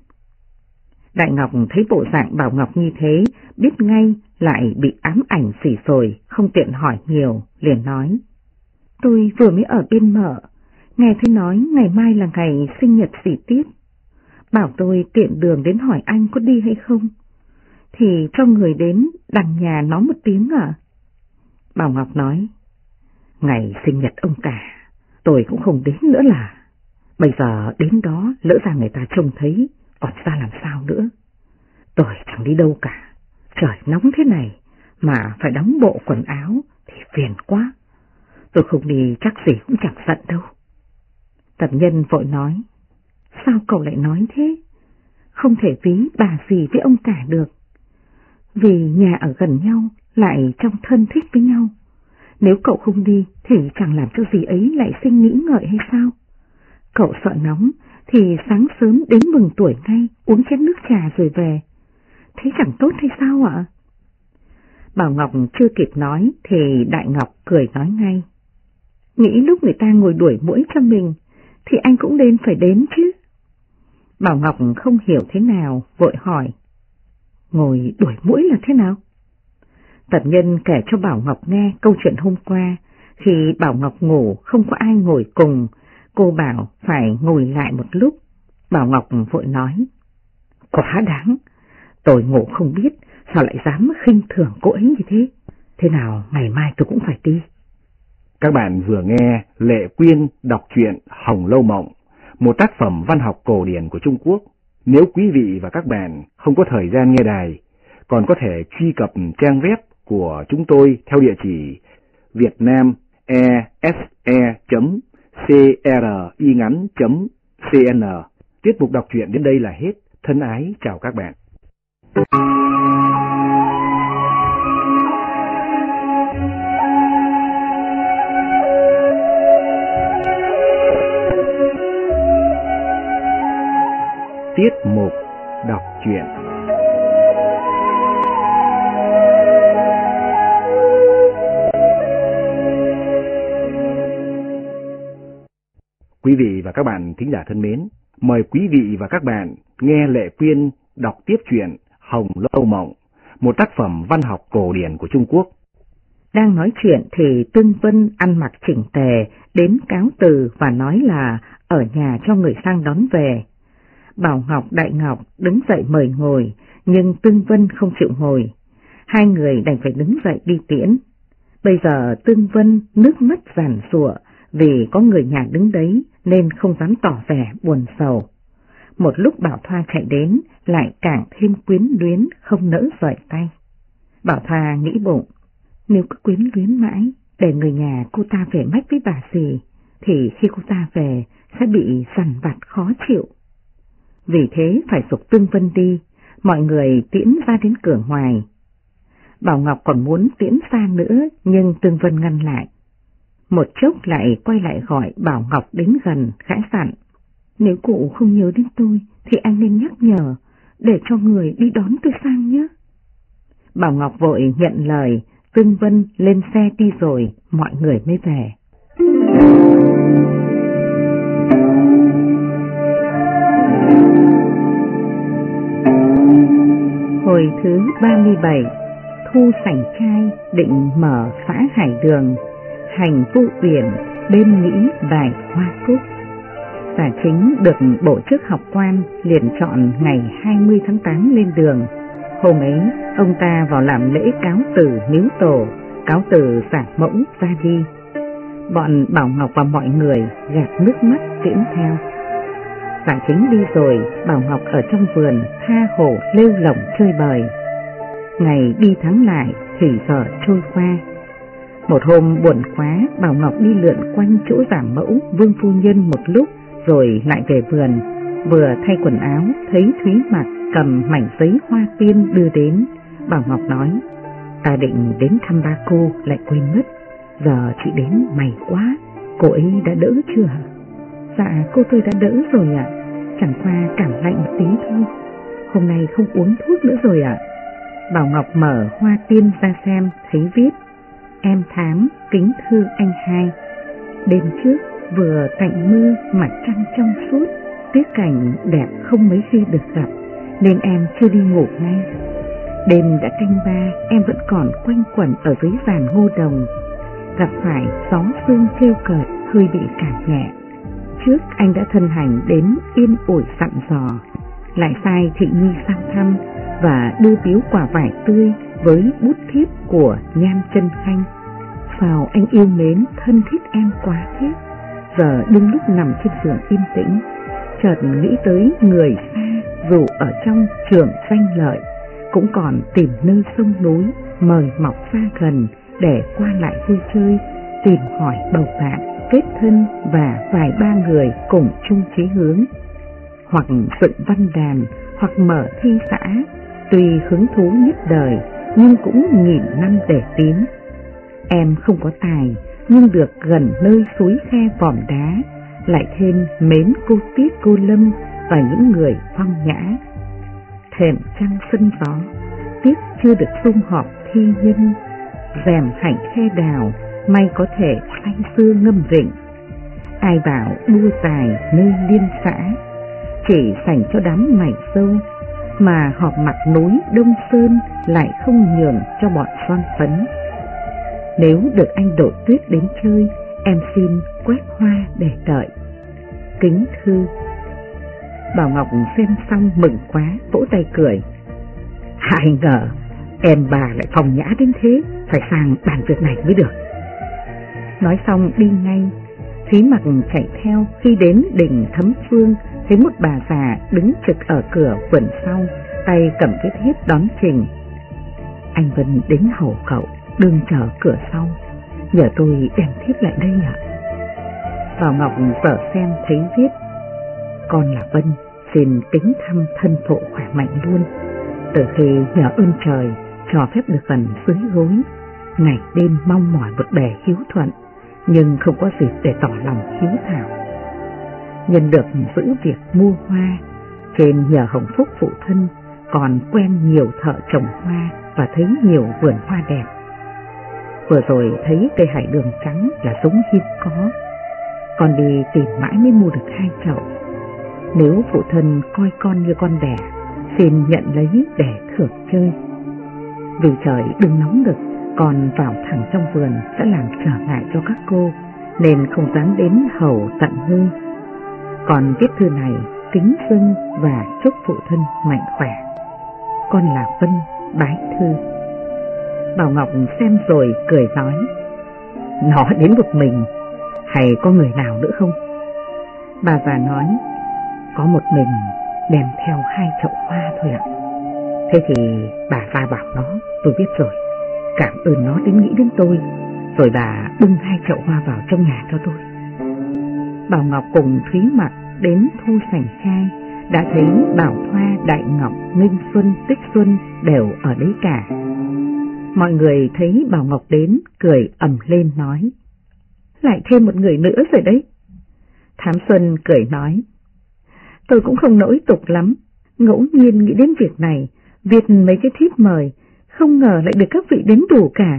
Đại Ngọc thấy bộ dạng Bảo Ngọc như thế, biết ngay lại bị ám ảnh xỉ rồi, không tiện hỏi nhiều, liền nói. Tôi vừa mới ở bên Mợ, nghe thấy nói ngày mai là ngày sinh nhật dì Tiết. Bảo tôi tiện đường đến hỏi anh có đi hay không, thì cho người đến đằng nhà nó một tiếng à? Bảo Ngọc nói. Ngày sinh nhật ông cả, tôi cũng không đến nữa là. Bây giờ đến đó lỡ ra người ta trông thấy, còn ra làm sao nữa. Tôi chẳng đi đâu cả, trời nóng thế này mà phải đóng bộ quần áo thì phiền quá. Tôi không đi chắc gì cũng chẳng giận đâu. Tập Nhân vội nói. Sao cậu lại nói thế? Không thể ví bà dì với ông cả được. Vì nhà ở gần nhau, lại trong thân thích với nhau. Nếu cậu không đi thì chẳng làm cho dì ấy lại sinh nghĩ ngợi hay sao? Cậu sợ nóng thì sáng sớm đến mừng tuổi ngay, uống chén nước trà rồi về. Thế chẳng tốt hay sao ạ? Bảo Ngọc chưa kịp nói thì Đại Ngọc cười nói ngay. Nghĩ lúc người ta ngồi đuổi muỗi cho mình thì anh cũng nên phải đến chứ. Bảo Ngọc không hiểu thế nào, vội hỏi. Ngồi đuổi muỗi là thế nào? Tập Nhân kể cho Bảo Ngọc nghe câu chuyện hôm qua, khi Bảo Ngọc ngủ không có ai ngồi cùng, cô bảo phải ngồi lại một lúc. Bảo Ngọc vội nói. Quá đáng, tôi ngủ không biết, sao lại dám khinh thường cô ấy như thế? Thế nào ngày mai tôi cũng phải đi. Các bạn vừa nghe Lệ Quyên đọc truyện Hồng Lâu Mộng, một tác phẩm văn học cổ điển của Trung Quốc. Nếu quý vị và các bạn không có thời gian nghe đài, còn có thể truy cập trang web của chúng tôi theo địa chỉ vietnamese.cringắn.cn. Tiết mục đọc truyện đến đây là hết. Thân ái chào các bạn. Tiết mục đọc truyện. Quý vị và các bạn thính giả thân mến, mời quý vị và các bạn nghe Lệ Quyên đọc tiếp truyện Hồng Lâu Mộng, một tác phẩm văn học cổ điển của Trung Quốc. Đang nói chuyện thì Tương Vân ăn mặc chỉnh tề đến cáo từ và nói là ở nhà cho người sang đón về. Bảo Ngọc, Đại Ngọc đứng dậy mời ngồi, nhưng Tương Vân không chịu ngồi. Hai người đành phải đứng dậy đi tiễn. Bây giờ Tương Vân nước mắt giàn giụa vì có người nhà đứng đấy nên không dám tỏ vẻ buồn sầu. Một lúc Bảo Thoa chạy đến lại càng thêm quyến luyến không nỡ rời tay. Bảo Thoa nghĩ bụng, nếu cứ quyến luyến mãi để người nhà cô ta về mách với bà dì thì khi cô ta về sẽ bị dằn vặt khó chịu. Vì thế phải giục Tương Vân đi, mọi người tiễn ra đến cửa ngoài. Bảo Ngọc còn muốn tiễn xa nữa nhưng Tương Vân ngăn lại. Một chốc lại quay lại gọi Bảo Ngọc đến gần, khẽ dặn. Nếu cụ không nhớ đến tôi thì anh nên nhắc nhở để cho người đi đón tôi sang nhé. Bảo Ngọc vội nhận lời, Tương Vân lên xe đi rồi mọi người mới về. Hồi thứ 37, thu sảnh trai định mở xã Hải Đường, hành Vu Uyển đêm nghĩ bài hoa cúc. Giả Chính được bộ chức học quan liền chọn ngày 20 tháng 8 lên đường. Hôm ấy ông ta vào làm lễ cáo từ miếu tổ, cáo từ giảng mẫu ra đi. Bọn Bảo Ngọc và mọi người gạt nước mắt tiễn theo. Giả Chính đi rồi, Bảo Ngọc ở trong vườn tha hồ lêu lổng chơi bời. Ngày đi tháng lại thì giờ trôi qua. Một hôm buồn quá, Bảo Ngọc đi lượn quanh chỗ giảng mẫu Vương phu nhân một lúc rồi lại về vườn. Vừa thay quần áo thấy Thúy Mặc cầm mảnh giấy hoa tiên đưa đến. Bảo Ngọc nói: ta định đến thăm ba cô lại quên mất, giờ chị đến may quá. Cô ấy đã đỡ chưa hả? Dạ cô tôi đã đỡ rồi ạ, chẳng qua cảm lạnh một tí thôi. Hôm nay không uống thuốc nữa rồi ạ. Bảo Ngọc mở hoa tiên ra xem, thấy viết: em Thám kính thư anh hai. Đêm trước vừa tạnh mưa mặt trăng trong suốt, tiết cảnh đẹp không mấy khi được gặp, nên em chưa đi ngủ ngay. Đêm đã canh ba, em vẫn còn quanh quẩn ở dưới giàn ngô đồng. Gặp phải gió sương trêu cợt, hơi bị cảm nhẹ. Trước anh đã thân hành đến yên ủi dặn dò, lại sai Thị Nhi sang thăm và đưa biếu quả vải tươi với bút thiếp của Nhan Chân Khanh. Sao anh yêu mến thân thiết em quá thế. Giờ đương lúc nằm trên giường yên tĩnh, chợt nghĩ tới người xa dù ở trong trường danh lợi, cũng còn tìm nơi sông núi mời mọc xa gần để qua lại vui chơi, tìm hỏi bầu bạn, kết thân và vài ba người cùng chung chí hướng. Hoặc dựng văn đàn, hoặc mở thi xã, tuy hứng thú nhất đời nhưng cũng nghìn năm để tiến. Em không có tài, nhưng được gần nơi suối khe vòm đá, lại thêm mến cô Tiết cô Lâm và những người phong nhã. Thềm trăng sân gió, tiếc chưa được sum họp thi nhân, rèm hạnh khe đào, may có thể say sưa ngâm rịnh. Ai bảo đua tài nơi liên xã, chỉ dành cho đám mày sâu, mà họp mặt núi Đông Sơn lại không nhường cho bọn son phấn. Nếu được anh Đỗ Tuyết đến chơi, em xin quét hoa để đợi. Kính thư. Bảo Ngọc xem xong mừng quá, vỗ tay cười. Ai ngờ em bà lại phong nhã đến thế, phải sang bàn việc này mới được. Nói xong đi ngay. Thúy Mặc chạy theo, khi đến đỉnh Thấm Phương thấy một bà già đứng trực ở cửa vườn sau, tay cầm cái thiếp đón trình. Anh Vân đến hầu cậu, đừng chờ cửa sau, nhờ tôi đem thiếp lại đây ạ. Bảo Ngọc dở xem thấy viết: con là Vân, xin kính thăm thân phụ khỏe mạnh luôn. Từ khi nhờ ơn trời cho phép được gần dưới gối, ngày đêm mong mỏi một bề hiếu thuận, nhưng không có dịp để tỏ lòng hiếu thảo. Nhân được giữ việc mua hoa, trên nhờ hồng phúc phụ thân, còn quen nhiều thợ trồng hoa và thấy nhiều vườn hoa đẹp. Vừa rồi thấy cây hải đường trắng là giống hiếm có, con đi tìm mãi mới mua được 2 chậu. Nếu phụ thân coi con như con đẻ, xin nhận lấy để thưởng chơi. Vì trời đừng nóng nực, còn vào thẳng trong vườn sẽ làm trở ngại cho các cô, nên không dám đến hầu tận nơi. Còn viết thư này kính dâng và chúc phụ thân mạnh khỏe. Con là Vân, bái thư. Bảo Ngọc xem rồi cười nói: nó đến một mình hay có người nào nữa không? Bà già nói: có một mình, đem theo 2 chậu hoa thôi ạ. Thế thì bà ra bảo nó, tôi biết rồi, cảm ơn nó đến nghĩ đến tôi, rồi bà bưng 2 chậu hoa vào trong nhà cho tôi. Bảo Ngọc cùng Thúy Mặc đến thu sảnh trai, đã thấy Bảo Thoa, Đại Ngọc, Nghinh Xuân, Tích Xuân đều ở đấy cả. Mọi người thấy Bảo Ngọc đến, cười ầm lên nói: lại thêm một người nữa rồi đấy. Thám Xuân cười nói: tôi cũng không nổi tục lắm, ngẫu nhiên nghĩ đến việc này, viết mấy cái thiếp mời, không ngờ lại được các vị đến đủ cả.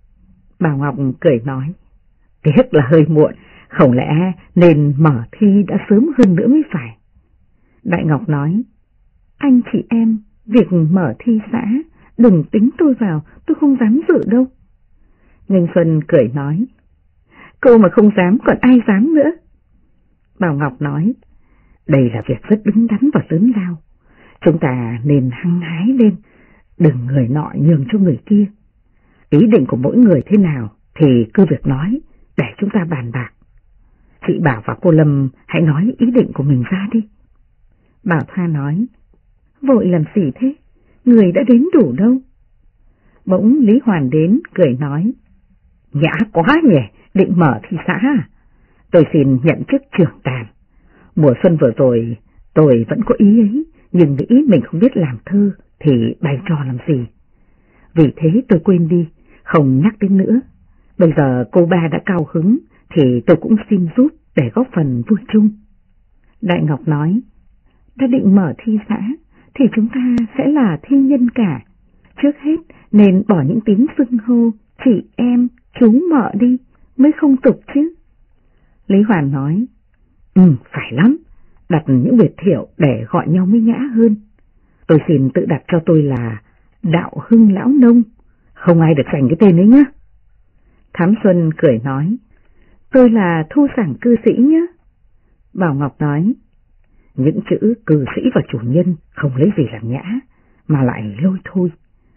Bảo Ngọc cười nói: tiếc là hơi muộn, không lẽ nên mở thi đã sớm hơn nữa mới phải. Đại Ngọc nói: anh chị em, việc mở thi xã đừng tính tôi vào, tôi không dám dự đâu. Nghênh Xuân cười nói, cô mà không dám còn ai dám nữa. Bảo Ngọc nói, đây là việc rất đứng đắn và lớn lao, chúng ta nên hăng hái lên, đừng người nọ nhường cho người kia. Ý định của mỗi người thế nào thì cứ việc nói, để chúng ta bàn bạc. Chị Bảo và cô Lâm hãy nói ý định của mình ra đi. Bảo Thoa nói, vội làm gì thế, người đã đến đủ đâu. Bỗng Lý Hoàn đến cười nói, nhã quá nhỉ, định mở thị xã à? Tôi xin nhận chức trưởng đàn. Mùa xuân vừa rồi tôi vẫn có ý ấy, nhưng nghĩ mình không biết làm thơ thì bày trò làm gì. Vì thế tôi quên đi, không nhắc đến nữa. Bây giờ cô ba đã cao hứng thì tôi cũng xin giúp để góp phần vui chung. Đại Ngọc nói, đã định mở thi xã thì chúng ta sẽ là thi nhân cả. Trước hết nên bỏ những tiếng xưng hô chị em, chú mợ đi, mới không tục chứ. Lý Hoàn nói, phải lắm, đặt những biệt hiệu để gọi nhau mới nhã hơn. Tôi xin tự đặt cho tôi là Đạo Hưng Lão Nông, không ai được giành cái tên ấy nhá. Thám Xuân cười nói, tôi là Thu Sảng cư sĩ nhá. Bảo Ngọc nói, những chữ cư sĩ và chủ nhân không lấy gì làm nhã, mà lại lôi thôi.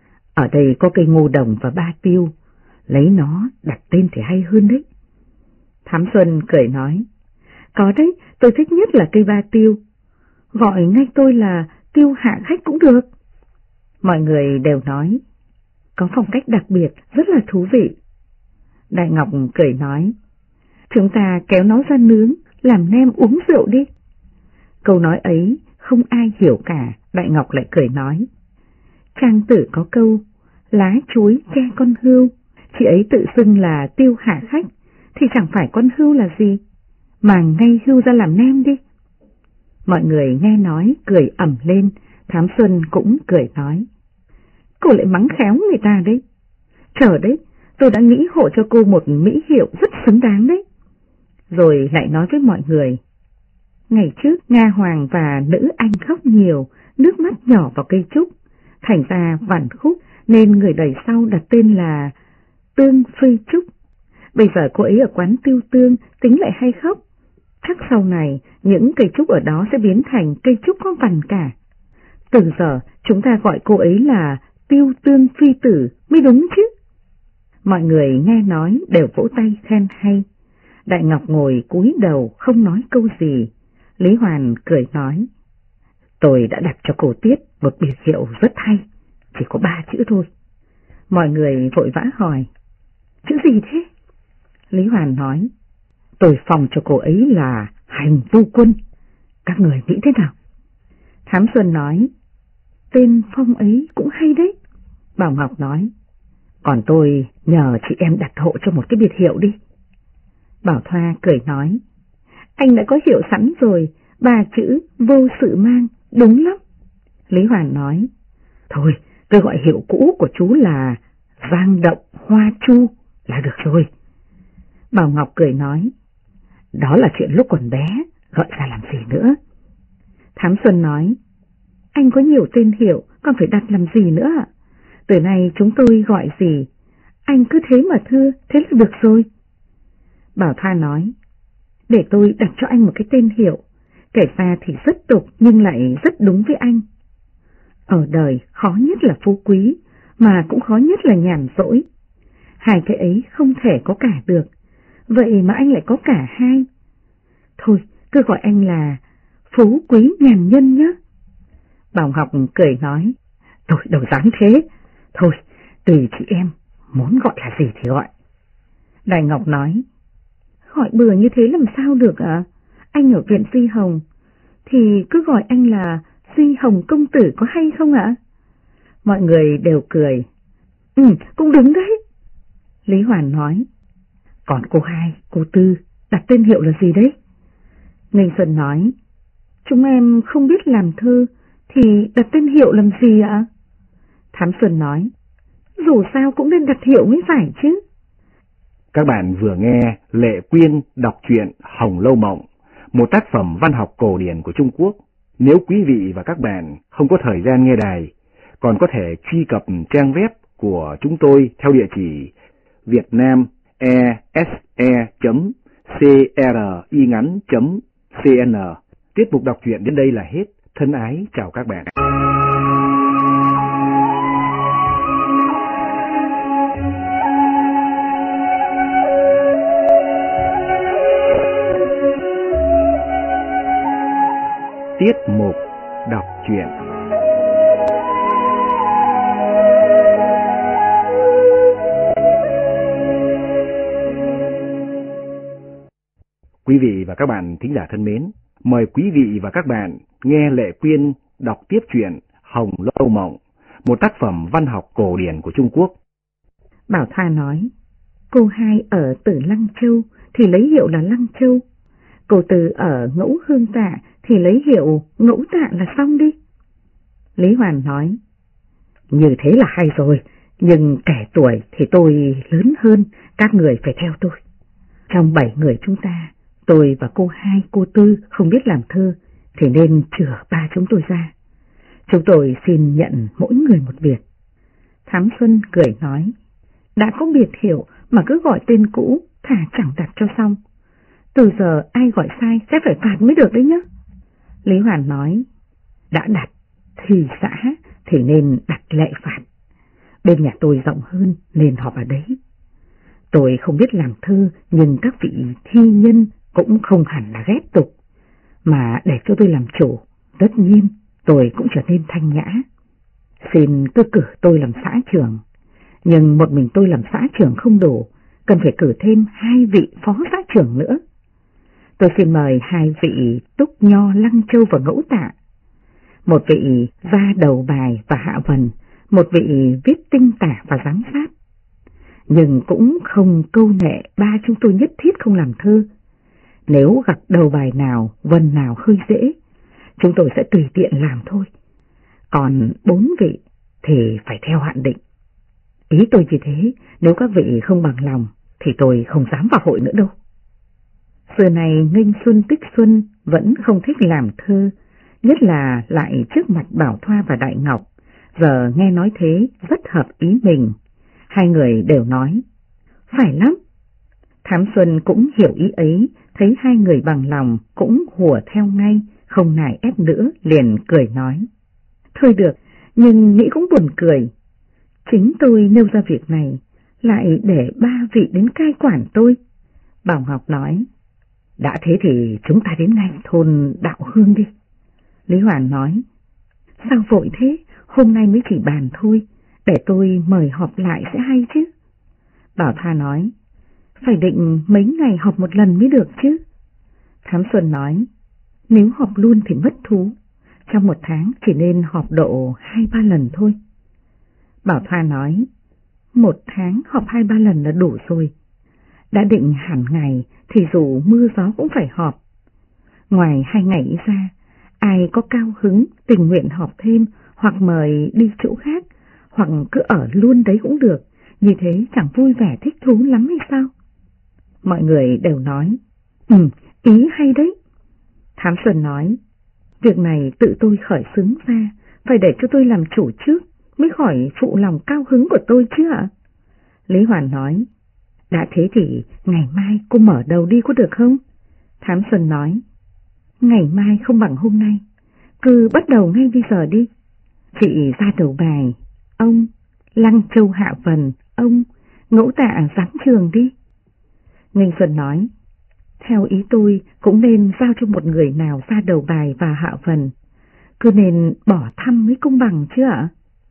Ở đây có cây ngô đồng và ba tiêu, lấy nó đặt tên thì hay hơn đấy. Thám Xuân cười nói, có đấy, tôi thích nhất là cây ba tiêu, gọi ngay tôi là Tiêu Hạ Khách cũng được. Mọi người đều nói, có phong cách đặc biệt, rất là thú vị. Đại Ngọc cười nói, chúng ta kéo nó ra nướng, làm nem uống rượu đi. Câu nói ấy không ai hiểu cả, Đại Ngọc lại cười nói, trang tử có câu, lá chuối che con hươu, chị ấy tự xưng là Tiêu Hạ Khách, thì chẳng phải con hươu là gì, mà ngay hươu ra làm nem đi. Mọi người nghe nói cười ẩm lên, Thám Xuân cũng cười nói, cô lại mắng khéo người ta đấy. Chờ đấy, tôi đã nghĩ hộ cho cô một mỹ hiệu rất xứng đáng đấy. Rồi lại nói với mọi người, ngày trước Nga Hoàng và nữ anh khóc nhiều, nước mắt nhỏ vào cây trúc, thành ra vạn khúc nên người đời sau đặt tên là Tương Phi Trúc. Bây giờ cô ấy ở quán Tiêu Tương tính lại hay khóc, chắc sau này những cây trúc ở đó sẽ biến thành cây trúc có vằn cả. Từ giờ chúng ta gọi cô ấy là Tiêu Tương Phi Tử mới đúng chứ. Mọi người nghe nói đều vỗ tay khen hay. Đại Ngọc ngồi cúi đầu không nói câu gì. Lý Hoàn cười nói, tôi đã đặt cho cô Tiết một biệt hiệu rất hay, chỉ có 3 chữ thôi. Mọi người vội vã hỏi, chữ gì thế? Lý Hoàn nói, tôi phong cho cô ấy là Hành Vu Quân, các người nghĩ thế nào? Thám Xuân nói, tên phong ấy cũng hay đấy. Bảo Ngọc nói, còn tôi nhờ chị em đặt hộ cho một cái biệt hiệu đi. Bảo Thoa cười nói, anh đã có hiệu sẵn rồi, 3 chữ Vô Sự Mang, đúng lắm. Lý Hoàn nói, thôi tôi gọi hiệu cũ của chú là Giang Động Hoa Chu là được rồi. Bảo Ngọc cười nói, đó là chuyện lúc còn bé, gọi ra làm gì nữa. Thám Xuân nói, anh có nhiều tên hiệu, còn phải đặt làm gì nữa ạ? Từ nay chúng tôi gọi gì, anh cứ thế mà thưa, thế là được rồi. Bảo Thoa nói, để tôi đặt cho anh một cái tên hiệu, kể ra thì rất tục nhưng lại rất đúng với anh. Ở đời khó nhất là phú quý, mà cũng khó nhất là nhàn rỗi. Hai cái ấy không thể có cả được, vậy mà anh lại có cả hai. Thôi, cứ gọi anh là Phú Quý Nhàn Nhân nhé. Bảo Ngọc cười nói, tôi đâu dám thế, thôi, tùy chị em, muốn gọi là gì thì gọi. Đại Ngọc nói, gọi bừa như thế làm sao được ạ? Anh ở viện Di Hồng, thì cứ gọi anh là Di Hồng công tử có hay không ạ? Mọi người đều cười, cũng đúng đấy. Lý Hoàn nói, còn cô Hai, cô Tư, đặt tên hiệu là gì đấy? Nghênh Xuân nói, chúng em không biết làm thơ, thì đặt tên hiệu làm gì ạ? Thám Xuân nói, dù sao cũng nên đặt hiệu mới phải chứ. Các bạn vừa nghe Lệ Quyên đọc truyện Hồng Lâu Mộng, một tác phẩm văn học cổ điển của Trung Quốc. Nếu quý vị và các bạn không có thời gian nghe đài, còn có thể truy cập trang web của chúng tôi theo địa chỉ vietnamese.cringắn.cn. Tiết mục đọc truyện đến đây là hết. Thân ái chào các bạn. Tiết mục đọc truyện. Quý vị và các bạn thính giả thân mến, mời quý vị và các bạn nghe Lệ Quyên đọc tiếp truyện Hồng Lâu Mộng, một tác phẩm văn học cổ điển của Trung Quốc. Bảo Thoa nói, cô Hai ở Tử Lăng Châu thì lấy hiệu là Lăng Châu, cô Từ ở Ngũ Hương Tạ thì lấy hiệu Ngũ Tạ là xong đi. Lý Hoàn nói, như thế là hay rồi, nhưng kẻ tuổi thì tôi lớn hơn, các người phải theo tôi. Trong 7 người chúng ta, tôi và cô Hai, cô Tư không biết làm thơ, thì nên chừa 3 chúng tôi ra. Chúng tôi xin nhận mỗi người một việc. Thám Xuân cười nói, đã có biệt hiệu mà cứ gọi tên cũ, thà chẳng đặt cho xong. Từ giờ ai gọi sai sẽ phải phạt mới được đấy nhá. Lý Hoàn nói, đã đặt thì xã thì nên đặt lệ phạt. Bên nhà tôi rộng hơn nên họp ở đấy. Tôi không biết làm thơ, nhưng các vị thi nhân cũng không hẳn là ghét tục. Mà để cho tôi làm chủ, tất nhiên tôi cũng trở nên thanh nhã. Xin cứ cử tôi làm xã trưởng. Nhưng một mình tôi làm xã trưởng không đủ, cần phải cử thêm 2 vị phó xã trưởng nữa. Tôi xin mời 2 vị Túc Nho, Lăng Châu và Ngũ Tạ, một vị ra đầu bài và hạ vần, một vị viết tinh tả và giám sát. Nhưng cũng không câu nệ 3 chúng tôi nhất thiết không làm thơ. Nếu gặp đầu bài nào, vần nào hơi dễ, chúng tôi sẽ tùy tiện làm thôi. Còn 4 vị thì phải theo hạn định. Ý tôi như thế, nếu các vị không bằng lòng thì tôi không dám vào hội nữa đâu. Xưa này Nghênh Xuân Tích Xuân vẫn không thích làm thơ, nhất là lại trước mặt Bảo Thoa và Đại Ngọc. Giờ nghe nói thế rất hợp ý mình. 2 người đều nói, phải lắm. Thám Xuân cũng hiểu ý ấy, thấy 2 người bằng lòng cũng hùa theo ngay, không nài ép nữa, liền cười nói, thôi được, nhưng nghĩ cũng buồn cười. Chính tôi nêu ra việc này, lại để 3 vị đến cai quản tôi. Bảo Ngọc nói, đã thế thì chúng ta đến ngay thôn Đạo Hương đi. Lý Hoàn nói, sao vội thế, hôm nay mới chỉ bàn thôi, để tôi mời họp lại sẽ hay chứ. Bảo Thoa nói, phải định mấy ngày họp một lần mới được chứ. Thám Xuân nói, nếu họp luôn thì mất thú, trong 1 tháng chỉ nên họp độ 2-3 lần thôi. Bảo Thoa nói, 1 tháng họp 2-3 lần là đủ rồi. Đã định hẳn ngày thì dù mưa gió cũng phải họp. Ngoài 2 ngày ra, ai có cao hứng tình nguyện họp thêm, hoặc mời đi chỗ khác, hoặc cứ ở luôn đấy cũng được, như thế chẳng vui vẻ thích thú lắm hay sao? Mọi người đều nói, ý hay đấy. Thám Xuân nói, việc này tự tôi khởi xướng ra, phải để cho tôi làm chủ trước, mới khỏi phụ lòng cao hứng của tôi chứ ạ. Lý Hoàn nói, đã thế thì ngày mai cô mở đầu đi có được không? Thám Xuân nói, ngày mai không bằng hôm nay, cứ bắt đầu ngay bây giờ đi. Chị ra đầu bài, ông, Lăng Châu hạ vần, ông, Ngũ Tạ giáng trường đi. Nghênh Xuân nói, theo ý tôi cũng nên giao cho một người nào ra đầu bài và hạ vần, cứ nên bỏ thăm mới công bằng chứ ạ?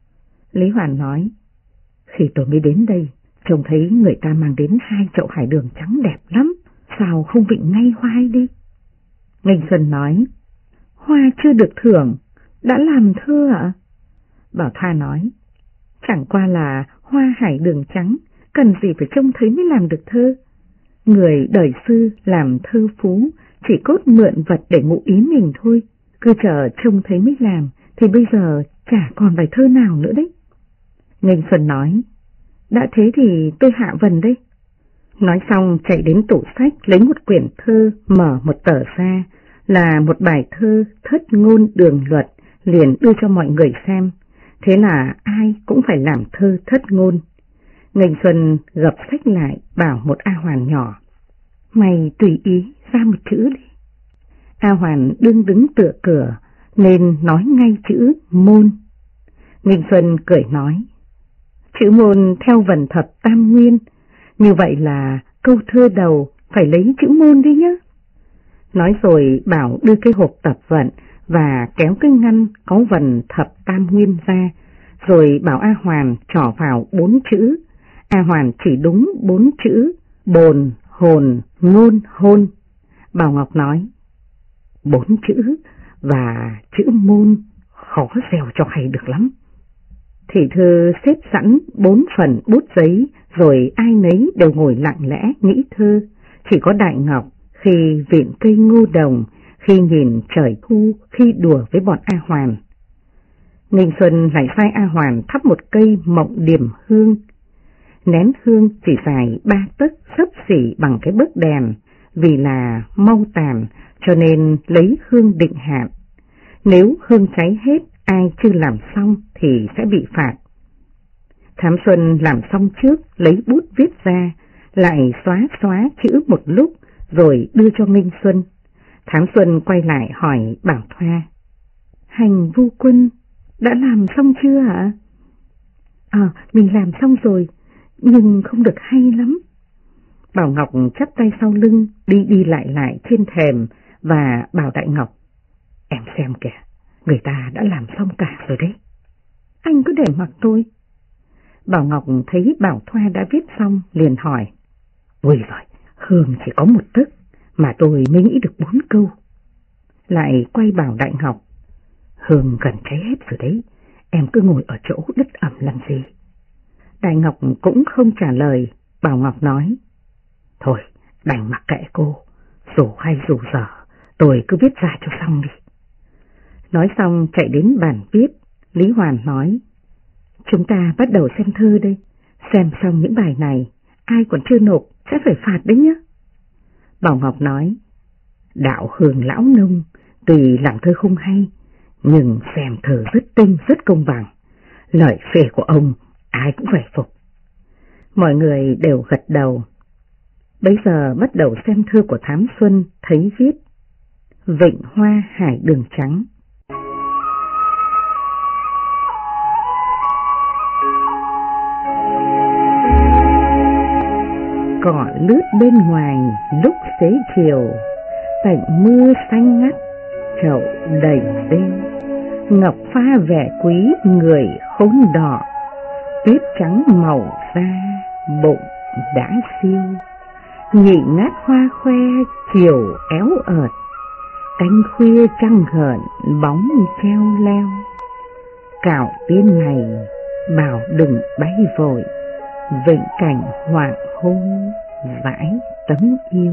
Lý Hoàn nói, khi tôi mới đến đây, trông thấy người ta mang đến 2 chậu hải đường trắng đẹp lắm, sao không vịnh ngay hoa đi? Nghênh Xuân nói, hoa chưa được thưởng, đã làm thơ ạ? Bảo Thoa nói, chẳng qua là hoa hải đường trắng, cần gì phải trông thấy mới làm được thơ. Người đời xưa làm thơ phú, chỉ cốt mượn vật để ngụ ý mình thôi, cứ chờ trông thấy mới làm, thì bây giờ chả còn bài thơ nào nữa đấy. Nghênh Xuân nói, đã thế thì tôi hạ vần đây. Nói xong chạy đến tủ sách lấy một quyển thơ, mở một tờ ra, là một bài thơ thất ngôn đường luật, liền đưa cho mọi người xem. thế là ai cũng phải làm thơ thất ngôn. Nghênh Xuân gập sách lại bảo một A Hoàn nhỏ, mày tùy ý ra một chữ đi. A Hoàn đương đứng tựa cửa nên nói ngay chữ môn. Nghênh Xuân cười nói, chữ môn theo vần thập tam nguyên, như vậy là câu thơ đầu phải lấy chữ môn đi nhá. Nói rồi bảo đưa cái hộp tập vận và kéo cái ngăn có vần thập tam nguyên ra, rồi bảo A Hoàn trỏ vào 4 chữ. A Hoàn chỉ đúng 4 chữ bồn, hồn, ngôn, hôn. Bảo Ngọc nói, 4 chữ và chữ môn khó dèo cho hay được lắm. Thị thư xếp sẵn 4 phần bút giấy, rồi ai nấy đều ngồi lặng lẽ nghĩ thơ. Chỉ có Đại Ngọc khi viện cây ngô đồng, khi nhìn trời thu, khi đùa với bọn A Hoàn. Nghênh Xuân lại sai A Hoàn thắp một cây mộng điểm hương. Nén hương chỉ dài 3 tấc, xấp xỉ bằng cái bức đèn, vì là mau tàn cho nên lấy hương định hạn. Nếu hương cháy hết, ai chưa làm xong thì sẽ bị phạt. Thám Xuân làm xong trước, lấy bút viết ra, lại xóa chữ một lúc, rồi đưa cho Nghênh Xuân. Thám Xuân quay lại hỏi Bảo Thoa, Hành Vu Quân đã làm xong chưa ạ? Mình làm xong rồi, nhưng không được hay lắm. Bảo Ngọc chắp tay sau lưng, đi lại trên thềm và bảo Đại Ngọc, em xem kìa, người ta đã làm xong cả rồi đấy. Anh cứ để mặc tôi. Bảo Ngọc thấy Bảo Thoa đã viết xong liền hỏi, ôi giời, hương chỉ có 1 tấc mà tôi mới nghĩ được 4 câu. Lại quay bảo Đại Ngọc, hương gần cháy hết rồi đấy, em cứ ngồi ở chỗ đất ẩm làm gì. Đại Ngọc cũng không trả lời. Bảo Ngọc nói, thôi đành mặc kệ cô, dù hay dù dở, tôi cứ viết ra cho xong đi. Nói xong chạy đến bàn viết. Lý Hoàn nói, chúng ta bắt đầu xem thơ đây, xem xong những bài này, ai còn chưa nộp sẽ phải phạt đấy nhá. Bảo Ngọc nói, đạo hương lão nông, tuy làm thơ không hay, nhưng xem thơ rất tinh, rất công bằng, lời phê của ông ai cũng phải phục. Mọi người đều gật đầu. Bấy giờ bắt đầu xem thơ của Thám Xuân, thấy viết, Vịnh hoa hải đường trắng. Cỏ lướt bên ngoài lúc xế chiều, tạnh mưa xanh ngắt, chậu đầy rêu. Ngọc pha vẻ quý người khốn đỏ, tuyết trắng màu da, bụng đã siêu. Nhị ngát hoa khoe chiều éo ợt, cánh khuya trăng gợn bóng treo leo. Cạo tiên này bảo đừng bay vội, vịnh cảnh hoàng hôn vãi tấm yêu.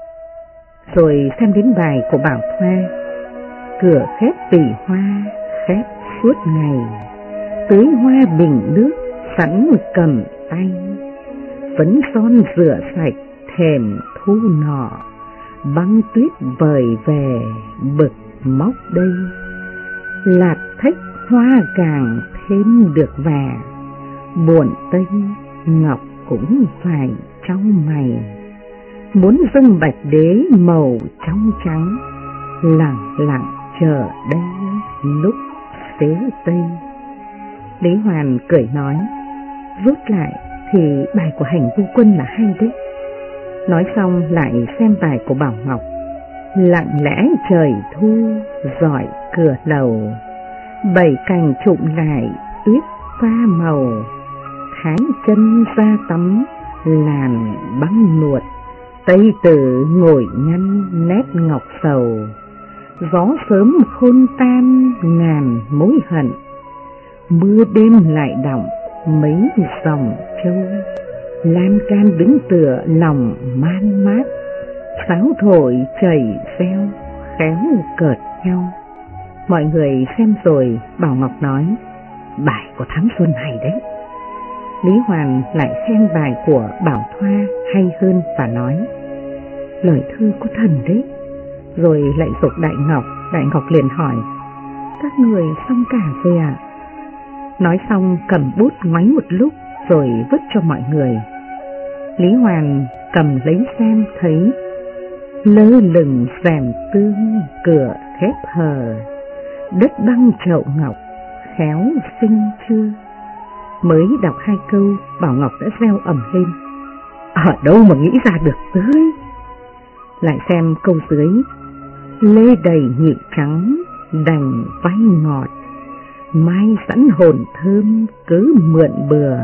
Rồi xem đến bài của Bảo Thoa, cửa khép tỉ hoa khép suốt ngày, tưới hoa bình nước sẵn cầm tay. Phấn son rửa sạch thềm thu nọ, băng tuyết vời về bực móc đây. Lạt thách hoa càng thêm được vả, buồn tênh ngọc cũng phải trong mày. Muốn dâng bạch đế màu trong trắng, lặng lặng chờ đây lúc xế tây. Lý Hoàn cười nói, rút lại thì bài của Hành Vu Quân là hay đấy. Nói xong lại xem bài của Bảo Ngọc, lặng lẽ trời thu rọi cửa lầu, bảy cành trụm lại tuyết pha màu. Thái chân ra tắm làn băng nuột, Tây Tử ngồi nhăn nét ngọc sầu. Gió sớm khôn tan ngàn mối hận, mưa đêm lại đọng mấy dòng châu. Lan can đứng tựa lòng man mát, sáo thổi chảy reo khéo cợt nhau. Mọi người xem rồi, Bảo Ngọc nói, bài của Thám Xuân hay đấy. Lý Hoàn lại khen bài của Bảo Thoa hay hơn và nói, lời thư có thần đấy. Rồi lại giục Đại Ngọc liền hỏi, các người xong cả rồi ạ? Nói xong cầm bút ngoáy một lúc rồi vứt cho mọi người. Lý Hoàn cầm lấy xem thấy lơ lửng rèm tương cửa thép hờ, đất băng chậu ngọc khéo xinh chưa. Mới đọc 2 câu, Bảo Ngọc đã reo ầm lên: ở đâu mà nghĩ ra được tươi. Lại xem câu dưới: lê đầy nhị trắng đành vay ngọt, mai sẵn hồn thơm cứ mượn bừa.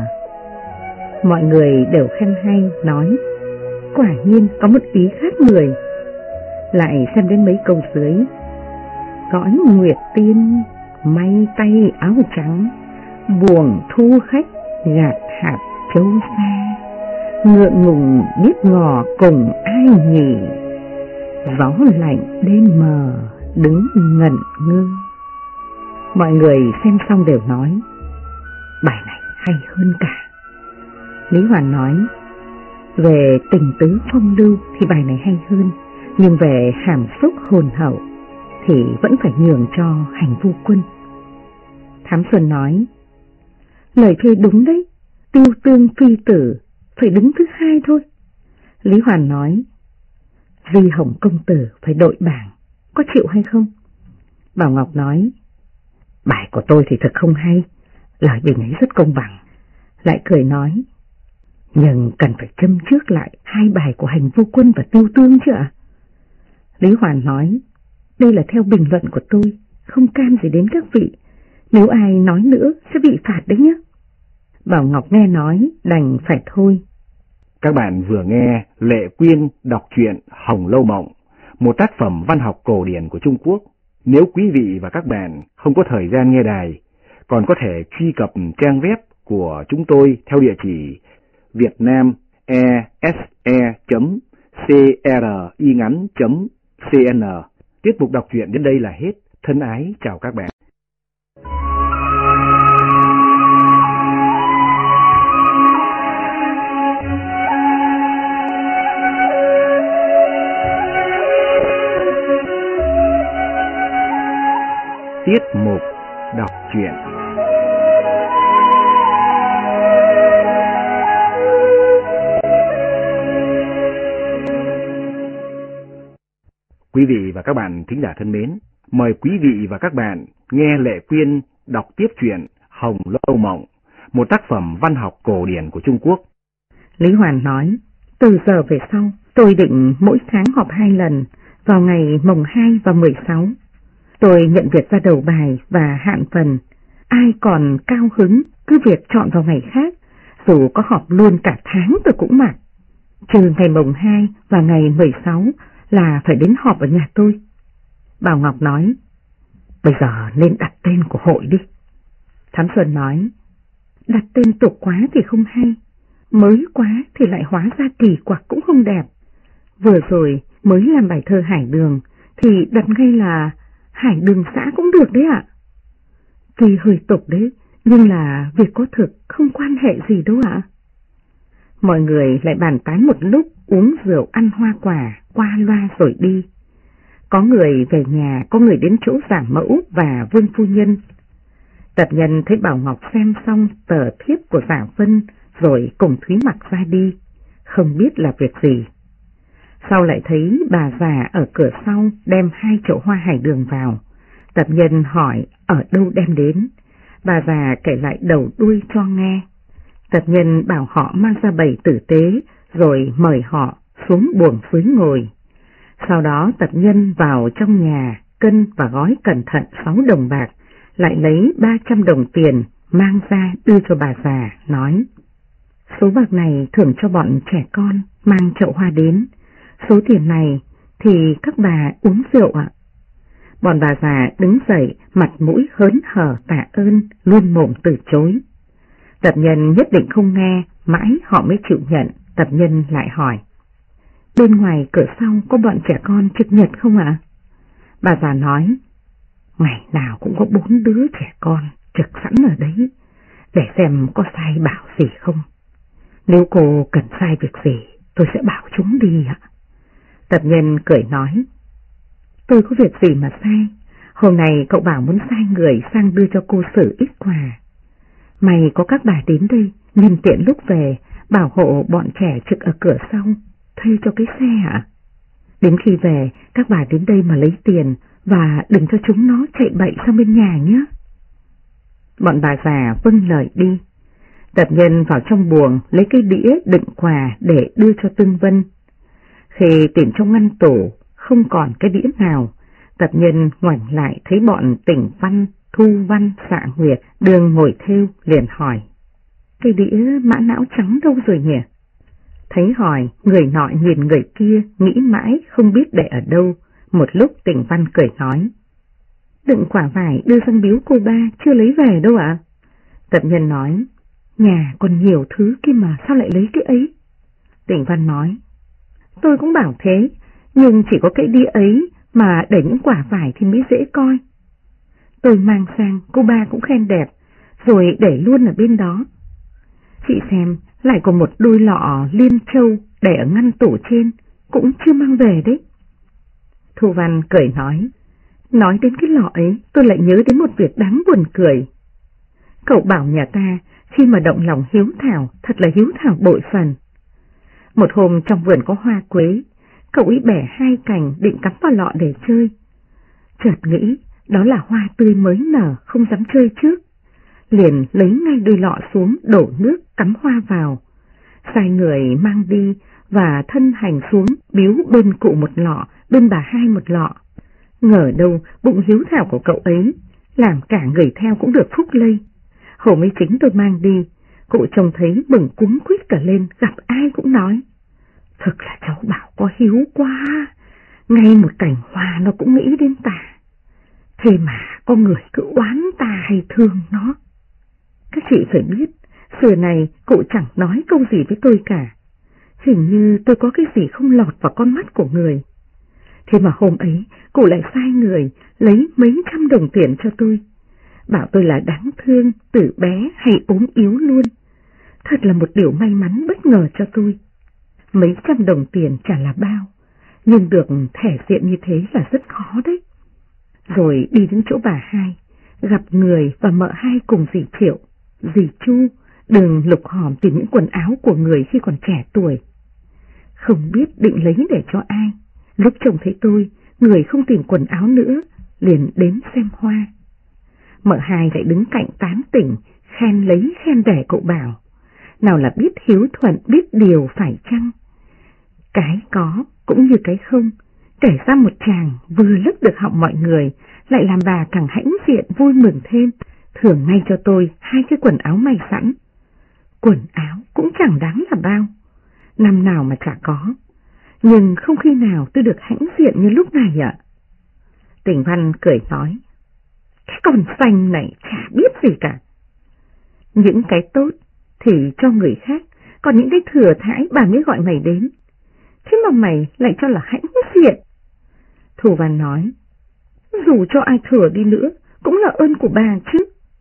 Mọi người đều khen hay, nói quả nhiên có một ý khác người. Lại xem đến mấy câu dưới: cõi nguyệt tiên may tay áo trắng, buồng thu khách gạt hạt châu xa, ngượng ngùng biết ngỏ cùng ai nhỉ, gió lạnh đêm mờ đứng ngẩn ngơ. Mọi người xem xong đều nói bài này hay hơn cả. Lý Hoàn nói về tình tứ phong lưu thì bài này hay hơn, nhưng về hàm xúc hồn hậu thì vẫn phải nhường cho Hành Vu Quân. Thám Xuân nói lời thê đúng đấy, tiêu tương phi tử phải đứng thứ 2 thôi. Lý Hoàn nói Di Hồng công tử phải đội bảng, có chịu hay không? Bảo Ngọc nói bài của tôi thì thật không hay, lời bình ấy rất công bằng. Lại cười nói nhưng cần phải châm trước lại 2 bài của Hành Vu Quân và Tiêu Tương chứ ạ? Lý Hoàn nói đây là theo bình luận của tôi, không can gì đến các vị, nếu ai nói nữa sẽ bị phạt đấy nhé. Bảo Ngọc nghe nói đành phải thôi. Các bạn vừa nghe Lệ Quyên đọc truyện Hồng Lâu Mộng, một tác phẩm văn học cổ điển của Trung Quốc. Nếu quý vị và các bạn không có thời gian nghe đài, còn có thể truy cập trang web của chúng tôi theo địa chỉ vietnamese.cringắn.cn. Tiết mục đọc truyện đến đây là hết. Thân ái chào các bạn. Tiết mục đọc truyện. Quý vị và các bạn thính giả thân mến, mời quý vị và các bạn nghe Lệ Quyên đọc tiếp truyện Hồng Lâu Mộng, một tác phẩm văn học cổ điển của Trung Quốc. Lý Hoàn nói, từ giờ về sau, tôi định mỗi tháng họp 2 lần, vào ngày mùng 2 và 16. Tôi nhận việc ra đầu bài và hạn phần, ai còn cao hứng cứ việc chọn vào ngày khác, dù có họp luôn cả tháng tôi cũng mặc. Trừ ngày mùng 2 và ngày 16 là phải đến họp ở nhà tôi. Bảo Ngọc nói, bây giờ nên đặt tên của hội đi. Thám Xuân nói, đặt tên tục quá thì không hay, mới quá thì lại hóa ra kỳ quặc cũng không đẹp. Vừa rồi mới làm bài thơ Hải Đường thì đặt ngay là Hải Đường xã cũng được đấy ạ. Tuy hơi tục đấy, nhưng là việc có thực không quan hệ gì đâu ạ. Mọi người lại bàn tán một lúc, uống rượu ăn hoa quả, qua loa rồi đi. Có người về nhà, có người đến chỗ Giả Mẫu và Vương phu nhân. Tập nhân thấy Bảo Ngọc xem xong tờ thiếp của Giả Vân rồi cùng Thúy Mặc ra đi, không biết là việc gì. Sau lại thấy bà già ở cửa sau đem 2 chậu hoa Hải Đường vào. Tập nhân hỏi ở đâu đem đến. Bà già kể lại đầu đuôi cho nghe. Tập nhân bảo họ mang ra bày tử tế rồi mời họ xuống buồng dưới ngồi. Sau đó tập nhân vào trong nhà cân và gói cẩn thận 6 đồng bạc, lại lấy 300 đồng tiền mang ra đưa cho bà già, nói: số bạc này thưởng cho bọn trẻ con mang chậu hoa đến, số tiền này thì các bà uống rượu ạ. Bọn bà già đứng dậy, mặt mũi hớn hở tạ ơn, luôn mồm từ chối. Tập nhân nhất định không nghe, mãi họ mới chịu nhận. Tập nhân lại hỏi: bên ngoài cửa sau có bọn trẻ con trực nhật không ạ? Bà già nói: ngày nào cũng có 4 đứa trẻ con trực sẵn ở đấy, để xem có sai bảo gì không. Nếu cô cần sai việc gì, tôi sẽ bảo chúng đi ạ. Tập nhân cười nói: tôi có việc gì mà sai? Hôm nay cậu bảo muốn sai người sang đưa cho cô Sử ít quà. May có các bà đến đây, nhân tiện lúc về, bảo hộ bọn trẻ trực ở cửa sau, thuê cho cái xe ạ. Đến khi về, các bà đến đây mà lấy tiền, và đừng cho chúng nó chạy bậy sang bên nhà nhé. Bọn bà già vâng lời đi. Tập Nhân vào trong buồng lấy cái đĩa đựng quà để đưa cho Tương Vân. Khi tìm trong ngăn tủ, không còn cái đĩa nào, Tập Nhân ngoảnh lại thấy bọn Tỉnh Văn, Thu Văn, Dạ Nguyệt đường ngồi thêu, liền hỏi: cái đĩa mã não trắng đâu rồi nhỉ? Thấy hỏi, người nọ nhìn người kia, nghĩ mãi không biết để ở đâu. Một lúc Tỉnh Văn cười nói: đựng quả vải đưa sang biếu cô ba, chưa lấy về đâu ạ? Tập Nhân nói: nhà còn nhiều thứ kia mà, sao lại lấy cái ấy? Tỉnh Văn nói: tôi cũng bảo thế, nhưng chỉ có cái đĩa ấy mà để những quả vải thì mới dễ coi. Tôi mang sang, cô ba cũng khen đẹp, rồi để luôn ở bên đó. Chị xem, lại còn một đôi lọ liên châu để ở ngăn tủ trên, cũng chưa mang về đấy. Thu Văn cười nói đến cái lọ ấy, tôi lại nhớ đến một việc đáng buồn cười. Cậu bảo nhà ta, khi mà động lòng hiếu thảo, thật là hiếu thảo bội phần. Một hôm trong vườn có hoa quế, cậu ấy bẻ 2 cành định cắm vào lọ để chơi. Chợt nghĩ, đó là hoa tươi mới nở, không dám chơi trước. Liền lấy ngay đôi lọ xuống, đổ nước, cắm hoa vào. Sai người mang đi và thân hành xuống, biếu bên cụ một lọ, bên bà hai một lọ. Ngờ đâu bụng hiếu thảo của cậu ấy, làm cả người theo cũng được phúc lây. Hôm ấy chính tôi mang đi, cụ trông thấy mừng cuống quýt cả lên, gặp ai cũng nói: thực là cháu bảo có hiếu quá, ngay một cành hoa nó cũng nghĩ đến ta. Thế mà có người cứ oán ta hay thương nó. Các chị phải biết, xưa này cụ chẳng nói câu gì với tôi cả. Hình như tôi có cái gì không lọt vào con mắt của người. Thế mà hôm ấy, cụ lại sai người lấy mấy trăm đồng tiền cho tôi, bảo tôi là đáng thương, từ bé hay ốm yếu luôn. Thật là một điều may mắn bất ngờ cho tôi. Mấy trăm đồng tiền chả là bao, nhưng được thể diện như thế là rất khó đấy. Rồi đi đến chỗ bà hai, gặp người và mợ hai cùng dì Triệu, dì Chu, đừng lục hòm tìm những quần áo của người khi còn trẻ tuổi. Không biết định lấy để cho ai. Lúc trông thấy tôi, người không tìm quần áo nữa, liền đến xem hoa. Mợ hai lại đứng cạnh tán tỉnh, khen lấy khen để cậu bảo. Nào là biết hiếu thuận, biết điều phải chăng? Cái có cũng như cái không, kể ra một chàng vừa lấp được họng mọi người, lại làm bà càng hãnh diện vui mừng thêm, thưởng ngay cho tôi 2 cái quần áo may sẵn. Quần áo cũng chẳng đáng là bao, năm nào mà chả có, nhưng không khi nào tôi được hãnh diện như lúc này ạ. Tỉnh Văn cười nói: cái con xanh này chả biết gì cả. Những cái tốt thì cho người khác, còn những cái thừa thãi bà mới gọi mày đến. Thế mà mày lại cho là hãnh diện. Thu Văn nói: dù cho ai thừa đi nữa, cũng là ơn của bà chứ.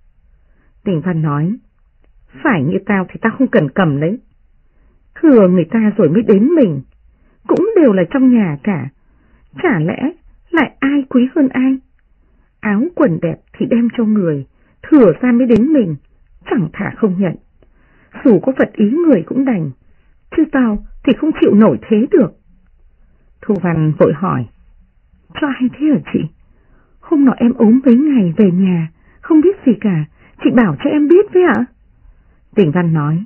Tỉnh Văn nói: phải như tao thì tao không cần cầm lấy. Thừa người ta rồi mới đến mình, cũng đều là trong nhà cả. Chả lẽ lại ai quý hơn ai? Áo quần đẹp thì đem cho người, thừa ra mới đến mình, chẳng thà không nhận. Dù có vật ý người cũng đành, chứ tao thì không chịu nổi thế được. Thu Văn vội hỏi: cho ai thế hả chị? Hôm nọ em ốm mấy ngày về nhà, không biết gì cả, chị bảo cho em biết với ạ. Tỉnh Văn nói: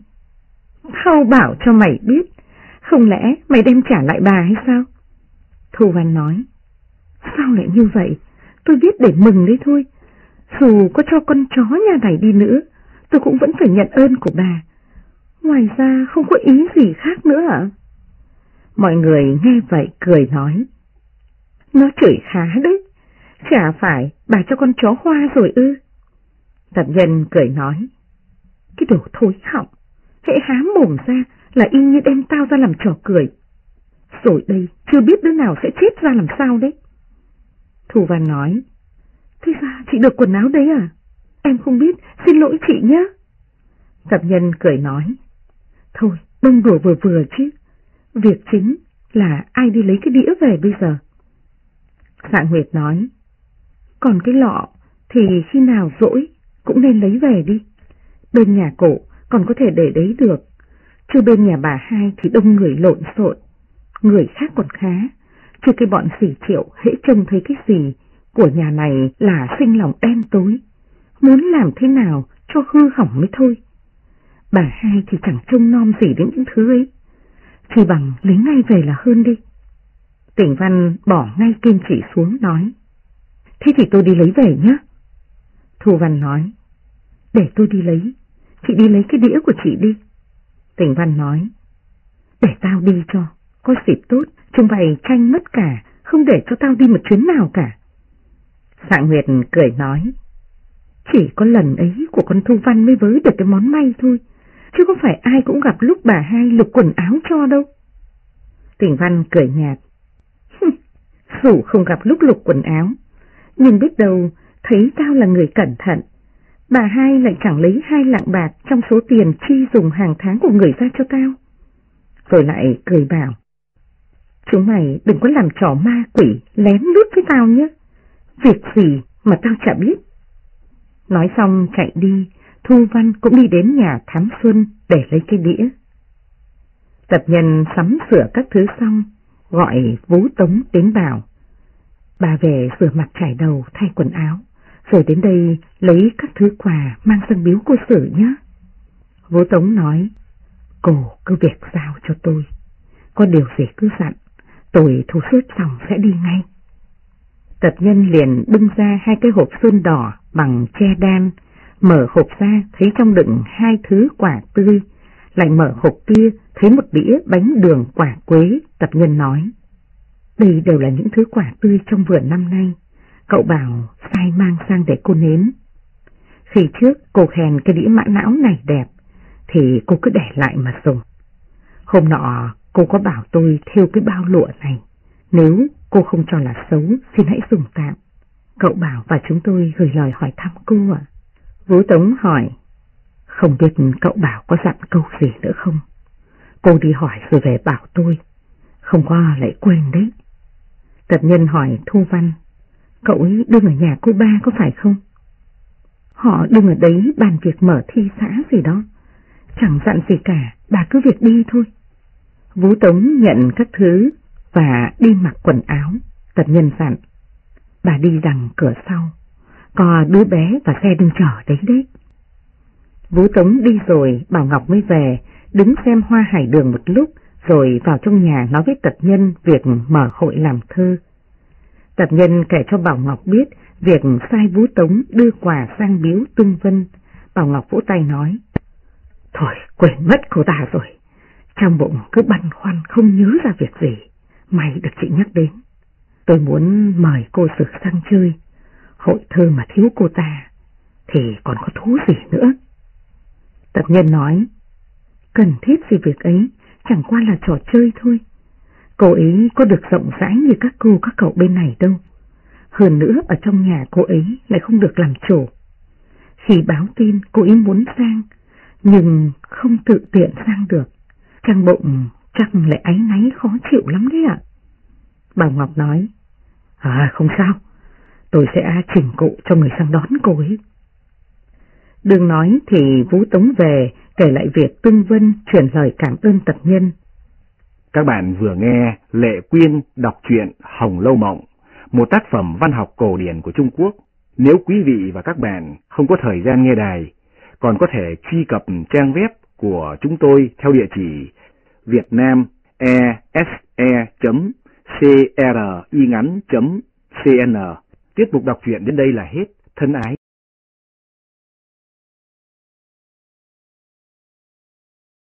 tao bảo cho mày biết, không lẽ mày đem trả lại bà hay sao? Thu Văn nói: sao lại như vậy? Tôi biết để mừng đấy thôi. Dù có cho con chó nhà này đi nữa, tôi cũng vẫn phải nhận ơn của bà. Ngoài ra không có ý gì khác nữa ạ. Mọi người nghe vậy cười nói: nó chửi khá đấy, chả phải bà cho con chó hoa rồi ư? Tập Nhân cười nói: cái đồ thối họng, hễ há mồm ra là y như đem tao ra làm trò cười. Rồi đây chưa biết đứa nào sẽ chết ra làm sao đấy. Thu Văn nói: thế ra chị được quần áo đấy à? Em không biết, xin lỗi chị nhé. Tập Nhân cười nói: thôi, bông đùa vừa vừa chứ. Việc chính là ai đi lấy cái đĩa về bây giờ. Dạ Nguyệt nói: còn cái lọ thì khi nào rỗi cũng nên lấy về đi. Bên nhà cổ còn có thể để đấy được, chứ bên nhà bà hai thì đông người lộn xộn, người khác còn khá, chứ cái bọn xỉ triệu hễ trông thấy cái gì của nhà này là sinh lòng đen tối, muốn làm thế nào cho hư hỏng mới thôi. Bà hai thì chẳng trông nom gì đến những thứ ấy, chỉ bằng lấy ngay về là hơn đi. Tỉnh Văn bỏ ngay kim chỉ xuống nói, thế thì tôi đi lấy về nhé. Thu Văn nói, để tôi đi lấy, chị đi lấy cái đĩa của chị đi. Tỉnh Văn nói, để tao đi cho, có dịp tốt, chúng mày tranh mất cả, không để cho tao đi một chuyến nào cả. Sạng Nguyệt cười nói, chỉ có lần ấy của con Thu Văn mới với được cái món may thôi, chứ không phải ai cũng gặp lúc bà hai lục quần áo cho đâu. Tỉnh Văn cười nhạt, dù không gặp lúc lục quần áo, nhưng biết đâu thấy tao là người cẩn thận, bà hai lại chẳng lấy 2 lạng bạc trong số tiền chi dùng hàng tháng của người ra cho tao. Rồi lại cười bảo, chúng mày đừng có làm trò ma quỷ lén lút với tao nhé, việc gì mà tao chả biết. Nói xong chạy đi, Thu Văn cũng đi đến nhà Thám Xuân để lấy cái đĩa. Tập nhân sắm sửa các thứ xong, gọi Vú Tống đến bảo, bà về rửa mặt chải đầu thay quần áo, rồi đến đây lấy các thứ quà mang sang biếu cô Sử nhé. Vú Tống nói, cô cứ việc giao cho tôi, có điều gì cứ dặn, tôi thu xếp xong sẽ đi ngay. Tập nhân liền bưng ra 2 cái hộp sơn đỏ bằng tre đan, mở hộp ra thấy trong đựng 2 thứ quả tươi, lại mở hộp kia thấy một đĩa bánh đường quả quế. Tập nhân nói, đây đều là những thứ quả tươi trong vườn năm nay, cậu bảo sai mang sang để cô nếm. Khi trước cô khen cái đĩa mã não này đẹp, thì cô cứ để lại mà dùng. Hôm nọ cô có bảo tôi thêu cái bao lụa này, nếu cô không cho là xấu xin hãy dùng tạm. Cậu bảo và chúng tôi gửi lời hỏi thăm cô ạ. Vú Tống hỏi, không biết cậu bảo có dặn câu gì nữa không? Cô đi hỏi rồi về bảo tôi, không có lại quên đấy. Tập nhân hỏi Thu Văn, cậu ấy đương ở nhà cô ba có phải không? Họ đương ở đấy bàn việc mở thi xã gì đó, chẳng dặn gì cả, bà cứ việc đi thôi. Vú Tống nhận các thứ và đi mặc quần áo. Tập nhân dặn, bà đi rằng cửa sau, có đứa bé và xe đừng chở đấy đấy. Vú Tống đi rồi, Bảo Ngọc mới về, đứng xem hoa hải đường một lúc, rồi vào trong nhà nói với Tập nhân việc mở hội làm thơ. Tập nhân kể cho Bảo Ngọc biết việc sai Vú Tống đưa quà sang biếu Tương Vân. Bảo Ngọc vỗ tay nói, thôi quên mất cô ta rồi, trong bụng cứ băn khoăn không nhớ ra việc gì, may được chị nhắc đến. Tôi muốn mời cô Sử sang chơi, hội thơ mà thiếu cô ta thì còn có thú gì nữa. Tập nhân nói, cần thiết gì việc ấy, chẳng qua là trò chơi thôi. Cô ấy có được rộng rãi như các cô các cậu bên này đâu. Hơn nữa ở trong nhà cô ấy lại không được làm chủ. Khi báo tin cô ấy muốn sang, nhưng không tự tiện sang được, trong bụng chắc lại áy náy khó chịu lắm đấy ạ. Bảo Ngọc nói, không sao, tôi sẽ chỉnh cụ cho người sang đón cô ấy. Đừng nói thì Vú Tống về kể lại việc Tương Vân chuyển lời cảm ơn Tập nhân. Các bạn vừa nghe Lệ Quyên đọc truyện Hồng Lâu Mộng, một tác phẩm văn học cổ điển của Trung Quốc. Nếu quý vị và các bạn không có thời gian nghe đài, còn có thể truy cập trang web của chúng tôi theo địa chỉ vietnamese.cringắn.cn. Tiết mục đọc truyện đến đây là hết. Thân ái.